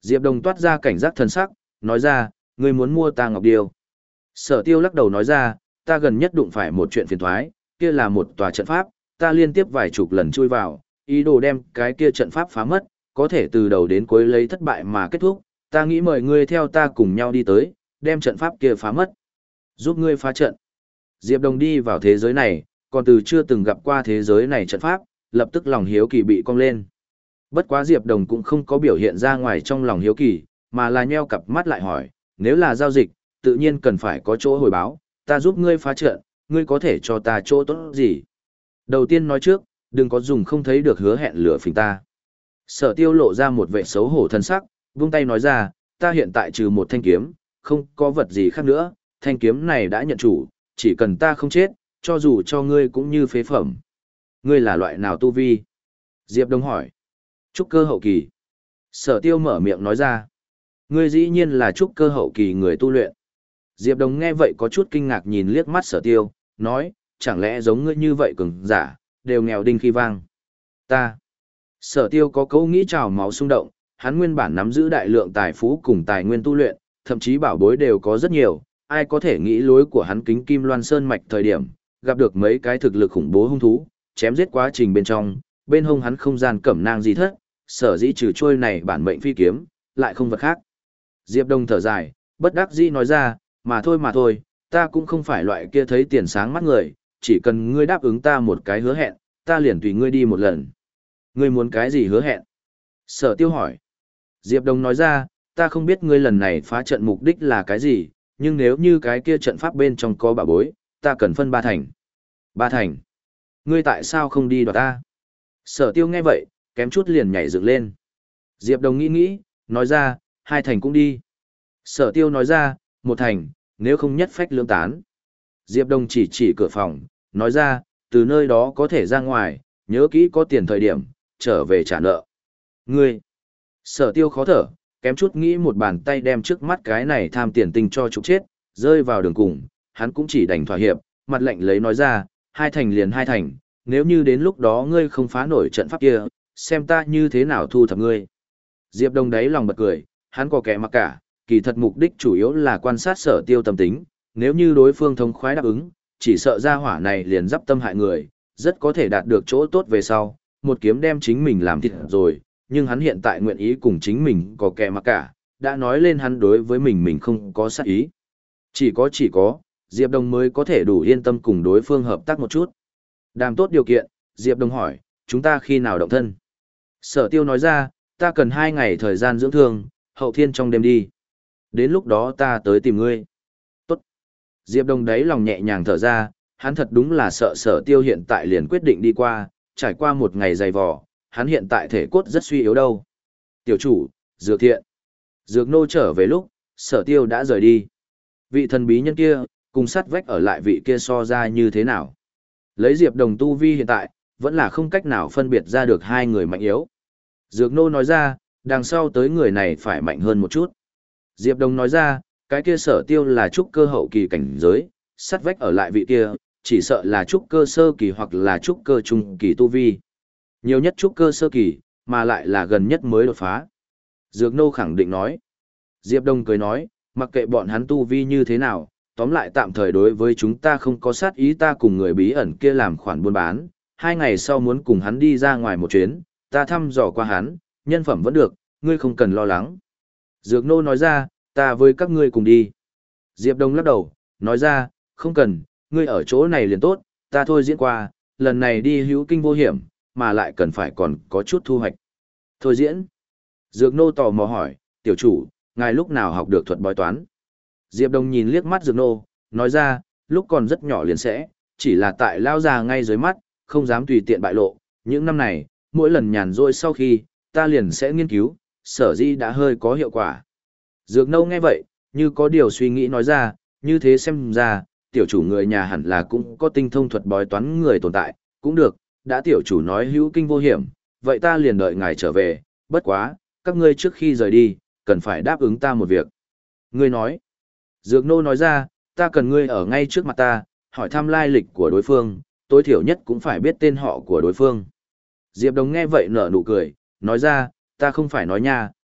Speaker 1: Diệp Đồng toát ra cảnh giác thần sắc, nói ra, ngươi muốn mua ta ngọc điêu. Sở tiêu lắc đầu nói ra, ta gần nhất đụng phải một chuyện phiền thoái, kia là một tòa trận pháp, ta liên tiếp vài chục lần chui vào, ý đồ đem cái kia trận pháp phá mất, có thể từ đầu đến cuối lấy thất bại mà kết thúc, ta nghĩ mời ngươi theo ta cùng nhau đi tới, đem trận pháp kia phá mất. Giúp ngươi phá trận. Diệp Đồng đi vào thế giới này, còn từ chưa từng gặp qua thế giới này trận pháp, lập tức lòng hiếu kỳ bị cong lên. Bất quá Diệp Đồng cũng không có biểu hiện ra ngoài trong lòng hiếu kỳ, mà là nheo cặp mắt lại hỏi, nếu là giao dịch, tự nhiên cần phải có chỗ hồi báo, ta giúp ngươi phá trận, ngươi có thể cho ta chỗ tốt gì? Đầu tiên nói trước, đừng có dùng không thấy được hứa hẹn lửa phình ta. Sở tiêu lộ ra một vẻ xấu hổ thân sắc, vung tay nói ra, ta hiện tại trừ một thanh kiếm, không có vật gì khác nữa, thanh kiếm này đã nhận chủ, chỉ cần ta không chết, cho dù cho ngươi cũng như phế phẩm. Ngươi là loại nào tu vi? Diệp Đông hỏi. Trúc cơ hậu kỳ. Sở tiêu mở miệng nói ra. Ngươi dĩ nhiên là trúc cơ hậu kỳ người tu luyện. Diệp Đông nghe vậy có chút kinh ngạc nhìn liếc mắt sở tiêu, nói, chẳng lẽ giống ngươi như vậy cường giả, đều nghèo đinh khi vang. Ta. Sở tiêu có câu nghĩ trào máu xung động, hắn nguyên bản nắm giữ đại lượng tài phú cùng tài nguyên tu luyện, thậm chí bảo bối đều có rất nhiều, ai có thể nghĩ lối của hắn kính kim loan sơn mạch thời điểm, gặp được mấy cái thực lực khủng bố hung thú, chém giết quá trình bên trong, bên hông hắn không gian cẩm nang gì thất, sở dĩ trừ trôi này bản mệnh phi kiếm, lại không vật khác. Diệp Đông thở dài, bất đắc dĩ nói ra, mà thôi mà thôi, ta cũng không phải loại kia thấy tiền sáng mắt người, chỉ cần ngươi đáp ứng ta một cái hứa hẹn, ta liền tùy ngươi đi một lần. Ngươi muốn cái gì hứa hẹn? Sở tiêu hỏi. Diệp Đông nói ra, ta không biết ngươi lần này phá trận mục đích là cái gì, nhưng nếu như cái kia trận pháp bên trong có bảo bối, ta cần phân ba thành. Ba thành? Ngươi tại sao không đi đoạt ta? Sở tiêu nghe vậy, kém chút liền nhảy dựng lên. Diệp Đông nghĩ nghĩ, nói ra, hai thành cũng đi. Sở tiêu nói ra, một thành, nếu không nhất phách lưỡng tán. Diệp Đông chỉ chỉ cửa phòng, nói ra, từ nơi đó có thể ra ngoài, nhớ kỹ có tiền thời điểm, trở về trả nợ. Ngươi! Sở tiêu khó thở, kém chút nghĩ một bàn tay đem trước mắt cái này tham tiền tình cho trục chết, rơi vào đường cùng, hắn cũng chỉ đành thỏa hiệp, mặt lạnh lấy nói ra, hai thành liền hai thành, nếu như đến lúc đó ngươi không phá nổi trận pháp kia, xem ta như thế nào thu thập ngươi. Diệp Đông đáy lòng bật cười, hắn có kẻ mặc cả, kỳ thật mục đích chủ yếu là quan sát sở tiêu tâm tính, nếu như đối phương thống khoái đáp ứng, chỉ sợ ra hỏa này liền dắp tâm hại người, rất có thể đạt được chỗ tốt về sau, một kiếm đem chính mình làm thịt rồi, nhưng hắn hiện tại nguyện ý cùng chính mình có kẻ mặc cả, đã nói lên hắn đối với mình mình không có sát ý. Chỉ có chỉ có, Diệp Đông mới có thể đủ yên tâm cùng đối phương hợp tác một chút. Đàm tốt điều kiện, Diệp Đông hỏi, chúng ta khi nào động thân? Sở tiêu nói ra, ta cần hai ngày thời gian dưỡng thương, hậu thiên trong đêm đi. Đến lúc đó ta tới tìm ngươi. Tốt. Diệp Đông đấy lòng nhẹ nhàng thở ra, hắn thật đúng là sợ sở tiêu hiện tại liền quyết định đi qua, trải qua một ngày dày vò, hắn hiện tại thể cốt rất suy yếu đâu. Tiểu chủ, Dược Thiện. Dược nô trở về lúc, sở tiêu đã rời đi. Vị thần bí nhân kia, cùng sát vách ở lại vị kia so ra như thế nào? Lấy Diệp Đồng tu vi hiện tại, vẫn là không cách nào phân biệt ra được hai người mạnh yếu. Dược nô nói ra, đằng sau tới người này phải mạnh hơn một chút. Diệp Đồng nói ra, cái kia sở tiêu là trúc cơ hậu kỳ cảnh giới, sát vách ở lại vị kia, chỉ sợ là trúc cơ sơ kỳ hoặc là trúc cơ trung kỳ tu vi. Nhiều nhất trúc cơ sơ kỳ, mà lại là gần nhất mới đột phá. Dược nô khẳng định nói. Diệp Đông cười nói, mặc kệ bọn hắn tu vi như thế nào, tóm lại tạm thời đối với chúng ta không có sát ý, ta cùng người bí ẩn kia làm khoản buôn bán, hai ngày sau muốn cùng hắn đi ra ngoài một chuyến, ta thăm dò qua hắn, nhân phẩm vẫn được, ngươi không cần lo lắng. Dược nô nói ra, ta với các ngươi cùng đi. Diệp Đông lắc đầu, nói ra, không cần, ngươi ở chỗ này liền tốt, ta thôi diễn qua, lần này đi hữu kinh vô hiểm, mà lại cần phải còn có chút thu hoạch. Thôi diễn. Dược nô tò mò hỏi, tiểu chủ, ngài lúc nào học được thuật bói toán? Diệp Đông nhìn liếc mắt Dược nô, nói ra, lúc còn rất nhỏ liền sẽ, chỉ là tại lao già ngay dưới mắt, không dám tùy tiện bại lộ. Những năm này, mỗi lần nhàn rỗi sau khi, ta liền sẽ nghiên cứu, sở dĩ đã hơi có hiệu quả. Dược nô nghe vậy, như có điều suy nghĩ nói ra, như thế xem ra, tiểu chủ người nhà hẳn là cũng có tinh thông thuật bói toán người tồn tại, cũng được, đã tiểu chủ nói hữu kinh vô hiểm, vậy ta liền đợi ngài trở về, bất quá, các ngươi trước khi rời đi, cần phải đáp ứng ta một việc. Ngươi nói, Dược nô nói ra, ta cần ngươi ở ngay trước mặt ta, hỏi thăm lai lịch của đối phương, tối thiểu nhất cũng phải biết tên họ của đối phương. Diệp Đồng nghe vậy nở nụ cười, nói ra, ta không phải nói nha,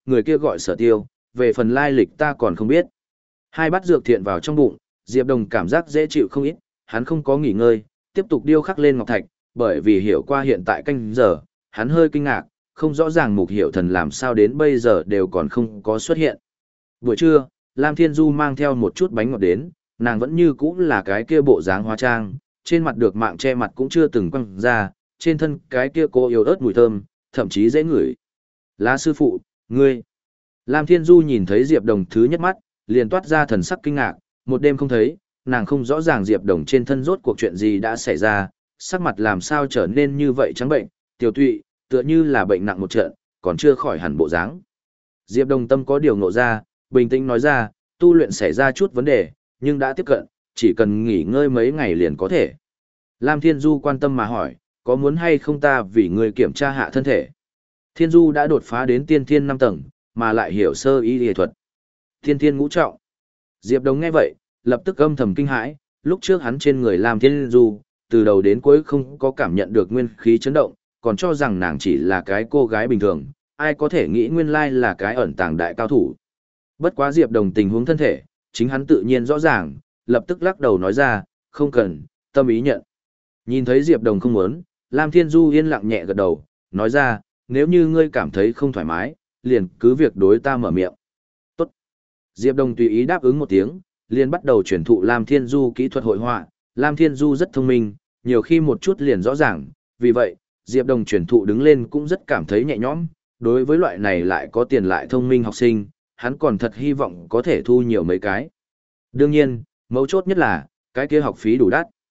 Speaker 1: người kia gọi Sở Tiêu, về phần lai lịch ta còn không biết. Hai bát dược thiện vào trong bụng, Diệp Đồng cảm giác dễ chịu không ít, hắn không có nghỉ ngơi, tiếp tục điêu khắc lên ngọc thạch, bởi vì hiểu qua hiện tại canh giờ, hắn hơi kinh ngạc, không rõ ràng Mục Hiểu Thần làm sao đến bây giờ đều còn không có xuất hiện. Buổi trưa, Lam Thiên Du mang theo một chút bánh ngọt đến, nàng vẫn như cũ là cái kia bộ dáng hóa trang, trên mặt được mạng che mặt cũng chưa từng quăng ra, trên thân cái kia cô yếu ớt mùi thơm, thậm chí dễ ngửi. Lá sư phụ, ngươi. Lam Thiên Du nhìn thấy Diệp Đồng thứ nhất mắt, liền toát ra thần sắc kinh ngạc, một đêm không thấy, nàng không rõ ràng Diệp Đồng trên thân rốt cuộc chuyện gì đã xảy ra, sắc mặt làm sao trở nên như vậy trắng bệnh, tiểu tụy, tựa như là bệnh nặng một trận, còn chưa khỏi hẳn bộ dáng. Diệp Đồng tâm có điều ngộ ra, bình tĩnh nói ra, tu luyện xảy ra chút vấn đề, nhưng đã tiếp cận, chỉ cần nghỉ ngơi mấy ngày liền có thể. Lam Thiên Du quan tâm mà hỏi, có muốn hay không ta vì người kiểm tra hạ thân thể? Thiên Du đã đột phá đến tiên thiên năm tầng, mà lại hiểu sơ y y thuật. Tiên thiên ngũ trọng. Diệp Đồng nghe vậy, lập tức âm thầm kinh hãi, lúc trước hắn trên người Lam Thiên Du, từ đầu đến cuối không có cảm nhận được nguyên khí chấn động, còn cho rằng nàng chỉ là cái cô gái bình thường, ai có thể nghĩ nguyên lai là cái ẩn tàng đại cao thủ. Bất quá Diệp Đồng tình huống thân thể, chính hắn tự nhiên rõ ràng, lập tức lắc đầu nói ra, không cần, tâm ý nhận. Nhìn thấy Diệp Đồng không muốn, Lam Thiên Du yên lặng nhẹ gật đầu, nói ra, nếu như ngươi cảm thấy không thoải mái, liền cứ việc đối ta mở miệng. Tốt. Diệp Đồng tùy ý đáp ứng một tiếng, liền bắt đầu truyền thụ Lam Thiên Du kỹ thuật hội họa. Lam Thiên Du rất thông minh, nhiều khi một chút liền rõ ràng, vì vậy, Diệp Đồng truyền thụ đứng lên cũng rất cảm thấy nhẹ nhõm. Đối với loại này lại có tiền lại thông minh học sinh, hắn còn thật hy vọng có thể thu nhiều mấy cái. Đương nhiên, mấu chốt nhất là, cái kia học phí đủ đắt.